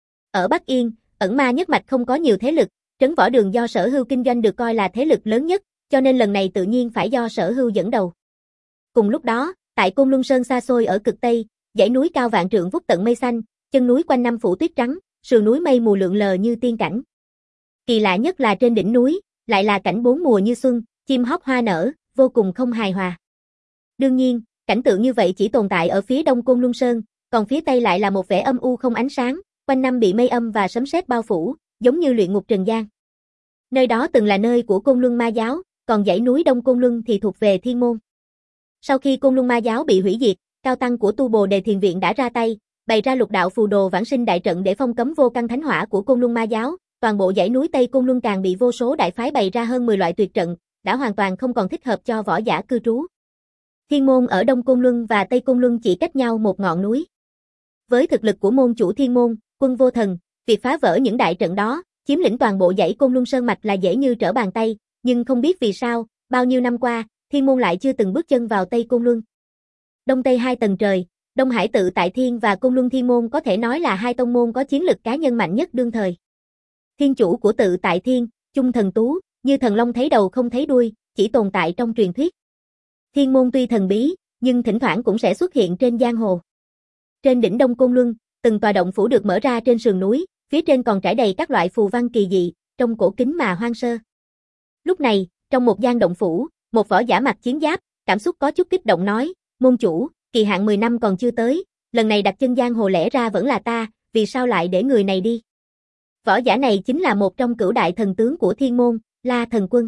Ở Bắc Yên, ẩn ma nhất mạch không có nhiều thế lực, trấn võ đường do Sở Hưu kinh doanh được coi là thế lực lớn nhất, cho nên lần này tự nhiên phải do Sở Hưu dẫn đầu. Cùng lúc đó, tại Côn Luân Sơn xa xôi ở cực Tây, dãy núi cao vạn trượng vút tận mây xanh, chân núi quanh năm phủ tuyết trắng, sườn núi mây mù lượn lờ như tiên cảnh. Kỳ lạ nhất là trên đỉnh núi, lại là cảnh bốn mùa như xuân, chim hót hoa nở, vô cùng không hài hòa. Đương nhiên, cảnh tượng như vậy chỉ tồn tại ở phía đông Côn Luân Sơn, còn phía tây lại là một vẻ âm u không ánh sáng, quanh năm bị mây âm và sấm sét bao phủ, giống như luyện ngục trần gian. Nơi đó từng là nơi của Côn Luân Ma giáo, còn dãy núi Đông Côn Luân thì thuộc về Thiên Môn. Sau khi Côn Luân Ma giáo bị hủy diệt, cao tăng của Tu Bồ Đề Thiền viện đã ra tay, bày ra lục đạo phù đồ vãng sinh đại trận để phong cấm vô căn thánh hỏa của Côn Luân Ma giáo, toàn bộ dãy núi Tây Côn Luân càng bị vô số đại phái bày ra hơn mười loại tuyệt trận, đã hoàn toàn không còn thích hợp cho võ giả cư trú. Thiên Môn ở Đông Côn Luân và Tây Côn Luân chỉ cách nhau một ngọn núi. Với thực lực của môn chủ Thiên Môn, Quân Vô Thần, việc phá vỡ những đại trận đó, chiếm lĩnh toàn bộ dãy Côn Luân Sơn mạch là dễ như trở bàn tay, nhưng không biết vì sao, bao nhiêu năm qua, Thiên Môn lại chưa từng bước chân vào Tây Côn Luân. Đông Tây hai tầng trời, Đông Hải tự tại Thiên và Côn Luân Thiên Môn có thể nói là hai tông môn có chiến lực cá nhân mạnh nhất đương thời. Thiên chủ của tự tại Thiên, Chung Thần Tú, như thần long thấy đầu không thấy đuôi, chỉ tồn tại trong truyền thuyết. Thiên Môn tuy thần bí, nhưng thỉnh thoảng cũng sẽ xuất hiện trên giang hồ. Trên đỉnh Đông Côn Luân, từng tòa động phủ được mở ra trên sườn núi, phía trên còn trải đầy các loại phù văn kỳ dị, trông cổ kính mà hoang sơ. Lúc này, trong một gian động phủ, một võ giả mặc chiến giáp, cảm xúc có chút kích động nói, môn chủ, kỳ hạn mười năm còn chưa tới, lần này đặt chân giang hồ lẽ ra vẫn là ta, vì sao lại để người này đi? Võ giả này chính là một trong cửu đại thần tướng của Thiên Môn, La Thần Quân.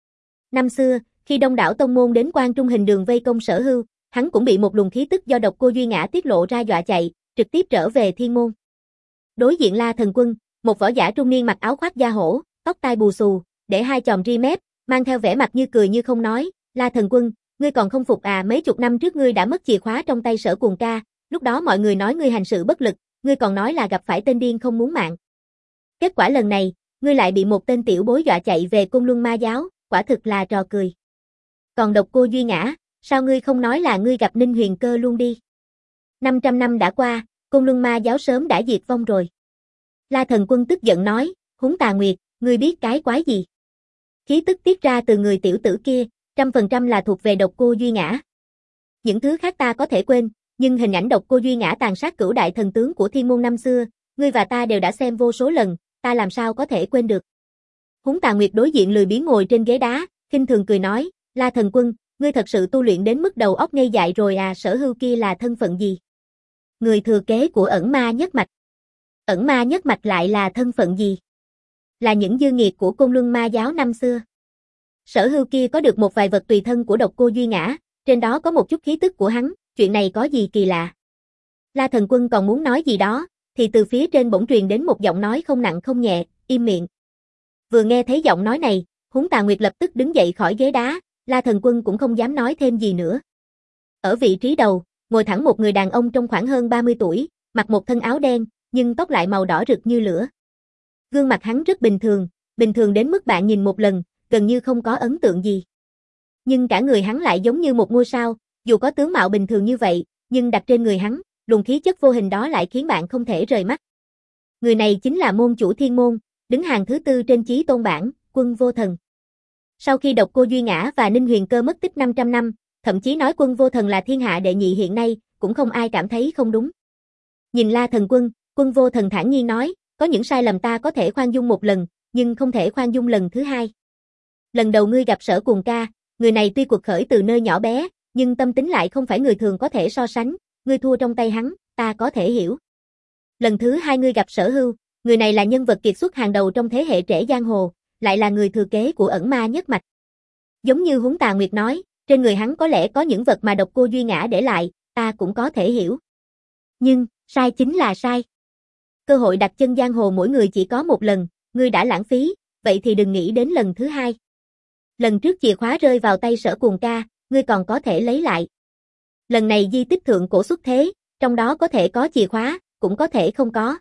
Năm xưa, khi đông đảo tông môn đến Quan Trung hình đường vây công Sở Hưu, hắn cũng bị một luồng khí tức do độc cô Duy Ngã tiết lộ ra dọa chạy, trực tiếp trở về Thiên Môn. Đối diện La Thần Quân, một võ giả trung niên mặc áo khoác da hổ, tóc tai bù xù, để hai chòm ri mép, mang theo vẻ mặt như cười như không nói, La Thần Quân, ngươi còn không phục à? Mấy chục năm trước ngươi đã mất chìa khóa trong tay Sở Cuồng ca, lúc đó mọi người nói ngươi hành sự bất lực, ngươi còn nói là gặp phải tên điên không muốn mạng. Kết quả lần này, ngươi lại bị một tên tiểu bối dọa chạy về Côn Luân Ma giáo, quả thực là trò cười. Còn độc cô Duy Ngã, sao ngươi không nói là ngươi gặp Ninh Huyền Cơ luôn đi? năm trăm năm đã qua, Côn Luân Ma giáo sớm đã diệt vong rồi. La Thần Quân tức giận nói, Húng Tà Nguyệt, ngươi biết cái quái gì? Khí tức tiết ra từ người tiểu tử kia, trăm phần trăm là thuộc về độc cô Duy Ngã. Những thứ khác ta có thể quên, nhưng hình ảnh độc cô Duy Ngã tàn sát cửu đại thần tướng của Thiên Môn năm xưa, ngươi và ta đều đã xem vô số lần, ta làm sao có thể quên được. Húng Tà Nguyệt đối diện lười biếng ngồi trên ghế đá, khinh thường cười nói, La Thần Quân, ngươi thật sự tu luyện đến mức đầu óc ngây dại rồi à? Sở Hưu kia là thân phận gì? Người thừa kế của ẩn ma nhất mạch. Ẩn ma nhất mạch lại là thân phận gì? Là những dư nghiệt của Côn Luân Ma giáo năm xưa. Sở Hưu kia có được một vài vật tùy thân của độc cô Duy Ngã, trên đó có một chút khí tức của hắn, chuyện này có gì kỳ lạ? La Thần Quân còn muốn nói gì đó, thì từ phía trên bỗng truyền đến một giọng nói không nặng không nhẹ, im miệng. Vừa nghe thấy giọng nói này, Húng Tà Nguyệt lập tức đứng dậy khỏi ghế đá, La Thần Quân cũng không dám nói thêm gì nữa. Ở vị trí đầu, ngồi thẳng một người đàn ông trong khoảng hơn ba mươi tuổi, mặc một thân áo đen, nhưng tóc lại màu đỏ rực như lửa. Gương mặt hắn rất bình thường, bình thường đến mức bạn nhìn một lần, gần như không có ấn tượng gì. Nhưng cả người hắn lại giống như một ngôi sao, dù có tướng mạo bình thường như vậy, nhưng đặt trên người hắn, luồng khí chất vô hình đó lại khiến bạn không thể rời mắt. Người này chính là môn chủ Thiên Môn, đứng hàng thứ tư trên chí tôn bảng, Quân Vô Thần. Sau khi độc cô Duy Ngã và Ninh Huyền Cơ mất tích năm trăm năm, thậm chí nói Quân Vô Thần là thiên hạ đệ nhị hiện nay, cũng không ai cảm thấy không đúng. Nhìn La Thần Quân, Quân Vô Thần thản nhiên nói, có những sai lầm ta có thể khoan dung một lần, nhưng không thể khoan dung lần thứ hai. Lần đầu ngươi gặp Sở Cuồng ca, người này tuy cuộc khởi từ nơi nhỏ bé, nhưng tâm tính lại không phải người thường có thể so sánh, ngươi thua trong tay hắn, ta có thể hiểu. Lần thứ hai ngươi gặp Sở Hưu, người này là nhân vật kiệt xuất hàng đầu trong thế hệ trẻ giang hồ, lại là người thừa kế của ẩn ma nhất mạch. Giống như Huống Tà Nguyệt nói, trên người hắn có lẽ có những vật mà độc cô Duy Ngã để lại, ta cũng có thể hiểu. Nhưng, sai chính là sai. Cơ hội đặt chân giang hồ mỗi người chỉ có một lần, ngươi đã lãng phí, vậy thì đừng nghĩ đến lần thứ hai. Lần trước chìa khóa rơi vào tay Sở Cuồng ca, ngươi còn có thể lấy lại. Lần này di tích thượng cổ xuất thế, trong đó có thể có chìa khóa, cũng có thể không có.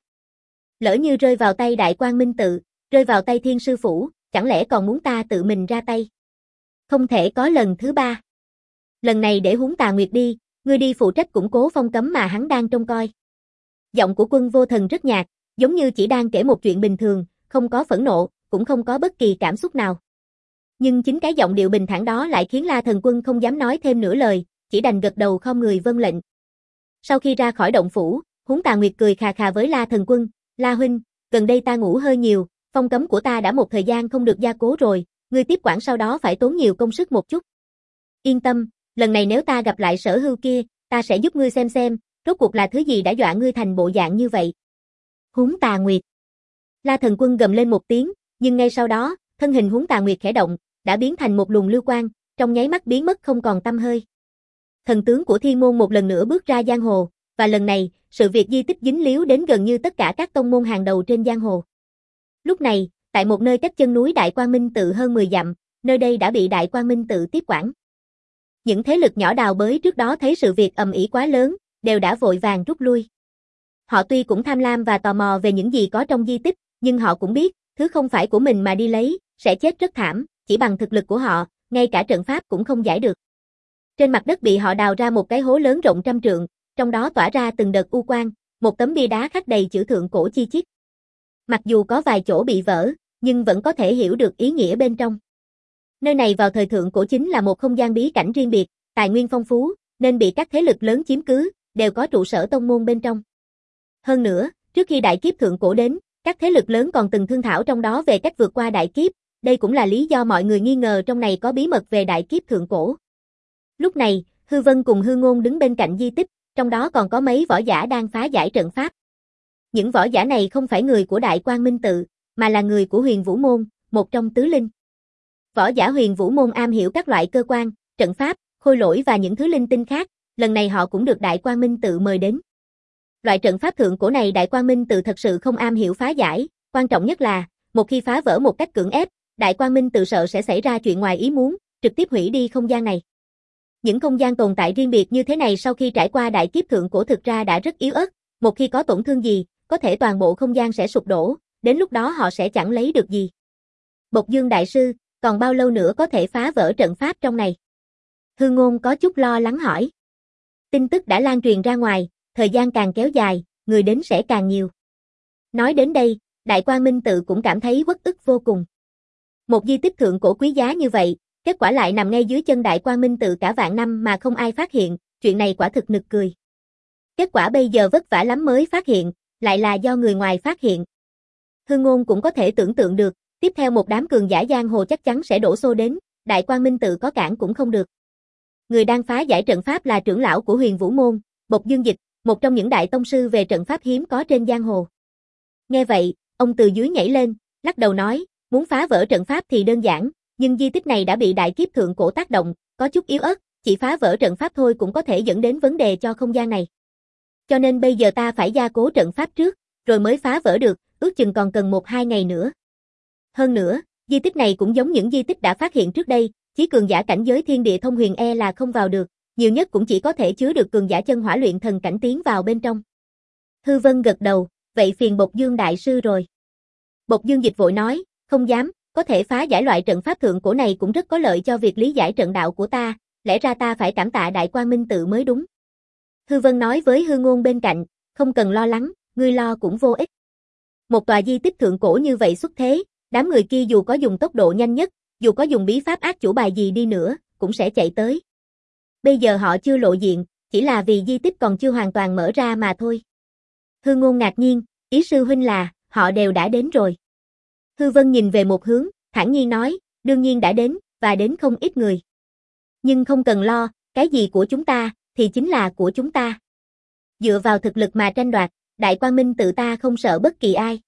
Lỡ như rơi vào tay Đại Quang Minh Tự, rơi vào tay Thiên Sư Phủ, chẳng lẽ còn muốn ta tự mình ra tay? Không thể có lần thứ ba. Lần này để Huống Tà Nguyệt đi, ngươi đi phụ trách củng cố phong cấm mà hắn đang trông coi. Giọng của Quân Vô Thần rất nhạt, giống như chỉ đang kể một chuyện bình thường, không có phẫn nộ, cũng không có bất kỳ cảm xúc nào. Nhưng chính cái giọng điệu bình thản đó lại khiến La Thần Quân không dám nói thêm nửa lời, chỉ đành gật đầu khom người vâng lệnh. Sau khi ra khỏi động phủ, Huống Tà Nguyệt cười khà khà với La Thần Quân, La huynh, gần đây ta ngủ hơi nhiều, phong cấm của ta đã một thời gian không được gia cố rồi, ngươi tiếp quản sau đó phải tốn nhiều công sức một chút. Yên tâm, lần này nếu ta gặp lại Sở Hưu kia, ta sẽ giúp ngươi xem xem, rốt cuộc là thứ gì đã dọa ngươi thành bộ dạng như vậy. Huống Tà Nguyệt. La Thần Quân gầm lên một tiếng, nhưng ngay sau đó, thân hình Huống Tà Nguyệt khẽ động, đã biến thành một luồng lưu quang, trong nháy mắt biến mất không còn tăm hơi. Thần tướng của Thiên môn một lần nữa bước ra giang hồ, và lần này, sự việc di tích dính líu đến gần như tất cả các tông môn hàng đầu trên giang hồ. Lúc này, tại một nơi cách chân núi Đại Quang Minh Tự hơn mười dặm, nơi đây đã bị Đại Quang Minh Tự tiếp quản. Những thế lực nhỏ đào bới trước đó thấy sự việc ầm ĩ quá lớn, đều đã vội vàng rút lui. Họ tuy cũng tham lam và tò mò về những gì có trong di tích, nhưng họ cũng biết, thứ không phải của mình mà đi lấy, sẽ chết rất thảm, chỉ bằng thực lực của họ, ngay cả trận pháp cũng không giải được. Trên mặt đất bị họ đào ra một cái hố lớn rộng trăm trượng, trong đó tỏa ra từng đợt u quang, một tấm bia đá khắc đầy chữ thượng cổ chi chít. Mặc dù có vài chỗ bị vỡ, nhưng vẫn có thể hiểu được ý nghĩa bên trong. Nơi này vào thời thượng cổ chính là một không gian bí cảnh riêng biệt, tài nguyên phong phú, nên bị các thế lực lớn chiếm cứ, đều có trụ sở tông môn bên trong. Hơn nữa, trước khi đại kiếp thượng cổ đến, các thế lực lớn còn từng thương thảo trong đó về cách vượt qua đại kiếp, đây cũng là lý do mọi người nghi ngờ trong này có bí mật về đại kiếp thượng cổ. Lúc này, Hư Vân cùng Hư Ngôn đứng bên cạnh di tích, trong đó còn có mấy võ giả đang phá giải trận pháp. Những võ giả này không phải người của Đại Quang Minh Tự, mà là người của Huyền Vũ Môn, một trong tứ linh. Võ giả Huyền Vũ Môn am hiểu các loại cơ quan, trận pháp, khôi lỗi và những thứ linh tinh khác, lần này họ cũng được Đại Quang Minh Tự mời đến. Loại trận pháp thượng cổ này Đại Quang Minh Tự thật sự không am hiểu phá giải, quan trọng nhất là, một khi phá vỡ một cách cưỡng ép, Đại Quang Minh Tự sợ sẽ xảy ra chuyện ngoài ý muốn, trực tiếp hủy đi không gian này. Những không gian tồn tại riêng biệt như thế này sau khi trải qua đại kiếp thượng cổ thực ra đã rất yếu ớt, một khi có tổn thương gì, có thể toàn bộ không gian sẽ sụp đổ, đến lúc đó họ sẽ chẳng lấy được gì. Bộc Dương Đại Sư, còn bao lâu nữa có thể phá vỡ trận pháp trong này? Hư Ngôn có chút lo lắng hỏi. Tin tức đã lan truyền ra ngoài, thời gian càng kéo dài, người đến sẽ càng nhiều. Nói đến đây, Đại Quang Minh Tự cũng cảm thấy uất ức vô cùng. Một di tích thượng cổ quý giá như vậy, kết quả lại nằm ngay dưới chân Đại Quang Minh Tự cả vạn năm mà không ai phát hiện, chuyện này quả thực nực cười. Kết quả bây giờ vất vả lắm mới phát hiện, lại là do người ngoài phát hiện. Hư Ngôn cũng có thể tưởng tượng được, tiếp theo một đám cường giả giang hồ chắc chắn sẽ đổ xô đến, Đại Quang Minh Tự có cản cũng không được. Người đang phá giải trận pháp là trưởng lão của Huyền Vũ Môn, Bộc Dương Dịch, một trong những đại tông sư về trận pháp hiếm có trên giang hồ. Nghe vậy, ông từ dưới nhảy lên, lắc đầu nói, muốn phá vỡ trận pháp thì đơn giản, nhưng di tích này đã bị đại kiếp thượng cổ tác động, có chút yếu ớt, chỉ phá vỡ trận pháp thôi cũng có thể dẫn đến vấn đề cho không gian này. Cho nên bây giờ ta phải gia cố trận pháp trước, rồi mới phá vỡ được, ước chừng còn cần một hai ngày nữa. Hơn nữa, di tích này cũng giống những di tích đã phát hiện trước đây, chí cường giả cảnh giới thiên địa thông huyền e là không vào được, nhiều nhất cũng chỉ có thể chứa được cường giả chân hỏa luyện thần cảnh tiến vào bên trong. Hư Vân gật đầu, vậy phiền Bộc Dương Đại Sư rồi. Bộc Dương Dịch vội nói, không dám, có thể phá giải loại trận pháp thượng cổ này cũng rất có lợi cho việc lý giải trận đạo của ta, lẽ ra ta phải cảm tạ Đại Quang Minh Tự mới đúng. Hư Vân nói với Hư Ngôn bên cạnh, không cần lo lắng, ngươi lo cũng vô ích. Một tòa di tích thượng cổ như vậy xuất thế, đám người kia dù có dùng tốc độ nhanh nhất, dù có dùng bí pháp ác chủ bài gì đi nữa, cũng sẽ chạy tới. Bây giờ họ chưa lộ diện, chỉ là vì di tích còn chưa hoàn toàn mở ra mà thôi. Hư Ngôn ngạc nhiên, ý sư huynh là, họ đều đã đến rồi. Hư Vân nhìn về một hướng, thản nhiên nói, Đương nhiên đã đến, và đến không ít người. Nhưng không cần lo, cái gì của chúng ta, thì chính là của chúng ta. Dựa vào thực lực mà tranh đoạt, Đại Quang Minh tự ta không sợ bất kỳ ai.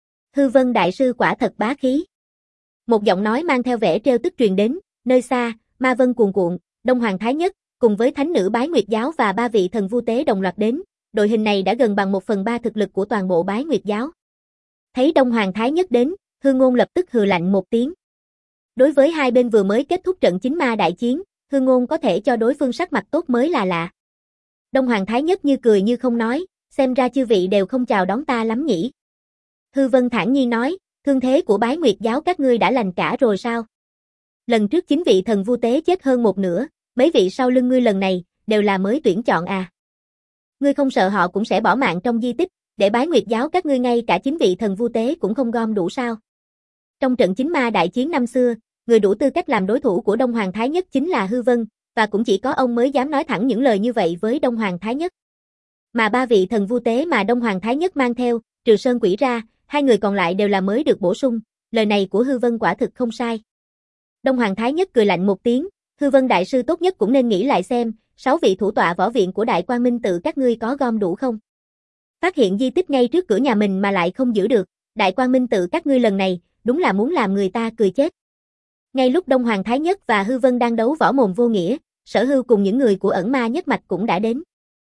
Hư Vân Đại Sư quả thật bá khí. Một giọng nói mang theo vẻ trêu tức truyền đến, nơi xa, ma vân cuồn cuộn, Đông Hoàng Thái Nhất, cùng với thánh nữ Bái Nguyệt Giáo và ba vị thần vu tế đồng loạt đến, đội hình này đã gần bằng một phần ba thực lực của toàn bộ Bái Nguyệt Giáo. Thấy Đông Hoàng Thái Nhất đến, Hư Ngôn lập tức hừ lạnh một tiếng. Đối với hai bên vừa mới kết thúc trận chính ma đại chiến, Hư Ngôn có thể cho đối phương sắc mặt tốt mới là lạ. Đông Hoàng Thái Nhất như cười như không nói, xem ra chư vị đều không chào đón ta lắm nhỉ. Hư Vân thản nhiên nói, thương thế của Bái Nguyệt Giáo các ngươi đã lành cả rồi sao? Lần trước chín vị thần vu tế chết hơn một nửa, mấy vị sau lưng ngươi lần này, đều là mới tuyển chọn à? Ngươi không sợ họ cũng sẽ bỏ mạng trong di tích, để Bái Nguyệt Giáo các ngươi ngay cả chín vị thần vu tế cũng không gom đủ sao? Trong trận chính ma đại chiến năm xưa, người đủ tư cách làm đối thủ của Đông Hoàng Thái Nhất chính là Hư Vân, và cũng chỉ có ông mới dám nói thẳng những lời như vậy với Đông Hoàng Thái Nhất. Mà ba vị thần vu tế mà Đông Hoàng Thái Nhất mang theo, trừ Sơn Quỷ ra, hai người còn lại đều là mới được bổ sung, lời này của Hư Vân quả thực không sai. Đông Hoàng Thái Nhất cười lạnh một tiếng, Hư Vân Đại Sư tốt nhất cũng nên nghĩ lại xem, sáu vị thủ tọa võ viện của Đại Quang Minh tự các ngươi có gom đủ không? Phát hiện di tích ngay trước cửa nhà mình mà lại không giữ được, Đại Quang Minh tự các ngươi lần này, đúng là muốn làm người ta cười chết. Ngay lúc Đông Hoàng Thái Nhất và Hư Vân đang đấu võ mồm vô nghĩa, Sở Hưu cùng những người của Ẩn Ma Nhất Mạch cũng đã đến.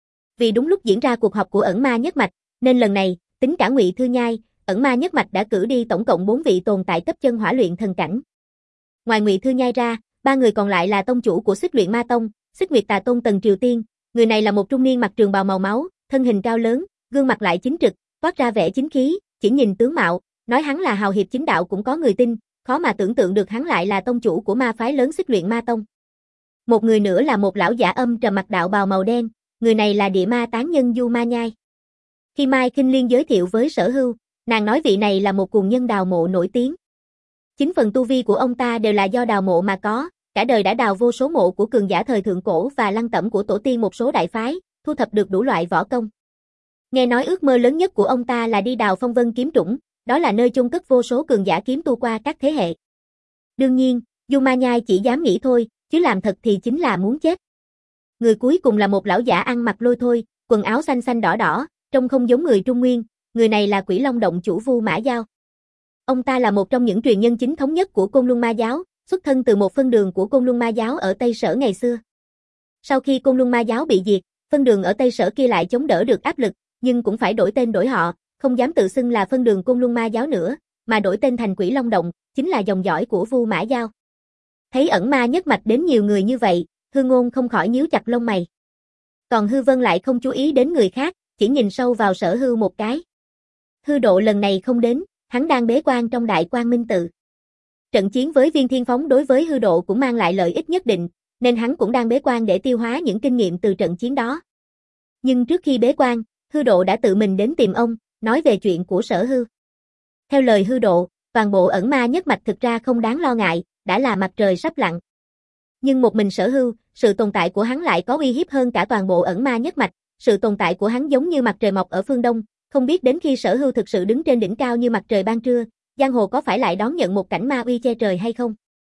Vì đúng lúc diễn ra cuộc họp của Ẩn Ma Nhất Mạch, nên lần này, tính cả Ngụy Thư Nhai, Ẩn Ma Nhất Mạch đã cử đi tổng cộng bốn vị tồn tại cấp chân hỏa luyện thần cảnh. Ngoài Ngụy Thư Nhai ra, ba người còn lại là tông chủ của Xích Luyện Ma Tông, Xích Nguyệt Tà Tôn Tần Triều Tiên, người này là một trung niên mặc trường bào màu máu, thân hình cao lớn, gương mặt lại chính trực, toát ra vẻ chính khí, chỉ nhìn tướng mạo, nói hắn là hào hiệp chính đạo cũng có người tin, khó mà tưởng tượng được hắn lại là tông chủ của ma phái lớn Xích Luyện Ma Tông. Một người nữa là một lão giả âm trầm mặc đạo bào màu đen, người này là địa ma tán nhân Du Ma Nhai. Khi Mai Kinh Liên giới thiệu với Sở Hưu, nàng nói vị này là một cuồng nhân đào mộ nổi tiếng. Chính phần tu vi của ông ta đều là do đào mộ mà có, cả đời đã đào vô số mộ của cường giả thời thượng cổ và lăng tẩm của tổ tiên một số đại phái, thu thập được đủ loại võ công. Nghe nói ước mơ lớn nhất của ông ta là đi đào Phong Vân kiếm trũng, đó là nơi chôn cất vô số cường giả kiếm tu qua các thế hệ. Đương nhiên, Du Ma Nhai chỉ dám nghĩ thôi, chứ làm thật thì chính là muốn chết. Người cuối cùng là một lão giả ăn mặc lôi thôi, quần áo xanh xanh đỏ đỏ, trông không giống người Trung Nguyên, người này là Quỷ Long Động chủ Vu Mã Giao. Ông ta là một trong những truyền nhân chính thống nhất của Côn Luân Ma Giáo, xuất thân từ một phân đường của Côn Luân Ma Giáo ở Tây Sở ngày xưa. Sau khi Côn Luân Ma Giáo bị diệt, phân đường ở Tây Sở kia lại chống đỡ được áp lực, nhưng cũng phải đổi tên đổi họ, không dám tự xưng là phân đường Côn Luân Ma Giáo nữa, mà đổi tên thành Quỷ Long Động, chính là dòng dõi của Vu Mã Giao. Thấy Ẩn Ma Nhất Mạch đến nhiều người như vậy, Hư Ngôn không khỏi nhíu chặt lông mày. Còn Hư Vân lại không chú ý đến người khác, chỉ nhìn sâu vào Sở Hưu một cái. Hư Độ lần này không đến, hắn đang bế quan trong Đại Quang Minh tự. Trận chiến với Viên Thiên Phóng đối với Hư Độ cũng mang lại lợi ích nhất định, nên hắn cũng đang bế quan để tiêu hóa những kinh nghiệm từ trận chiến đó. Nhưng trước khi bế quan, Hư Độ đã tự mình đến tìm ông, nói về chuyện của Sở Hưu. Theo lời Hư Độ, toàn bộ Ẩn Ma Nhất Mạch thực ra không đáng lo ngại, đã là mặt trời sắp lặn. Nhưng một mình Sở Hưu, sự tồn tại của hắn lại có uy hiếp hơn cả toàn bộ Ẩn Ma Nhất Mạch, sự tồn tại của hắn giống như mặt trời mọc ở phương Đông, không biết đến khi Sở Hưu thực sự đứng trên đỉnh cao như mặt trời ban trưa, giang hồ có phải lại đón nhận một cảnh ma uy che trời hay không?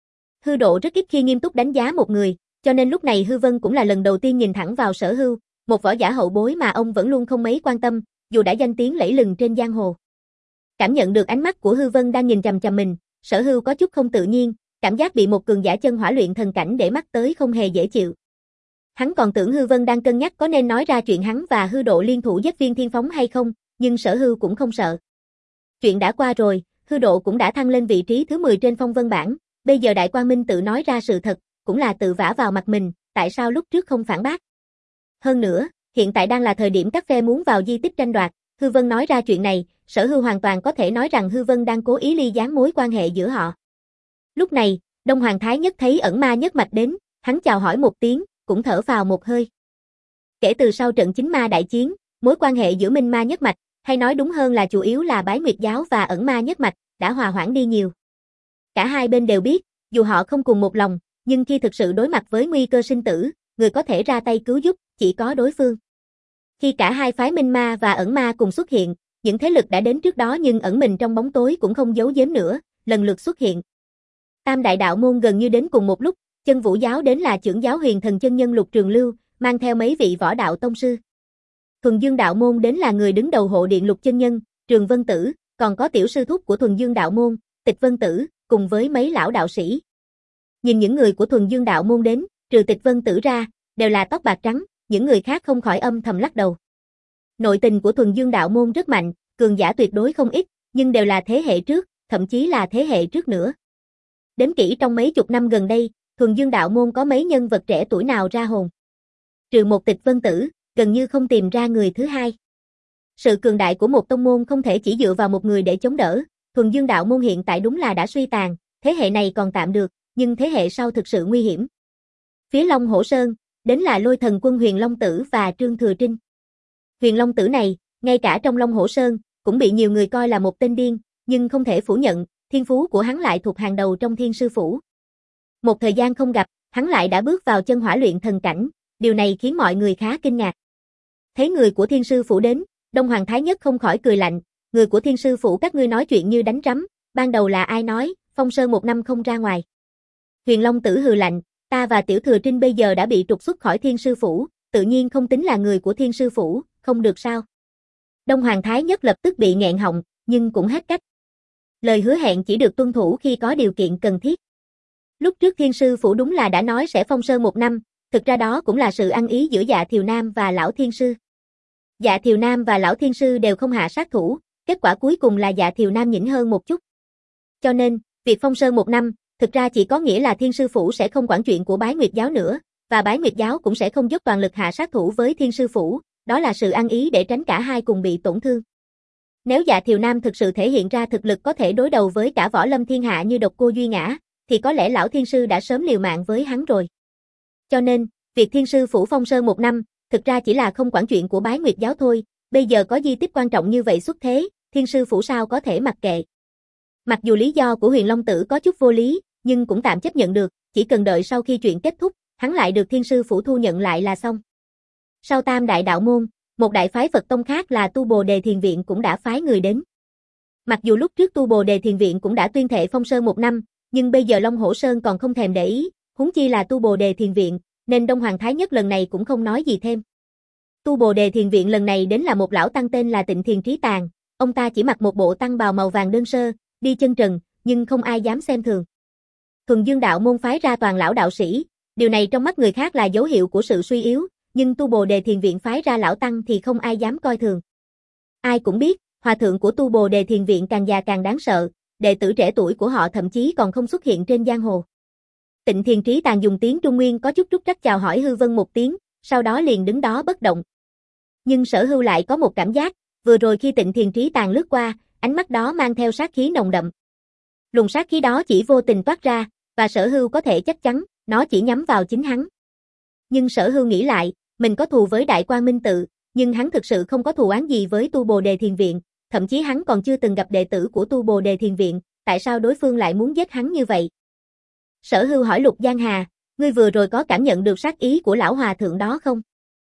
Hư Độ rất ít khi nghiêm túc đánh giá một người, cho nên lúc này Hư Vân cũng là lần đầu tiên nhìn thẳng vào Sở Hưu, một võ giả hậu bối mà ông vẫn luôn không mấy quan tâm, dù đã danh tiếng lẫy lừng trên giang hồ. Cảm nhận được ánh mắt của Hư Vân đang nhìn chằm chằm mình, Sở Hưu có chút không tự nhiên, cảm giác bị một cường giả chân hỏa luyện thần cảnh để mắt tới không hề dễ chịu. Hắn còn tưởng Hư Vân đang cân nhắc có nên nói ra chuyện hắn và Hư Độ liên thủ giết Viên Thiên Phóng hay không, nhưng Sở Hưu cũng không sợ. Chuyện đã qua rồi, Hư Độ cũng đã thăng lên vị trí thứ mười trên phong vân bảng, bây giờ Đại Quang Minh tự nói ra sự thật, cũng là tự vả vào mặt mình, tại sao lúc trước không phản bác. Hơn nữa, hiện tại đang là thời điểm các phe muốn vào di tích tranh đoạt, Hư Vân nói ra chuyện này, Sở Hưu hoàn toàn có thể nói rằng Hư Vân đang cố ý ly gián mối quan hệ giữa họ. Lúc này, Đông Hoàng Thái Nhất thấy Ẩn Ma Nhất Mạch đến, hắn chào hỏi một tiếng, cũng thở vào một hơi. Kể từ sau trận chính ma đại chiến, mối quan hệ giữa Minh Ma Nhất Mạch, hay nói đúng hơn là chủ yếu là Bái Nguyệt Giáo và Ẩn Ma Nhất Mạch, đã hòa hoãn đi nhiều. Cả hai bên đều biết, dù họ không cùng một lòng, nhưng khi thực sự đối mặt với nguy cơ sinh tử, người có thể ra tay cứu giúp, chỉ có đối phương. Khi cả hai phái Minh Ma và Ẩn Ma cùng xuất hiện, những thế lực đã đến trước đó nhưng ẩn mình trong bóng tối cũng không giấu giếm nữa, lần lượt xuất hiện. Tam đại đạo môn gần như đến cùng một lúc, Chân Vũ giáo đến là trưởng giáo Huyền Thần chân nhân Lục Trường Lưu, mang theo mấy vị võ đạo tông sư. Thuần Dương đạo môn đến là người đứng đầu hộ điện Lục chân nhân, Trường Vân Tử, còn có tiểu sư thúc của Thuần Dương đạo môn, Tịch Vân Tử, cùng với mấy lão đạo sĩ. Nhìn những người của Thuần Dương đạo môn đến, trừ Tịch Vân Tử ra, đều là tóc bạc trắng, những người khác không khỏi âm thầm lắc đầu. Nội tình của Thuần Dương đạo môn rất mạnh, cường giả tuyệt đối không ít, nhưng đều là thế hệ trước, thậm chí là thế hệ trước nữa. Đếm kỹ trong mấy chục năm gần đây, Thuần Dương đạo môn có mấy nhân vật trẻ tuổi nào ra hồn. Trừ một Tịch Vân Tử, gần như không tìm ra người thứ hai. Sự cường đại của một tông môn không thể chỉ dựa vào một người để chống đỡ, Thuần Dương đạo môn hiện tại đúng là đã suy tàn, thế hệ này còn tạm được, nhưng thế hệ sau thực sự nguy hiểm. Phía Long Hổ Sơn, đến là Lôi Thần Quân Huyền Long Tử và Trương Thừa Trinh. Huyền Long Tử này, ngay cả trong Long Hổ Sơn, cũng bị nhiều người coi là một tên điên, nhưng không thể phủ nhận, thiên phú của hắn lại thuộc hàng đầu trong Thiên Sư Phủ. Một thời gian không gặp, hắn lại đã bước vào chân hỏa luyện thần cảnh, điều này khiến mọi người khá kinh ngạc. Thấy người của Thiên Sư Phủ đến, Đông Hoàng Thái Nhất không khỏi cười lạnh, người của Thiên Sư Phủ các ngươi nói chuyện như đánh rắm, ban đầu là ai nói, Phong Sơn một năm không ra ngoài. Huyền Long Tử hừ lạnh, ta và Tiểu Thừa Trinh bây giờ đã bị trục xuất khỏi Thiên Sư Phủ, tự nhiên không tính là người của Thiên Sư Phủ, không được sao. Đông Hoàng Thái Nhất lập tức bị nghẹn họng, nhưng cũng hết cách. Lời hứa hẹn chỉ được tuân thủ khi có điều kiện cần thiết. Lúc trước Thiên Sư Phủ đúng là đã nói sẽ phong sơn một năm, thực ra đó cũng là sự ăn ý giữa Dạ Thiều Nam và Lão Thiên Sư. Dạ Thiều Nam và Lão Thiên Sư đều không hạ sát thủ, kết quả cuối cùng là Dạ Thiều Nam nhỉnh hơn một chút. Cho nên, việc phong sơn một năm, thực ra chỉ có nghĩa là Thiên Sư Phủ sẽ không quản chuyện của Bái Nguyệt Giáo nữa, và Bái Nguyệt Giáo cũng sẽ không dốc toàn lực hạ sát thủ với Thiên Sư Phủ, đó là sự ăn ý để tránh cả hai cùng bị tổn thương. Nếu Dạ Thiều Nam thực sự thể hiện ra thực lực có thể đối đầu với cả võ lâm thiên hạ như Độc Cô Duy Ngã, thì có lẽ Lão Thiên Sư đã sớm liều mạng với hắn rồi. Cho nên, việc Thiên Sư Phủ phong sơn một năm, thực ra chỉ là không quản chuyện của Bái Nguyệt Giáo thôi, bây giờ có di tích quan trọng như vậy xuất thế, Thiên Sư Phủ sao có thể mặc kệ. Mặc dù lý do của Huyền Long Tử có chút vô lý, nhưng cũng tạm chấp nhận được, chỉ cần đợi sau khi chuyện kết thúc, hắn lại được Thiên Sư Phủ thu nhận lại là xong. Sau Tam đại đạo môn, một đại phái Phật tông khác là Tu Bồ Đề Thiền Viện cũng đã phái người đến. Mặc dù lúc trước Tu Bồ Đề Thiền Viện cũng đã tuyên thệ phong sơn một năm, nhưng bây giờ Long Hổ Sơn còn không thèm để ý, huống chi là Tu Bồ Đề Thiền Viện, nên Đông Hoàng Thái Nhất lần này cũng không nói gì thêm. Tu Bồ Đề Thiền Viện lần này đến là một lão tăng tên là Tịnh Thiền Trí Tàng, ông ta chỉ mặc một bộ tăng bào màu vàng đơn sơ, đi chân trần, nhưng không ai dám xem thường. Thuần Dương đạo môn phái ra toàn lão đạo sĩ, điều này trong mắt người khác là dấu hiệu của sự suy yếu, nhưng Tu Bồ Đề Thiền Viện phái ra lão tăng thì không ai dám coi thường. Ai cũng biết, hòa thượng của Tu Bồ Đề Thiền Viện càng già càng đáng sợ, đệ tử trẻ tuổi của họ thậm chí còn không xuất hiện trên giang hồ. Tịnh Thiền Trí Tàng dùng tiếng Trung Nguyên có chút trúc trắc chào hỏi Hư Vân một tiếng, sau đó liền đứng đó bất động. Nhưng Sở Hưu lại có một cảm giác, vừa rồi khi Tịnh Thiền Trí Tàng lướt qua, ánh mắt đó mang theo sát khí nồng đậm. Luồng sát khí đó chỉ vô tình toát ra, và Sở Hưu có thể chắc chắn, nó chỉ nhắm vào chính hắn. Nhưng Sở Hưu nghĩ lại, mình có thù với Đại Quang Minh Tự, nhưng hắn thực sự không có thù oán gì với Tu Bồ Đề Thiền Viện, thậm chí hắn còn chưa từng gặp đệ tử của Tu Bồ Đề Thiền Viện, tại sao đối phương lại muốn giết hắn như vậy? Sở Hưu hỏi Lục Giang Hà, ngươi vừa rồi có cảm nhận được sát ý của lão hòa thượng đó không?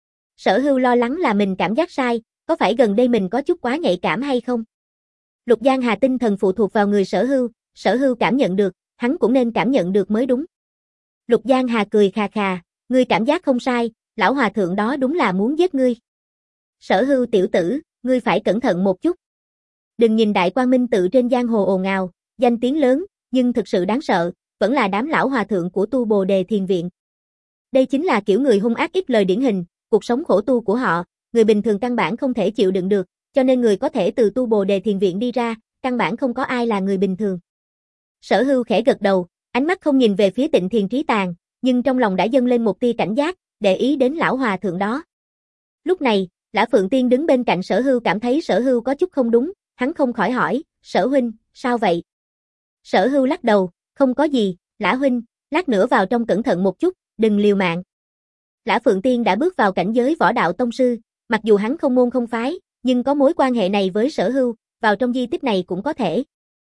Sở Hưu lo lắng là mình cảm giác sai, có phải gần đây mình có chút quá nhạy cảm hay không? Lục Giang Hà tinh thần phụ thuộc vào người Sở Hưu, Sở Hưu cảm nhận được, hắn cũng nên cảm nhận được mới đúng. Lục Giang Hà cười khà khà, ngươi cảm giác không sai, lão hòa thượng đó đúng là muốn giết ngươi. Sở Hưu tiểu tử, ngươi phải cẩn thận một chút. Đừng nhìn Đại Quang Minh Tự trên giang hồ ồn ào, danh tiếng lớn, nhưng thực sự đáng sợ, vẫn là đám lão hòa thượng của Tu Bồ Đề Thiền Viện. Đây chính là kiểu người hung ác ít lời điển hình, cuộc sống khổ tu của họ, người bình thường căn bản không thể chịu đựng được, cho nên người có thể từ Tu Bồ Đề Thiền Viện đi ra, căn bản không có ai là người bình thường. Sở Hưu khẽ gật đầu, ánh mắt không nhìn về phía Tịnh Thiền Trí Tàng, nhưng trong lòng đã dâng lên một tia cảnh giác, để ý đến lão hòa thượng đó. Lúc này, Lã Phượng Tiên đứng bên cạnh Sở Hưu cảm thấy Sở Hưu có chút không đúng, hắn không khỏi hỏi, Sở huynh, sao vậy? Sở Hưu lắc đầu, không có gì, Lã huynh, lát nữa vào trong cẩn thận một chút, đừng liều mạng. Lã Phượng Tiên đã bước vào cảnh giới võ đạo tông sư, mặc dù hắn không môn không phái, nhưng có mối quan hệ này với Sở Hưu, vào trong di tích này cũng có thể.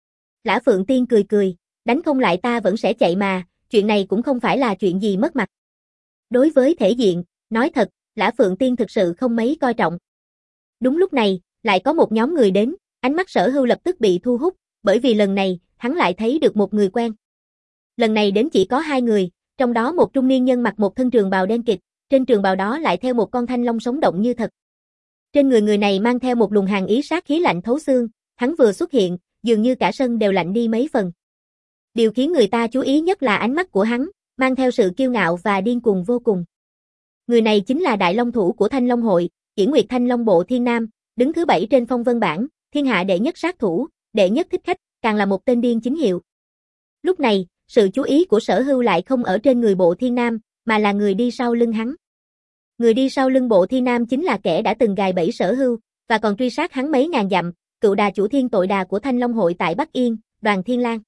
Lã Phượng Tiên cười cười, đánh không lại ta vẫn sẽ chạy mà, chuyện này cũng không phải là chuyện gì mất mặt. Đối với thể diện, nói thật, Lã Phượng Tiên thực sự không mấy coi trọng. Đúng lúc này, lại có một nhóm người đến, ánh mắt Sở Hưu lập tức bị thu hút, bởi vì lần này, hắn lại thấy được một người quen. Lần này đến chỉ có hai người, trong đó một trung niên nhân mặc một thân trường bào đen kịt, trên trường bào đó lại theo một con thanh long sống động như thật. Trên người người này mang theo một luồng hàn ý sát khí lạnh thấu xương, hắn vừa xuất hiện, dường như cả sân đều lạnh đi mấy phần. Điều khiến người ta chú ý nhất là ánh mắt của hắn, mang theo sự kiêu ngạo và điên cuồng vô cùng. Người này chính là đại long thủ của Thanh Long Hội, Yển Nguyệt Thanh Long Bộ Thiên Nam, đứng thứ bảy trên phong vân bảng, thiên hạ đệ nhất sát thủ, đệ nhất thích khách, càng là một tên điên chính hiệu. Lúc này, sự chú ý của Sở Hưu lại không ở trên người Bộ Thiên Nam, mà là người đi sau lưng hắn. Người đi sau lưng Bộ Thiên Nam chính là kẻ đã từng gài bẫy Sở Hưu, và còn truy sát hắn mấy ngàn dặm, cựu đà chủ thiên tội đà của Thanh Long Hội tại Bắc Yên, Đoàn Thiên Lang.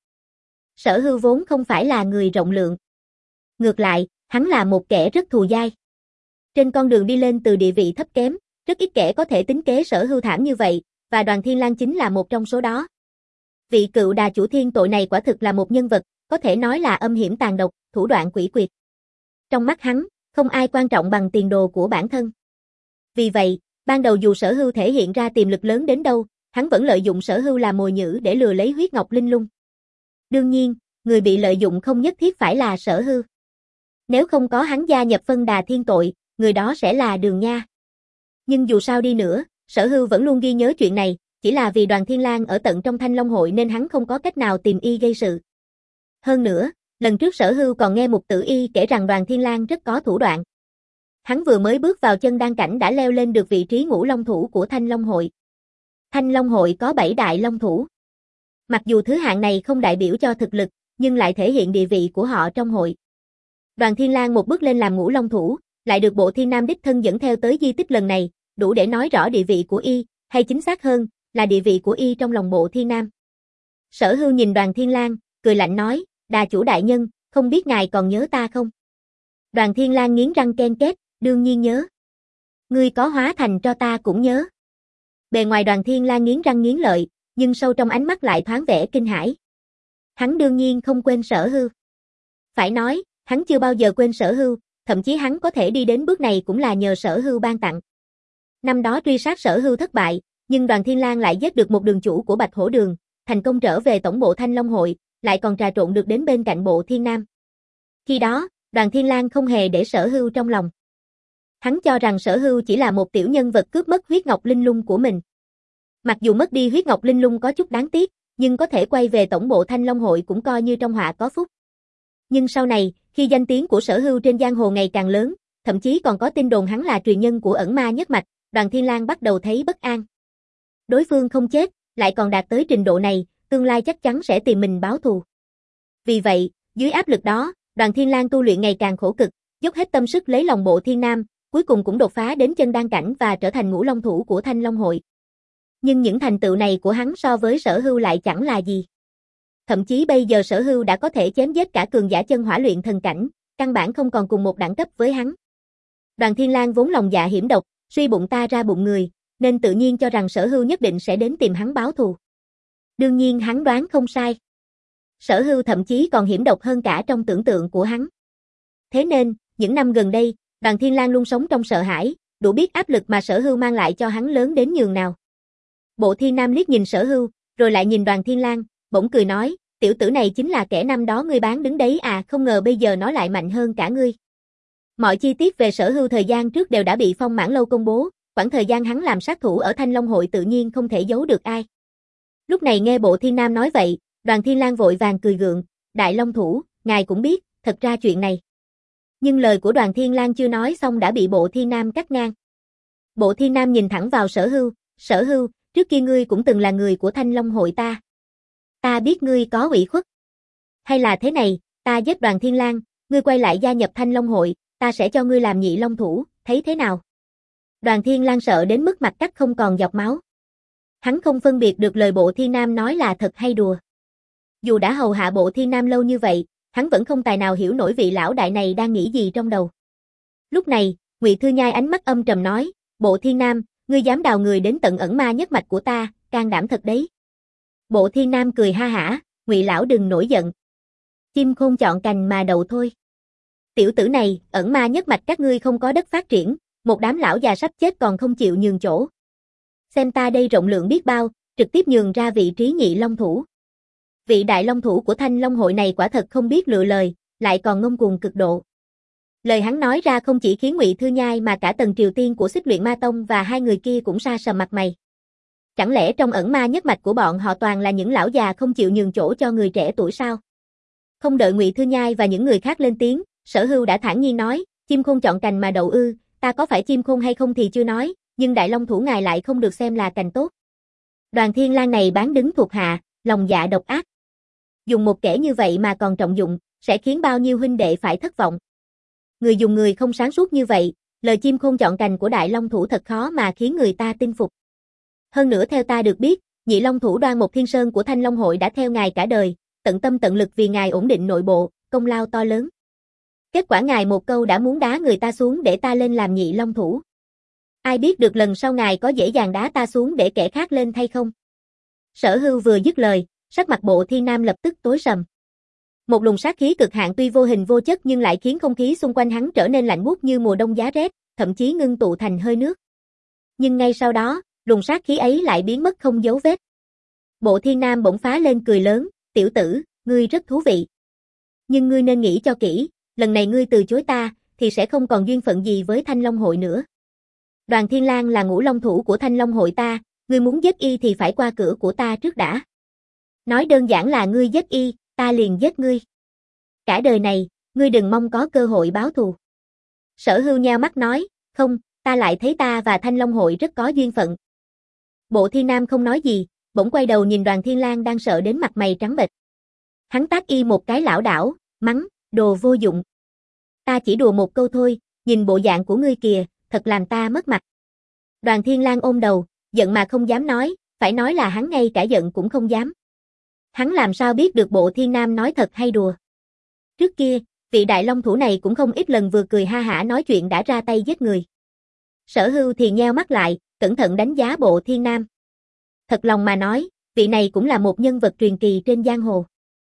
Sở Hưu vốn không phải là người rộng lượng. Ngược lại, hắn là một kẻ rất thù dai. Trên con đường đi lên từ địa vị thấp kém, rất ít kẻ có thể tính kế Sở Hưu thảm như vậy, và Đoàn Thiên Lang chính là một trong số đó. Vị cựu đà chủ thiên tội này quả thực là một nhân vật, có thể nói là âm hiểm tàn độc, thủ đoạn quỷ quyệt. Trong mắt hắn, không ai quan trọng bằng tiền đồ của bản thân. Vì vậy, ban đầu dù Sở Hưu thể hiện ra tiềm lực lớn đến đâu, hắn vẫn lợi dụng Sở Hưu làm mồi nhử để lừa lấy huyết ngọc linh lung. Đương nhiên, người bị lợi dụng không nhất thiết phải là Sở Hưu. Nếu không có hắn gia nhập phân đà thiên tội, người đó sẽ là Đường Nha. Nhưng dù sao đi nữa, Sở Hưu vẫn luôn ghi nhớ chuyện này, chỉ là vì Đoàn Thiên Lang ở tận trong Thanh Long Hội nên hắn không có cách nào tìm y gây sự. Hơn nữa, lần trước Sở Hưu còn nghe Mục Tử Y kể rằng Đoàn Thiên Lang rất có thủ đoạn. Hắn vừa mới bước vào chân đan cảnh đã leo lên được vị trí ngũ long thủ của Thanh Long Hội. Thanh Long Hội có bảy đại long thủ. Mặc dù thứ hạng này không đại biểu cho thực lực, nhưng lại thể hiện địa vị của họ trong hội. Đoàn Thiên Lang một bước lên làm ngũ long thủ, lại được Bộ Thiên Nam đích thân dẫn theo tới di tích lần này, đủ để nói rõ địa vị của y, hay chính xác hơn, là địa vị của y trong lòng Bộ Thiên Nam. Sở Hưu nhìn Đoàn Thiên Lang, cười lạnh nói, đà chủ đại nhân, không biết ngài còn nhớ ta không? Đoàn Thiên Lang nghiến răng ken két, đương nhiên nhớ. Ngươi có hóa thành cho ta cũng nhớ. Bề ngoài Đoàn Thiên Lang nghiến răng nghiến lợi, nhưng sâu trong ánh mắt lại thoáng vẻ kinh hãi. Hắn đương nhiên không quên Sở Hưu. Phải nói, hắn chưa bao giờ quên Sở Hưu, thậm chí hắn có thể đi đến bước này cũng là nhờ Sở Hưu ban tặng. Năm đó truy sát Sở Hưu thất bại, nhưng Đoàn Thiên Lang lại giết được một đường chủ của Bạch Hổ Đường, thành công trở về tổng bộ Thanh Long Hội, lại còn trà trộn được đến bên cạnh Bộ Thiên Nam. Khi đó, Đoàn Thiên Lang không hề để Sở Hưu trong lòng. Hắn cho rằng Sở Hưu chỉ là một tiểu nhân vật cướp mất huyết ngọc linh lung của mình. Mặc dù mất đi huyết ngọc linh lung có chút đáng tiếc, nhưng có thể quay về tổng bộ Thanh Long Hội cũng coi như trong họa có phúc. Nhưng sau này, khi danh tiếng của Sở Hưu trên giang hồ ngày càng lớn, thậm chí còn có tin đồn hắn là truyền nhân của ẩn ma nhất mạch, Đoàn Thiên Lang bắt đầu thấy bất an. Đối phương không chết, lại còn đạt tới trình độ này, tương lai chắc chắn sẽ tìm mình báo thù. Vì vậy, dưới áp lực đó, Đoàn Thiên Lang tu luyện ngày càng khổ cực, dốc hết tâm sức lấy lòng Bộ Thiên Nam, cuối cùng cũng đột phá đến chân đan cảnh và trở thành ngũ long thủ của Thanh Long Hội. Nhưng những thành tựu này của hắn so với Sở Hưu lại chẳng là gì. Thậm chí bây giờ Sở Hưu đã có thể chém giết cả cường giả chân hỏa luyện thần cảnh, căn bản không còn cùng một đẳng cấp với hắn. Đoàn Thiên Lang vốn lòng dạ hiểm độc, suy bụng ta ra bụng người, nên tự nhiên cho rằng Sở Hưu nhất định sẽ đến tìm hắn báo thù. Đương nhiên hắn đoán không sai. Sở Hưu thậm chí còn hiểm độc hơn cả trong tưởng tượng của hắn. Thế nên, những năm gần đây, Đoàn Thiên Lang luôn sống trong sợ hãi, đủ biết áp lực mà Sở Hưu mang lại cho hắn lớn đến nhường nào. Bộ Thiên Nam liếc nhìn Sở Hưu, rồi lại nhìn Đoàn Thiên Lang, bỗng cười nói, tiểu tử này chính là kẻ năm đó ngươi bán đứng đấy à, không ngờ bây giờ nó lại mạnh hơn cả ngươi. Mọi chi tiết về Sở Hưu thời gian trước đều đã bị Phong Mãn Lâu công bố, khoảng thời gian hắn làm sát thủ ở Thanh Long Hội tự nhiên không thể giấu được ai. Lúc này nghe Bộ Thiên Nam nói vậy, Đoàn Thiên Lang vội vàng cười gượng, đại long thủ, ngài cũng biết, thật ra chuyện này. Nhưng lời của Đoàn Thiên Lang chưa nói xong đã bị Bộ Thiên Nam cắt ngang. Bộ Thiên Nam nhìn thẳng vào Sở Hưu, Sở Hưu, trước kia ngươi cũng từng là người của Thanh Long Hội ta. Ta biết ngươi có ủy khuất. Hay là thế này, ta giết Đoàn Thiên Lang, ngươi quay lại gia nhập Thanh Long Hội, ta sẽ cho ngươi làm nhị long thủ, thấy thế nào? Đoàn Thiên Lang sợ đến mức mặt cắt không còn giọt máu. Hắn không phân biệt được lời Bộ Thiên Nam nói là thật hay đùa. Dù đã hầu hạ Bộ Thiên Nam lâu như vậy, hắn vẫn không tài nào hiểu nổi vị lão đại này đang nghĩ gì trong đầu. Lúc này, Ngụy Thư Nhai ánh mắt âm trầm nói, Bộ Thiên Nam, ngươi dám đào người đến tận ẩn ma nhất mạch của ta, can đảm thật đấy. Bộ Thiên Nam cười ha hả, Ngụy lão đừng nổi giận. Chim khôn chọn cành mà đậu thôi. Tiểu tử này, ẩn ma nhất mạch các ngươi không có đất phát triển, một đám lão già sắp chết còn không chịu nhường chỗ. Xem ta đây rộng lượng biết bao, trực tiếp nhường ra vị trí nhị long thủ. Vị đại long thủ của Thanh Long hội này quả thật không biết lựa lời, lại còn ngông cuồng cực độ. Lời hắn nói ra không chỉ khiến Ngụy Thư Nhai mà cả Tần Triều Tiên của Xích Luyện Ma Tông và hai người kia cũng sa sầm mặt mày. Chẳng lẽ trong ẩn ma nhất mạch của bọn họ toàn là những lão già không chịu nhường chỗ cho người trẻ tuổi sao? Không đợi Ngụy Thư Nhai và những người khác lên tiếng, Sở Hưu đã thản nhiên nói, chim khôn chọn cành mà đậu ư, ta có phải chim khôn hay không thì chưa nói, nhưng đại long thủ ngài lại không được xem là cành tốt. Đoàn Thiên Lang này bán đứng thuộc hạ, lòng dạ độc ác. Dùng một kẻ như vậy mà còn trọng dụng, sẽ khiến bao nhiêu huynh đệ phải thất vọng. Người dùng người không sáng suốt như vậy, lời chim khôn chọn cành của đại long thủ thật khó mà khiến người ta tin phục. Hơn nữa theo ta được biết, nhị long thủ Đoan Mộc Thiên Sơn của Thanh Long hội đã theo ngài cả đời, tận tâm tận lực vì ngài ổn định nội bộ, công lao to lớn. Kết quả ngài một câu đã muốn đá người ta xuống để ta lên làm nhị long thủ. Ai biết được lần sau ngài có dễ dàng đá ta xuống để kẻ khác lên hay không? Sở Hưu vừa dứt lời, sắc mặt Bộ Thiên Nam lập tức tối sầm. Một luồng sát khí cực hạn tuy vô hình vô chất nhưng lại khiến không khí xung quanh hắn trở nên lạnh buốt như mùa đông giá rét, thậm chí ngưng tụ thành hơi nước. Nhưng ngay sau đó, luồng sát khí ấy lại biến mất không dấu vết. Bộ Thiên Nam bỗng phá lên cười lớn, tiểu tử, ngươi rất thú vị. Nhưng ngươi nên nghĩ cho kỹ, lần này ngươi từ chối ta, thì sẽ không còn duyên phận gì với Thanh Long hội nữa. Đoàn Thiên Lang là ngũ long thủ của Thanh Long hội ta, ngươi muốn giết y thì phải qua cửa của ta trước đã. Nói đơn giản là ngươi giết y, ta liền giết ngươi. Cả đời này, ngươi đừng mong có cơ hội báo thù. Sở Hưu nheo mắt nói, không, ta lại thấy ta và Thanh Long hội rất có duyên phận. Bộ Thiên Nam không nói gì, bỗng quay đầu nhìn Đoàn Thiên Lang đang sợ đến mặt mày trắng bệch. Hắn tát y một cái lảo đảo, mắng, đồ vô dụng. Ta chỉ đùa một câu thôi, nhìn bộ dạng của ngươi kìa, thật làm ta mất mặt. Đoàn Thiên Lang ôm đầu, giận mà không dám nói, phải nói là hắn ngay cả giận cũng không dám. Hắn làm sao biết được Bộ Thiên Nam nói thật hay đùa. Trước kia, vị đại long thủ này cũng không ít lần vừa cười ha hả nói chuyện đã ra tay giết người. Sở Hưu thì nheo mắt lại, cẩn thận đánh giá Bộ Thiên Nam. Thật lòng mà nói, vị này cũng là một nhân vật truyền kỳ trên giang hồ.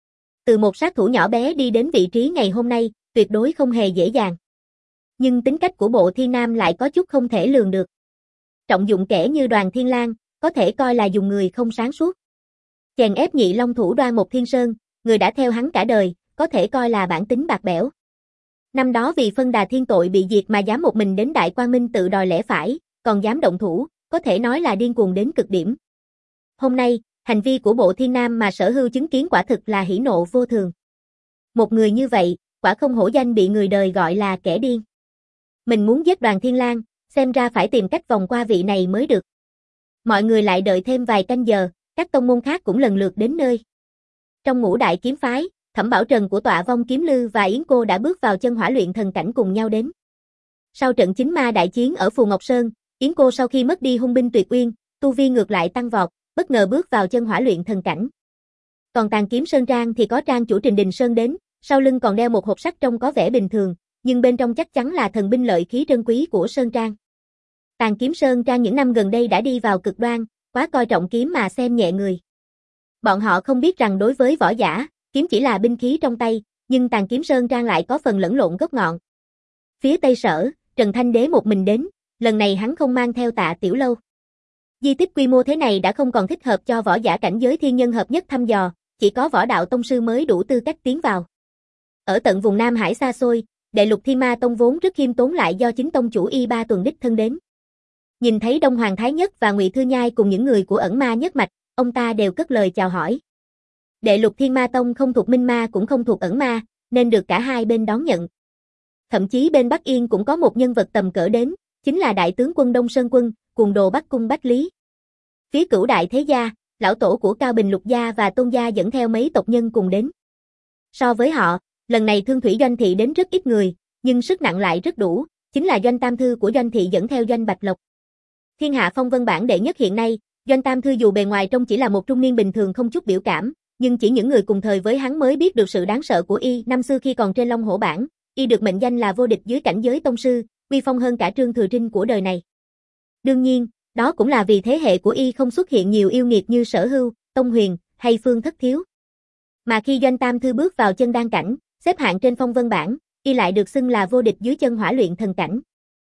Từ một sát thủ nhỏ bé đi đến vị trí ngày hôm nay, tuyệt đối không hề dễ dàng. Nhưng tính cách của Bộ Thiên Nam lại có chút không thể lường được. Trọng dụng kẻ như Đoàn Thiên Lang, có thể coi là dùng người không sáng suốt. Chèn ép nhị long thủ Đoan Mộc Thiên Sơn, người đã theo hắn cả đời, có thể coi là bản tính bạc bẽo. Năm đó vì phân đà thiên tội bị diệt mà dám một mình đến Đại Quang Minh tự đòi lẽ phải, còn dám động thủ, có thể nói là điên cuồng đến cực điểm. Hôm nay, hành vi của Bộ Thiên Nam mà Sở Hưu chứng kiến quả thực là hỉ nộ vô thường. Một người như vậy, quả không hổ danh bị người đời gọi là kẻ điên. Mình muốn giết Đoàn Thiên Lang, xem ra phải tìm cách vòng qua vị này mới được. Mọi người lại đợi thêm vài canh giờ, các tông môn khác cũng lần lượt đến nơi. Trong ngũ đại kiếm phái, Thẩm Bảo Trần của Tọa Vong Kiếm Lư và Yến Cô đã bước vào chân hỏa luyện thần cảnh cùng nhau đến. Sau trận chính ma đại chiến ở Phù Ngọc Sơn, Yến Cô sau khi mất đi hung binh tuyệt uyên, tu vi ngược lại tăng vọt, bất ngờ bước vào chân hỏa luyện thần cảnh. Còn Tàn Kiếm Sơn Trang thì có trang chủ Trình Đình Sơn đến, sau lưng còn đeo một hộp sắt trông có vẻ bình thường, nhưng bên trong chắc chắn là thần binh lợi khí trân quý của Sơn Trang. Tàn Kiếm Sơn Trang những năm gần đây đã đi vào cực đoan, quá coi trọng kiếm mà xem nhẹ người. Bọn họ không biết rằng đối với võ giả, kiếm chỉ là binh khí trong tay, nhưng Tàn Kiếm Sơn Trang lại có phần lẫn lộn gốc ngọn. Phía Tây Sở, Trần Thanh Đế một mình đến, lần này hắn không mang theo Tạ Tiểu Lâu. Di tích quy mô thế này đã không còn thích hợp cho võ giả cảnh giới thiên nhân hợp nhất thăm dò, chỉ có võ đạo tông sư mới đủ tư cách tiến vào. Ở tận vùng Nam Hải xa xôi, Đệ Lục Thiên Ma Tông vốn rất khiêm tốn lại do chính tông chủ Y Ba Tuần đích thân đến. Nhìn thấy Đông Hoàng Thái Nhất và Ngụy Thư Nhai cùng những người của ẩn ma nhất mạch, ông ta đều cất lời chào hỏi. Đệ Lục Thiên Ma Tông không thuộc Minh Ma cũng không thuộc ẩn ma, nên được cả hai bên đón nhận. Thậm chí bên Bắc Yên cũng có một nhân vật tầm cỡ đến, chính là đại tướng quân Đông Sơn Quân, cùng đồ Bắc Cung Bách Lý. Phía Cửu Đại Thế Gia, lão tổ của Cao Bình Lục Gia và Tôn Gia dẫn theo mấy tộc nhân cùng đến. So với họ, lần này Thương Thủy Doanh Thị đến rất ít người, nhưng sức nặng lại rất đủ, chính là Doanh Tam Thư của Doanh Thị dẫn theo Doanh Bạch Lộc. Thiên hạ phong vân bảng đệ nhất hiện nay, Doanh Tam Thư dù bề ngoài trông chỉ là một trung niên bình thường không chút biểu cảm, nhưng chỉ những người cùng thời với hắn mới biết được sự đáng sợ của y. Năm xưa khi còn trên Long Hổ bảng, y được mệnh danh là vô địch dưới cảnh giới tông sư, uy phong hơn cả Trương Thừa Trinh của đời này. Đương nhiên, đó cũng là vì thế hệ của y không xuất hiện nhiều yêu nghiệt như Sở Hưu, Tông Huyền hay Phương Thất Thiếu. Mà khi Doanh Tam Thư bước vào chân đan cảnh, xếp hạng trên phong vân bảng, y lại được xưng là vô địch dưới chân hỏa luyện thần cảnh.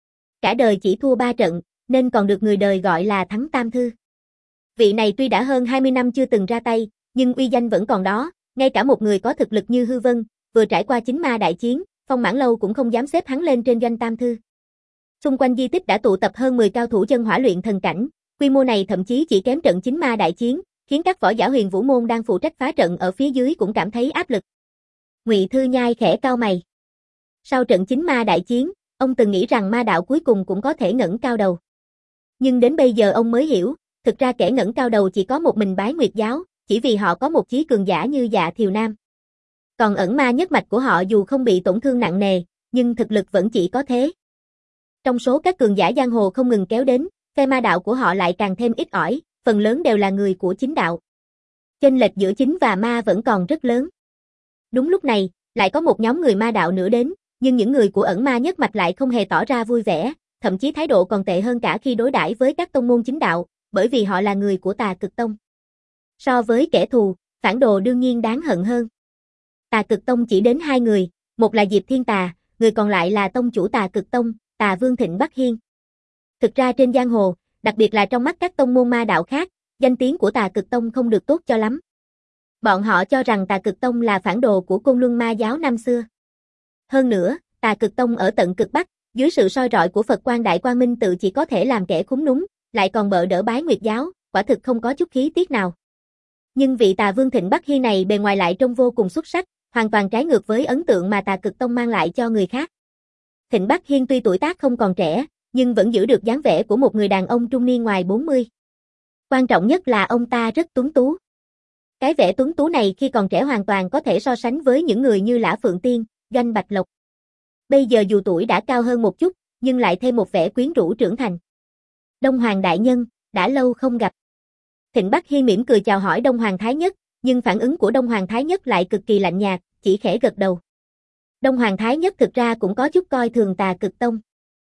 Cả đời chỉ thua ba trận, nên còn được người đời gọi là Thắng Tam Thư. Vị này tuy đã hơn hai mươi năm chưa từng ra tay, nhưng uy danh vẫn còn đó, ngay cả một người có thực lực như Hư Vân, vừa trải qua chính ma đại chiến, Phong Mãn Lâu cũng không dám xếp hắn lên trên doanh tam thư. Xung quanh di tích đã tụ tập hơn mười cao thủ chân hỏa luyện thần cảnh, quy mô này thậm chí chỉ kém trận chính ma đại chiến, khiến các võ giả Huyền Vũ môn đang phụ trách phá trận ở phía dưới cũng cảm thấy áp lực. Ngụy Thư Nhai khẽ cau mày. Sau trận chính ma đại chiến, ông từng nghĩ rằng ma đạo cuối cùng cũng có thể ngẩng cao đầu. Nhưng đến bây giờ ông mới hiểu, thực ra kẻ ngẩng cao đầu chỉ có một mình Bái Nguyệt giáo, chỉ vì họ có một chí cường giả như Dạ Thiều Nam. Còn ẩn ma nhất mạch của họ dù không bị tổn thương nặng nề, nhưng thực lực vẫn chỉ có thế. Trong số các cường giả giang hồ không ngừng kéo đến, phe ma đạo của họ lại càng thêm ít ỏi, phần lớn đều là người của chính đạo. Chênh lệch giữa chính và ma vẫn còn rất lớn. Đúng lúc này, lại có một nhóm người ma đạo nữa đến, nhưng những người của ẩn ma nhất mạch lại không hề tỏ ra vui vẻ, thậm chí thái độ còn tệ hơn cả khi đối đãi với các tông môn chính đạo, bởi vì họ là người của Tà Cực Tông. So với kẻ thù, phản đồ đương nhiên đáng hận hơn. Tà Cực Tông chỉ đến hai người, một là Diệp Thiên Tà, người còn lại là tông chủ Tà Cực Tông, Tà Vương Thịnh Bắc Hiên. Thực ra trên giang hồ, đặc biệt là trong mắt các tông môn ma đạo khác, danh tiếng của Tà Cực Tông không được tốt cho lắm. Bọn họ cho rằng Tà Cực Tông là phản đồ của Côn Luân ma giáo năm xưa. Hơn nữa, Tà Cực Tông ở tận cực Bắc, dưới sự soi rọi của Phật Quan Đại Quang Minh tự chỉ có thể làm kẻ khúm núm, lại còn bợ đỡ Bái Nguyệt giáo, quả thực không có chút khí tiết nào. Nhưng vị Tà Vương Thịnh Bắc Hiên này bề ngoài lại trông vô cùng xuất sắc, hoàn toàn trái ngược với ấn tượng mà Tà Cực Tông mang lại cho người khác. Thịnh Bắc Hiên tuy tuổi tác không còn trẻ, nhưng vẫn giữ được dáng vẻ của một người đàn ông trung niên ngoài bốn mươi. Quan trọng nhất là ông ta rất tuấn tú. Cái vẻ tuấn tú này khi còn trẻ hoàn toàn có thể so sánh với những người như Lã Phượng Tiên, Doanh Bạch Lộc. Bây giờ dù tuổi đã cao hơn một chút, nhưng lại thêm một vẻ quyến rũ trưởng thành. Đông Hoàng đại nhân, đã lâu không gặp. Thịnh Bắc Hiên mỉm cười chào hỏi Đông Hoàng Thái Nhất, nhưng phản ứng của Đông Hoàng Thái Nhất lại cực kỳ lạnh nhạt, chỉ khẽ gật đầu. Đông Hoàng Thái Nhất thực ra cũng có chút coi thường Tà Cực Tông.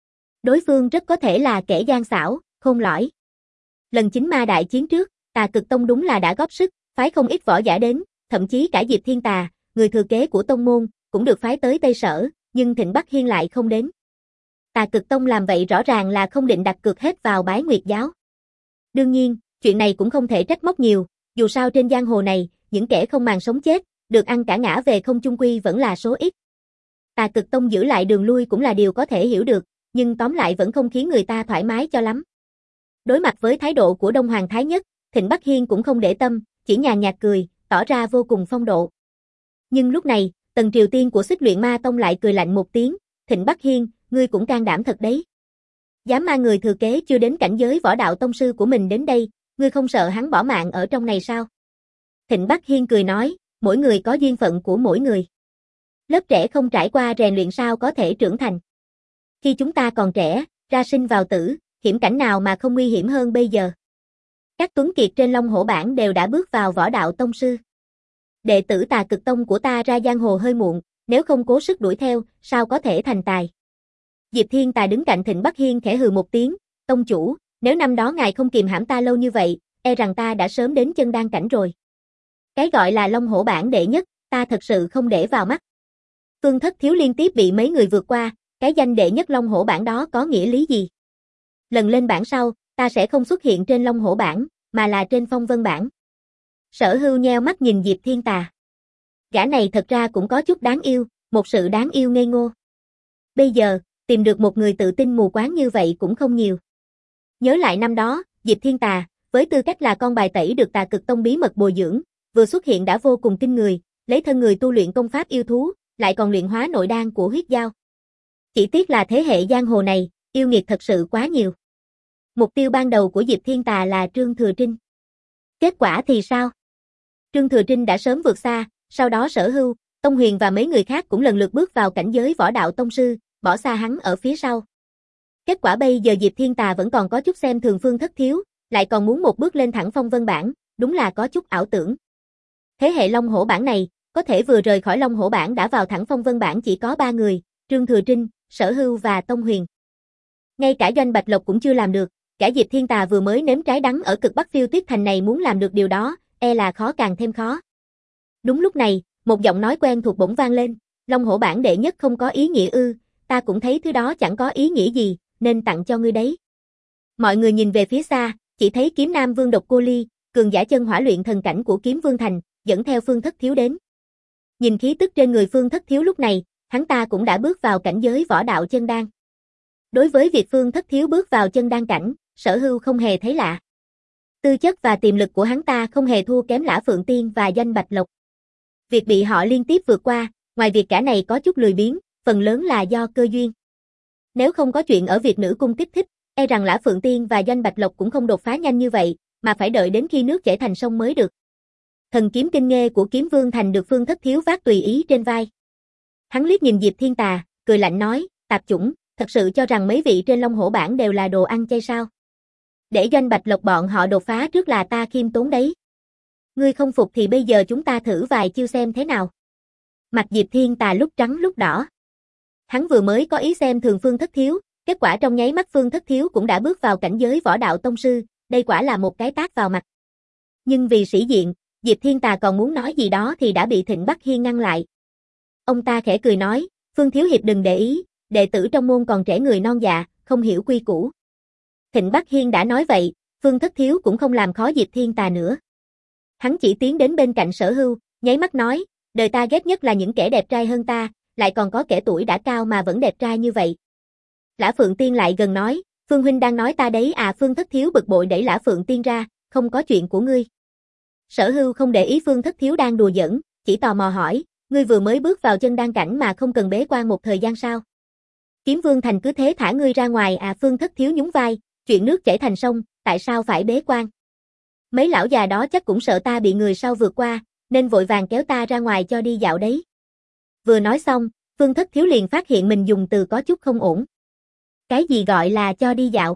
Đối phương rất có thể là kẻ gian xảo, khôn lõi. Lần chính ma đại chiến trước, Tà Cực Tông đúng là đã góp sức, phái không ít võ giả đến, thậm chí cả Diệp Thiên Tà, người thừa kế của tông môn, cũng được phái tới Tây Sở, nhưng Thịnh Bắc Hiên lại không đến. Tà Cực Tông làm vậy rõ ràng là không định đặt cược hết vào Bái Nguyệt giáo. Đương nhiên, chuyện này cũng không thể trách móc nhiều, dù sao trên giang hồ này, những kẻ không màng sống chết, được ăn cả ngã về không chung quy vẫn là số ít. Tà Cực Tông giữ lại đường lui cũng là điều có thể hiểu được, nhưng tóm lại vẫn không khiến người ta thoải mái cho lắm. Đối mặt với thái độ của Đông Hoàng Thái Nhất, Thịnh Bắc Hiên cũng không để tâm, chỉ nhàn nhạt cười, tỏ ra vô cùng phong độ. Nhưng lúc này, Tần Triều Tiên của Xích Luyện Ma Tông lại cười lạnh một tiếng, Thịnh Bắc Hiên, ngươi cũng can đảm thật đấy. Dám mang người thừa kế chưa đến cảnh giới võ đạo tông sư của mình đến đây, ngươi không sợ hắn bỏ mạng ở trong này sao? Thịnh Bắc Hiên cười nói, mỗi người có duyên phận của mỗi người. Lớp trẻ không trải qua rèn luyện sao có thể trưởng thành. Khi chúng ta còn trẻ, ra sinh vào tử, hiểm cảnh nào mà không nguy hiểm hơn bây giờ. Các tuấn kiệt trên Long Hổ bảng đều đã bước vào võ đạo tông sư. Đệ tử Tà Cực Tông của ta ra giang hồ hơi muộn, nếu không cố sức đuổi theo, sao có thể thành tài. Diệp Thiên Tà đứng cạnh Thịnh Bắc Hiên khẽ hừ một tiếng, tông chủ, nếu năm đó ngài không kìm hãm ta lâu như vậy, e rằng ta đã sớm đến chân đan cảnh rồi. Cái gọi là Long Hổ bảng đệ nhất, ta thật sự không để vào mắt. Phương Thất Thiếu liên tiếp bị mấy người vượt qua, cái danh đệ nhất Long Hổ bảng đó có nghĩa lý gì? Lần lên bảng sau, ta sẽ không xuất hiện trên Long Hổ bảng, mà là trên Phong Vân bảng. Sở Hưu nheo mắt nhìn Diệp Thiên Tà. Gã này thật ra cũng có chút đáng yêu, một sự đáng yêu ngây ngô. Bây giờ, tìm được một người tự tin mù quáng như vậy cũng không nhiều. Nhớ lại năm đó, Diệp Thiên Tà, với tư cách là con bài tẩy được Tà Cực Tông bí mật bồi dưỡng, vừa xuất hiện đã vô cùng kinh người, lấy thân người tu luyện công pháp yêu thú, lại còn luyện hóa nội đan của huyết dao. Chỉ tiếc là thế hệ giang hồ này, yêu nghiệt thật sự quá nhiều. Mục tiêu ban đầu của Diệp Thiên Tà là Trương Thừa Trinh. Kết quả thì sao? Trương Thừa Trinh đã sớm vượt xa, sau đó Sở Hưu, Tông Huyền và mấy người khác cũng lần lượt bước vào cảnh giới võ đạo tông sư, bỏ xa hắn ở phía sau. Kết quả bây giờ Diệp Thiên Tà vẫn còn có chút xem thường Phương Thất Thiếu, lại còn muốn một bước lên thẳng Phong Vân bảng, đúng là có chút ảo tưởng. Thế hệ Long Hổ bảng này, có thể vừa rời khỏi Long Hổ bảng đã vào thẳng Phong Vân bảng chỉ có ba người, Trương Thừa Trinh, Sở Hưu và Tông Huyền. Ngay cả Doanh Bạch Lộc cũng chưa làm được, cả Diệp Thiên Tà vừa mới nếm trái đắng ở cực Bắc Phiêu Tuyết Thành này muốn làm được điều đó, e là khó càng thêm khó. Đúng lúc này, một giọng nói quen thuộc bỗng vang lên, Long Hổ bảng đệ nhất không có ý nghĩa ư, ta cũng thấy thứ đó chẳng có ý nghĩa gì, nên tặng cho ngươi đấy. Mọi người nhìn về phía xa, chỉ thấy Kiếm Nam Vương Độc Cô Ly, cường giả chân hỏa luyện thần cảnh của Kiếm Vương Thành, dẫn theo Phương Thất Thiếu đến. Nhìn khí tức trên người Phương Thất Thiếu lúc này, hắn ta cũng đã bước vào cảnh giới võ đạo chân đan. Đối với việc Phương Thất Thiếu bước vào chân đan cảnh, Sở Hưu không hề thấy lạ. Tư chất và tiềm lực của hắn ta không hề thua kém Lã Phượng Tiên và Doanh Bạch Lộc. Việc bị họ liên tiếp vượt qua, ngoài việc cả này có chút lười biếng, phần lớn là do cơ duyên. Nếu không có chuyện ở việc nữ cung kích thích, e rằng Lã Phượng Tiên và Doanh Bạch Lộc cũng không đột phá nhanh như vậy, mà phải đợi đến khi nước chảy thành sông mới được. Thần kiếm kinh nghê của Kiếm Vương Thành được Phương Thất Thiếu vác tùy ý trên vai. Hắn liếc nhìn Diệp Thiên Tà, cười lạnh nói, tạp chủng, thật sự cho rằng mấy vị trên Long Hổ bảng đều là đồ ăn chay sao? Để Doanh Bạch Lộc bọn họ đột phá trước là ta khiêm tốn đấy. Ngươi không phục thì bây giờ chúng ta thử vài chiêu xem thế nào. Mặt Diệp Thiên Tà lúc trắng lúc đỏ. Hắn vừa mới có ý xem thường Phương Thất Thiếu, kết quả trong nháy mắt Phương Thất Thiếu cũng đã bước vào cảnh giới võ đạo tông sư, đây quả là một cái tát vào mặt. Nhưng vì sĩ diện, Diệp Thiên Tà còn muốn nói gì đó thì đã bị Thịnh Bắc Hiên ngăn lại. Ông ta khẽ cười nói, Phương Thiếu Hiệp đừng để ý, đệ tử trong môn còn trẻ người non dạ, không hiểu quy củ. Thịnh Bắc Hiên đã nói vậy, Phương Thất Thiếu cũng không làm khó Diệp Thiên Tà nữa. Hắn chỉ tiến đến bên cạnh Sở Hưu, nháy mắt nói, đời ta ghét nhất là những kẻ đẹp trai hơn ta, lại còn có kẻ tuổi đã cao mà vẫn đẹp trai như vậy. Lã Phượng Tiên lại gần nói, Phương huynh đang nói ta đấy à? Phương Thất Thiếu bực bội đẩy Lã Phượng Tiên ra, không có chuyện của ngươi. Sở Hưu không để ý Phương Thất Thiếu đang đùa giỡn, chỉ tò mò hỏi, ngươi vừa mới bước vào chân đan cảnh mà không cần bế quan một thời gian sao? Kiếm Vương Thành cứ thế thả ngươi ra ngoài à? Phương Thất Thiếu nhún vai, chuyện nước chảy thành sông, tại sao phải bế quan? Mấy lão già đó chắc cũng sợ ta bị người sau vượt qua, nên vội vàng kéo ta ra ngoài cho đi dạo đấy. Vừa nói xong, Phương Thất Thiếu liền phát hiện mình dùng từ có chút không ổn. Cái gì gọi là cho đi dạo?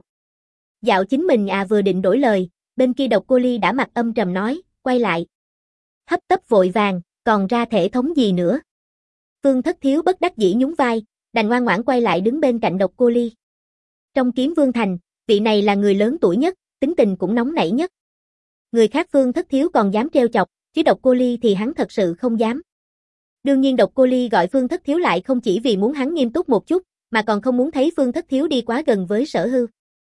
Dạo chính mình à? Vừa định đổi lời, bên kia Độc Cô Ly đã mặt âm trầm nói, quay lại. Hấp tấp vội vàng, còn ra thể thống gì nữa? Phương Thất Thiếu bất đắc dĩ nhún vai, đành ngoan ngoãn quay lại đứng bên cạnh Độc Cô Ly. Trong Kiếm Vương Thành, vị này là người lớn tuổi nhất, tính tình cũng nóng nảy nhất. Người khác Phương Thất Thiếu còn dám trêu chọc, chứ Độc Cô Ly thì hắn thật sự không dám. Đương nhiên Độc Cô Ly gọi Phương Thất Thiếu lại không chỉ vì muốn hắn nghiêm túc một chút, mà còn không muốn thấy Phương Thất Thiếu đi quá gần với Sở Hưu.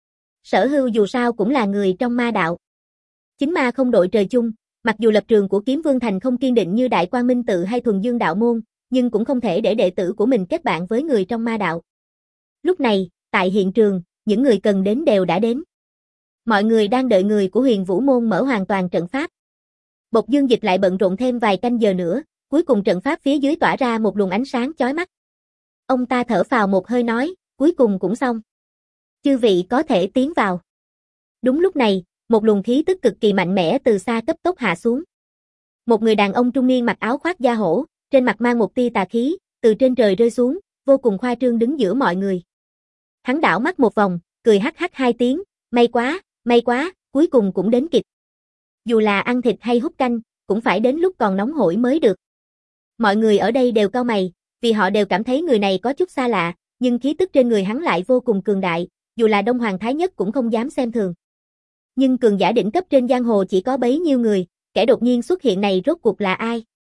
Sở Hưu dù sao cũng là người trong ma đạo. Chính ma không đội trời chung, mặc dù lập trường của Kiếm Vương Thành không kiên định như Đại Quang Minh Tự hay Thuần Dương Đạo Môn, nhưng cũng không thể để đệ tử của mình kết bạn với người trong ma đạo. Lúc này, tại hiện trường, những người cần đến đều đã đến. Mọi người đang đợi người của Huyền Vũ Môn mở hoàn toàn trận pháp. Bộc Dương Dịch lại bận rộn thêm vài canh giờ nữa, cuối cùng trận pháp phía dưới tỏa ra một luồng ánh sáng chói mắt. Ông ta thở phào một hơi nói, cuối cùng cũng xong. Chư vị có thể tiến vào. Đúng lúc này, một luồng khí tức cực kỳ mạnh mẽ từ xa cấp tốc hạ xuống. Một người đàn ông trung niên mặc áo khoác da hổ, trên mặt mang một tia tà khí, từ trên trời rơi xuống, vô cùng khoa trương đứng giữa mọi người. Hắn đảo mắt một vòng, cười hắc hắc hai tiếng, may quá, may quá, cuối cùng cũng đến kịp. Dù là ăn thịt hay hút canh, cũng phải đến lúc còn nóng hổi mới được. Mọi người ở đây đều cau mày, vì họ đều cảm thấy người này có chút xa lạ, nhưng khí tức trên người hắn lại vô cùng cường đại, dù là Đông Hoàng Thái Nhất cũng không dám xem thường. Nhưng cường giả đỉnh cấp trên giang hồ chỉ có bấy nhiêu người, kẻ đột nhiên xuất hiện này rốt cuộc là ai?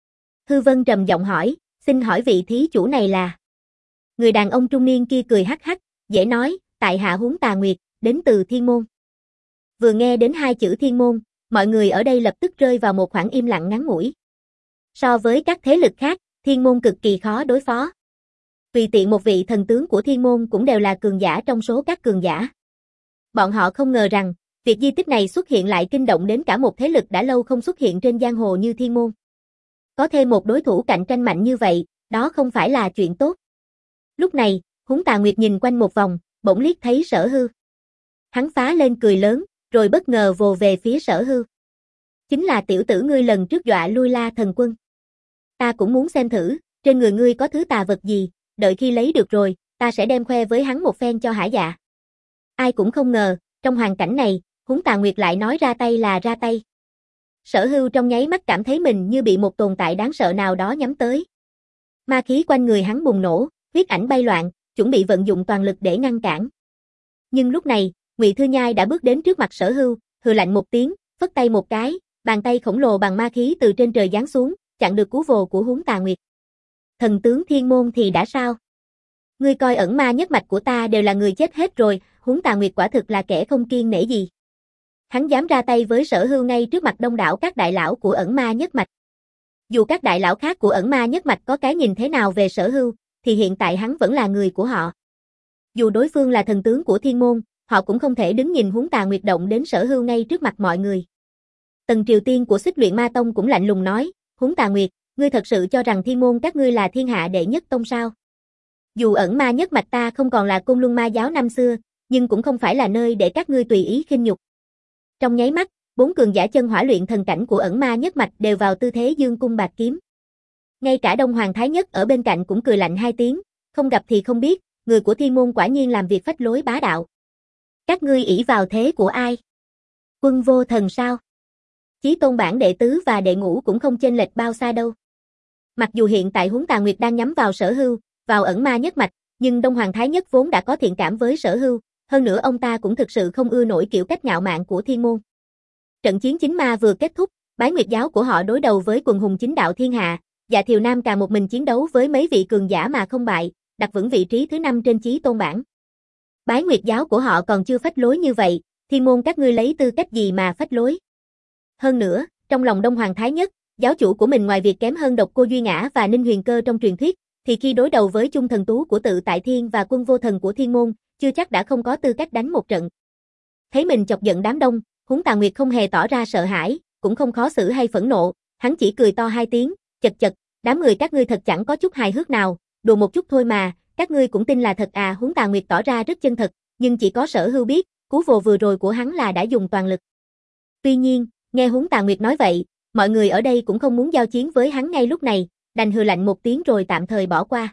Hư Vân trầm giọng hỏi, xin hỏi vị thí chủ này là? Người đàn ông trung niên kia cười hắc hắc, dễ nói, tại hạ Huống Tà Nguyệt, đến từ Thiên Môn. Vừa nghe đến hai chữ Thiên Môn, mọi người ở đây lập tức rơi vào một khoảng im lặng ngắn ngủi. So với các thế lực khác, Thiên Môn cực kỳ khó đối phó. Tùy tiện một vị thần tướng của Thiên Môn cũng đều là cường giả trong số các cường giả. Bọn họ không ngờ rằng, việc di tích này xuất hiện lại kinh động đến cả một thế lực đã lâu không xuất hiện trên giang hồ như Thiên Môn. Có thêm một đối thủ cạnh tranh mạnh như vậy, đó không phải là chuyện tốt. Lúc này, Huống Tà Nguyệt nhìn quanh một vòng, bỗng liếc thấy Sở Hưu. Hắn phá lên cười lớn, rồi bất ngờ vồ về phía Sở Hưu. Chính là tiểu tử ngươi lần trước dọa lui La Thần Quân. Ta cũng muốn xem thử, trên người ngươi có thứ tà vật gì, đợi khi lấy được rồi, ta sẽ đem khoe với hắn một phen cho hả dạ. Ai cũng không ngờ, trong hoàn cảnh này, Huống Tà Nguyệt lại nói ra tay là ra tay. Sở Hưu trong nháy mắt cảm thấy mình như bị một tồn tại đáng sợ nào đó nhắm tới. Ma khí quanh người hắn bùng nổ, huyết ảnh bay loạn, chuẩn bị vận dụng toàn lực để ngăn cản. Nhưng lúc này, Ngụy Thư Nhai đã bước đến trước mặt Sở Hưu, hừ lạnh một tiếng, phất tay một cái, bàn tay khổng lồ bằng ma khí từ trên trời giáng xuống, chặn được cú vồ của Huống Tà Nguyệt. Thần tướng Thiên Môn thì đã sao? Ngươi coi ẩn ma nhất mạch của ta đều là người chết hết rồi, Huống Tà Nguyệt quả thực là kẻ không kiêng nể gì. Hắn dám ra tay với Sở Hưu ngay trước mặt đông đảo các đại lão của ẩn ma nhất mạch. Dù các đại lão khác của ẩn ma nhất mạch có cái nhìn thế nào về Sở Hưu, thì hiện tại hắn vẫn là người của họ. Dù đối phương là thần tướng của thiên môn, họ cũng không thể đứng nhìn Huống Tà Nguyệt động đến Sở Hưu ngay trước mặt mọi người. Tần Triều Tiên của Xích Luyện Ma Tông cũng lạnh lùng nói, Huống Tà Nguyệt, ngươi thật sự cho rằng thiên môn các ngươi là thiên hạ đệ nhất tông sao? Dù ẩn ma nhất mạch ta không còn là Côn Luân Ma giáo năm xưa, nhưng cũng không phải là nơi để các ngươi tùy ý khinh nhục. Trong nháy mắt, bốn cường giả chân hỏa luyện thần cảnh của ẩn ma nhất mạch đều vào tư thế dương cung bạt kiếm. Ngay cả Đông Hoàng Thái Nhất ở bên cạnh cũng cười lạnh hai tiếng, không gặp thì không biết, người của thiên môn quả nhiên làm việc phách lối bá đạo. Các ngươi ỷ vào thế của ai? Quân vô thần sao? Chí tôn bản đệ tứ và đệ ngũ cũng không chênh lệch bao xa đâu. Mặc dù hiện tại Huống Tà Nguyệt đang nhắm vào Sở Hưu, vào ẩn ma nhất mạch, nhưng Đông Hoàng Thái Nhất vốn đã có thiện cảm với Sở Hưu, hơn nữa ông ta cũng thực sự không ưa nổi kiểu cách ngạo mạn của thiên môn. Trận chiến chính ma vừa kết thúc, Bái Nguyệt giáo của họ đối đầu với quần hùng chính đạo thiên hạ, Dạ Thiều Nam càng một mình chiến đấu với mấy vị cường giả mà không bại, đặt vững vị trí thứ năm trên chí tôn bảng. Bái Nguyệt giáo của họ còn chưa phách lối như vậy, thiên môn các ngươi lấy tư cách gì mà phách lối? Hơn nữa, trong lòng Đông Hoàng Thái Nhất, giáo chủ của mình ngoài việc kém hơn Độc Cô Duy Ngã và Ninh Huyền Cơ trong truyền thuyết, thì khi đối đầu với chung thần tú của Tự Tại Thiên và Quân Vô Thần của thiên môn, chưa chắc đã không có tư cách đánh một trận. Thấy mình chọc giận đám đông, Huống Tà Nguyệt không hề tỏ ra sợ hãi, cũng không khó xử hay phẫn nộ, hắn chỉ cười to hai tiếng, chật chật, đám người các ngươi thật chẳng có chút hài hước nào, đùa một chút thôi mà, các ngươi cũng tin là thật à? Huống Tà Nguyệt tỏ ra rất chân thật, nhưng chỉ có Sở Hưu biết, cú vồ vừa rồi của hắn là đã dùng toàn lực. Tuy nhiên, nghe Huống Tà Nguyệt nói vậy, mọi người ở đây cũng không muốn giao chiến với hắn ngay lúc này, đành hừ lạnh một tiếng rồi tạm thời bỏ qua.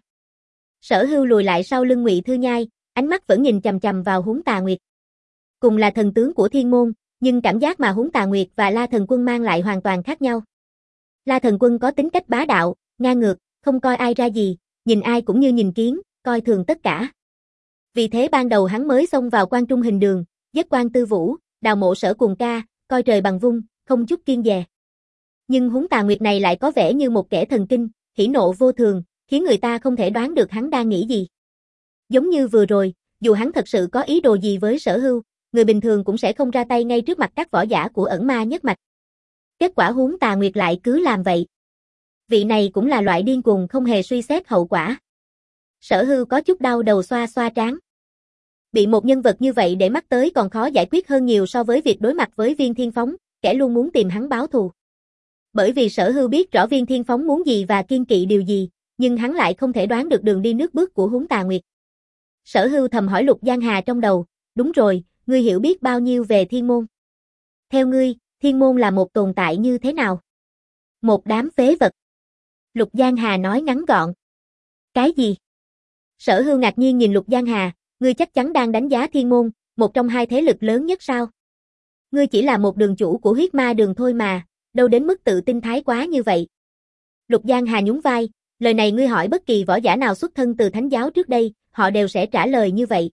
Sở Hưu lùi lại sau lưng Ngụy Thư Nhai, ánh mắt vẫn nhìn chằm chằm vào Huống Tà Nguyệt. Cùng là thần tướng của thiên môn, nhưng cảm giác mà Huống Tà Nguyệt và La Thần Quân mang lại hoàn toàn khác nhau. La Thần Quân có tính cách bá đạo, ngang ngược, không coi ai ra gì, nhìn ai cũng như nhìn kiến, coi thường tất cả. Vì thế ban đầu hắn mới xông vào Quan Trung Hình Đường, giết Quan Tư Vũ, đào mộ Sở Cuồng Ca, coi trời bằng vung, không chút kiêng dè. Nhưng Huống Tà Nguyệt này lại có vẻ như một kẻ thần kinh, hỉ nộ vô thường, khiến người ta không thể đoán được hắn đang nghĩ gì. Giống như vừa rồi, dù hắn thật sự có ý đồ gì với Sở Hưu, người bình thường cũng sẽ không ra tay ngay trước mặt các võ giả của ẩn ma nhất mạch. Kết quả Huống Tà Nguyệt lại cứ làm vậy. Vị này cũng là loại điên cuồng không hề suy xét hậu quả. Sở Hưu có chút đau đầu xoa xoa trán. Bị một nhân vật như vậy để mắt tới còn khó giải quyết hơn nhiều so với việc đối mặt với Viên Thiên Phóng, kẻ luôn muốn tìm hắn báo thù. Bởi vì Sở Hưu biết rõ Viên Thiên Phóng muốn gì và kiên kỵ điều gì, nhưng hắn lại không thể đoán được đường đi nước bước của Huống Tà Nguyệt. Sở Hưu thầm hỏi Lục Giang Hà trong đầu, đúng rồi, ngươi hiểu biết bao nhiêu về thiên môn? Theo ngươi, thiên môn là một tồn tại như thế nào? Một đám phế vật. Lục Giang Hà nói ngắn gọn. Cái gì? Sở Hưu ngạc nhiên nhìn Lục Giang Hà, ngươi chắc chắn đang đánh giá thiên môn, một trong hai thế lực lớn nhất sao? Ngươi chỉ là một đường chủ của huyết ma đường thôi mà, đâu đến mức tự tin thái quá như vậy. Lục Giang Hà nhún vai, lời này ngươi hỏi bất kỳ võ giả nào xuất thân từ thánh giáo trước đây, họ đều sẽ trả lời như vậy.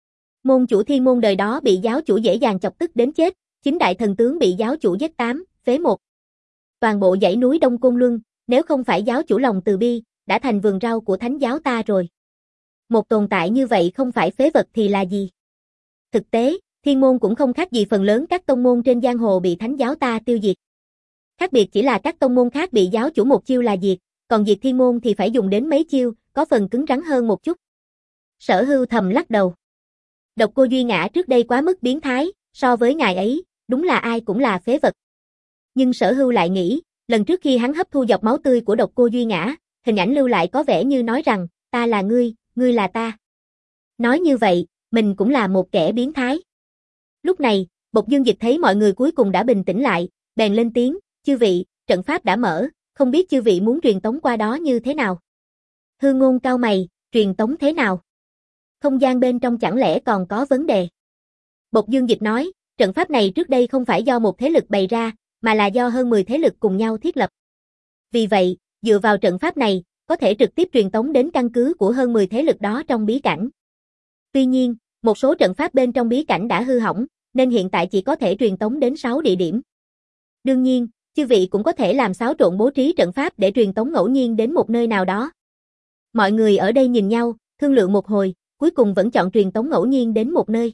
Môn chủ thiên môn đời đó bị giáo chủ dễ dàng chọc tức đến chết, chính đại thần tướng bị giáo chủ giết tám, phế một. Toàn bộ dãy núi Đông Côn Luân, nếu không phải giáo chủ lòng từ bi, đã thành vườn rau của thánh giáo ta rồi. Một tồn tại như vậy không phải phế vật thì là gì? Thực tế, thiên môn cũng không khác gì phần lớn các tông môn trên giang hồ bị thánh giáo ta tiêu diệt. Khác biệt chỉ là các tông môn khác bị giáo chủ một chiêu là diệt, còn diệt thiên môn thì phải dùng đến mấy chiêu, có phần cứng rắn hơn một chút. Sở Hưu thầm lắc đầu. Độc Cô Duy Ngã trước đây quá mức biến thái, so với ngài ấy, đúng là ai cũng là phế vật. Nhưng Sở Hưu lại nghĩ, lần trước khi hắn hấp thu dọc máu tươi của Độc Cô Duy Ngã, hình ảnh lưu lại có vẻ như nói rằng, ta là ngươi, ngươi là ta. Nói như vậy, mình cũng là một kẻ biến thái. Lúc này, Bộc Dương Dịch thấy mọi người cuối cùng đã bình tĩnh lại, bèn lên tiếng, chư vị, trận pháp đã mở, không biết chư vị muốn truyền tống qua đó như thế nào? Hư Ngôn cau mày, truyền tống thế nào? Không gian bên trong chẳng lẽ còn có vấn đề? Bộc Dương Dịch nói, trận pháp này trước đây không phải do một thế lực bày ra, mà là do hơn mười thế lực cùng nhau thiết lập. Vì vậy, dựa vào trận pháp này, có thể trực tiếp truyền tống đến căn cứ của hơn mười thế lực đó trong bí cảnh. Tuy nhiên, một số trận pháp bên trong bí cảnh đã hư hỏng, nên hiện tại chỉ có thể truyền tống đến sáu địa điểm. Đương nhiên, chư vị cũng có thể làm xáo trộn bố trí trận pháp để truyền tống ngẫu nhiên đến một nơi nào đó. Mọi người ở đây nhìn nhau, thương lượng một hồi, cuối cùng vẫn chọn truyền tống ngẫu nhiên đến một nơi.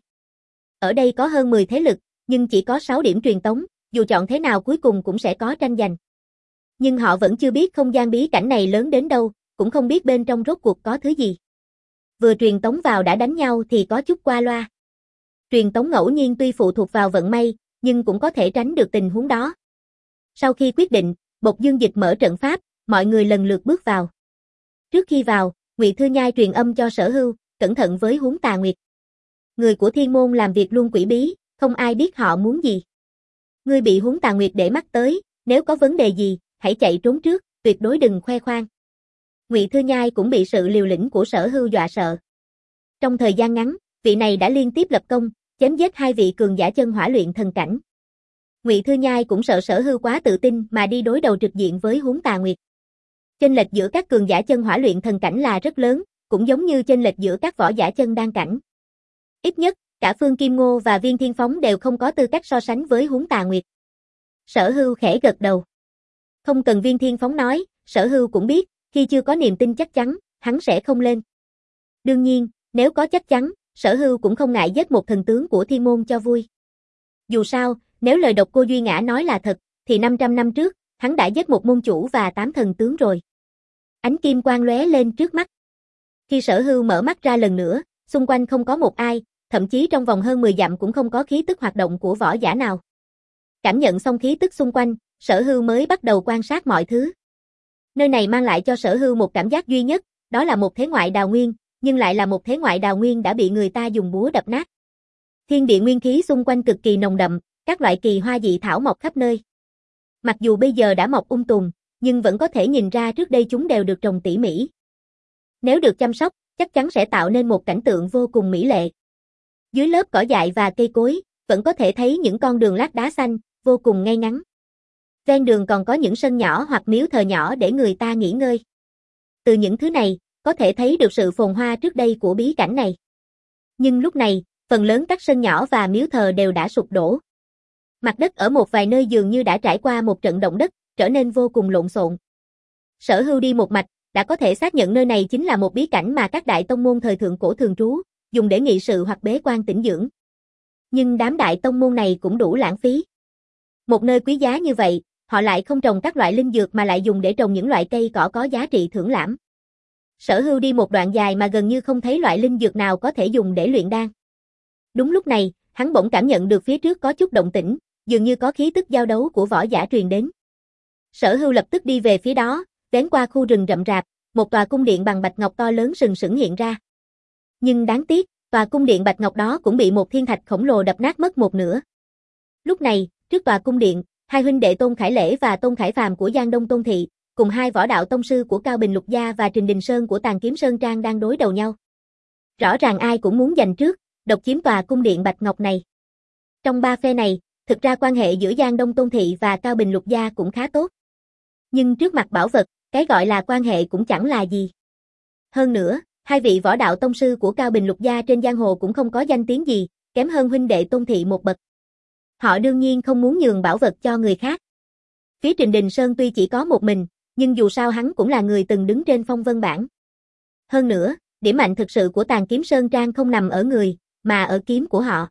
Ở đây có hơn mười thế lực, nhưng chỉ có sáu điểm truyền tống, dù chọn thế nào cuối cùng cũng sẽ có tranh giành. Nhưng họ vẫn chưa biết không gian bí cảnh này lớn đến đâu, cũng không biết bên trong rốt cuộc có thứ gì. Vừa truyền tống vào đã đánh nhau thì có chút qua loa. Truyền tống ngẫu nhiên tuy phụ thuộc vào vận may, nhưng cũng có thể tránh được tình huống đó. Sau khi quyết định, Bộc Dương Dịch mở trận pháp, mọi người lần lượt bước vào. Trước khi vào, Ngụy Thư Nhai truyền âm cho Sở Hưu, cẩn thận với Huống Tà Nguyệt. Người của Thiên Môn làm việc luôn quỷ bí, không ai biết họ muốn gì. Ngươi bị Huống Tà Nguyệt để mắt tới, nếu có vấn đề gì, hãy chạy trốn trước, tuyệt đối đừng khoe khoang. Ngụy Thư Nhai cũng bị sự liều lĩnh của Sở Hưu dọa sợ. Trong thời gian ngắn, vị này đã liên tiếp lập công, chém giết hai vị cường giả chân hỏa luyện thần cảnh. Ngụy Thư Nhai cũng sợ Sở Hưu quá tự tin mà đi đối đầu trực diện với Huống Tà Nguyệt. Chênh lệch giữa các cường giả chân hỏa luyện thần cảnh là rất lớn, cũng giống như chênh lệch giữa các võ giả chân đan cảnh. Ít nhất, cả Phương Kim Ngô và Viên Thiên Phóng đều không có tư cách so sánh với Huống Tà Nguyệt. Sở Hưu khẽ gật đầu. Không cần Viên Thiên Phóng nói, Sở Hưu cũng biết, khi chưa có niềm tin chắc chắn, hắn sẽ không lên. Đương nhiên, nếu có chắc chắn, Sở Hưu cũng không ngại giết một thần tướng của Thiên Môn cho vui. Dù sao, nếu lời độc cô Duy Ngã nói là thật, thì năm trăm năm trước, hắn đã giết một môn chủ và tám thần tướng rồi. Ánh kim quang lóe lên trước mắt. Khi Sở Hưu mở mắt ra lần nữa, xung quanh không có một ai, thậm chí trong vòng hơn mười dặm cũng không có khí tức hoạt động của võ giả nào. Cảm nhận xong khí tức xung quanh, Sở Hưu mới bắt đầu quan sát mọi thứ. Nơi này mang lại cho Sở Hưu một cảm giác duy nhất, đó là một thế ngoại đào nguyên, nhưng lại là một thế ngoại đào nguyên đã bị người ta dùng búa đập nát. Thiên địa nguyên khí xung quanh cực kỳ nồng đậm, các loại kỳ hoa dị thảo mọc khắp nơi. Mặc dù bây giờ đã mọc um tùm, nhưng vẫn có thể nhìn ra trước đây chúng đều được trồng tỉ mỉ. Nếu được chăm sóc, chắc chắn sẽ tạo nên một cảnh tượng vô cùng mỹ lệ. Dưới lớp cỏ dại và cây cối, vẫn có thể thấy những con đường lát đá xanh, vô cùng ngay ngắn. Ven đường còn có những sân nhỏ hoặc miếu thờ nhỏ để người ta nghỉ ngơi. Từ những thứ này, có thể thấy được sự phồn hoa trước đây của bí cảnh này. Nhưng lúc này, phần lớn các sân nhỏ và miếu thờ đều đã sụp đổ. Mặt đất ở một vài nơi dường như đã trải qua một trận động đất, trở nên vô cùng lộn xộn. Sở Hưu đi một mạch, đã có thể xác nhận nơi này chính là một bí cảnh mà các đại tông môn thời thượng cổ thường trú, dùng để nghị sự hoặc bế quan tĩnh dưỡng. Nhưng đám đại tông môn này cũng đủ lãng phí. Một nơi quý giá như vậy, họ lại không trồng các loại linh dược mà lại dùng để trồng những loại cây cỏ có giá trị thưởng lãm. Sở Hưu đi một đoạn dài mà gần như không thấy loại linh dược nào có thể dùng để luyện đan. Đúng lúc này, hắn bỗng cảm nhận được phía trước có chút động tĩnh, dường như có khí tức giao đấu của võ giả truyền đến. Sở Hưu lập tức đi về phía đó, vén qua khu rừng rậm rạp, một tòa cung điện bằng bạch ngọc to lớn sừng sững hiện ra. Nhưng đáng tiếc, tòa cung điện bạch ngọc đó cũng bị một thiên thạch khổng lồ đập nát mất một nửa. Lúc này, trước tòa cung điện, hai huynh đệ Tôn Khải Lễ và Tôn Khải Phàm của Giang Đông Tôn Thị, cùng hai võ đạo tông sư của Cao Bình Lục Gia và Trình Đình Sơn của Tàn Kiếm Sơn Trang đang đối đầu nhau. Rõ ràng ai cũng muốn giành trước, độc chiếm tòa cung điện bạch ngọc này. Trong ba phe này, thực ra quan hệ giữa Giang Đông Tôn Thị và Cao Bình Lục Gia cũng khá tốt. Nhưng trước mặt bảo vật, cái gọi là quan hệ cũng chẳng là gì. Hơn nữa, hai vị võ đạo tông sư của Cao Bình Lục Gia trên giang hồ cũng không có danh tiếng gì, kém hơn huynh đệ Tôn Thị một bậc. Họ đương nhiên không muốn nhường bảo vật cho người khác. Phía Trình Đình Sơn tuy chỉ có một mình, nhưng dù sao hắn cũng là người từng đứng trên phong vân bảng. Hơn nữa, điểm mạnh thực sự của Tàn Kiếm Sơn Trang không nằm ở người, mà ở kiếm của họ.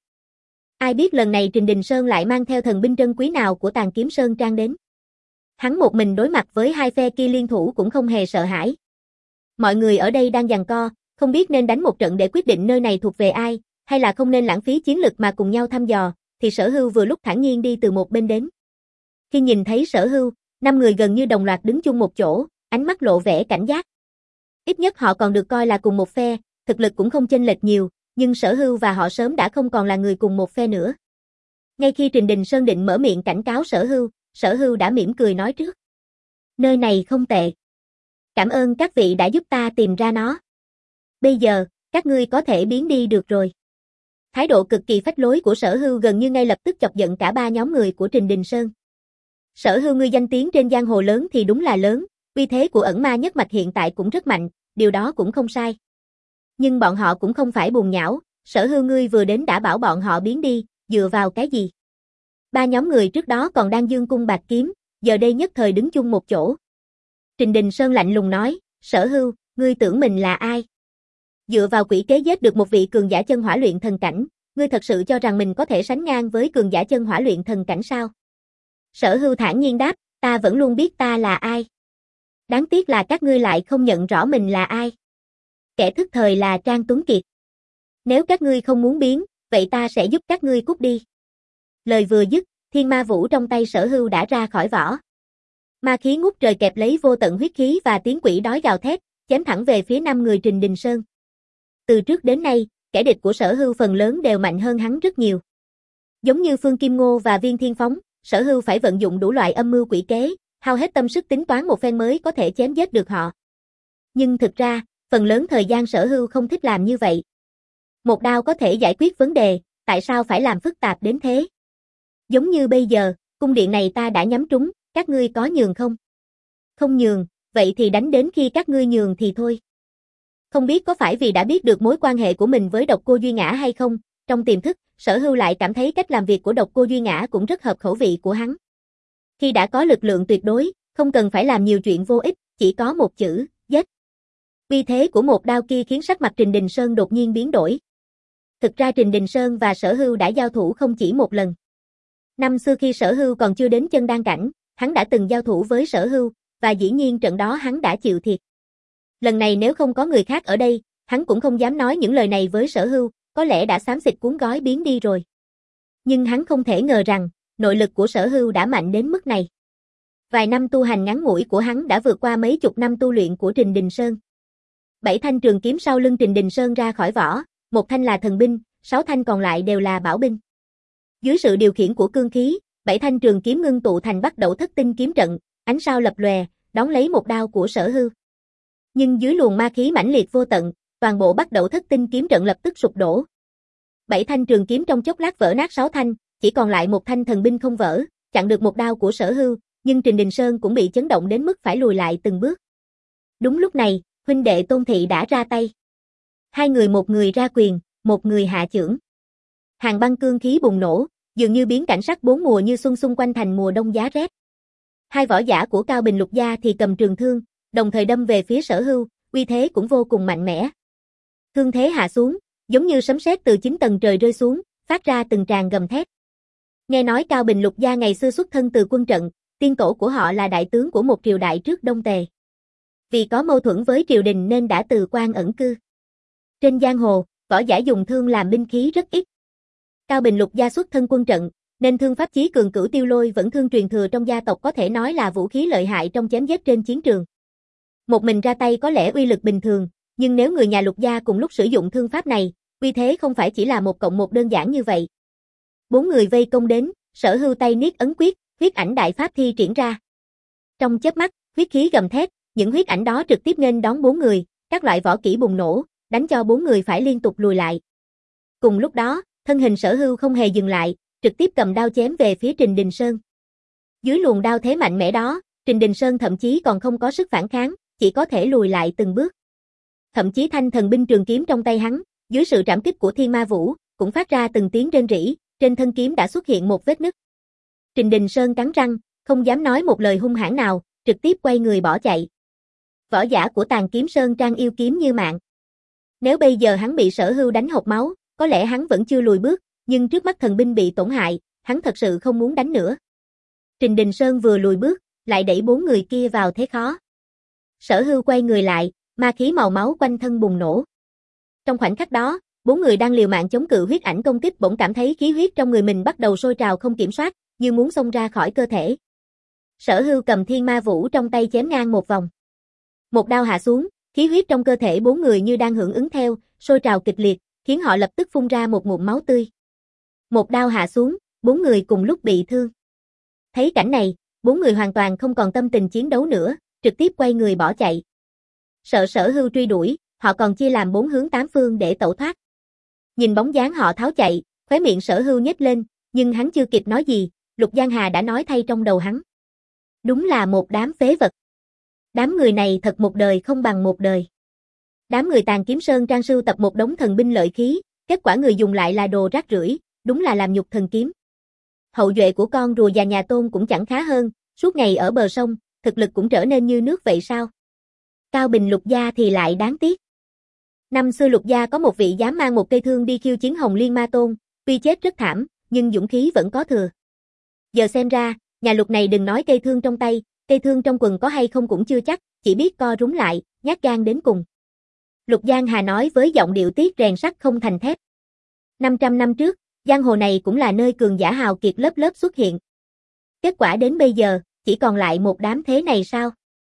Ai biết lần này Trình Đình Sơn lại mang theo thần binh trân quý nào của Tàn Kiếm Sơn Trang đến. Hắn một mình đối mặt với hai phe kia liên thủ cũng không hề sợ hãi. Mọi người ở đây đang giằng co, không biết nên đánh một trận để quyết định nơi này thuộc về ai, hay là không nên lãng phí chiến lực mà cùng nhau thăm dò, thì Sở Hưu vừa lúc thản nhiên đi từ một bên đến. Khi nhìn thấy Sở Hưu, năm người gần như đồng loạt đứng chung một chỗ, ánh mắt lộ vẻ cảnh giác. Ít nhất họ còn được coi là cùng một phe, thực lực cũng không chênh lệch nhiều, nhưng Sở Hưu và họ sớm đã không còn là người cùng một phe nữa. Ngay khi Trình Đình Sơn định mở miệng cảnh cáo Sở Hưu, Sở Hưu đã mỉm cười nói trước. Nơi này không tệ. Cảm ơn các vị đã giúp ta tìm ra nó. Bây giờ, các ngươi có thể biến đi được rồi. Thái độ cực kỳ phách lối của Sở Hưu gần như ngay lập tức chọc giận cả ba nhóm người của Trình Đình Sơn. Sở Hưu ngươi danh tiếng trên giang hồ lớn thì đúng là lớn, uy thế của ẩn ma nhất mạch hiện tại cũng rất mạnh, điều đó cũng không sai. Nhưng bọn họ cũng không phải bùn nhão, Sở Hưu ngươi vừa đến đã bảo bọn họ biến đi, dựa vào cái gì? Ba nhóm người trước đó còn đang dương cung bạc kiếm, giờ đây nhất thời đứng chung một chỗ. Trình Đình Sơn lạnh lùng nói, Sở Hưu, ngươi tưởng mình là ai? Dựa vào quỷ kế giết được một vị cường giả chân hỏa luyện thần cảnh, ngươi thật sự cho rằng mình có thể sánh ngang với cường giả chân hỏa luyện thần cảnh sao? Sở Hưu thản nhiên đáp, Ta vẫn luôn biết ta là ai. Đáng tiếc là các ngươi lại không nhận rõ mình là ai. Kẻ thức thời là Trang Tuấn Kiệt. Nếu các ngươi không muốn biến, vậy ta sẽ giúp các ngươi cút đi. Lời vừa dứt, thiên ma vũ trong tay Sở Hưu đã ra khỏi vỏ. Ma khí ngút trời kẹp lấy vô tận huyết khí và tiếng quỷ đói gào thét, chém thẳng về phía năm người Trình Đình Sơn. Từ trước đến nay, kẻ địch của Sở Hưu phần lớn đều mạnh hơn hắn rất nhiều. Giống như Phương Kim Ngô và Viên Thiên Phóng, Sở Hưu phải vận dụng đủ loại âm mưu quỷ kế, hao hết tâm sức tính toán một phen mới có thể chém giết được họ. Nhưng thực ra, phần lớn thời gian Sở Hưu không thích làm như vậy. Một đao có thể giải quyết vấn đề, tại sao phải làm phức tạp đến thế? Giống như bây giờ, cung điện này ta đã nhắm trúng, các ngươi có nhường không? Không nhường, vậy thì đánh đến khi các ngươi nhường thì thôi. Không biết có phải vì đã biết được mối quan hệ của mình với Độc Cô Duy Ngã hay không, trong tiềm thức, Sở Hưu lại cảm thấy cách làm việc của Độc Cô Duy Ngã cũng rất hợp khẩu vị của hắn. Khi đã có lực lượng tuyệt đối, không cần phải làm nhiều chuyện vô ích, chỉ có một chữ, giết. Uy thế của một đao kia khiến sắc mặt Trình Đình Sơn đột nhiên biến đổi. Thực ra Trình Đình Sơn và Sở Hưu đã giao thủ không chỉ một lần. Năm xưa khi Sở Hưu còn chưa đến chân đan cảnh, hắn đã từng giao thủ với Sở Hưu, và dĩ nhiên trận đó hắn đã chịu thiệt. Lần này nếu không có người khác ở đây, hắn cũng không dám nói những lời này với Sở Hưu, có lẽ đã xám xịt cuốn gói biến đi rồi. Nhưng hắn không thể ngờ rằng, nội lực của Sở Hưu đã mạnh đến mức này. Vài năm tu hành ngắn ngủi của hắn đã vượt qua mấy chục năm tu luyện của Trình Đình Sơn. Bảy thanh trường kiếm sau lưng Trình Đình Sơn ra khỏi vỏ, một thanh là thần binh, sáu thanh còn lại đều là bảo binh. Dưới sự điều khiển của cương khí, bảy thanh trường kiếm ngưng tụ thành Bắc Đẩu Thất Tinh kiếm trận, ánh sao lập lòe, đón lấy một đao của Sở Hưu. Nhưng dưới luồng ma khí mãnh liệt vô tận, toàn bộ Bắc Đẩu Thất Tinh kiếm trận lập tức sụp đổ. Bảy thanh trường kiếm trong chốc lát vỡ nát sáu thanh, chỉ còn lại một thanh thần binh không vỡ, chặn được một đao của Sở Hưu, nhưng Trình Đình Sơn cũng bị chấn động đến mức phải lùi lại từng bước. Đúng lúc này, huynh đệ Tôn Thị đã ra tay. Hai người một người ra quyền, một người hạ chưởng. Hàng băng cương khí bùng nổ, dường như biến cảnh sắc bốn mùa như xuân xung quanh thành mùa đông giá rét. Hai võ giả của Cao Bình Lục gia thì cầm trường thương, đồng thời đâm về phía Sở Hưu, uy thế cũng vô cùng mạnh mẽ. Thương thế hạ xuống, giống như sấm sét từ chín tầng trời rơi xuống, phát ra từng tràng gầm thét. Nghe nói Cao Bình Lục gia ngày xưa xuất thân từ quân trận, tiên tổ của họ là đại tướng của một triều đại trước Đông Tề. Vì có mâu thuẫn với triều đình nên đã từ quan ẩn cư. Trên giang hồ, võ giả dùng thương làm binh khí rất ít. Cao Bình Lục gia xuất thân quân trận, nên thương pháp chí cường cửu tiêu lôi vẫn thương truyền thừa trong gia tộc có thể nói là vũ khí lợi hại trong chém giết trên chiến trường. Một mình ra tay có lẽ uy lực bình thường, nhưng nếu người nhà Lục gia cùng lúc sử dụng thương pháp này, uy thế không phải chỉ là một cộng một đơn giản như vậy. Bốn người vây công đến, Sở Hưu tay niết ấn quyết, huyết ảnh đại pháp thi triển ra. Trong chớp mắt, huyết khí gầm thét, những huyết ảnh đó trực tiếp nghênh đón bốn người, các loại võ kỹ bùng nổ, đánh cho bốn người phải liên tục lùi lại. Cùng lúc đó, thân hình Sở Hưu không hề dừng lại, trực tiếp cầm đao chém về phía Trình Đình Sơn. Dưới luồng đao thế mạnh mẽ đó, Trình Đình Sơn thậm chí còn không có sức phản kháng, chỉ có thể lùi lại từng bước. Thậm chí thanh thần binh trường kiếm trong tay hắn, dưới sự trảm kích của Thiên Ma Vũ, cũng phát ra từng tiếng rên rỉ, trên thân kiếm đã xuất hiện một vết nứt. Trình Đình Sơn cắn răng, không dám nói một lời hung hãn nào, trực tiếp quay người bỏ chạy. Võ giả của Tàn Kiếm Sơn Trang yêu kiếm như mạng. Nếu bây giờ hắn bị Sở Hưu đánh hộc máu, có lẽ hắn vẫn chưa lùi bước, nhưng trước mắt thần binh bị tổn hại, hắn thật sự không muốn đánh nữa. Trình Đình Sơn vừa lùi bước, lại đẩy bốn người kia vào thế khó. Sở Hưu quay người lại, ma khí màu máu quanh thân bùng nổ. Trong khoảnh khắc đó, bốn người đang liều mạng chống cự huyết ảnh công kích bỗng cảm thấy khí huyết trong người mình bắt đầu sôi trào không kiểm soát, như muốn xông ra khỏi cơ thể. Sở Hưu cầm Thiên Ma Vũ trong tay chém ngang một vòng. Một đao hạ xuống, khí huyết trong cơ thể bốn người như đang hưởng ứng theo, sôi trào kịch liệt, khiến họ lập tức phun ra một ngụm máu tươi. Một đao hạ xuống, bốn người cùng lúc bị thương. Thấy cảnh này, bốn người hoàn toàn không còn tâm tình chiến đấu nữa, trực tiếp quay người bỏ chạy. Sợ Sở Hưu truy đuổi, họ còn chia làm bốn hướng tám phương để tẩu thoát. Nhìn bóng dáng họ tháo chạy, khóe miệng Sở Hưu nhếch lên, nhưng hắn chưa kịp nói gì, Lục Giang Hà đã nói thay trong đầu hắn. Đúng là một đám phế vật. Đám người này thật một đời không bằng một đời. Đám người Tàn Kiếm Sơn Trang sưu tập một đống thần binh lợi khí, kết quả người dùng lại là đồ rác rưởi, đúng là làm nhục thần kiếm. Hậu duệ của con rùa già nhà Tôn cũng chẳng khá hơn, suốt ngày ở bờ sông, thực lực cũng trở nên như nước vậy sao? Cao Bình Lục gia thì lại đáng tiếc. Năm xưa Lục gia có một vị dám mang một cây thương đi khiêu chiến Hồng Liên Ma Tôn, tuy chết rất thảm, nhưng dũng khí vẫn có thừa. Giờ xem ra, Nhà Lục này đừng nói cây thương trong tay, cây thương trong quần có hay không cũng chưa chắc, chỉ biết co rúm lại, nhát gan đến cùng. Lục Giang Hà nói với giọng điệu tiếc rèn sắt không thành thép. năm trăm năm trước, giang hồ này cũng là nơi cường giả hào kiệt lớp lớp xuất hiện. Kết quả đến bây giờ, chỉ còn lại một đám thế này sao?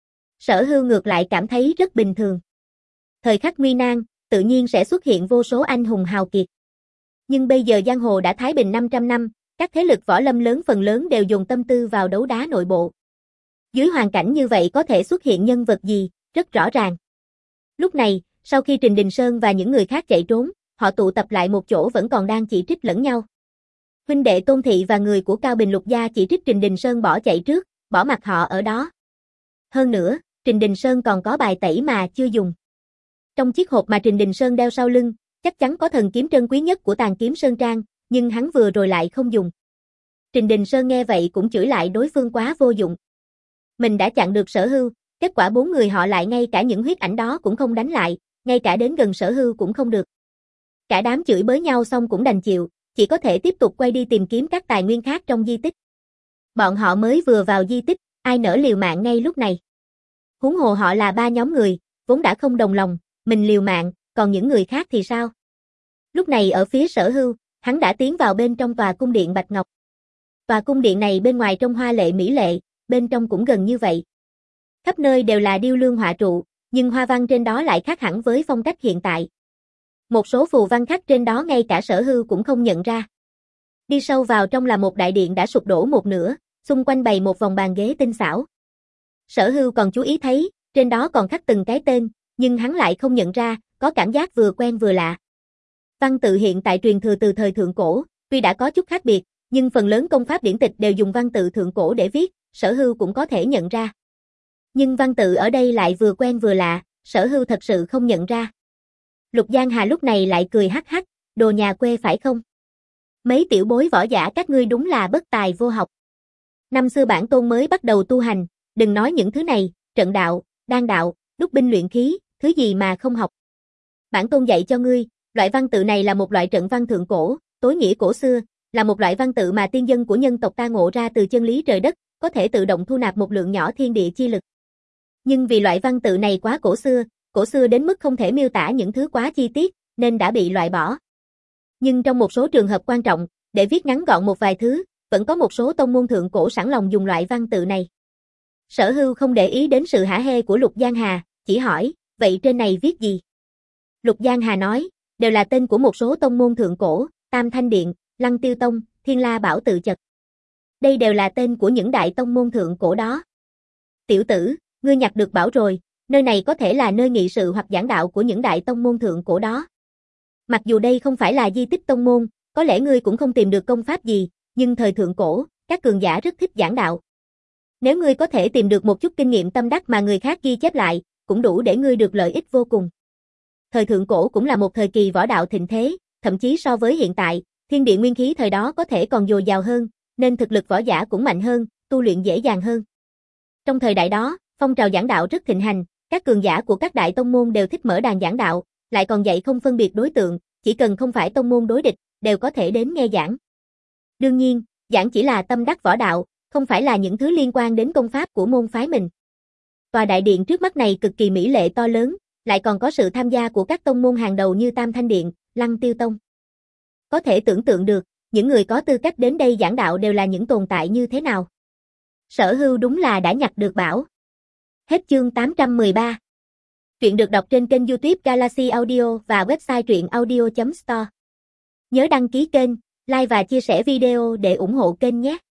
Sở Hưu ngược lại cảm thấy rất bình thường. Thời khắc nguy nan, tự nhiên sẽ xuất hiện vô số anh hùng hào kiệt. Nhưng bây giờ giang hồ đã thái bình năm trăm năm, các thế lực võ lâm lớn phần lớn đều dùng tâm tư vào đấu đá nội bộ. Dưới hoàn cảnh như vậy có thể xuất hiện nhân vật gì, rất rõ ràng. Lúc này, sau khi Trình Đình Sơn và những người khác chạy trốn, họ tụ tập lại một chỗ vẫn còn đang chỉ trích lẫn nhau. Huynh đệ Tôn Thị và người của Cao Bình Lục gia chỉ trích Trình Đình Sơn bỏ chạy trước, bỏ mặc họ ở đó. Hơn nữa, Trình Đình Sơn còn có bài tẩy mà chưa dùng. Trong chiếc hộp mà Trình Đình Sơn đeo sau lưng, chắc chắn có thần kiếm trân quý nhất của Tàn Kiếm Sơn Trang, nhưng hắn vừa rồi lại không dùng. Trình Đình Sơn nghe vậy cũng chửi lại đối phương quá vô dụng. Mình đã chặn được Sở Hưu, kết quả bốn người họ lại ngay cả những huyết ảnh đó cũng không đánh lại, ngay cả đến gần Sở Hưu cũng không được. Cả đám chửi bới nhau xong cũng đành chịu, chỉ có thể tiếp tục quay đi tìm kiếm các tài nguyên khác trong di tích. Bọn họ mới vừa vào di tích, ai nỡ liều mạng ngay lúc này. Huống hồ họ là ba nhóm người, vốn đã không đồng lòng, mình liều mạng, còn những người khác thì sao? Lúc này ở phía Sở Hưu, hắn đã tiến vào bên trong tòa cung điện Bạch Ngọc. Tòa cung điện này bên ngoài trông hoa lệ mỹ lệ, bên trong cũng gần như vậy. Khắp nơi đều là điêu lương họa trụ, nhưng hoa văn trên đó lại khác hẳn với phong cách hiện tại. Một số phù văn khắc trên đó ngay cả Sở Hưu cũng không nhận ra. Đi sâu vào trong là một đại điện đã sụp đổ một nửa, xung quanh bày một vòng bàn ghế tinh xảo. Sở Hưu còn chú ý thấy, trên đó còn khắc từng cái tên, nhưng hắn lại không nhận ra, có cảm giác vừa quen vừa lạ. Văn tự hiện tại truyền thừa từ thời thượng cổ, tuy đã có chút khác biệt, nhưng phần lớn công pháp điển tịch đều dùng văn tự thượng cổ để viết, Sở Hưu cũng có thể nhận ra. Nhưng văn tự ở đây lại vừa quen vừa lạ, Sở Hưu thật sự không nhận ra. Lục Giang Hà lúc này lại cười hắc hắc, đồ nhà quê phải không? Mấy tiểu bối võ giả các ngươi đúng là bất tài vô học. Năm xưa bản tôn mới bắt đầu tu hành, đừng nói những thứ này, trận đạo, đan đạo, đúc binh luyện khí, thứ gì mà không học. Bản tôn dạy cho ngươi, loại văn tự này là một loại trận văn thượng cổ, tối nghĩa cổ xưa, là một loại văn tự mà tiên dân của nhân tộc ta ngộ ra từ chân lý trời đất, có thể tự động thu nạp một lượng nhỏ thiên địa chi lực. Nhưng vì loại văn tự này quá cổ xưa, cổ xưa đến mức không thể miêu tả những thứ quá chi tiết, nên đã bị loại bỏ. Nhưng trong một số trường hợp quan trọng, để viết ngắn gọn một vài thứ, vẫn có một số tông môn thượng cổ sẵn lòng dùng loại văn tự này. Sở Hưu không để ý đến sự hả hê của Lục Giang Hà, chỉ hỏi, vậy trên này viết gì? Lục Giang Hà nói, đều là tên của một số tông môn thượng cổ, Tam Thanh Điện, Lăng Tiêu Tông, Thiên La Bảo Tự Chật. Đây đều là tên của những đại tông môn thượng cổ đó. Tiểu tử, ngươi nhặt được bảo rồi, nơi này có thể là nơi nghị sự hoặc giảng đạo của những đại tông môn thượng cổ đó. Mặc dù đây không phải là di tích tông môn, có lẽ ngươi cũng không tìm được công pháp gì, nhưng thời thượng cổ, các cường giả rất thích giảng đạo. Nếu ngươi có thể tìm được một chút kinh nghiệm tâm đắc mà người khác ghi chép lại, cũng đủ để ngươi được lợi ích vô cùng. Thời thượng cổ cũng là một thời kỳ võ đạo thịnh thế, thậm chí so với hiện tại, thiên địa nguyên khí thời đó có thể còn dồi dào hơn, nên thực lực võ giả cũng mạnh hơn, tu luyện dễ dàng hơn. Trong thời đại đó, phong trào giảng đạo rất thịnh hành, các cường giả của các đại tông môn đều thích mở đàn giảng đạo, lại còn dạy không phân biệt đối tượng, chỉ cần không phải tông môn đối địch, đều có thể đến nghe giảng. Đương nhiên, giảng chỉ là tâm đắc võ đạo, không phải là những thứ liên quan đến công pháp của môn phái mình. Tòa đại điện trước mắt này cực kỳ mỹ lệ to lớn, lại còn có sự tham gia của các tông môn hàng đầu như Tam Thanh Điện, Lăng Tiêu Tông. Có thể tưởng tượng được, những người có tư cách đến đây giảng đạo đều là những tồn tại như thế nào. Sở Hưu đúng là đã nhặt được bảo. Hết chương tám trăm mười ba. Truyện được đọc trên kênh YouTube Galaxy Audio và website truyện audio chấm store. Nhớ đăng ký kênh, like và chia sẻ video để ủng hộ kênh nhé.